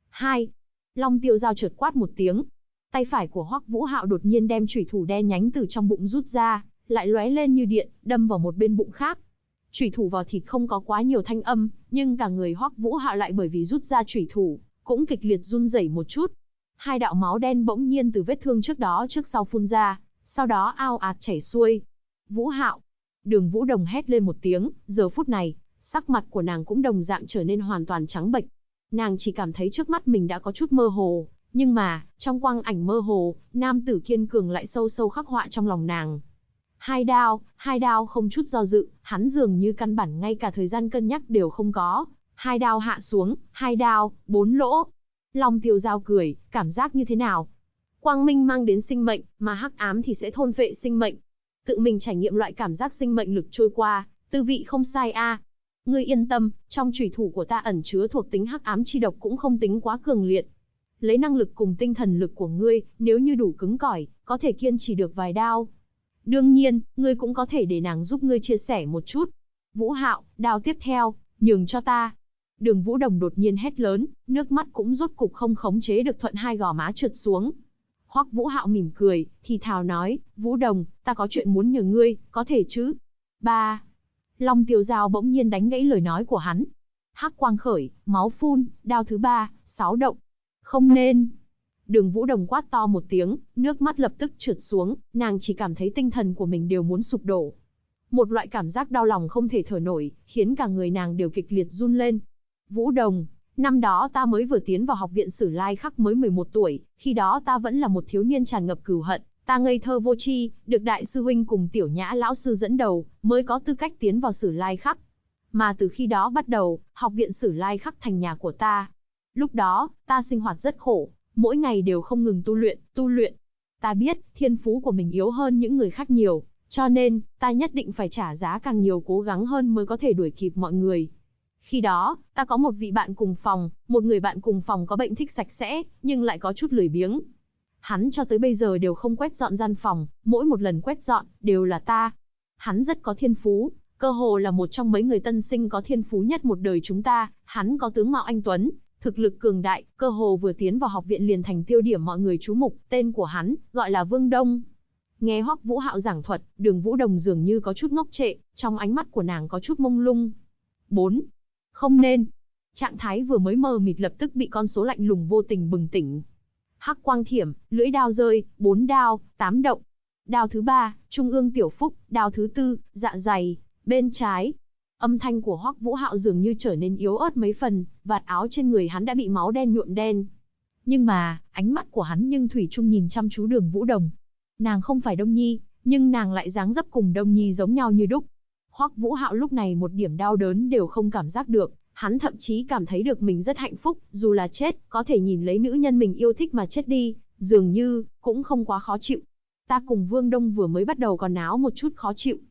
2. Long Tiêu Giao chợt quát một tiếng. Tay phải của Hoắc Vũ Hạo đột nhiên đem chủy thủ đen nhánh từ trong bụng rút ra, lại lóe lên như điện, đâm vào một bên bụng khác. Chủy thủ vào thịt không có quá nhiều thanh âm, nhưng cả người Hoắc Vũ Hạo lại bởi vì rút ra chủy thủ, cũng kịch liệt run rẩy một chút. 2 đạo máu đen bỗng nhiên từ vết thương trước đó trước sau phun ra, sau đó ao ạt chảy xuôi. Vũ Hạo! Đường Vũ Đồng hét lên một tiếng, giờ phút này, sắc mặt của nàng cũng đồng dạng trở nên hoàn toàn trắng bệch. Nàng chỉ cảm thấy trước mắt mình đã có chút mơ hồ, nhưng mà, trong quang ảnh mơ hồ, nam tử kiên cường lại sâu sâu khắc họa trong lòng nàng. 2 đao không chút do dự, hắn dường như căn bản ngay cả thời gian cân nhắc đều không có. 2 đao hạ xuống, 2 đao, 4 lỗ. Long Tiêu Giao cười, cảm giác như thế nào? Quang minh mang đến sinh mệnh, mà hắc ám thì sẽ thôn phệ sinh mệnh. Tự mình trải nghiệm loại cảm giác sinh mệnh lực trôi qua, tư vị không sai a. Ngươi yên tâm, trong chủy thủ của ta ẩn chứa thuộc tính hắc ám chi độc cũng không tính quá cường liệt. Lấy năng lực cùng tinh thần lực của ngươi, nếu như đủ cứng cỏi, có thể kiên trì được vài đao. Đương nhiên, ngươi cũng có thể để nàng giúp ngươi chia sẻ một chút. Vũ Hạo, đao tiếp theo, nhường cho ta. Đường Vũ Đồng đột nhiên hét lớn, nước mắt cũng rốt cục không khống chế được thuận 2 gò má trượt xuống. Hoắc Vũ Hạo mỉm cười, thì thào nói, Vũ Đồng, ta có chuyện muốn nhờ ngươi, có thể chứ? 3. Long Tiêu Giao bỗng nhiên đánh gãy lời nói của hắn. Hắc quang khởi, máu phun, đao thứ 3, 6 động. Không nên. Đường Vũ Đồng quát to một tiếng, nước mắt lập tức trượt xuống, nàng chỉ cảm thấy tinh thần của mình đều muốn sụp đổ. Một loại cảm giác đau lòng không thể thở nổi, khiến cả người nàng đều kịch liệt run lên. Vũ Đồng, năm đó ta mới vừa tiến vào học viện Sử Lai Khắc mới 11 tuổi, khi đó ta vẫn là một thiếu niên tràn ngập cừu hận, ta ngây thơ vô tri, được đại sư huynh cùng Tiểu Nhã lão sư dẫn đầu, mới có tư cách tiến vào Sử Lai Khắc. Mà từ khi đó bắt đầu, học viện Sử Lai Khắc thành nhà của ta. Lúc đó, ta sinh hoạt rất khổ, mỗi ngày đều không ngừng tu luyện. Ta biết, thiên phú của mình yếu hơn những người khác nhiều, cho nên, ta nhất định phải trả giá càng nhiều cố gắng hơn mới có thể đuổi kịp mọi người. Khi đó, ta có một vị bạn cùng phòng, một người bạn cùng phòng có bệnh thích sạch sẽ, nhưng lại có chút lười biếng. Hắn cho tới bây giờ đều không quét dọn gian phòng, mỗi một lần quét dọn, đều là ta. Hắn rất có thiên phú, cơ hồ là một trong mấy người tân sinh có thiên phú nhất một đời chúng ta, hắn có tướng mạo anh tuấn, thực lực cường đại, cơ hồ vừa tiến vào học viện liền thành tiêu điểm mọi người chú mục, tên của hắn, gọi là Vương Đông. Nghe Hoắc Vũ Hạo giảng thuật, Đường Vũ Đồng dường như có chút ngốc trệ, trong ánh mắt của nàng có chút mông lung. 4. Không nên. Trạng thái vừa mới mờ mịt lập tức bị con số lạnh lùng vô tình bừng tỉnh. Hắc quang thiểm, lưỡi đao rơi, 4 đao, 8 động. Đao thứ 3, trung ương tiểu phúc, đao thứ 4, dạ dày, bên trái. Âm thanh của Hoắc Vũ Hạo dường như trở nên yếu ớt mấy phần, vạt áo trên người hắn đã bị máu đen nhuộm đen. Nhưng mà, ánh mắt của hắn nhưng thủy chung nhìn chăm chú Đường Vũ Đồng. Nàng không phải Đông Nhi, nhưng nàng lại dáng dấp cùng Đông Nhi giống nhau như đúc. Hoắc Vũ Hạo lúc này một điểm đau đớn đều không cảm giác được, hắn thậm chí cảm thấy được mình rất hạnh phúc, dù là chết, có thể nhìn lấy nữ nhân mình yêu thích mà chết đi, dường như, cũng không quá khó chịu. Ta cùng Vương Đông vừa mới bắt đầu còn náo một chút khó chịu.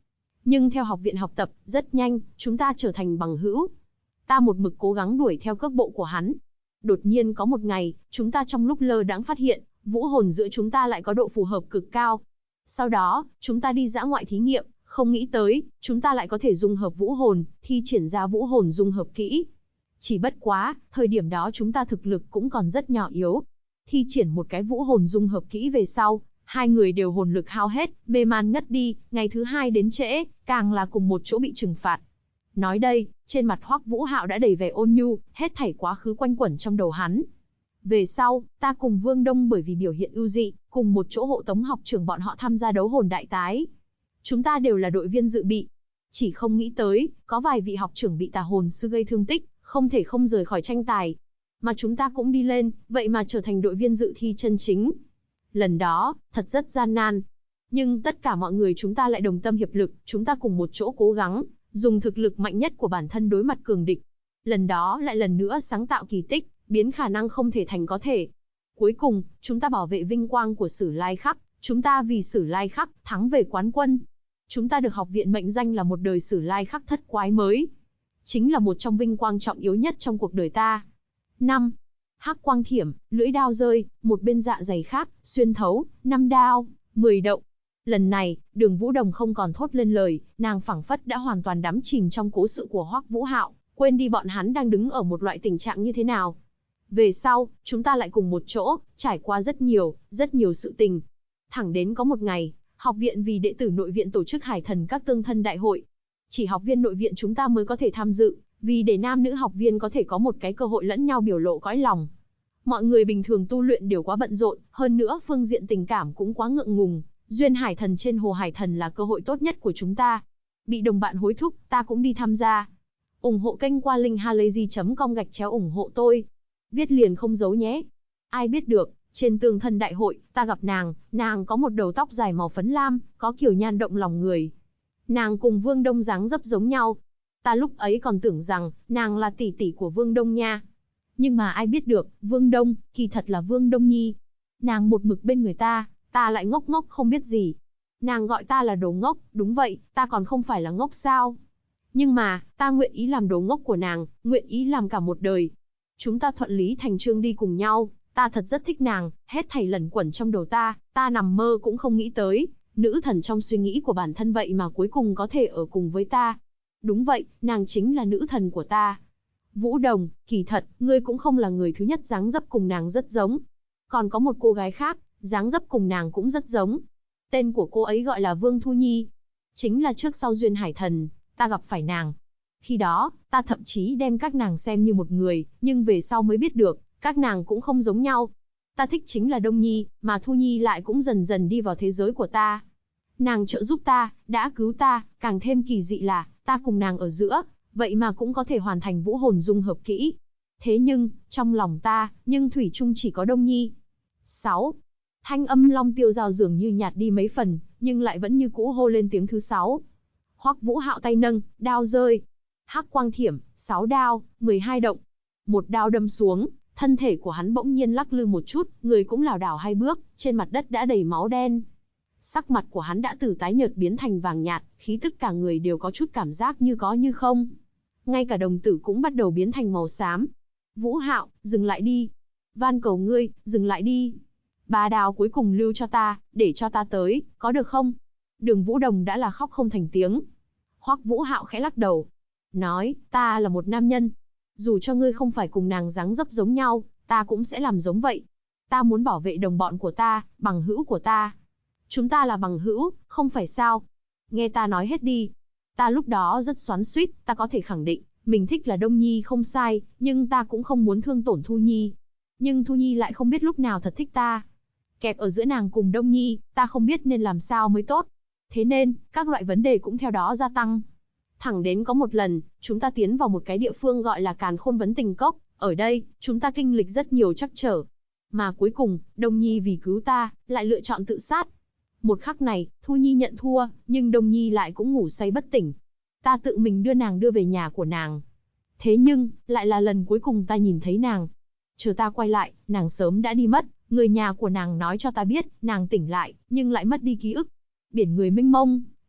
Nhưng theo học viện học tập, rất nhanh, chúng ta trở thành bằng hữu. Ta một mực cố gắng đuổi theo cước bộ của hắn. Đột nhiên có một ngày, chúng ta trong lúc lơ đãng phát hiện, vũ hồn giữa chúng ta lại có độ phù hợp cực cao. Sau đó, chúng ta đi dã ngoại thí nghiệm, không nghĩ tới, chúng ta lại có thể dung hợp vũ hồn, thi triển ra vũ hồn dung hợp kỹ. Chỉ bất quá, thời điểm đó chúng ta thực lực cũng còn rất nhỏ yếu. Thi triển một cái vũ hồn dung hợp kỹ về sau, hai người đều hồn lực hao hết, mê man ngất đi, ngày thứ hai đến trễ, càng là cùng một chỗ bị trừng phạt. Nói đây, trên mặt Hoắc Vũ Hạo đã đầy vẻ ôn nhu, hết thảy quá khứ quanh quẩn trong đầu hắn. Về sau, ta cùng Vương Đông bởi vì biểu hiện ưu dị, cùng một chỗ hộ tống học trưởng bọn họ tham gia đấu hồn đại tái. Chúng ta đều là đội viên dự bị. Chỉ không nghĩ tới, có vài vị học trưởng bị tà hồn sư gây thương tích, không thể không rời khỏi tranh tài. Mà chúng ta cũng đi lên, vậy mà trở thành đội viên dự thi chân chính. Lần đó, thật rất gian nan. Nhưng tất cả mọi người chúng ta lại đồng tâm hiệp lực, chúng ta cùng một chỗ cố gắng, dùng thực lực mạnh nhất của bản thân đối mặt cường địch. Lần đó lại lần nữa sáng tạo kỳ tích, biến khả năng không thể thành có thể. Cuối cùng, chúng ta bảo vệ vinh quang của Sử Lai Khắc, chúng ta vì Sử Lai Khắc thắng về quán quân. Chúng ta được học viện mệnh danh là một đời Sử Lai Khắc thất quái mới. Chính là một trong vinh quang trọng yếu nhất trong cuộc đời ta. 5. Hắc quang thiểm, lưỡi đao rơi, một bên dạ dày khác, xuyên thấu, 5 đao, 10 động. Lần này, Đường Vũ Đồng không còn thốt lên lời, nàng phảng phất đã hoàn toàn đắm chìm trong cố sự của Hoắc Vũ Hạo, quên đi bọn hắn đang đứng ở một loại tình trạng như thế nào. Về sau, chúng ta lại cùng một chỗ, trải qua rất nhiều sự tình. Thẳng đến có một ngày, học viện vì đệ tử nội viện tổ chức Hải Thần các tương thân đại hội. Chỉ học viên nội viện chúng ta mới có thể tham dự, vì để nam nữ học viên có thể có một cái cơ hội lẫn nhau biểu lộ cõi lòng. Mọi người bình thường tu luyện đều quá bận rộn, hơn nữa phương diện tình cảm cũng quá ngượng ngùng. Duyên Hải Thần trên Hồ Hải Thần là cơ hội tốt nhất của chúng ta. Bị đồng bạn hối thúc, ta cũng đi tham gia. Ủng hộ kênh qua linkhalazy.com/ủng hộ tôi. Viết liền không giấu nhé. Ai biết được, trên tường thân đại hội, ta gặp nàng có một đầu tóc dài màu phấn lam, có kiểu nhan động lòng người. Nàng cùng Vương Đông dáng dấp giống nhau. Ta lúc ấy còn tưởng rằng, nàng là tỷ tỷ của Vương Đông nha. Nhưng mà ai biết được, Vương Đông, kỳ thật là Vương Đông Nhi. Nàng một mực bên người ta lại ngốc ngốc không biết gì. Nàng gọi ta là đồ ngốc, đúng vậy, ta còn không phải là ngốc sao. Nhưng mà, ta nguyện ý làm đồ ngốc của nàng, nguyện ý làm cả một đời. Chúng ta thuận lý thành chương đi cùng nhau, ta thật rất thích nàng, hết thảy lẩn quẩn trong đầu ta nằm mơ cũng không nghĩ tới. Nữ thần trong suy nghĩ của bản thân vậy mà cuối cùng có thể ở cùng với ta. Đúng vậy, nàng chính là nữ thần của ta. Vũ Đồng, kỳ thật, ngươi cũng không là người thứ nhất dáng dấp cùng nàng rất giống. Còn có một cô gái khác, dáng dấp cùng nàng cũng rất giống. Tên của cô ấy gọi là Vương Thu Nhi. Chính là trước sau Duyên Hải Thần, ta gặp phải nàng. Khi đó, ta thậm chí đem các nàng xem như một người, nhưng về sau mới biết được, các nàng cũng không giống nhau. Ta thích chính là Đông Nhi, mà Thu Nhi lại cũng dần dần đi vào thế giới của ta. Nàng trợ giúp ta, đã cứu ta, càng thêm kỳ dị là, ta cùng nàng ở giữa, vậy mà cũng có thể hoàn thành vũ hồn dung hợp kỹ. Thế nhưng, trong lòng ta, nhưng thủy chung chỉ có Đông Nhi. 6. Thanh âm Long Tiêu Giao dường như nhạt đi mấy phần, nhưng lại vẫn như cũ hô lên tiếng thứ 6. Hoắc Vũ Hạo tay nâng, đao rơi. Hắc quang thiểm, 6 đao, 12 động. Một đao đâm xuống, thân thể của hắn bỗng nhiên lắc lư một chút, người cũng lảo đảo hai bước, trên mặt đất đã đầy máu đen. Sắc mặt của hắn đã từ tái nhợt biến thành vàng nhạt, khí tức cả người đều có chút cảm giác như có như không. Ngay cả đồng tử cũng bắt đầu biến thành màu xám. Vũ Hạo, dừng lại đi. Van cầu ngươi, dừng lại đi. 3 đao cuối cùng lưu cho ta, để cho ta tới, có được không? Đường Vũ Đồng đã là khóc không thành tiếng. Hoắc Vũ Hạo khẽ lắc đầu. Nói, ta là một nam nhân. Dù cho ngươi không phải cùng nàng dáng dấp giống nhau, ta cũng sẽ làm giống vậy. Ta muốn bảo vệ đồng bọn của ta, bằng hữu của ta. Chúng ta là bằng hữu, không phải sao? Nghe ta nói hết đi. Ta lúc đó rất xoắn xuýt, ta có thể khẳng định, mình thích là Đông Nhi không sai, nhưng ta cũng không muốn thương tổn Thu Nhi. Nhưng Thu Nhi lại không biết lúc nào thật thích ta. Kẹp ở giữa nàng cùng Đông Nhi, ta không biết nên làm sao mới tốt. Thế nên, các loại vấn đề cũng theo đó gia tăng. Thẳng đến có một lần, chúng ta tiến vào một cái địa phương gọi là Càn Khôn Vấn Tình Cốc. Ở đây, chúng ta kinh lịch rất nhiều trắc trở. Mà cuối cùng, Đông Nhi vì cứu ta, lại lựa chọn tự sát. Một khắc này, Thu Nhi nhận thua, nhưng Đông Nhi lại cũng ngủ say bất tỉnh. Ta tự mình đưa nàng đưa về nhà của nàng. Thế nhưng, lại là lần cuối cùng ta nhìn thấy nàng. Chờ ta quay lại, nàng sớm đã đi mất. Người nhà của nàng nói cho ta biết, nàng tỉnh lại, nhưng lại mất đi ký ức. Biển người mênh mông,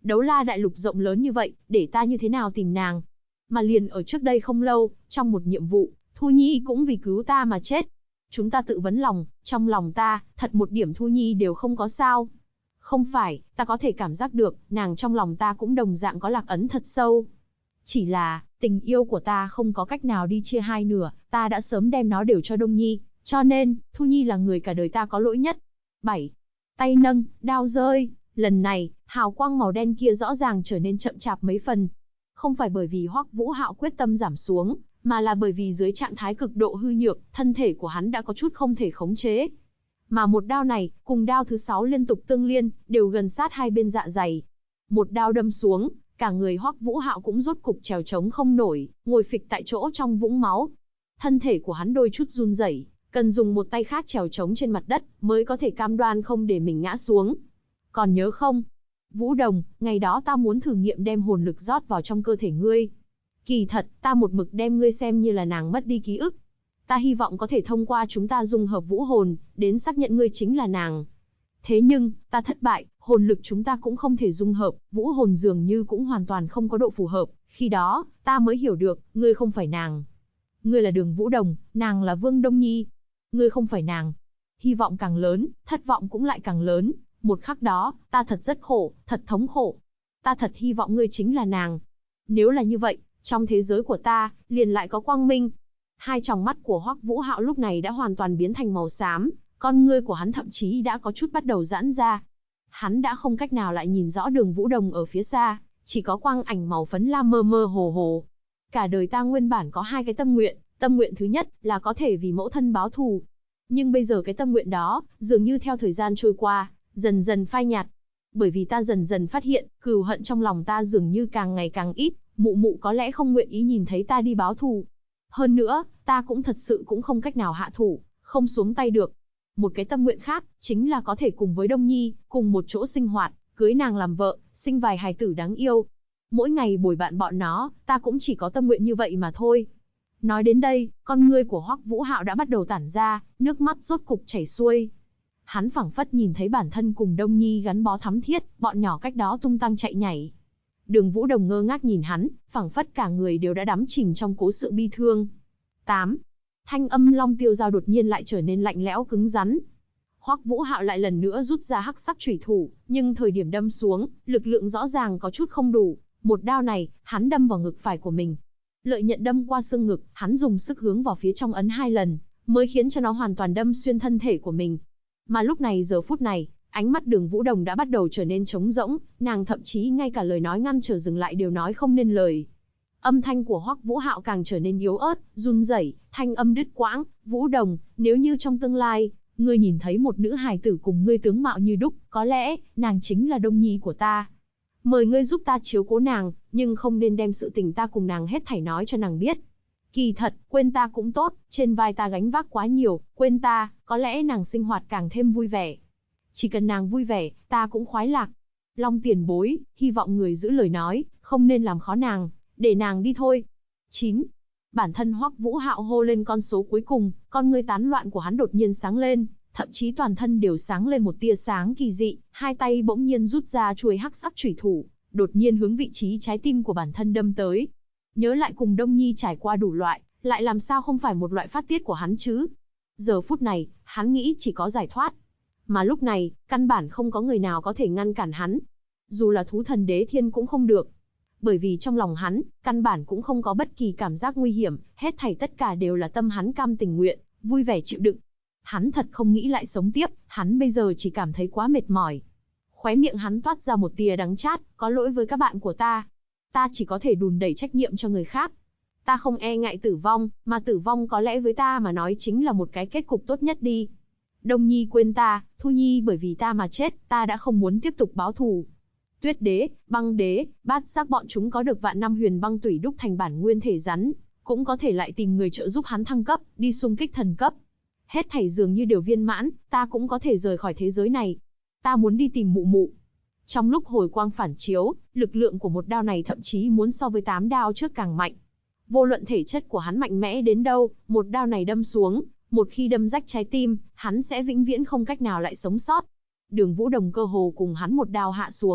Đấu La đại lục rộng lớn như vậy, để ta như thế nào tìm nàng? Mà liền ở trước đây không lâu, trong một nhiệm vụ, Thu Nhi cũng vì cứu ta mà chết. Chúng ta tự vấn lòng, trong lòng ta, thật một điểm Thu Nhi đều không có sao. Không phải, ta có thể cảm giác được, nàng trong lòng ta cũng đồng dạng có lạc ấn thật sâu. Chỉ là, tình yêu của ta không có cách nào đi chia hai nửa, ta đã sớm đem nó đều cho Đông Nhi, cho nên, Thu Nhi là người cả đời ta có lỗi nhất. 7. Tay nâng, đao rơi, lần này, hào quang màu đen kia rõ ràng trở nên chậm chạp mấy phần. Không phải bởi vì Hoắc Vũ Hạo quyết tâm giảm xuống, mà là bởi vì dưới trạng thái cực độ hư nhược, thân thể của hắn đã có chút không thể khống chế. Mà một đao này, cùng đao thứ 6 liên tục tương liên, đều gần sát hai bên dạ dày. Một đao đâm xuống, cả người Hoắc Vũ Hạo cũng rốt cục trèo trống không nổi, ngồi phịch tại chỗ trong vũng máu. Thân thể của hắn đôi chút run rẩy, cần dùng một tay khác trèo trống trên mặt đất, mới có thể cam đoan không để mình ngã xuống. Còn nhớ không? Vũ Đồng, ngày đó ta muốn thử nghiệm đem hồn lực rót vào trong cơ thể ngươi. Kỳ thật, ta một mực đem ngươi xem như là nàng mất đi ký ức. Ta hy vọng có thể thông qua chúng ta dung hợp vũ hồn, đến xác nhận ngươi chính là nàng. Thế nhưng, ta thất bại, hồn lực chúng ta cũng không thể dung hợp, vũ hồn dường như cũng hoàn toàn không có độ phù hợp. Khi đó, ta mới hiểu được, ngươi không phải nàng. Ngươi là Đường Vũ Đồng, nàng là Vương Đông Nhi. Ngươi không phải nàng. Hy vọng càng lớn, thất vọng cũng lại càng lớn. Một khắc đó, ta thật rất khổ, thật thống khổ. Ta thật hy vọng ngươi chính là nàng. Nếu là như vậy, trong thế giới của ta, liền lại có quang minh. Hai tròng mắt của Hoắc Vũ Hạo lúc này đã hoàn toàn biến thành màu xám, con ngươi của hắn thậm chí đã có chút bắt đầu giãn ra. Hắn đã không cách nào lại nhìn rõ Đường Vũ Đồng ở phía xa, chỉ có quang ảnh màu phấn lam mơ mơ hồ hồ. Cả đời ta nguyên bản có hai cái tâm nguyện thứ nhất là có thể vì mẫu thân báo thù. Nhưng bây giờ cái tâm nguyện đó, dường như theo thời gian trôi qua, dần dần phai nhạt. Bởi vì ta dần dần phát hiện, cừu hận trong lòng ta dường như càng ngày càng ít, mụ mụ có lẽ không nguyện ý nhìn thấy ta đi báo thù. Hơn nữa, ta cũng thật sự cũng không cách nào hạ thủ, không xuống tay được. Một cái tâm nguyện khác, chính là có thể cùng với Đông Nhi, cùng một chỗ sinh hoạt, cưới nàng làm vợ, sinh vài hài tử đáng yêu. Mỗi ngày bồi bạn bọn nó, ta cũng chỉ có tâm nguyện như vậy mà thôi. Nói đến đây, con ngươi của Hoắc Vũ Hạo đã bắt đầu tản ra, nước mắt rốt cục chảy xuôi. Hắn phảng phất nhìn thấy bản thân cùng Đông Nhi gắn bó thắm thiết, bọn nhỏ cách đó tung tăng chạy nhảy. Đường Vũ Đồng ngơ ngác nhìn hắn, phảng phất cả người đều đã đắm chìm trong cố sự bi thương. 8. Thanh âm Long Tiêu Dao đột nhiên lại trở nên lạnh lẽo cứng rắn. Hoắc Vũ Hạo lại lần nữa rút ra hắc sắc chủy thủ, nhưng thời điểm đâm xuống, lực lượng rõ ràng có chút không đủ. Một đao này, hắn đâm vào ngực phải của mình. Lợi nhận đâm qua xương ngực, hắn dùng sức hướng vào phía trong ấn 2 lần, mới khiến cho nó hoàn toàn đâm xuyên thân thể của mình. Mà lúc này giờ phút này, ánh mắt Đường Vũ Đồng đã bắt đầu trở nên trống rỗng, nàng thậm chí ngay cả lời nói ngăn trở dừng lại đều nói không nên lời. Âm thanh của Hoắc Vũ Hạo càng trở nên yếu ớt, run rẩy, thanh âm đứt quãng. Vũ Đồng, nếu như trong tương lai, ngươi nhìn thấy một nữ hài tử cùng ngươi tướng mạo như đúc, có lẽ, nàng chính là Đông Nhi của ta. Mời ngươi giúp ta chiếu cố nàng, nhưng không nên đem sự tình ta cùng nàng hết thảy nói cho nàng biết. Kỳ thật, quên ta cũng tốt, trên vai ta gánh vác quá nhiều, quên ta, có lẽ nàng sinh hoạt càng thêm vui vẻ. Chỉ cần nàng vui vẻ, ta cũng khoái lạc. Long tiền bối, hy vọng người giữ lời nói, không nên làm khó nàng, để nàng đi thôi. 9. Bản thân Hoắc Vũ Hạo hô lên con số cuối cùng, con ngươi tán loạn của hắn đột nhiên sáng lên, thậm chí toàn thân đều sáng lên một tia sáng kỳ dị, hai tay bỗng nhiên rút ra chuôi hắc sắc chủy thủ, đột nhiên hướng vị trí trái tim của bản thân đâm tới. Nhớ lại cùng Đông Nhi trải qua đủ loại, lại làm sao không phải một loại phát tiết của hắn chứ? Giờ phút này, hắn nghĩ chỉ có giải thoát. Mà lúc này, căn bản không có người nào có thể ngăn cản hắn. Dù là thú thần đế thiên cũng không được. Bởi vì trong lòng hắn, căn bản cũng không có bất kỳ cảm giác nguy hiểm, hết thảy tất cả đều là tâm hắn cam tình nguyện, vui vẻ chịu đựng. Hắn thật không nghĩ lại sống tiếp, hắn bây giờ chỉ cảm thấy quá mệt mỏi. Khóe miệng hắn toát ra một tia đắng chát, có lỗi với các bạn của ta. Ta chỉ có thể đùn đẩy trách nhiệm cho người khác. Ta không e ngại tử vong, mà tử vong có lẽ với ta mà nói chính là một cái kết cục tốt nhất đi. Đông Nhi quên ta, Thu Nhi bởi vì ta mà chết, ta đã không muốn tiếp tục báo thù. Tuyết đế, băng đế, bát giác bọn chúng có được vạn năm huyền băng tủy đúc thành bản nguyên thể rắn, cũng có thể lại tìm người trợ giúp hắn thăng cấp, đi xung kích thần cấp. Hết thảy dường như đều viên mãn, ta cũng có thể rời khỏi thế giới này. Ta muốn đi tìm mụ mụ. Trong lúc hồi quang phản chiếu, lực lượng của một đao này thậm chí muốn so với 8 đao trước càng mạnh. Vô luận thể chất của hắn mạnh mẽ đến đâu, một đao này đâm xuống, một khi đâm rách trái tim, hắn sẽ vĩnh viễn không cách nào lại sống sót. Đường Vũ Đồng cơ hồ cùng hắn một đao hạ xuống,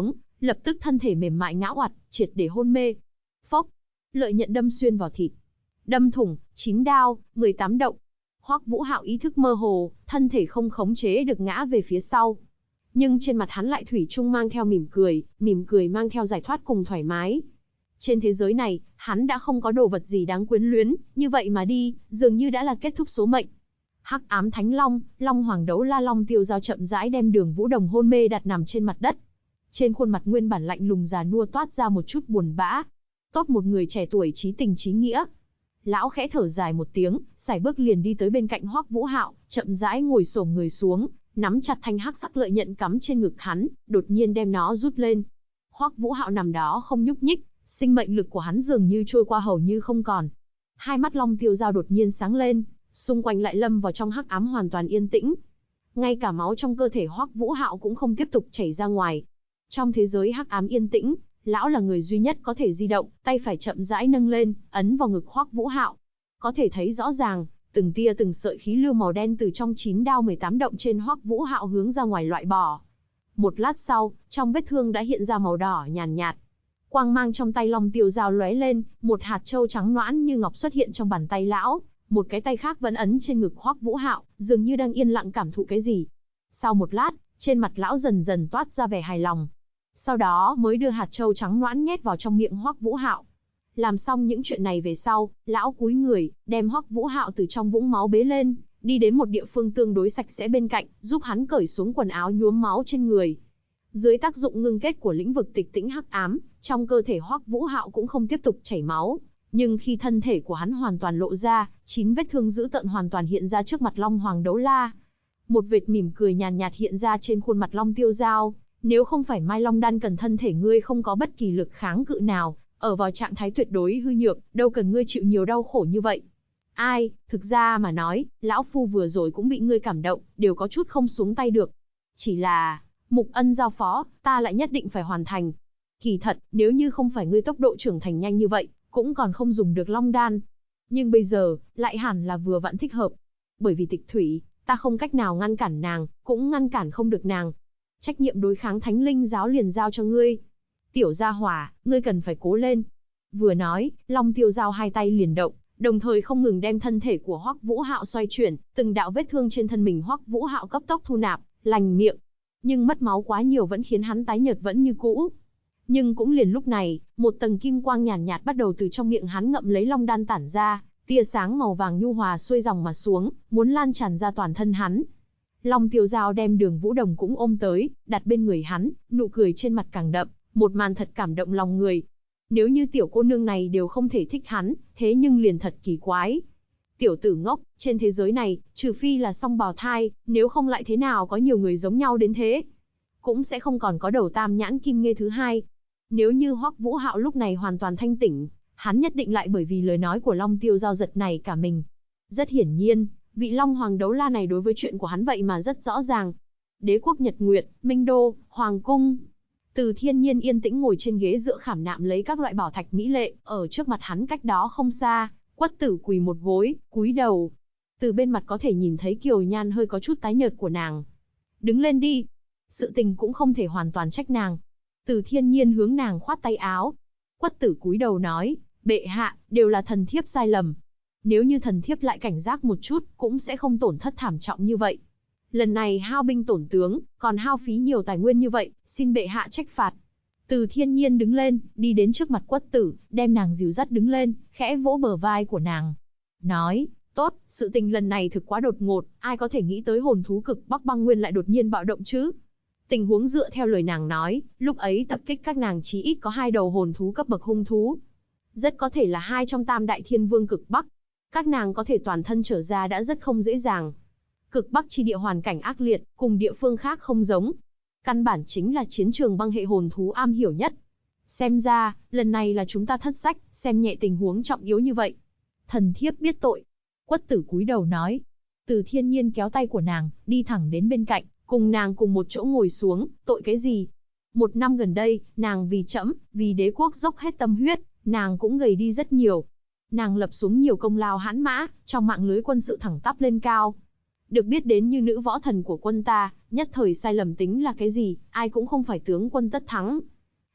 lập tức thân thể mềm mại ngã oặt, triệt để hôn mê. Phốc, lợi nhận đâm xuyên vào thịt. Đâm thủng, 9 đao, 18 động. Hoắc Vũ Hạo ý thức mơ hồ, thân thể không khống chế được ngã về phía sau. Nhưng trên mặt hắn lại thủy chung mang theo mỉm cười mang theo giải thoát cùng thoải mái. Trên thế giới này, hắn đã không có đồ vật gì đáng quyến luyến, như vậy mà đi, dường như đã là kết thúc số mệnh. Hắc ám thánh long, Long Hoàng Đấu La Long Tiêu Dao chậm rãi đem Đường Vũ Đồng hôn mê đặt nằm trên mặt đất. Trên khuôn mặt nguyên bản lạnh lùng già nua toát ra một chút buồn bã. Tốt một người trẻ tuổi chí tình chí nghĩa. Lão khẽ thở dài một tiếng, sải bước liền đi tới bên cạnh Hoắc Vũ Hạo, chậm rãi ngồi xổm người xuống, nắm chặt thanh hắc sắc lợi nhận cắm trên ngực hắn, đột nhiên đem nó rút lên. Hoắc Vũ Hạo nằm đó không nhúc nhích, sinh mệnh lực của hắn dường như trôi qua hầu như không còn. Hai mắt Long Tiêu Dao đột nhiên sáng lên, xung quanh lại lâm vào trong hắc ám hoàn toàn yên tĩnh. Ngay cả máu trong cơ thể Hoắc Vũ Hạo cũng không tiếp tục chảy ra ngoài. Trong thế giới hắc ám yên tĩnh, lão là người duy nhất có thể di động, tay phải chậm rãi nâng lên, ấn vào ngực Hoắc Vũ Hạo. Có thể thấy rõ ràng, từng tia từng sợi khí lưu màu đen từ trong 9 đao 18 động trên Hoắc Vũ Hạo hướng ra ngoài loại bỏ. Một lát sau, trong vết thương đã hiện ra màu đỏ nhàn nhạt. Quang mang trong tay Long Tiêu Dao lóe lên, một hạt châu trắng nõn như ngọc xuất hiện trong bàn tay lão, một cái tay khác vẫn ấn trên ngực Hoắc Vũ Hạo, dường như đang yên lặng cảm thụ cái gì. Sau một lát, trên mặt lão dần dần toát ra vẻ hài lòng. Sau đó mới đưa hạt châu trắng nõn nhét vào trong miệng Hoắc Vũ Hạo. Làm xong những chuyện này về sau, lão cúi người, đem Hoắc Vũ Hạo từ trong vũng máu bế lên, đi đến một địa phương tương đối sạch sẽ bên cạnh, giúp hắn cởi xuống quần áo nhuốm máu trên người. Dưới tác dụng ngưng kết của lĩnh vực tịch tĩnh hắc ám, trong cơ thể Hoắc Vũ Hạo cũng không tiếp tục chảy máu, nhưng khi thân thể của hắn hoàn toàn lộ ra, 9 vết thương dữ tợn hoàn toàn hiện ra trước mặt Long Hoàng Đấu La. Một vệt mỉm cười nhàn nhạt hiện ra trên khuôn mặt Long Tiêu Dao, nếu không phải Mai Long đan cần thân thể ngươi không có bất kỳ lực kháng cự nào, ở vào trạng thái tuyệt đối hư nhược, đâu cần ngươi chịu nhiều đau khổ như vậy. Ai, thực ra mà nói, lão phu vừa rồi cũng bị ngươi cảm động, đều có chút không xuống tay được. Chỉ là, mục ân giao phó, ta lại nhất định phải hoàn thành. Kỳ thật, nếu như không phải ngươi tốc độ trưởng thành nhanh như vậy, cũng còn không dùng được Long đan. Nhưng bây giờ, lại hẳn là vừa vặn thích hợp. Bởi vì Tịch Thủy, ta không cách nào ngăn cản nàng, cũng ngăn cản không được nàng. Trách nhiệm đối kháng Thánh Linh giáo liền giao cho ngươi. Tiểu gia hỏa, ngươi cần phải cố lên. Vừa nói, Long Tiêu Dao hai tay liền động, đồng thời không ngừng đem thân thể của Hoắc Vũ Hạo xoay chuyển, từng đạo vết thương trên thân mình Hoắc Vũ Hạo cấp tốc thu nạp, lành miệng. Nhưng mất máu quá nhiều vẫn khiến hắn tái nhợt vẫn như cũ. Nhưng cũng liền lúc này, một tầng kim quang nhàn nhạt bắt đầu từ trong miệng hắn ngậm lấy long đan tản ra, tia sáng màu vàng nhu hòa xuôi dòng mà xuống, muốn lan tràn ra toàn thân hắn. Long Tiêu Dao đem Đường Vũ Đồng cũng ôm tới, đặt bên người hắn, nụ cười trên mặt càng đậm, một màn thật cảm động lòng người. Nếu như tiểu cô nương này đều không thể thích hắn, thế nhưng liền thật kỳ quái. Tiểu tử ngốc, trên thế giới này, trừ phi là song bào thai, nếu không lại thế nào có nhiều người giống nhau đến thế. Cũng sẽ không còn có đầu tam nhãn kim nghê thứ hai. Nếu như Hoắc Vũ Hạo lúc này hoàn toàn thanh tỉnh, hắn nhất định lại bởi vì lời nói của Long Tiêu Dao giật này cả mình. Rất hiển nhiên, vị Long Hoàng Đấu La này đối với chuyện của hắn vậy mà rất rõ ràng. Đế quốc Nhật Nguyệt, Minh Đô, Hoàng Cung. Từ Thiên Nhiên yên tĩnh ngồi trên ghế dựa khảm nạm lấy các loại bảo thạch mỹ lệ, ở trước mặt hắn cách đó không xa, Quất Tử quỳ một gối, cúi đầu. Từ bên mặt có thể nhìn thấy kiều nhan hơi có chút tái nhợt của nàng. Đứng lên đi. Sự tình cũng không thể hoàn toàn trách nàng. Từ Thiên Nhiên hướng nàng khoát tay áo. Quất Tử cúi đầu nói, bệ hạ, đều là thần thiếp sai lầm. Nếu như thần thiếp lại cảnh giác một chút, cũng sẽ không tổn thất thảm trọng như vậy. Lần này hao binh tổn tướng, còn hao phí nhiều tài nguyên như vậy, xin bệ hạ trách phạt. Từ Thiên Nhiên đứng lên, đi đến trước mặt Quất Tử, đem nàng dìu dắt đứng lên, khẽ vỗ bờ vai của nàng. Nói, tốt, sự tình lần này thực quá đột ngột, ai có thể nghĩ tới hồn thú cực Bắc Băng Nguyên lại đột nhiên bạo động chứ? Tình huống dựa theo lời nàng nói, lúc ấy tập kích các nàng chí ít có 2 đầu hồn thú cấp bậc hung thú. Rất có thể là 2 trong Tam Đại Thiên Vương cực Bắc. Các nàng có thể toàn thân trở ra đã rất không dễ dàng. Cực Bắc chi địa hoàn cảnh ác liệt, cùng địa phương khác không giống. Căn bản chính là chiến trường băng hệ hồn thú am hiểu nhất. Xem ra, lần này là chúng ta thất sách, xem nhẹ tình huống trọng yếu như vậy. Thần thiếp biết tội. Quất Tử cúi đầu nói. Từ Thiên Nhiên kéo tay của nàng, đi thẳng đến bên cạnh, cùng nàng cùng một chỗ ngồi xuống, tội cái gì? 1 năm gần đây, nàng vì trẫm, vì đế quốc dốc hết tâm huyết, nàng cũng gầy đi rất nhiều. Nàng lập xuống nhiều công lao hãn mã, trong mạng lưới quân sự thẳng tắp lên cao. Được biết đến như nữ võ thần của quân ta, nhất thời sai lầm tính là cái gì, ai cũng không phải tướng quân tất thắng.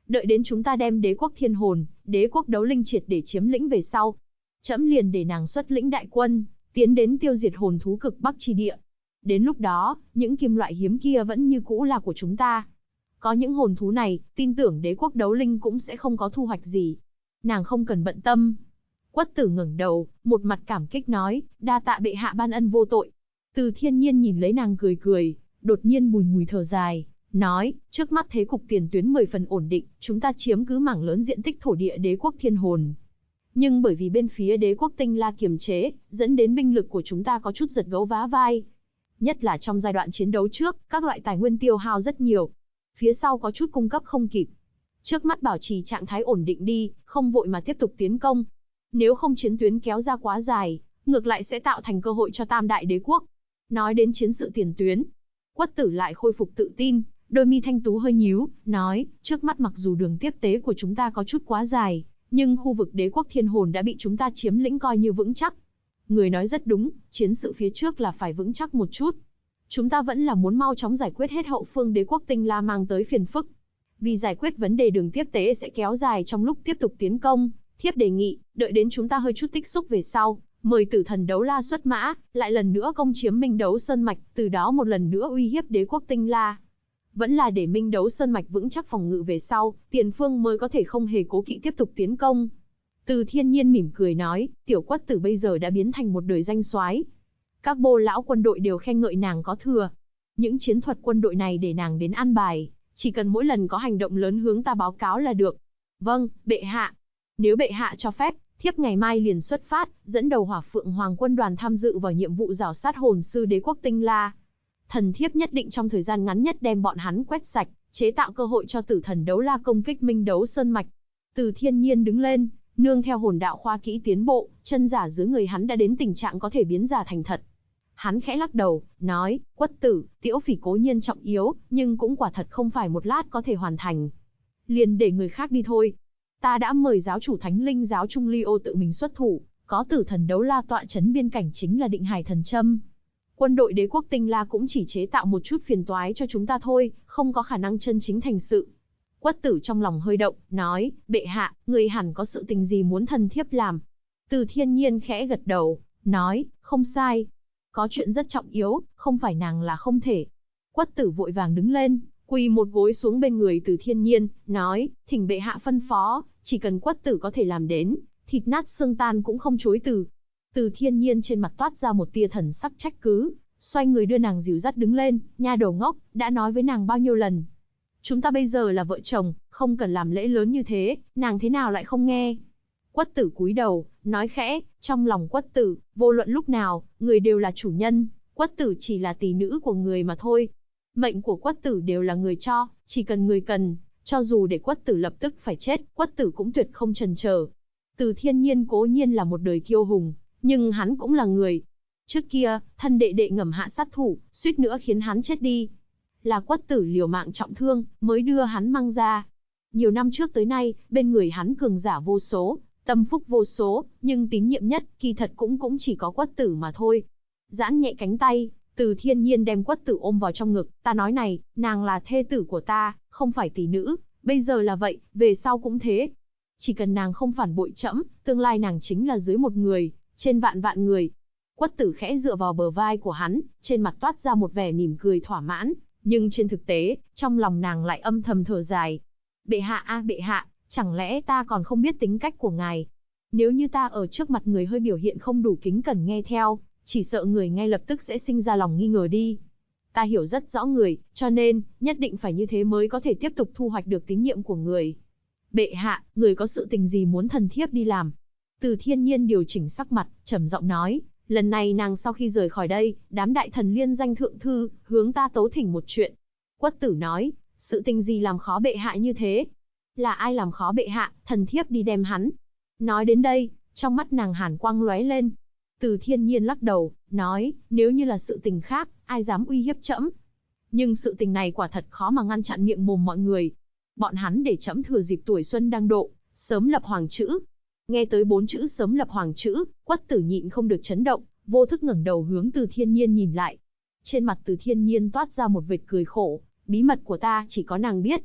đợi đến chúng ta đem đế quốc thiên hồn, đế quốc đấu linh triệt để chiếm lĩnh về sau. Trẫm liền để nàng xuất lĩnh đại quân, tiến đến tiêu diệt hồn thú cực bắc chi địa. Đến lúc đó, những kim loại hiếm kia vẫn như cũ là của chúng ta. Có những hồn thú này, tin tưởng đế quốc đấu linh cũng sẽ không có thu hoạch gì. Nàng không cần bận tâm. Quất Tử ngẩng đầu, một mặt cảm kích nói, đa tạ bệ hạ ban ân vô tội. Từ Thiên Nhiên nhìn lấy nàng cười cười, đột nhiên bùi ngùi thở dài, nói, trước mắt thế cục tiền tuyến 10 phần ổn định, chúng ta chiếm cứ mảng lớn diện tích thổ địa đế quốc thiên hồn. Nhưng bởi vì bên phía đế quốc Tinh La kiềm chế, dẫn đến binh lực của chúng ta có chút giật gấu vá vai. Nhất là trong giai đoạn chiến đấu trước, các loại tài nguyên tiêu hao rất nhiều. Phía sau có chút cung cấp không kịp. Trước mắt bảo trì trạng thái ổn định đi, không vội mà tiếp tục tiến công. Nếu không chiến tuyến kéo ra quá dài, ngược lại sẽ tạo thành cơ hội cho Tam Đại Đế quốc. Nói đến chiến sự tiền tuyến, Quất Tử lại khôi phục tự tin, đôi mi thanh tú hơi nhíu, nói, trước mắt mặc dù đường tiếp tế của chúng ta có chút quá dài, nhưng khu vực đế quốc thiên hồn đã bị chúng ta chiếm lĩnh coi như vững chắc. Người nói rất đúng, chiến sự phía trước là phải vững chắc một chút. Chúng ta vẫn là muốn mau chóng giải quyết hết hậu phương đế quốc Tinh La mang tới phiền phức. Vì giải quyết vấn đề đường tiếp tế sẽ kéo dài trong lúc tiếp tục tiến công, thiếp đề nghị, đợi đến chúng ta hơi chút tích xúc về sau, mời Tử Thần Đấu La xuất mã, lại lần nữa công chiếm Minh Đấu Sơn Mạch, từ đó một lần nữa uy hiếp đế quốc Tinh La. Vẫn là để Minh Đấu Sơn Mạch vững chắc phòng ngự về sau, tiền phương mới có thể không hề cố kỵ tiếp tục tiến công. Từ Thiên Nhiên mỉm cười nói, tiểu Quất Tử bây giờ đã biến thành một đời danh soái. Các bô lão quân đội đều khen ngợi nàng có thừa. Những chiến thuật quân đội này để nàng đến an bài, chỉ cần mỗi lần có hành động lớn hướng ta báo cáo là được. Vâng, bệ hạ. Nếu bệ hạ cho phép, thiếp ngày mai liền xuất phát, dẫn đầu Hỏa Phượng Hoàng quân đoàn tham dự vào nhiệm vụ rảo sát hồn sư đế quốc Tinh La. Thần thiếp nhất định trong thời gian ngắn nhất đem bọn hắn quét sạch, chế tạo cơ hội cho Tử Thần Đấu La công kích Minh Đấu Sơn Mạch. Từ Thiên Nhiên đứng lên, nương theo hồn đạo khoa kỹ tiến bộ, chân giả dưới người hắn đã đến tình trạng có thể biến giả thành thật. Hắn khẽ lắc đầu, nói, Quất Tử, Tiễu Phỉ cố nhiên trọng yếu, nhưng cũng quả thật không phải một lát có thể hoàn thành. Liền để người khác đi thôi. Ta đã mời giáo chủ Thánh Linh giáo Trung Ly Ô tự mình xuất thủ, có Tử Thần Đấu La tọa chấn biên cảnh chính là Định Hải Thần Châm. Quân đội đế quốc Tinh La cũng chỉ chế tạo một chút phiền toái cho chúng ta thôi, không có khả năng chân chính thành sự. Quất Tử trong lòng hơi động, nói, bệ hạ, người hẳn có sự tình gì muốn thần thiếp làm. Từ Thiên Nhiên khẽ gật đầu, nói, không sai. Có chuyện rất trọng yếu, không phải nàng là không thể. Quất Tử vội vàng đứng lên, quỳ một gối xuống bên người Từ Thiên Nhiên, nói, thỉnh bệ hạ phân phó, chỉ cần Quất Tử có thể làm đến, thịt nát xương tan cũng không chối từ. Từ Thiên Nhiên trên mặt toát ra một tia thần sắc trách cứ, xoay người đưa nàng dìu dắt đứng lên, nha đầu ngốc, đã nói với nàng bao nhiêu lần. Chúng ta bây giờ là vợ chồng, không cần làm lễ lớn như thế, nàng thế nào lại không nghe. Quất Tử cúi đầu, nói khẽ, trong lòng Quất Tử, vô luận lúc nào, người đều là chủ nhân, Quất Tử chỉ là tỷ nữ của người mà thôi. Mệnh của Quất Tử đều là người cho, chỉ cần người cần, cho dù để Quất Tử lập tức phải chết, Quất Tử cũng tuyệt không chần chờ. Từ Thiên Nhiên cố nhiên là một đời kiêu hùng, nhưng hắn cũng là người. Trước kia, thân đệ đệ ngầm hạ sát thủ, suýt nữa khiến hắn chết đi. Là Quất Tử liều mạng trọng thương, mới đưa hắn mang ra. Nhiều năm trước tới nay, bên người hắn cường giả vô số, tâm phúc vô số, nhưng tín nhiệm nhất, kỳ thật cũng chỉ có Quất Tử mà thôi. Giãn nhẹ cánh tay, Từ Thiên Nhiên đem Quất Tử ôm vào trong ngực, ta nói này, nàng là thê tử của ta, không phải tỷ nữ, bây giờ là vậy, về sau cũng thế. Chỉ cần nàng không phản bội trẫm, tương lai nàng chính là dưới một người, trên vạn vạn người. Quất Tử khẽ dựa vào bờ vai của hắn, trên mặt toát ra một vẻ mỉm cười thỏa mãn, nhưng trên thực tế, trong lòng nàng lại âm thầm thở dài. Bệ hạ a bệ hạ, chẳng lẽ ta còn không biết tính cách của ngài? Nếu như ta ở trước mặt người hơi biểu hiện không đủ kính cẩn nghe theo, chỉ sợ người ngay lập tức sẽ sinh ra lòng nghi ngờ đi. Ta hiểu rất rõ người, cho nên, nhất định phải như thế mới có thể tiếp tục thu hoạch được tín nhiệm của người. Bệ hạ, người có sự tình gì muốn thần thiếp đi làm? Từ Thiên Nhiên điều chỉnh sắc mặt, trầm giọng nói, lần này nàng sau khi rời khỏi đây, đám đại thần liên danh thượng thư, hướng ta tấu thỉnh một chuyện. Quất Tử nói, sự tình gì làm khó bệ hạ như thế? Là ai làm khó bệ hạ, thần thiếp đi đem hắn. Nói đến đây, trong mắt nàng hàn quang lóe lên. Từ Thiên Nhiên lắc đầu, nói, nếu như là sự tình khác, ai dám uy hiếp trẫm? Nhưng sự tình này quả thật khó mà ngăn chặn miệng mồm mọi người. Bọn hắn để trẫm thừa dịp tuổi xuân đang độ, sớm lập hoàng chữ. Nghe tới 4 chữ sớm lập hoàng chữ, Quất Tử nhịn không được chấn động, vô thức ngẩng đầu hướng Từ Thiên Nhiên nhìn lại. Trên mặt Từ Thiên Nhiên toát ra một vệt cười khổ, bí mật của ta chỉ có nàng biết.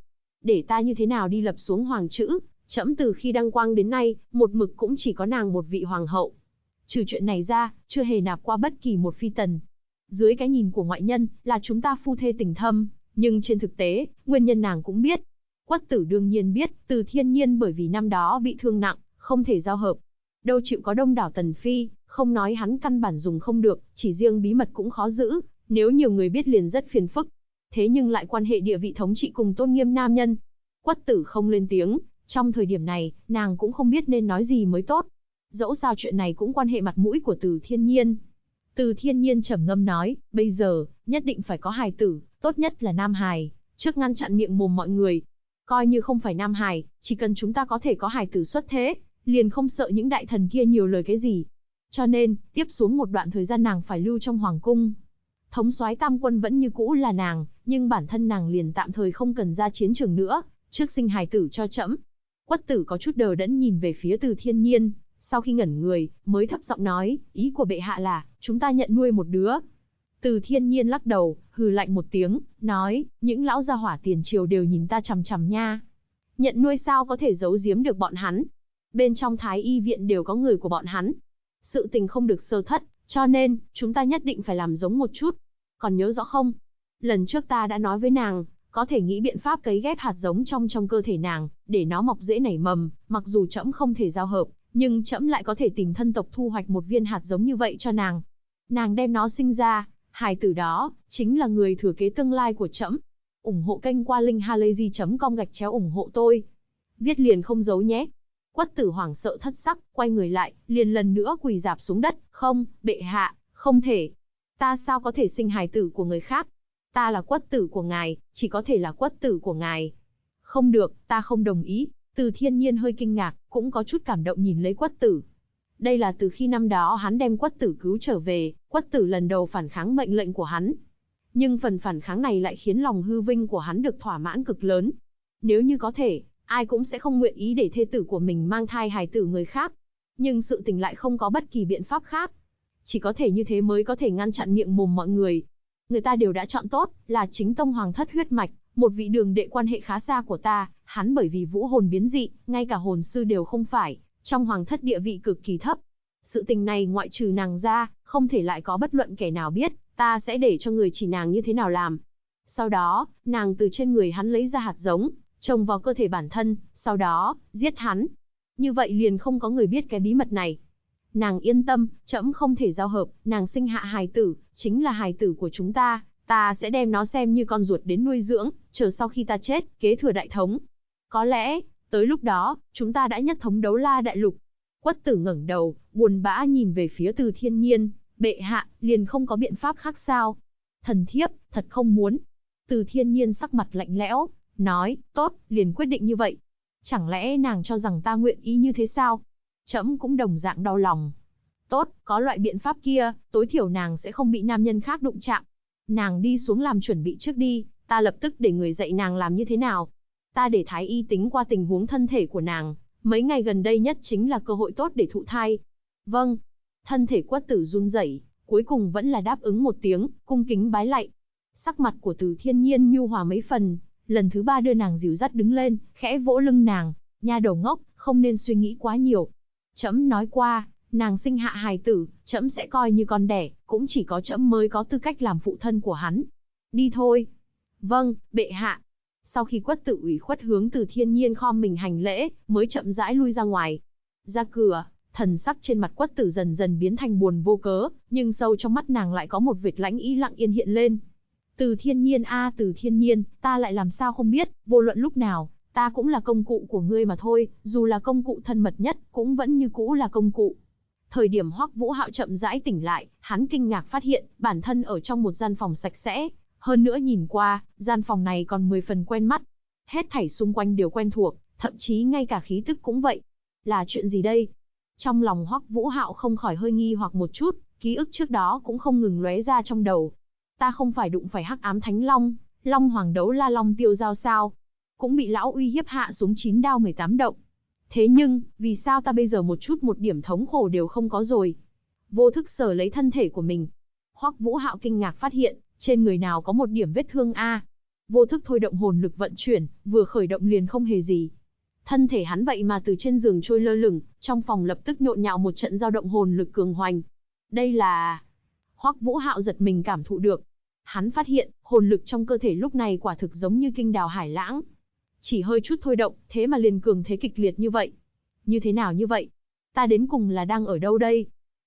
Để ta như thế nào đi lập xuống hoàng chữ, trẫm từ khi đăng quang đến nay, một mực cũng chỉ có nàng một vị hoàng hậu. Trừ chuyện này ra, chưa hề nạp qua bất kỳ một phi tần. Dưới cái nhìn của ngoại nhân, là chúng ta phu thê tình thâm, nhưng trên thực tế, nguyên nhân nàng cũng biết. Quất Tử đương nhiên biết, Từ Thiên Nhiên bởi vì năm đó bị thương nặng, không thể giao hợp. Đâu chịu có đông đảo tần phi, không nói hắn căn bản dùng không được, chỉ riêng bí mật cũng khó giữ, nếu nhiều người biết liền rất phiền phức. Thế nhưng lại quan hệ địa vị thống trị cùng tôn nghiêm nam nhân. Quất Tử không lên tiếng, trong thời điểm này, nàng cũng không biết nên nói gì mới tốt. Dẫu sao chuyện này cũng quan hệ mặt mũi của Từ Thiên Nhiên. Từ Thiên Nhiên trầm ngâm nói, bây giờ, nhất định phải có hài tử, tốt nhất là nam hài, trước ngăn chặn miệng mồm mọi người. Coi như không phải nam hài, chỉ cần chúng ta có thể có hài tử xuất thế, liền không sợ những đại thần kia nhiều lời cái gì. Cho nên, tiếp xuống một đoạn thời gian nàng phải lưu trong hoàng cung. Thống soái tam quân vẫn như cũ là nàng, nhưng bản thân nàng liền tạm thời không cần ra chiến trường nữa, trước sinh hài tử cho trẫm. Quất Tử có chút đờ đẫn nhìn về phía Từ Thiên Nhiên, sau khi ngẩn người, mới thấp giọng nói, ý của bệ hạ là, chúng ta nhận nuôi một đứa. Từ Thiên Nhiên lắc đầu, hừ lạnh một tiếng, nói, những lão gia hỏa tiền triều đều nhìn ta chằm chằm nha. Nhận nuôi sao có thể giấu giếm được bọn hắn. Bên trong Thái Y viện đều có người của bọn hắn. Sự tình không được sơ thất, cho nên, chúng ta nhất định phải làm giống một chút. Còn nhớ rõ không? Lần trước ta đã nói với nàng, có thể nghĩ biện pháp cấy ghép hạt giống trong cơ thể nàng, để nó mọc dễ nảy mầm, mặc dù trẫm không thể giao hợp, nhưng trẫm lại có thể tìm thân tộc thu hoạch một viên hạt giống như vậy cho nàng. Nàng đem nó sinh ra, hài tử đó, chính là người thừa kế tương lai của trẫm. Ủng hộ kênh qua linkhalazy.com/ủng hộ tôi. Viết liền không giấu nhé. Quất Tử hoảng sợ thất sắc, quay người lại, liền lần nữa quỳ rạp xuống đất, không, bệ hạ, không thể. Ta sao có thể sinh hài tử của người khác? Ta là Quất Tử của ngài, chỉ có thể là Quất Tử của ngài. Không được, ta không đồng ý. Từ Thiên Nhiên hơi kinh ngạc, cũng có chút cảm động nhìn lấy Quất Tử. Đây là từ khi năm đó hắn đem Quất Tử cứu trở về, Quất Tử lần đầu phản kháng mệnh lệnh của hắn. Nhưng phần phản kháng này lại khiến lòng hư vinh của hắn được thỏa mãn cực lớn. Nếu như có thể, ai cũng sẽ không nguyện ý để thê tử của mình mang thai hài tử người khác. Nhưng sự tình lại không có bất kỳ biện pháp khác. Chỉ có thể như thế mới có thể ngăn chặn miệng mồm mọi người. Người ta đều đã chọn tốt, là chính tông hoàng thất huyết mạch, một vị đường đệ quan hệ khá xa của ta, hắn bởi vì vũ hồn biến dị, ngay cả hồn sư đều không phải, trong hoàng thất địa vị cực kỳ thấp. Sự tình này ngoại trừ nàng ra, không thể lại có bất luận kẻ nào biết, ta sẽ để cho người chỉ nàng như thế nào làm. Sau đó, nàng từ trên người hắn lấy ra hạt giống, trồng vào cơ thể bản thân, sau đó, giết hắn. Như vậy liền không có người biết cái bí mật này. Nàng yên tâm, trẫm không thể giao hợp, nàng sinh hạ hài tử, chính là hài tử của chúng ta, ta sẽ đem nó xem như con ruột đến nuôi dưỡng, chờ sau khi ta chết, kế thừa đại thống. Có lẽ, tới lúc đó, chúng ta đã nhất thống Đấu La đại lục. Quất Tử ngẩng đầu, buồn bã nhìn về phía Từ Thiên Nhiên, bệ hạ, liền không có biện pháp khác sao? Thần thiếp, thật không muốn. Từ Thiên Nhiên sắc mặt lạnh lẽo, nói, tốt, liền quyết định như vậy. Chẳng lẽ nàng cho rằng ta nguyện ý như thế sao? Trẫm cũng đồng dạng đau lòng. Tốt, có loại biện pháp kia, tối thiểu nàng sẽ không bị nam nhân khác đụng chạm. Nàng đi xuống làm chuẩn bị trước đi, ta lập tức để người dạy nàng làm như thế nào. Ta để Thái Y tính qua tình huống thân thể của nàng, mấy ngày gần đây nhất chính là cơ hội tốt để thụ thai. Vâng. Thân thể Quất Tử run rẩy, cuối cùng vẫn là đáp ứng một tiếng, cung kính bái lạy. Sắc mặt của Từ Thiên Nhiên nhu hòa mấy phần, lần thứ ba đưa nàng dìu dắt đứng lên, khẽ vỗ lưng nàng, nha đầu ngốc, không nên suy nghĩ quá nhiều. Trẫm nói qua, nàng sinh hạ hài tử, trẫm sẽ coi như con đẻ, cũng chỉ có trẫm mới có tư cách làm phụ thân của hắn. Đi thôi. Vâng, bệ hạ. Sau khi Quất Tử ủy khuất hướng Từ Thiên Nhiên khom mình hành lễ, mới chậm rãi lui ra ngoài. Ra cửa, thần sắc trên mặt Quất Tử dần dần biến thành buồn vô cớ, nhưng sâu trong mắt nàng lại có một vệt lãnh ý lặng yên hiện lên. Từ Thiên Nhiên a, Từ Thiên Nhiên, ta lại làm sao không biết, vô luận lúc nào, ta cũng là công cụ của ngươi mà thôi, dù là công cụ thân mật nhất, cũng vẫn như cũ là công cụ. Thời điểm Hoắc Vũ Hạo chậm rãi tỉnh lại, hắn kinh ngạc phát hiện, bản thân ở trong một gian phòng sạch sẽ, hơn nữa nhìn qua, gian phòng này còn 10 phần quen mắt. Hết thảy xung quanh đều quen thuộc, thậm chí ngay cả khí tức cũng vậy. Là chuyện gì đây? Trong lòng Hoắc Vũ Hạo không khỏi hơi nghi hoặc một chút, ký ức trước đó cũng không ngừng lóe ra trong đầu. Ta không phải đụng phải Hắc Ám Thánh Long, Long Hoàng Đấu La Long Tiêu Giao sao? Cũng bị lão uy hiếp hạ xuống 9 đao 18 động. Thế nhưng, vì sao ta bây giờ một chút một điểm thống khổ đều không có rồi? Vô thức sờ lấy thân thể của mình. Hoắc Vũ Hạo kinh ngạc phát hiện, trên người nào có một điểm vết thương a. vô thức thôi động hồn lực vận chuyển, vừa khởi động liền không hề gì. Thân thể hắn vậy mà từ trên giường trôi lơ lửng, trong phòng lập tức nhộn nhạo một trận dao động hồn lực cường hoành. Đây là... Hoắc Vũ Hạo giật mình cảm thụ được. Hắn phát hiện, hồn lực trong cơ thể lúc này quả thực giống như kinh đào hải lãng. Chỉ hơi chút thôi động, thế mà liền cường thế kịch liệt như vậy. Như thế nào như vậy? Ta đến cùng là đang ở đâu đây?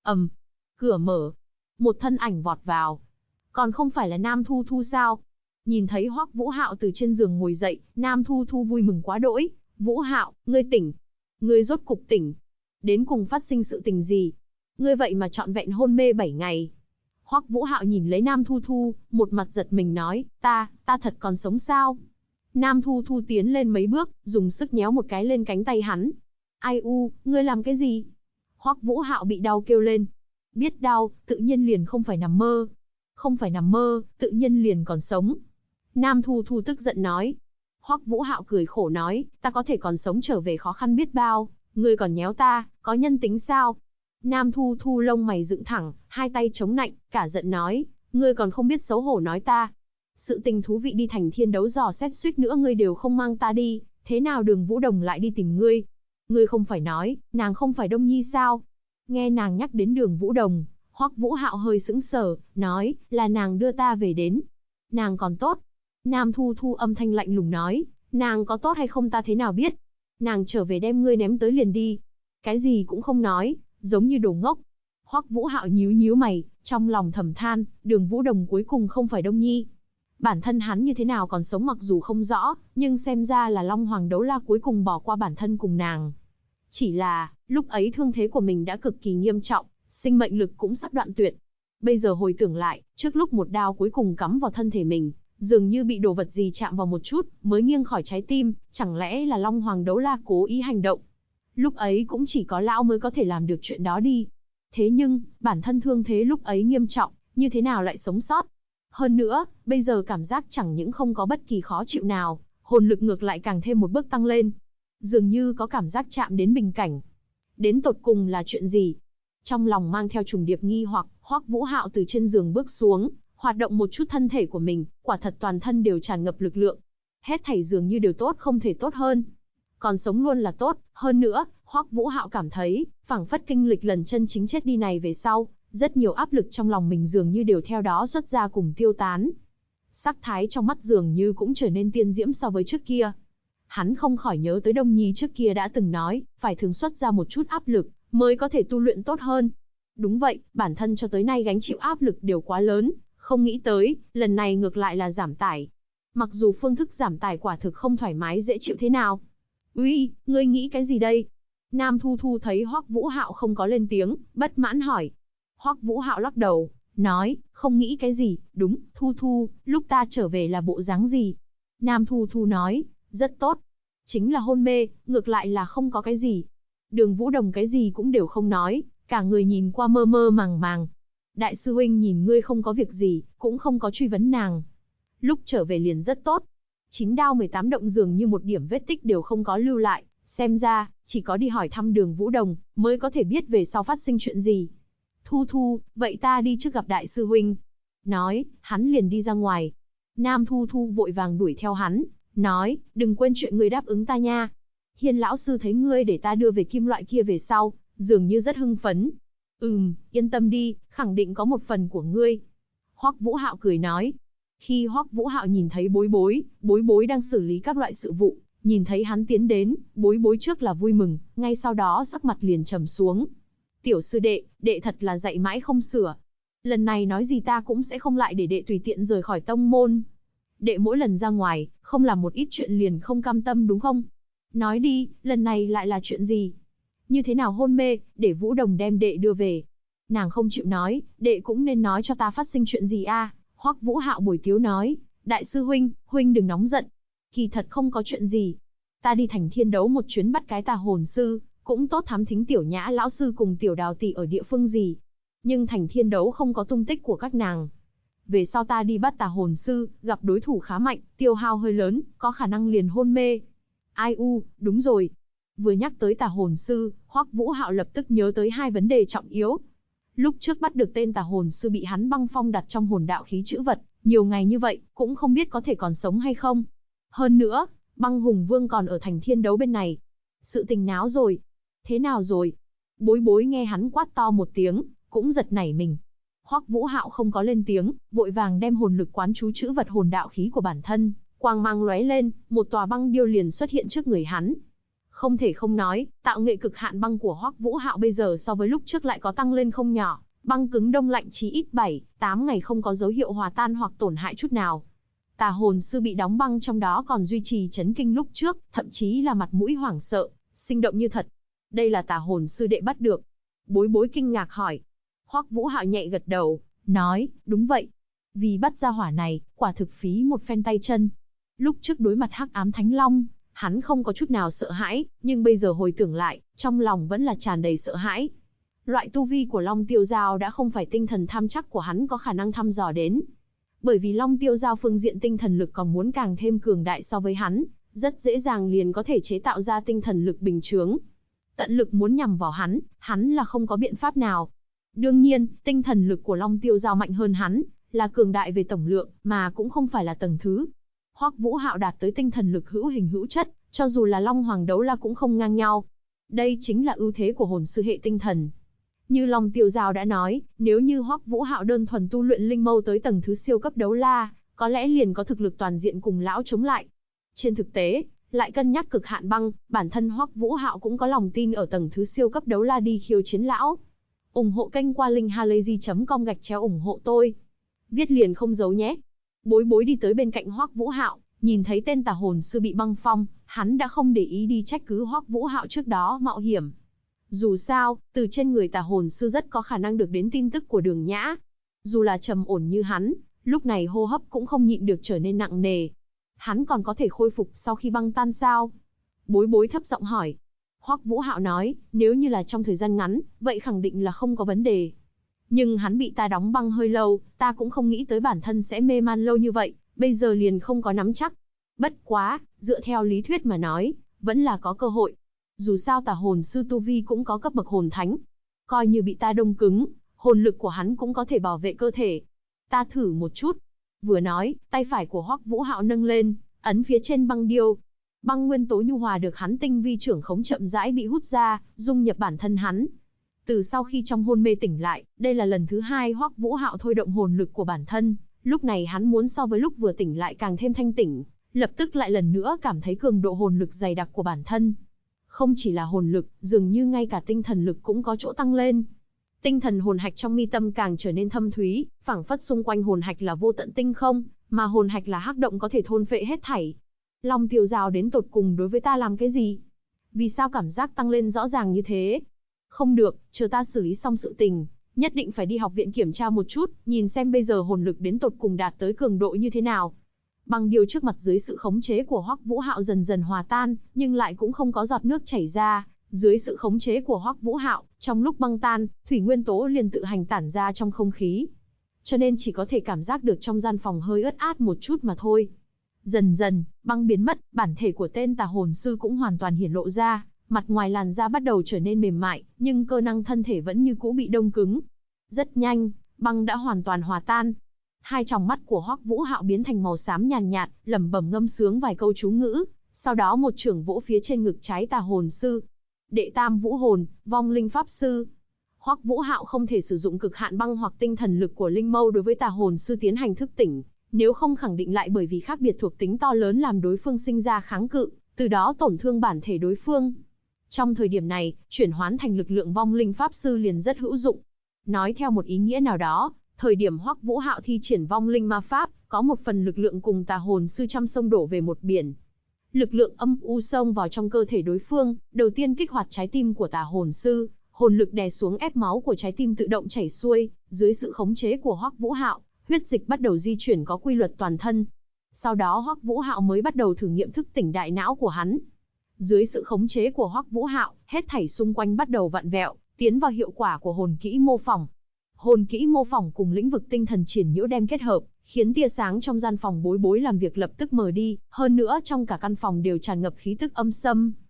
Cửa mở. Một thân ảnh vọt vào. Còn không phải là Nam Thu Thu sao? Nhìn thấy Hoắc Vũ Hạo từ trên giường ngồi dậy, Nam Thu Thu vui mừng quá đỗi. Vũ Hạo, ngươi tỉnh. Ngươi rốt cục tỉnh. Đến cùng phát sinh sự tình gì? Ngươi vậy mà trọn vẹn hôn mê 7 ngày. Hoắc Vũ Hạo nhìn lấy Nam Thu Thu, một mặt giật mình nói, ta thật còn sống sao? Nam Thu Thu tiến lên mấy bước, dùng sức nhéo một cái lên cánh tay hắn. Ai u, ngươi làm cái gì? Hoắc Vũ Hạo bị đau kêu lên. Biết đau, tự nhiên liền không phải nằm mơ. Không phải nằm mơ, tự nhiên liền còn sống. Nam Thu Thu tức giận nói. Hoắc Vũ Hạo cười khổ nói, ta có thể còn sống trở về khó khăn biết bao, ngươi còn nhéo ta, có nhân tính sao? Nam Thu Thu lông mày dựng thẳng, hai tay chống nạnh, cả giận nói, ngươi còn không biết xấu hổ nói ta. Sự tình thú vị đi thành thiên đấu dò xét suýt nữa ngươi đều không mang ta đi, thế nào Đường Vũ Đồng lại đi tìm ngươi? Ngươi không phải nói, nàng không phải Đông Nhi sao? Nghe nàng nhắc đến Đường Vũ Đồng, Hoắc Vũ Hạo hơi sững sờ, nói, là nàng đưa ta về đến. Nàng còn tốt. Nam Thu Thu âm thanh lạnh lùng nói, nàng có tốt hay không ta thế nào biết? Nàng trở về đem ngươi ném tới liền đi. Cái gì cũng không nói, giống như đồ ngốc. Hoắc Vũ Hạo nhíu nhíu mày, trong lòng thầm than, Đường Vũ Đồng cuối cùng không phải Đông Nhi. Bản thân hắn như thế nào còn sống mặc dù không rõ, nhưng xem ra là Long Hoàng Đấu La cuối cùng bỏ qua bản thân cùng nàng. Chỉ là, lúc ấy thương thế của mình đã cực kỳ nghiêm trọng, sinh mệnh lực cũng sắp đoạn tuyệt. Bây giờ hồi tưởng lại, trước lúc một đao cuối cùng cắm vào thân thể mình, dường như bị đồ vật gì chạm vào một chút, mới nghiêng khỏi trái tim, chẳng lẽ là Long Hoàng Đấu La cố ý hành động. Lúc ấy cũng chỉ có lão mới có thể làm được chuyện đó đi. Thế nhưng, bản thân thương thế lúc ấy nghiêm trọng, như thế nào lại sống sót? Hơn nữa, bây giờ cảm giác chẳng những không có bất kỳ khó chịu nào, hồn lực ngược lại càng thêm một bước tăng lên. Dường như có cảm giác chạm đến bình cảnh. Đến tột cùng là chuyện gì? Trong lòng mang theo trùng điệp nghi hoặc, Hoắc Vũ Hạo từ trên giường bước xuống, hoạt động một chút thân thể của mình, quả thật toàn thân đều tràn ngập lực lượng. Hết thảy dường như đều tốt không thể tốt hơn. Còn sống luôn là tốt, hơn nữa, Hoắc Vũ Hạo cảm thấy, phảng phất kinh lịch lần chân chính chết đi này về sau, rất nhiều áp lực trong lòng mình dường như đều theo đó xuất ra cùng tiêu tán. Sắc thái trong mắt dường như cũng trở nên tiên diễm so với trước kia. Hắn không khỏi nhớ tới Đông Nhi trước kia đã từng nói, phải thường xuất ra một chút áp lực, mới có thể tu luyện tốt hơn. Đúng vậy, bản thân cho tới nay gánh chịu áp lực đều quá lớn, không nghĩ tới, lần này ngược lại là giảm tải. Mặc dù phương thức giảm tải quả thực không thoải mái dễ chịu thế nào. Uy, ngươi nghĩ cái gì đây? Nam Thu Thu thấy Hoắc Vũ Hạo không có lên tiếng, bất mãn hỏi. Hoắc Vũ Hạo lắc đầu, nói, không nghĩ cái gì, đúng, Thu Thu, lúc ta trở về là bộ dáng gì? Nam Thu Thu nói, rất tốt. Chính là hôn mê, ngược lại là không có cái gì. Đường Vũ Đồng cái gì cũng đều không nói, cả người nhìn qua mơ mơ màng màng. Đại sư huynh nhìn ngươi không có việc gì, cũng không có truy vấn nàng. Lúc trở về liền rất tốt. 9 đao 18 động dường như một điểm vết tích đều không có lưu lại, xem ra, chỉ có đi hỏi thăm Đường Vũ Đồng, mới có thể biết về sau phát sinh chuyện gì. Thu Thu, vậy ta đi trước gặp đại sư huynh. Nói, hắn liền đi ra ngoài. Nam Thu Thu vội vàng đuổi theo hắn, nói, đừng quên chuyện ngươi đáp ứng ta nha. Hiên lão sư thấy ngươi để ta đưa về kim loại kia về sau, dường như rất hưng phấn. Yên tâm đi, khẳng định có một phần của ngươi. Hoắc Vũ Hạo cười nói. Khi Hoắc Vũ Hạo nhìn thấy bối bối đang xử lý các loại sự vụ, nhìn thấy hắn tiến đến, bối bối trước là vui mừng, ngay sau đó sắc mặt liền trầm xuống. Tiểu sư đệ, đệ thật là dạy mãi không sửa. Lần này nói gì ta cũng sẽ không lại để đệ tùy tiện rời khỏi tông môn. Đệ mỗi lần ra ngoài, không làm một ít chuyện liền không cam tâm đúng không? Nói đi, lần này lại là chuyện gì? Như thế nào hôn mê, để Vũ Đồng đem đệ đưa về? Nàng không chịu nói, đệ cũng nên nói cho ta phát sinh chuyện gì a? Hoắc Vũ Hạo bồi tiếu nói, đại sư huynh, huynh đừng nóng giận. Kỳ thật không có chuyện gì. Ta đi thành thiên đấu một chuyến bắt cái tà hồn sư, cũng tốt thám thính tiểu nhã lão sư cùng tiểu đào tỷ ở địa phương gì. Nhưng thành thiên đấu không có tung tích của các nàng. Về sau ta đi bắt tà hồn sư, gặp đối thủ khá mạnh, tiêu hao hơi lớn, có khả năng liền hôn mê. Ai u, đúng rồi. Vừa nhắc tới tà hồn sư, Hoắc Vũ Hạo lập tức nhớ tới hai vấn đề trọng yếu. Lúc trước bắt được tên tà hồn sư bị hắn băng phong đặt trong hồn đạo khí trữ vật, nhiều ngày như vậy, cũng không biết có thể còn sống hay không. Hơn nữa, Băng Hùng Vương còn ở thành thiên đấu bên này. Sự tình náo rồi. Thế nào rồi? Bối bối nghe hắn quát to một tiếng, cũng giật nảy mình. Hoắc Vũ Hạo không có lên tiếng, vội vàng đem hồn lực quán chú trữ vật hồn đạo khí của bản thân, quang mang lóe lên, một tòa băng điêu liền xuất hiện trước người hắn. Không thể không nói, tạo nghệ cực hạn băng của Hoắc Vũ Hạo bây giờ so với lúc trước lại có tăng lên không nhỏ, băng cứng đông lạnh chí ít 7-8 ngày không có dấu hiệu hòa tan hoặc tổn hại chút nào. Tà hồn sư bị đóng băng trong đó còn duy trì chấn kinh lúc trước, thậm chí là mặt mũi hoảng sợ, sinh động như thật. Đây là tà hồn sư đệ bắt được. Bối bối kinh ngạc hỏi. Hoắc Vũ Hạo nhẹ gật đầu, nói, đúng vậy. Vì bắt ra hỏa này, quả thực phí một phen tay chân. Lúc trước đối mặt Hắc Ám Thánh Long, hắn không có chút nào sợ hãi, nhưng bây giờ hồi tưởng lại, trong lòng vẫn là tràn đầy sợ hãi. Loại tu vi của Long Tiêu Giao đã không phải tinh thần tham chắc của hắn có khả năng thăm dò đến. Bởi vì Long Tiêu Giao phương diện tinh thần lực còn muốn càng thêm cường đại so với hắn, rất dễ dàng liền có thể chế tạo ra tinh thần lực bình chướng. Tận lực muốn nhằm vào hắn là không có biện pháp nào. Đương nhiên, tinh thần lực của Long Tiêu Giao mạnh hơn hắn, là cường đại về tổng lượng, mà cũng không phải là tầng thứ. Hoắc Vũ Hạo đạt tới tinh thần lực hữu hình hữu chất, cho dù là Long Hoàng Đấu La cũng không ngang nhau. Đây chính là ưu thế của hồn sư hệ tinh thần. Như Long Tiêu Giao đã nói, nếu như Hoắc Vũ Hạo đơn thuần tu luyện linh mâu tới tầng thứ siêu cấp đấu la, có lẽ liền có thực lực toàn diện cùng lão chống lại. Trên thực tế, lại cân nhắc cực hạn băng, bản thân Hoắc Vũ Hạo cũng có lòng tin ở tầng thứ siêu cấp đấu la đi khiêu chiến lão. Ủng hộ kênh qua linkhalazy.com/ủng hộ tôi. Viết liền không giấu nhé. Bối bối đi tới bên cạnh Hoắc Vũ Hạo, nhìn thấy tên tà hồn sư bị băng phong, hắn đã không để ý đi trách cứ Hoắc Vũ Hạo trước đó mạo hiểm. Dù sao, từ trên người tà hồn sư rất có khả năng được đến tin tức của Đường Nhã. Dù là trầm ổn như hắn, lúc này hô hấp cũng không nhịn được trở nên nặng nề. Hắn còn có thể khôi phục sau khi băng tan sao? Bối bối thấp giọng hỏi. Hoắc Vũ Hạo nói, nếu như là trong thời gian ngắn, vậy khẳng định là không có vấn đề. Nhưng hắn bị ta đóng băng hơi lâu, ta cũng không nghĩ tới bản thân sẽ mê man lâu như vậy, bây giờ liền không có nắm chắc. Bất quá, dựa theo lý thuyết mà nói, vẫn là có cơ hội. Dù sao tà hồn sư tu vi cũng có cấp bậc hồn thánh. Coi như bị ta đông cứng, hồn lực của hắn cũng có thể bảo vệ cơ thể. Ta thử một chút. Vừa nói, tay phải của Hoắc Vũ Hạo nâng lên, ấn phía trên băng điêu. Băng nguyên tố nhu hòa được hắn tinh vi trưởng khống chậm rãi bị hút ra, dung nhập bản thân hắn. Từ sau khi trong hôn mê tỉnh lại, đây là lần thứ 2 Hoắc Vũ Hạo thôi động hồn lực của bản thân. Lúc này hắn muốn so với lúc vừa tỉnh lại càng thêm thanh tỉnh, lập tức lại lần nữa cảm thấy cường độ hồn lực dày đặc của bản thân. Không chỉ là hồn lực, dường như ngay cả tinh thần lực cũng có chỗ tăng lên. Tinh thần hồn hạch trong mi tâm càng trở nên thâm thúy, phảng phất xung quanh hồn hạch là vô tận tinh không, mà hồn hạch là hắc động có thể thôn phệ hết thảy. Long Tiêu Giao đến tột cùng đối với ta làm cái gì? Vì sao cảm giác tăng lên rõ ràng như thế? Không được, chờ ta xử lý xong sự tình, nhất định phải đi học viện kiểm tra một chút, nhìn xem bây giờ hồn lực đến tột cùng đạt tới cường độ như thế nào. Băng điêu trước mặt dưới sự khống chế của Hoắc Vũ Hạo dần dần hòa tan, nhưng lại cũng không có giọt nước chảy ra. Dưới sự khống chế của Hoắc Vũ Hạo, trong lúc băng tan, thủy nguyên tố liền tự hành tản ra trong không khí. Cho nên chỉ có thể cảm giác được trong gian phòng hơi ướt át một chút mà thôi. Dần dần, băng biến mất, bản thể của tên tà hồn sư cũng hoàn toàn hiển lộ ra, mặt ngoài làn da bắt đầu trở nên mềm mại, nhưng cơ năng thân thể vẫn như cũ bị đông cứng. Rất nhanh, băng đã hoàn toàn hòa tan. Hai tròng mắt của Hoắc Vũ Hạo biến thành màu xám nhàn nhạt, lẩm bẩm ngâm sướng vài câu chú ngữ, sau đó một chưởng vỗ phía trên ngực trái tà hồn sư. Đệ tam vũ hồn, vong linh pháp sư. Hoắc Vũ Hạo không thể sử dụng cực hạn băng hoặc tinh thần lực của linh mâu đối với tà hồn sư tiến hành thức tỉnh, nếu không khẳng định lại bởi vì khác biệt thuộc tính to lớn làm đối phương sinh ra kháng cự, từ đó tổn thương bản thể đối phương. Trong thời điểm này, chuyển hoán thành lực lượng vong linh pháp sư liền rất hữu dụng. Nói theo một ý nghĩa nào đó, thời điểm Hoắc Vũ Hạo thi triển vong linh ma pháp, có một phần lực lượng cùng tà hồn sư trăm sông đổ về một biển. Lực lượng âm u xông vào trong cơ thể đối phương, đầu tiên kích hoạt trái tim của tà hồn sư, hồn lực đè xuống ép máu của trái tim tự động chảy xuôi, dưới sự khống chế của Hoắc Vũ Hạo, huyết dịch bắt đầu di chuyển có quy luật toàn thân. Sau đó Hoắc Vũ Hạo mới bắt đầu thử nghiệm thức tỉnh đại não của hắn. Dưới sự khống chế của Hoắc Vũ Hạo, hết thảy xung quanh bắt đầu vặn vẹo, tiến vào hiệu quả của hồn kỹ mô phỏng. Hồn kỹ mô phỏng cùng lĩnh vực tinh thần triển nhiễu đem kết hợp, khiến tia sáng trong gian phòng Bối Bối làm việc lập tức mờ đi, hơn nữa trong cả căn phòng đều tràn ngập khí tức âm xâm.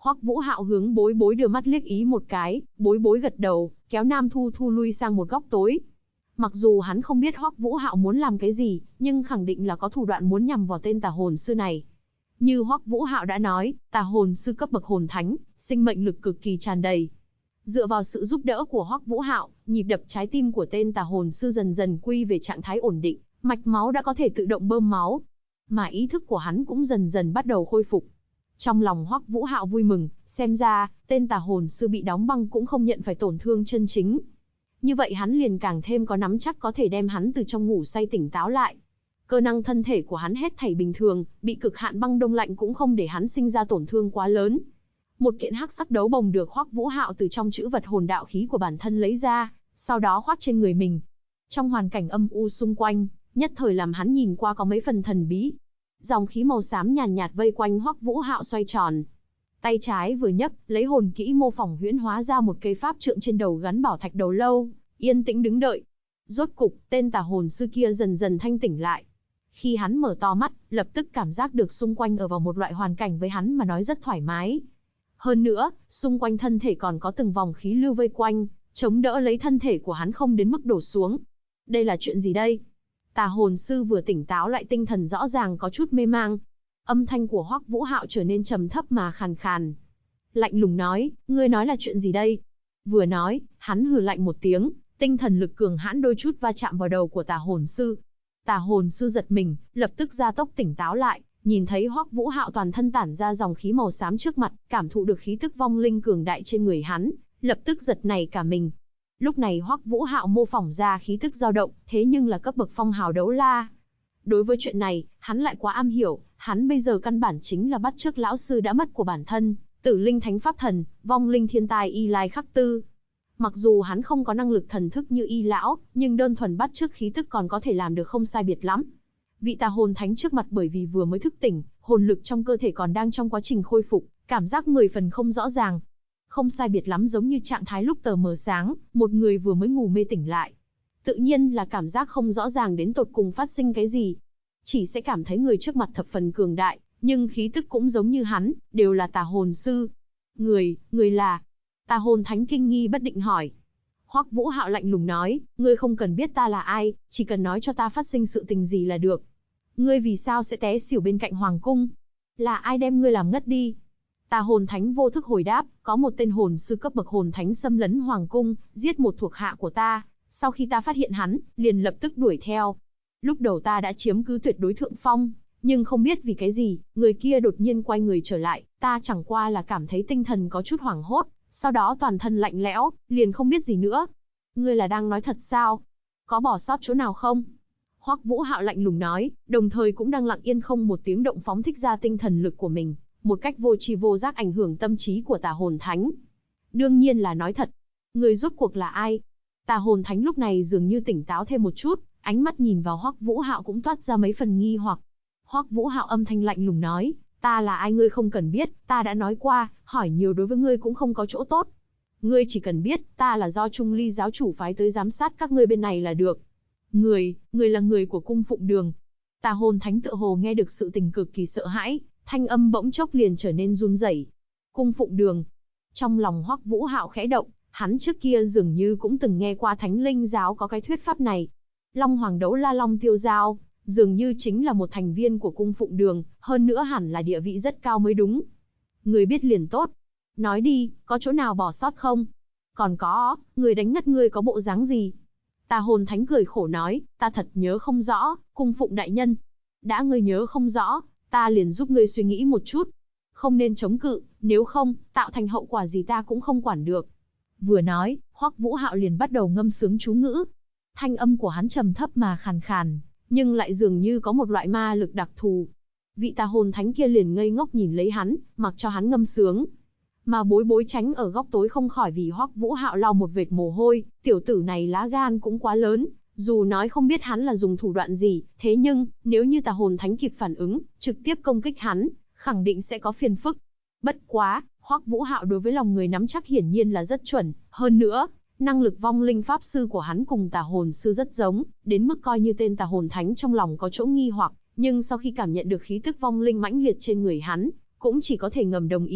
Hoắc Vũ Hạo hướng Bối Bối đưa mắt liếc ý một cái, Bối Bối gật đầu, kéo Nam Thu Thu lui sang một góc tối. Mặc dù hắn không biết Hoắc Vũ Hạo muốn làm cái gì, nhưng khẳng định là có thủ đoạn muốn nhằm vào tên tà hồn sư này. Như Hoắc Vũ Hạo đã nói, tà hồn sư cấp bậc hồn thánh, sinh mệnh lực cực kỳ tràn đầy. Dựa vào sự giúp đỡ của Hoắc Vũ Hạo, nhịp đập trái tim của tên tà hồn sư dần dần quy về trạng thái ổn định, mạch máu đã có thể tự động bơm máu, mà ý thức của hắn cũng dần dần bắt đầu khôi phục. Trong lòng Hoắc Vũ Hạo vui mừng, xem ra, tên tà hồn sư bị đóng băng cũng không nhận phải tổn thương chân chính. Như vậy hắn liền càng thêm có nắm chắc có thể đem hắn từ trong ngủ say tỉnh táo lại. Cơ năng thân thể của hắn hết thảy bình thường, bị cực hạn băng đông lạnh cũng không để hắn sinh ra tổn thương quá lớn. Một kiện hắc sắc đấu bồng được Hoắc Vũ Hạo từ trong chữ vật hồn đạo khí của bản thân lấy ra, sau đó khoác trên người mình. Trong hoàn cảnh âm u xung quanh, nhất thời làm hắn nhìn qua có mấy phần thần bí. Dòng khí màu xám nhàn nhạt vây quanh Hoắc Vũ Hạo xoay tròn. Tay trái vừa nhấc, lấy hồn kỹ mô phỏng huyễn hóa ra một cây pháp trượng trên đầu gắn bảo thạch đầu lâu, yên tĩnh đứng đợi. Rốt cục, tên tà hồn sư kia dần dần thanh tỉnh lại. Khi hắn mở to mắt, lập tức cảm giác được xung quanh ở vào một loại hoàn cảnh với hắn mà nói rất thoải mái. Hơn nữa, xung quanh thân thể còn có từng vòng khí lưu vây quanh, chống đỡ lấy thân thể của hắn không đến mức đổ xuống. Đây là chuyện gì đây? Tà hồn sư vừa tỉnh táo lại, tinh thần rõ ràng có chút mê mang. Âm thanh của Hoắc Vũ Hạo trở nên trầm thấp mà khàn khàn. Lạnh lùng nói, ngươi nói là chuyện gì đây? Vừa nói, hắn hừ lạnh một tiếng, tinh thần lực cường hãn đôi chút va chạm vào đầu của tà hồn sư. Tà hồn sư giật mình, lập tức gia tốc tỉnh táo lại, nhìn thấy Hoắc Vũ Hạo toàn thân tản ra dòng khí màu xám trước mặt, cảm thụ được khí tức vong linh cường đại trên người hắn, lập tức giật nảy cả mình. Lúc này Hoắc Vũ Hạo mô phỏng ra khí tức dao động, thế nhưng là cấp bậc phong hào đấu la. Đối với chuyện này, hắn lại quá am hiểu, hắn bây giờ căn bản chính là bắt chước lão sư đã mất của bản thân, Tử Linh Thánh Pháp Thần, vong linh thiên tài Y Lai Khắc Tư. Mặc dù hắn không có năng lực thần thức như Y lão, nhưng đơn thuần bắt chước khí tức còn có thể làm được không sai biệt lắm. Vị tà hồn thánh trước mặt bởi vì vừa mới thức tỉnh, hồn lực trong cơ thể còn đang trong quá trình khôi phục, cảm giác 10 phần không rõ ràng. Không sai biệt lắm giống như trạng thái lúc tờ mờ sáng, một người vừa mới ngủ mê tỉnh lại. Tự nhiên là cảm giác không rõ ràng đến tột cùng phát sinh cái gì. Chỉ sẽ cảm thấy người trước mặt thập phần cường đại, nhưng khí tức cũng giống như hắn, đều là tà hồn sư. Người là... Tà hồn thánh kinh nghi bất định hỏi. Hoắc Vũ Hạo lạnh lùng nói, ngươi không cần biết ta là ai, chỉ cần nói cho ta phát sinh sự tình gì là được. Ngươi vì sao sẽ té xỉu bên cạnh hoàng cung? Là ai đem ngươi làm ngất đi? Tà hồn thánh vô thức hồi đáp, có một tên hồn sư cấp bậc hồn thánh xâm lấn hoàng cung, giết một thuộc hạ của ta. Sau khi ta phát hiện hắn, liền lập tức đuổi theo. Lúc đầu ta đã chiếm cứ tuyệt đối thượng phong, nhưng không biết vì cái gì, người kia đột nhiên quay người trở lại, ta chẳng qua là cảm thấy tinh thần có chút hoảng hốt, sau đó toàn thân lạnh lẽo, liền không biết gì nữa. Ngươi là đang nói thật sao? Có bỏ sót chỗ nào không? Hoắc Vũ Hạo lạnh lùng nói, đồng thời cũng đang lặng yên không một tiếng động phóng thích ra tinh thần lực của mình, một cách vô tri vô giác ảnh hưởng tâm trí của tà hồn thánh. Đương nhiên là nói thật. Người rốt cuộc là ai? Tà hồn thánh lúc này dường như tỉnh táo thêm một chút, ánh mắt nhìn vào Hoắc Vũ Hạo cũng toát ra mấy phần nghi hoặc. Hoắc Vũ Hạo âm thanh lạnh lùng nói, ta là ai ngươi không cần biết, ta đã nói qua, hỏi nhiều đối với ngươi cũng không có chỗ tốt. Ngươi chỉ cần biết, ta là do Trung Ly giáo chủ phái tới giám sát các ngươi bên này là được. Người là người của cung Phụng Đường. Tà hồn thánh tựa hồ nghe được sự tình cực kỳ sợ hãi, thanh âm bỗng chốc liền trở nên run rẩy. Cung Phụng Đường. Trong lòng Hoắc Vũ Hạo khẽ động, hắn trước kia dường như cũng từng nghe qua Thánh Linh giáo có cái thuyết pháp này. Long Hoàng Đấu La Long Tiêu Giao, dường như chính là một thành viên của cung Phụng Đường, hơn nữa hẳn là địa vị rất cao mới đúng. Người biết liền tốt. Nói đi, có chỗ nào bỏ sót không? Còn có, người đánh ngất ngươi có bộ dáng gì? Tà hồn thánh cười khổ nói, ta thật nhớ không rõ, cung Phụng đại nhân. Đã ngươi nhớ không rõ, ta liền giúp ngươi suy nghĩ một chút. Không nên chống cự, nếu không, tạo thành hậu quả gì ta cũng không quản được. Vừa nói, Hoắc Vũ Hạo liền bắt đầu ngâm sướng chú ngữ. Thanh âm của hắn trầm thấp mà khàn khàn, nhưng lại dường như có một loại ma lực đặc thù. Vị tà hồn thánh kia liền ngây ngốc nhìn lấy hắn, mặc cho hắn ngâm sướng. Mà Bối Bối tránh ở góc tối không khỏi vì Hoắc Vũ Hạo lau một vệt mồ hôi, tiểu tử này lá gan cũng quá lớn, dù nói không biết hắn là dùng thủ đoạn gì, thế nhưng, nếu như tà hồn thánh kịp phản ứng, trực tiếp công kích hắn, khẳng định sẽ có phiền phức. Bất quá, Hoắc Vũ Hạo đối với lòng người nắm chắc hiển nhiên là rất chuẩn, hơn nữa, năng lực vong linh pháp sư của hắn cùng tà hồn sư rất giống, đến mức coi như tên tà hồn thánh trong lòng có chỗ nghi hoặc, nhưng sau khi cảm nhận được khí tức vong linh mãnh liệt trên người hắn, cũng chỉ có thể ngầm đồng ý.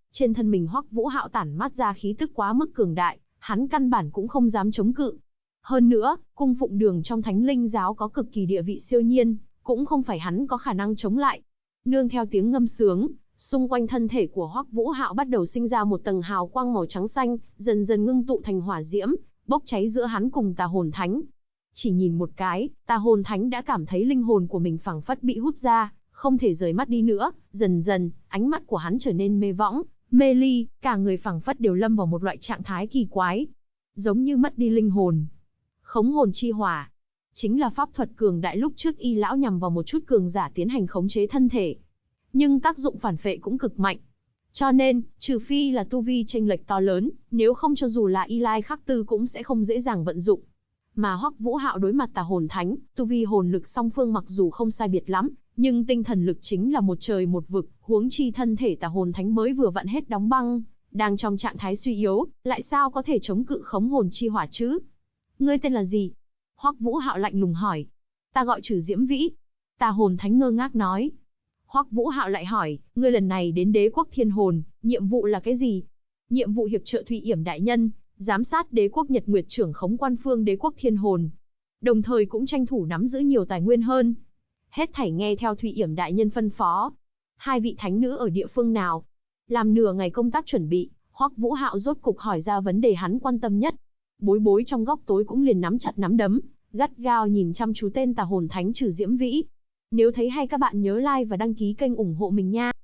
Trên thân mình Hoắc Vũ Hạo tản mát ra khí tức quá mức cường đại, hắn căn bản cũng không dám chống cự. Hơn nữa, cung phụng đường trong Thánh Linh giáo có cực kỳ địa vị siêu nhiên, cũng không phải hắn có khả năng chống lại. Nương theo tiếng ngâm sướng, xung quanh thân thể của Hoắc Vũ Hạo bắt đầu sinh ra một tầng hào quang màu trắng xanh, dần dần ngưng tụ thành hỏa diễm, bốc cháy giữa hắn cùng Tà Hồn Thánh. Chỉ nhìn một cái, Tà Hồn Thánh đã cảm thấy linh hồn của mình phảng phất bị hút ra, không thể rời mắt đi nữa. Dần dần, ánh mắt của hắn trở nên mê võng, mê ly, cả người phảng phất đều lâm vào một loại trạng thái kỳ quái, giống như mất đi linh hồn. Khống hồn chi hỏa chính là pháp thuật cường đại lúc trước Y lão nhằm vào một chút cường giả tiến hành khống chế thân thể, nhưng tác dụng phản phệ cũng cực mạnh. Cho nên, trừ phi là tu vi chênh lệch to lớn, nếu không cho dù là Y Lai Khắc Tư cũng sẽ không dễ dàng vận dụng. Mà Hoắc Vũ Hạo đối mặt Tà Hồn Thánh, tu vi hồn lực song phương mặc dù không sai biệt lắm, nhưng tinh thần lực chính là một trời một vực, huống chi thân thể Tà Hồn Thánh mới vừa vặn hết đóng băng, đang trong trạng thái suy yếu, lại sao có thể chống cự khống hồn chi hỏa chứ? Ngươi tên là gì? Hoắc Vũ Hạo lạnh lùng hỏi. Ta gọi Trừ Diễm Vĩ. Tà Hồn Thánh ngơ ngác nói. Hoắc Vũ Hạo lại hỏi, ngươi lần này đến Đế quốc Thiên Hồn, nhiệm vụ là cái gì? Nhiệm vụ hiệp trợ Thụy Yểm đại nhân, giám sát Đế quốc Nhật Nguyệt trưởng khống quan phương Đế quốc Thiên Hồn, đồng thời cũng tranh thủ nắm giữ nhiều tài nguyên hơn. Hết thảy nghe theo Thụy Yểm đại nhân phân phó. Hai vị thánh nữ ở địa phương nào? Làm nửa ngày công tác chuẩn bị, Hoắc Vũ Hạo rốt cục hỏi ra vấn đề hắn quan tâm nhất. Bối bối trong góc tối cũng liền nắm chặt nắm đấm, gắt gao nhìn chăm chú tên Tà Hồn Thánh Trừ Diễm Vĩ. Nếu thấy hay các bạn nhớ like và đăng ký kênh ủng hộ mình nha.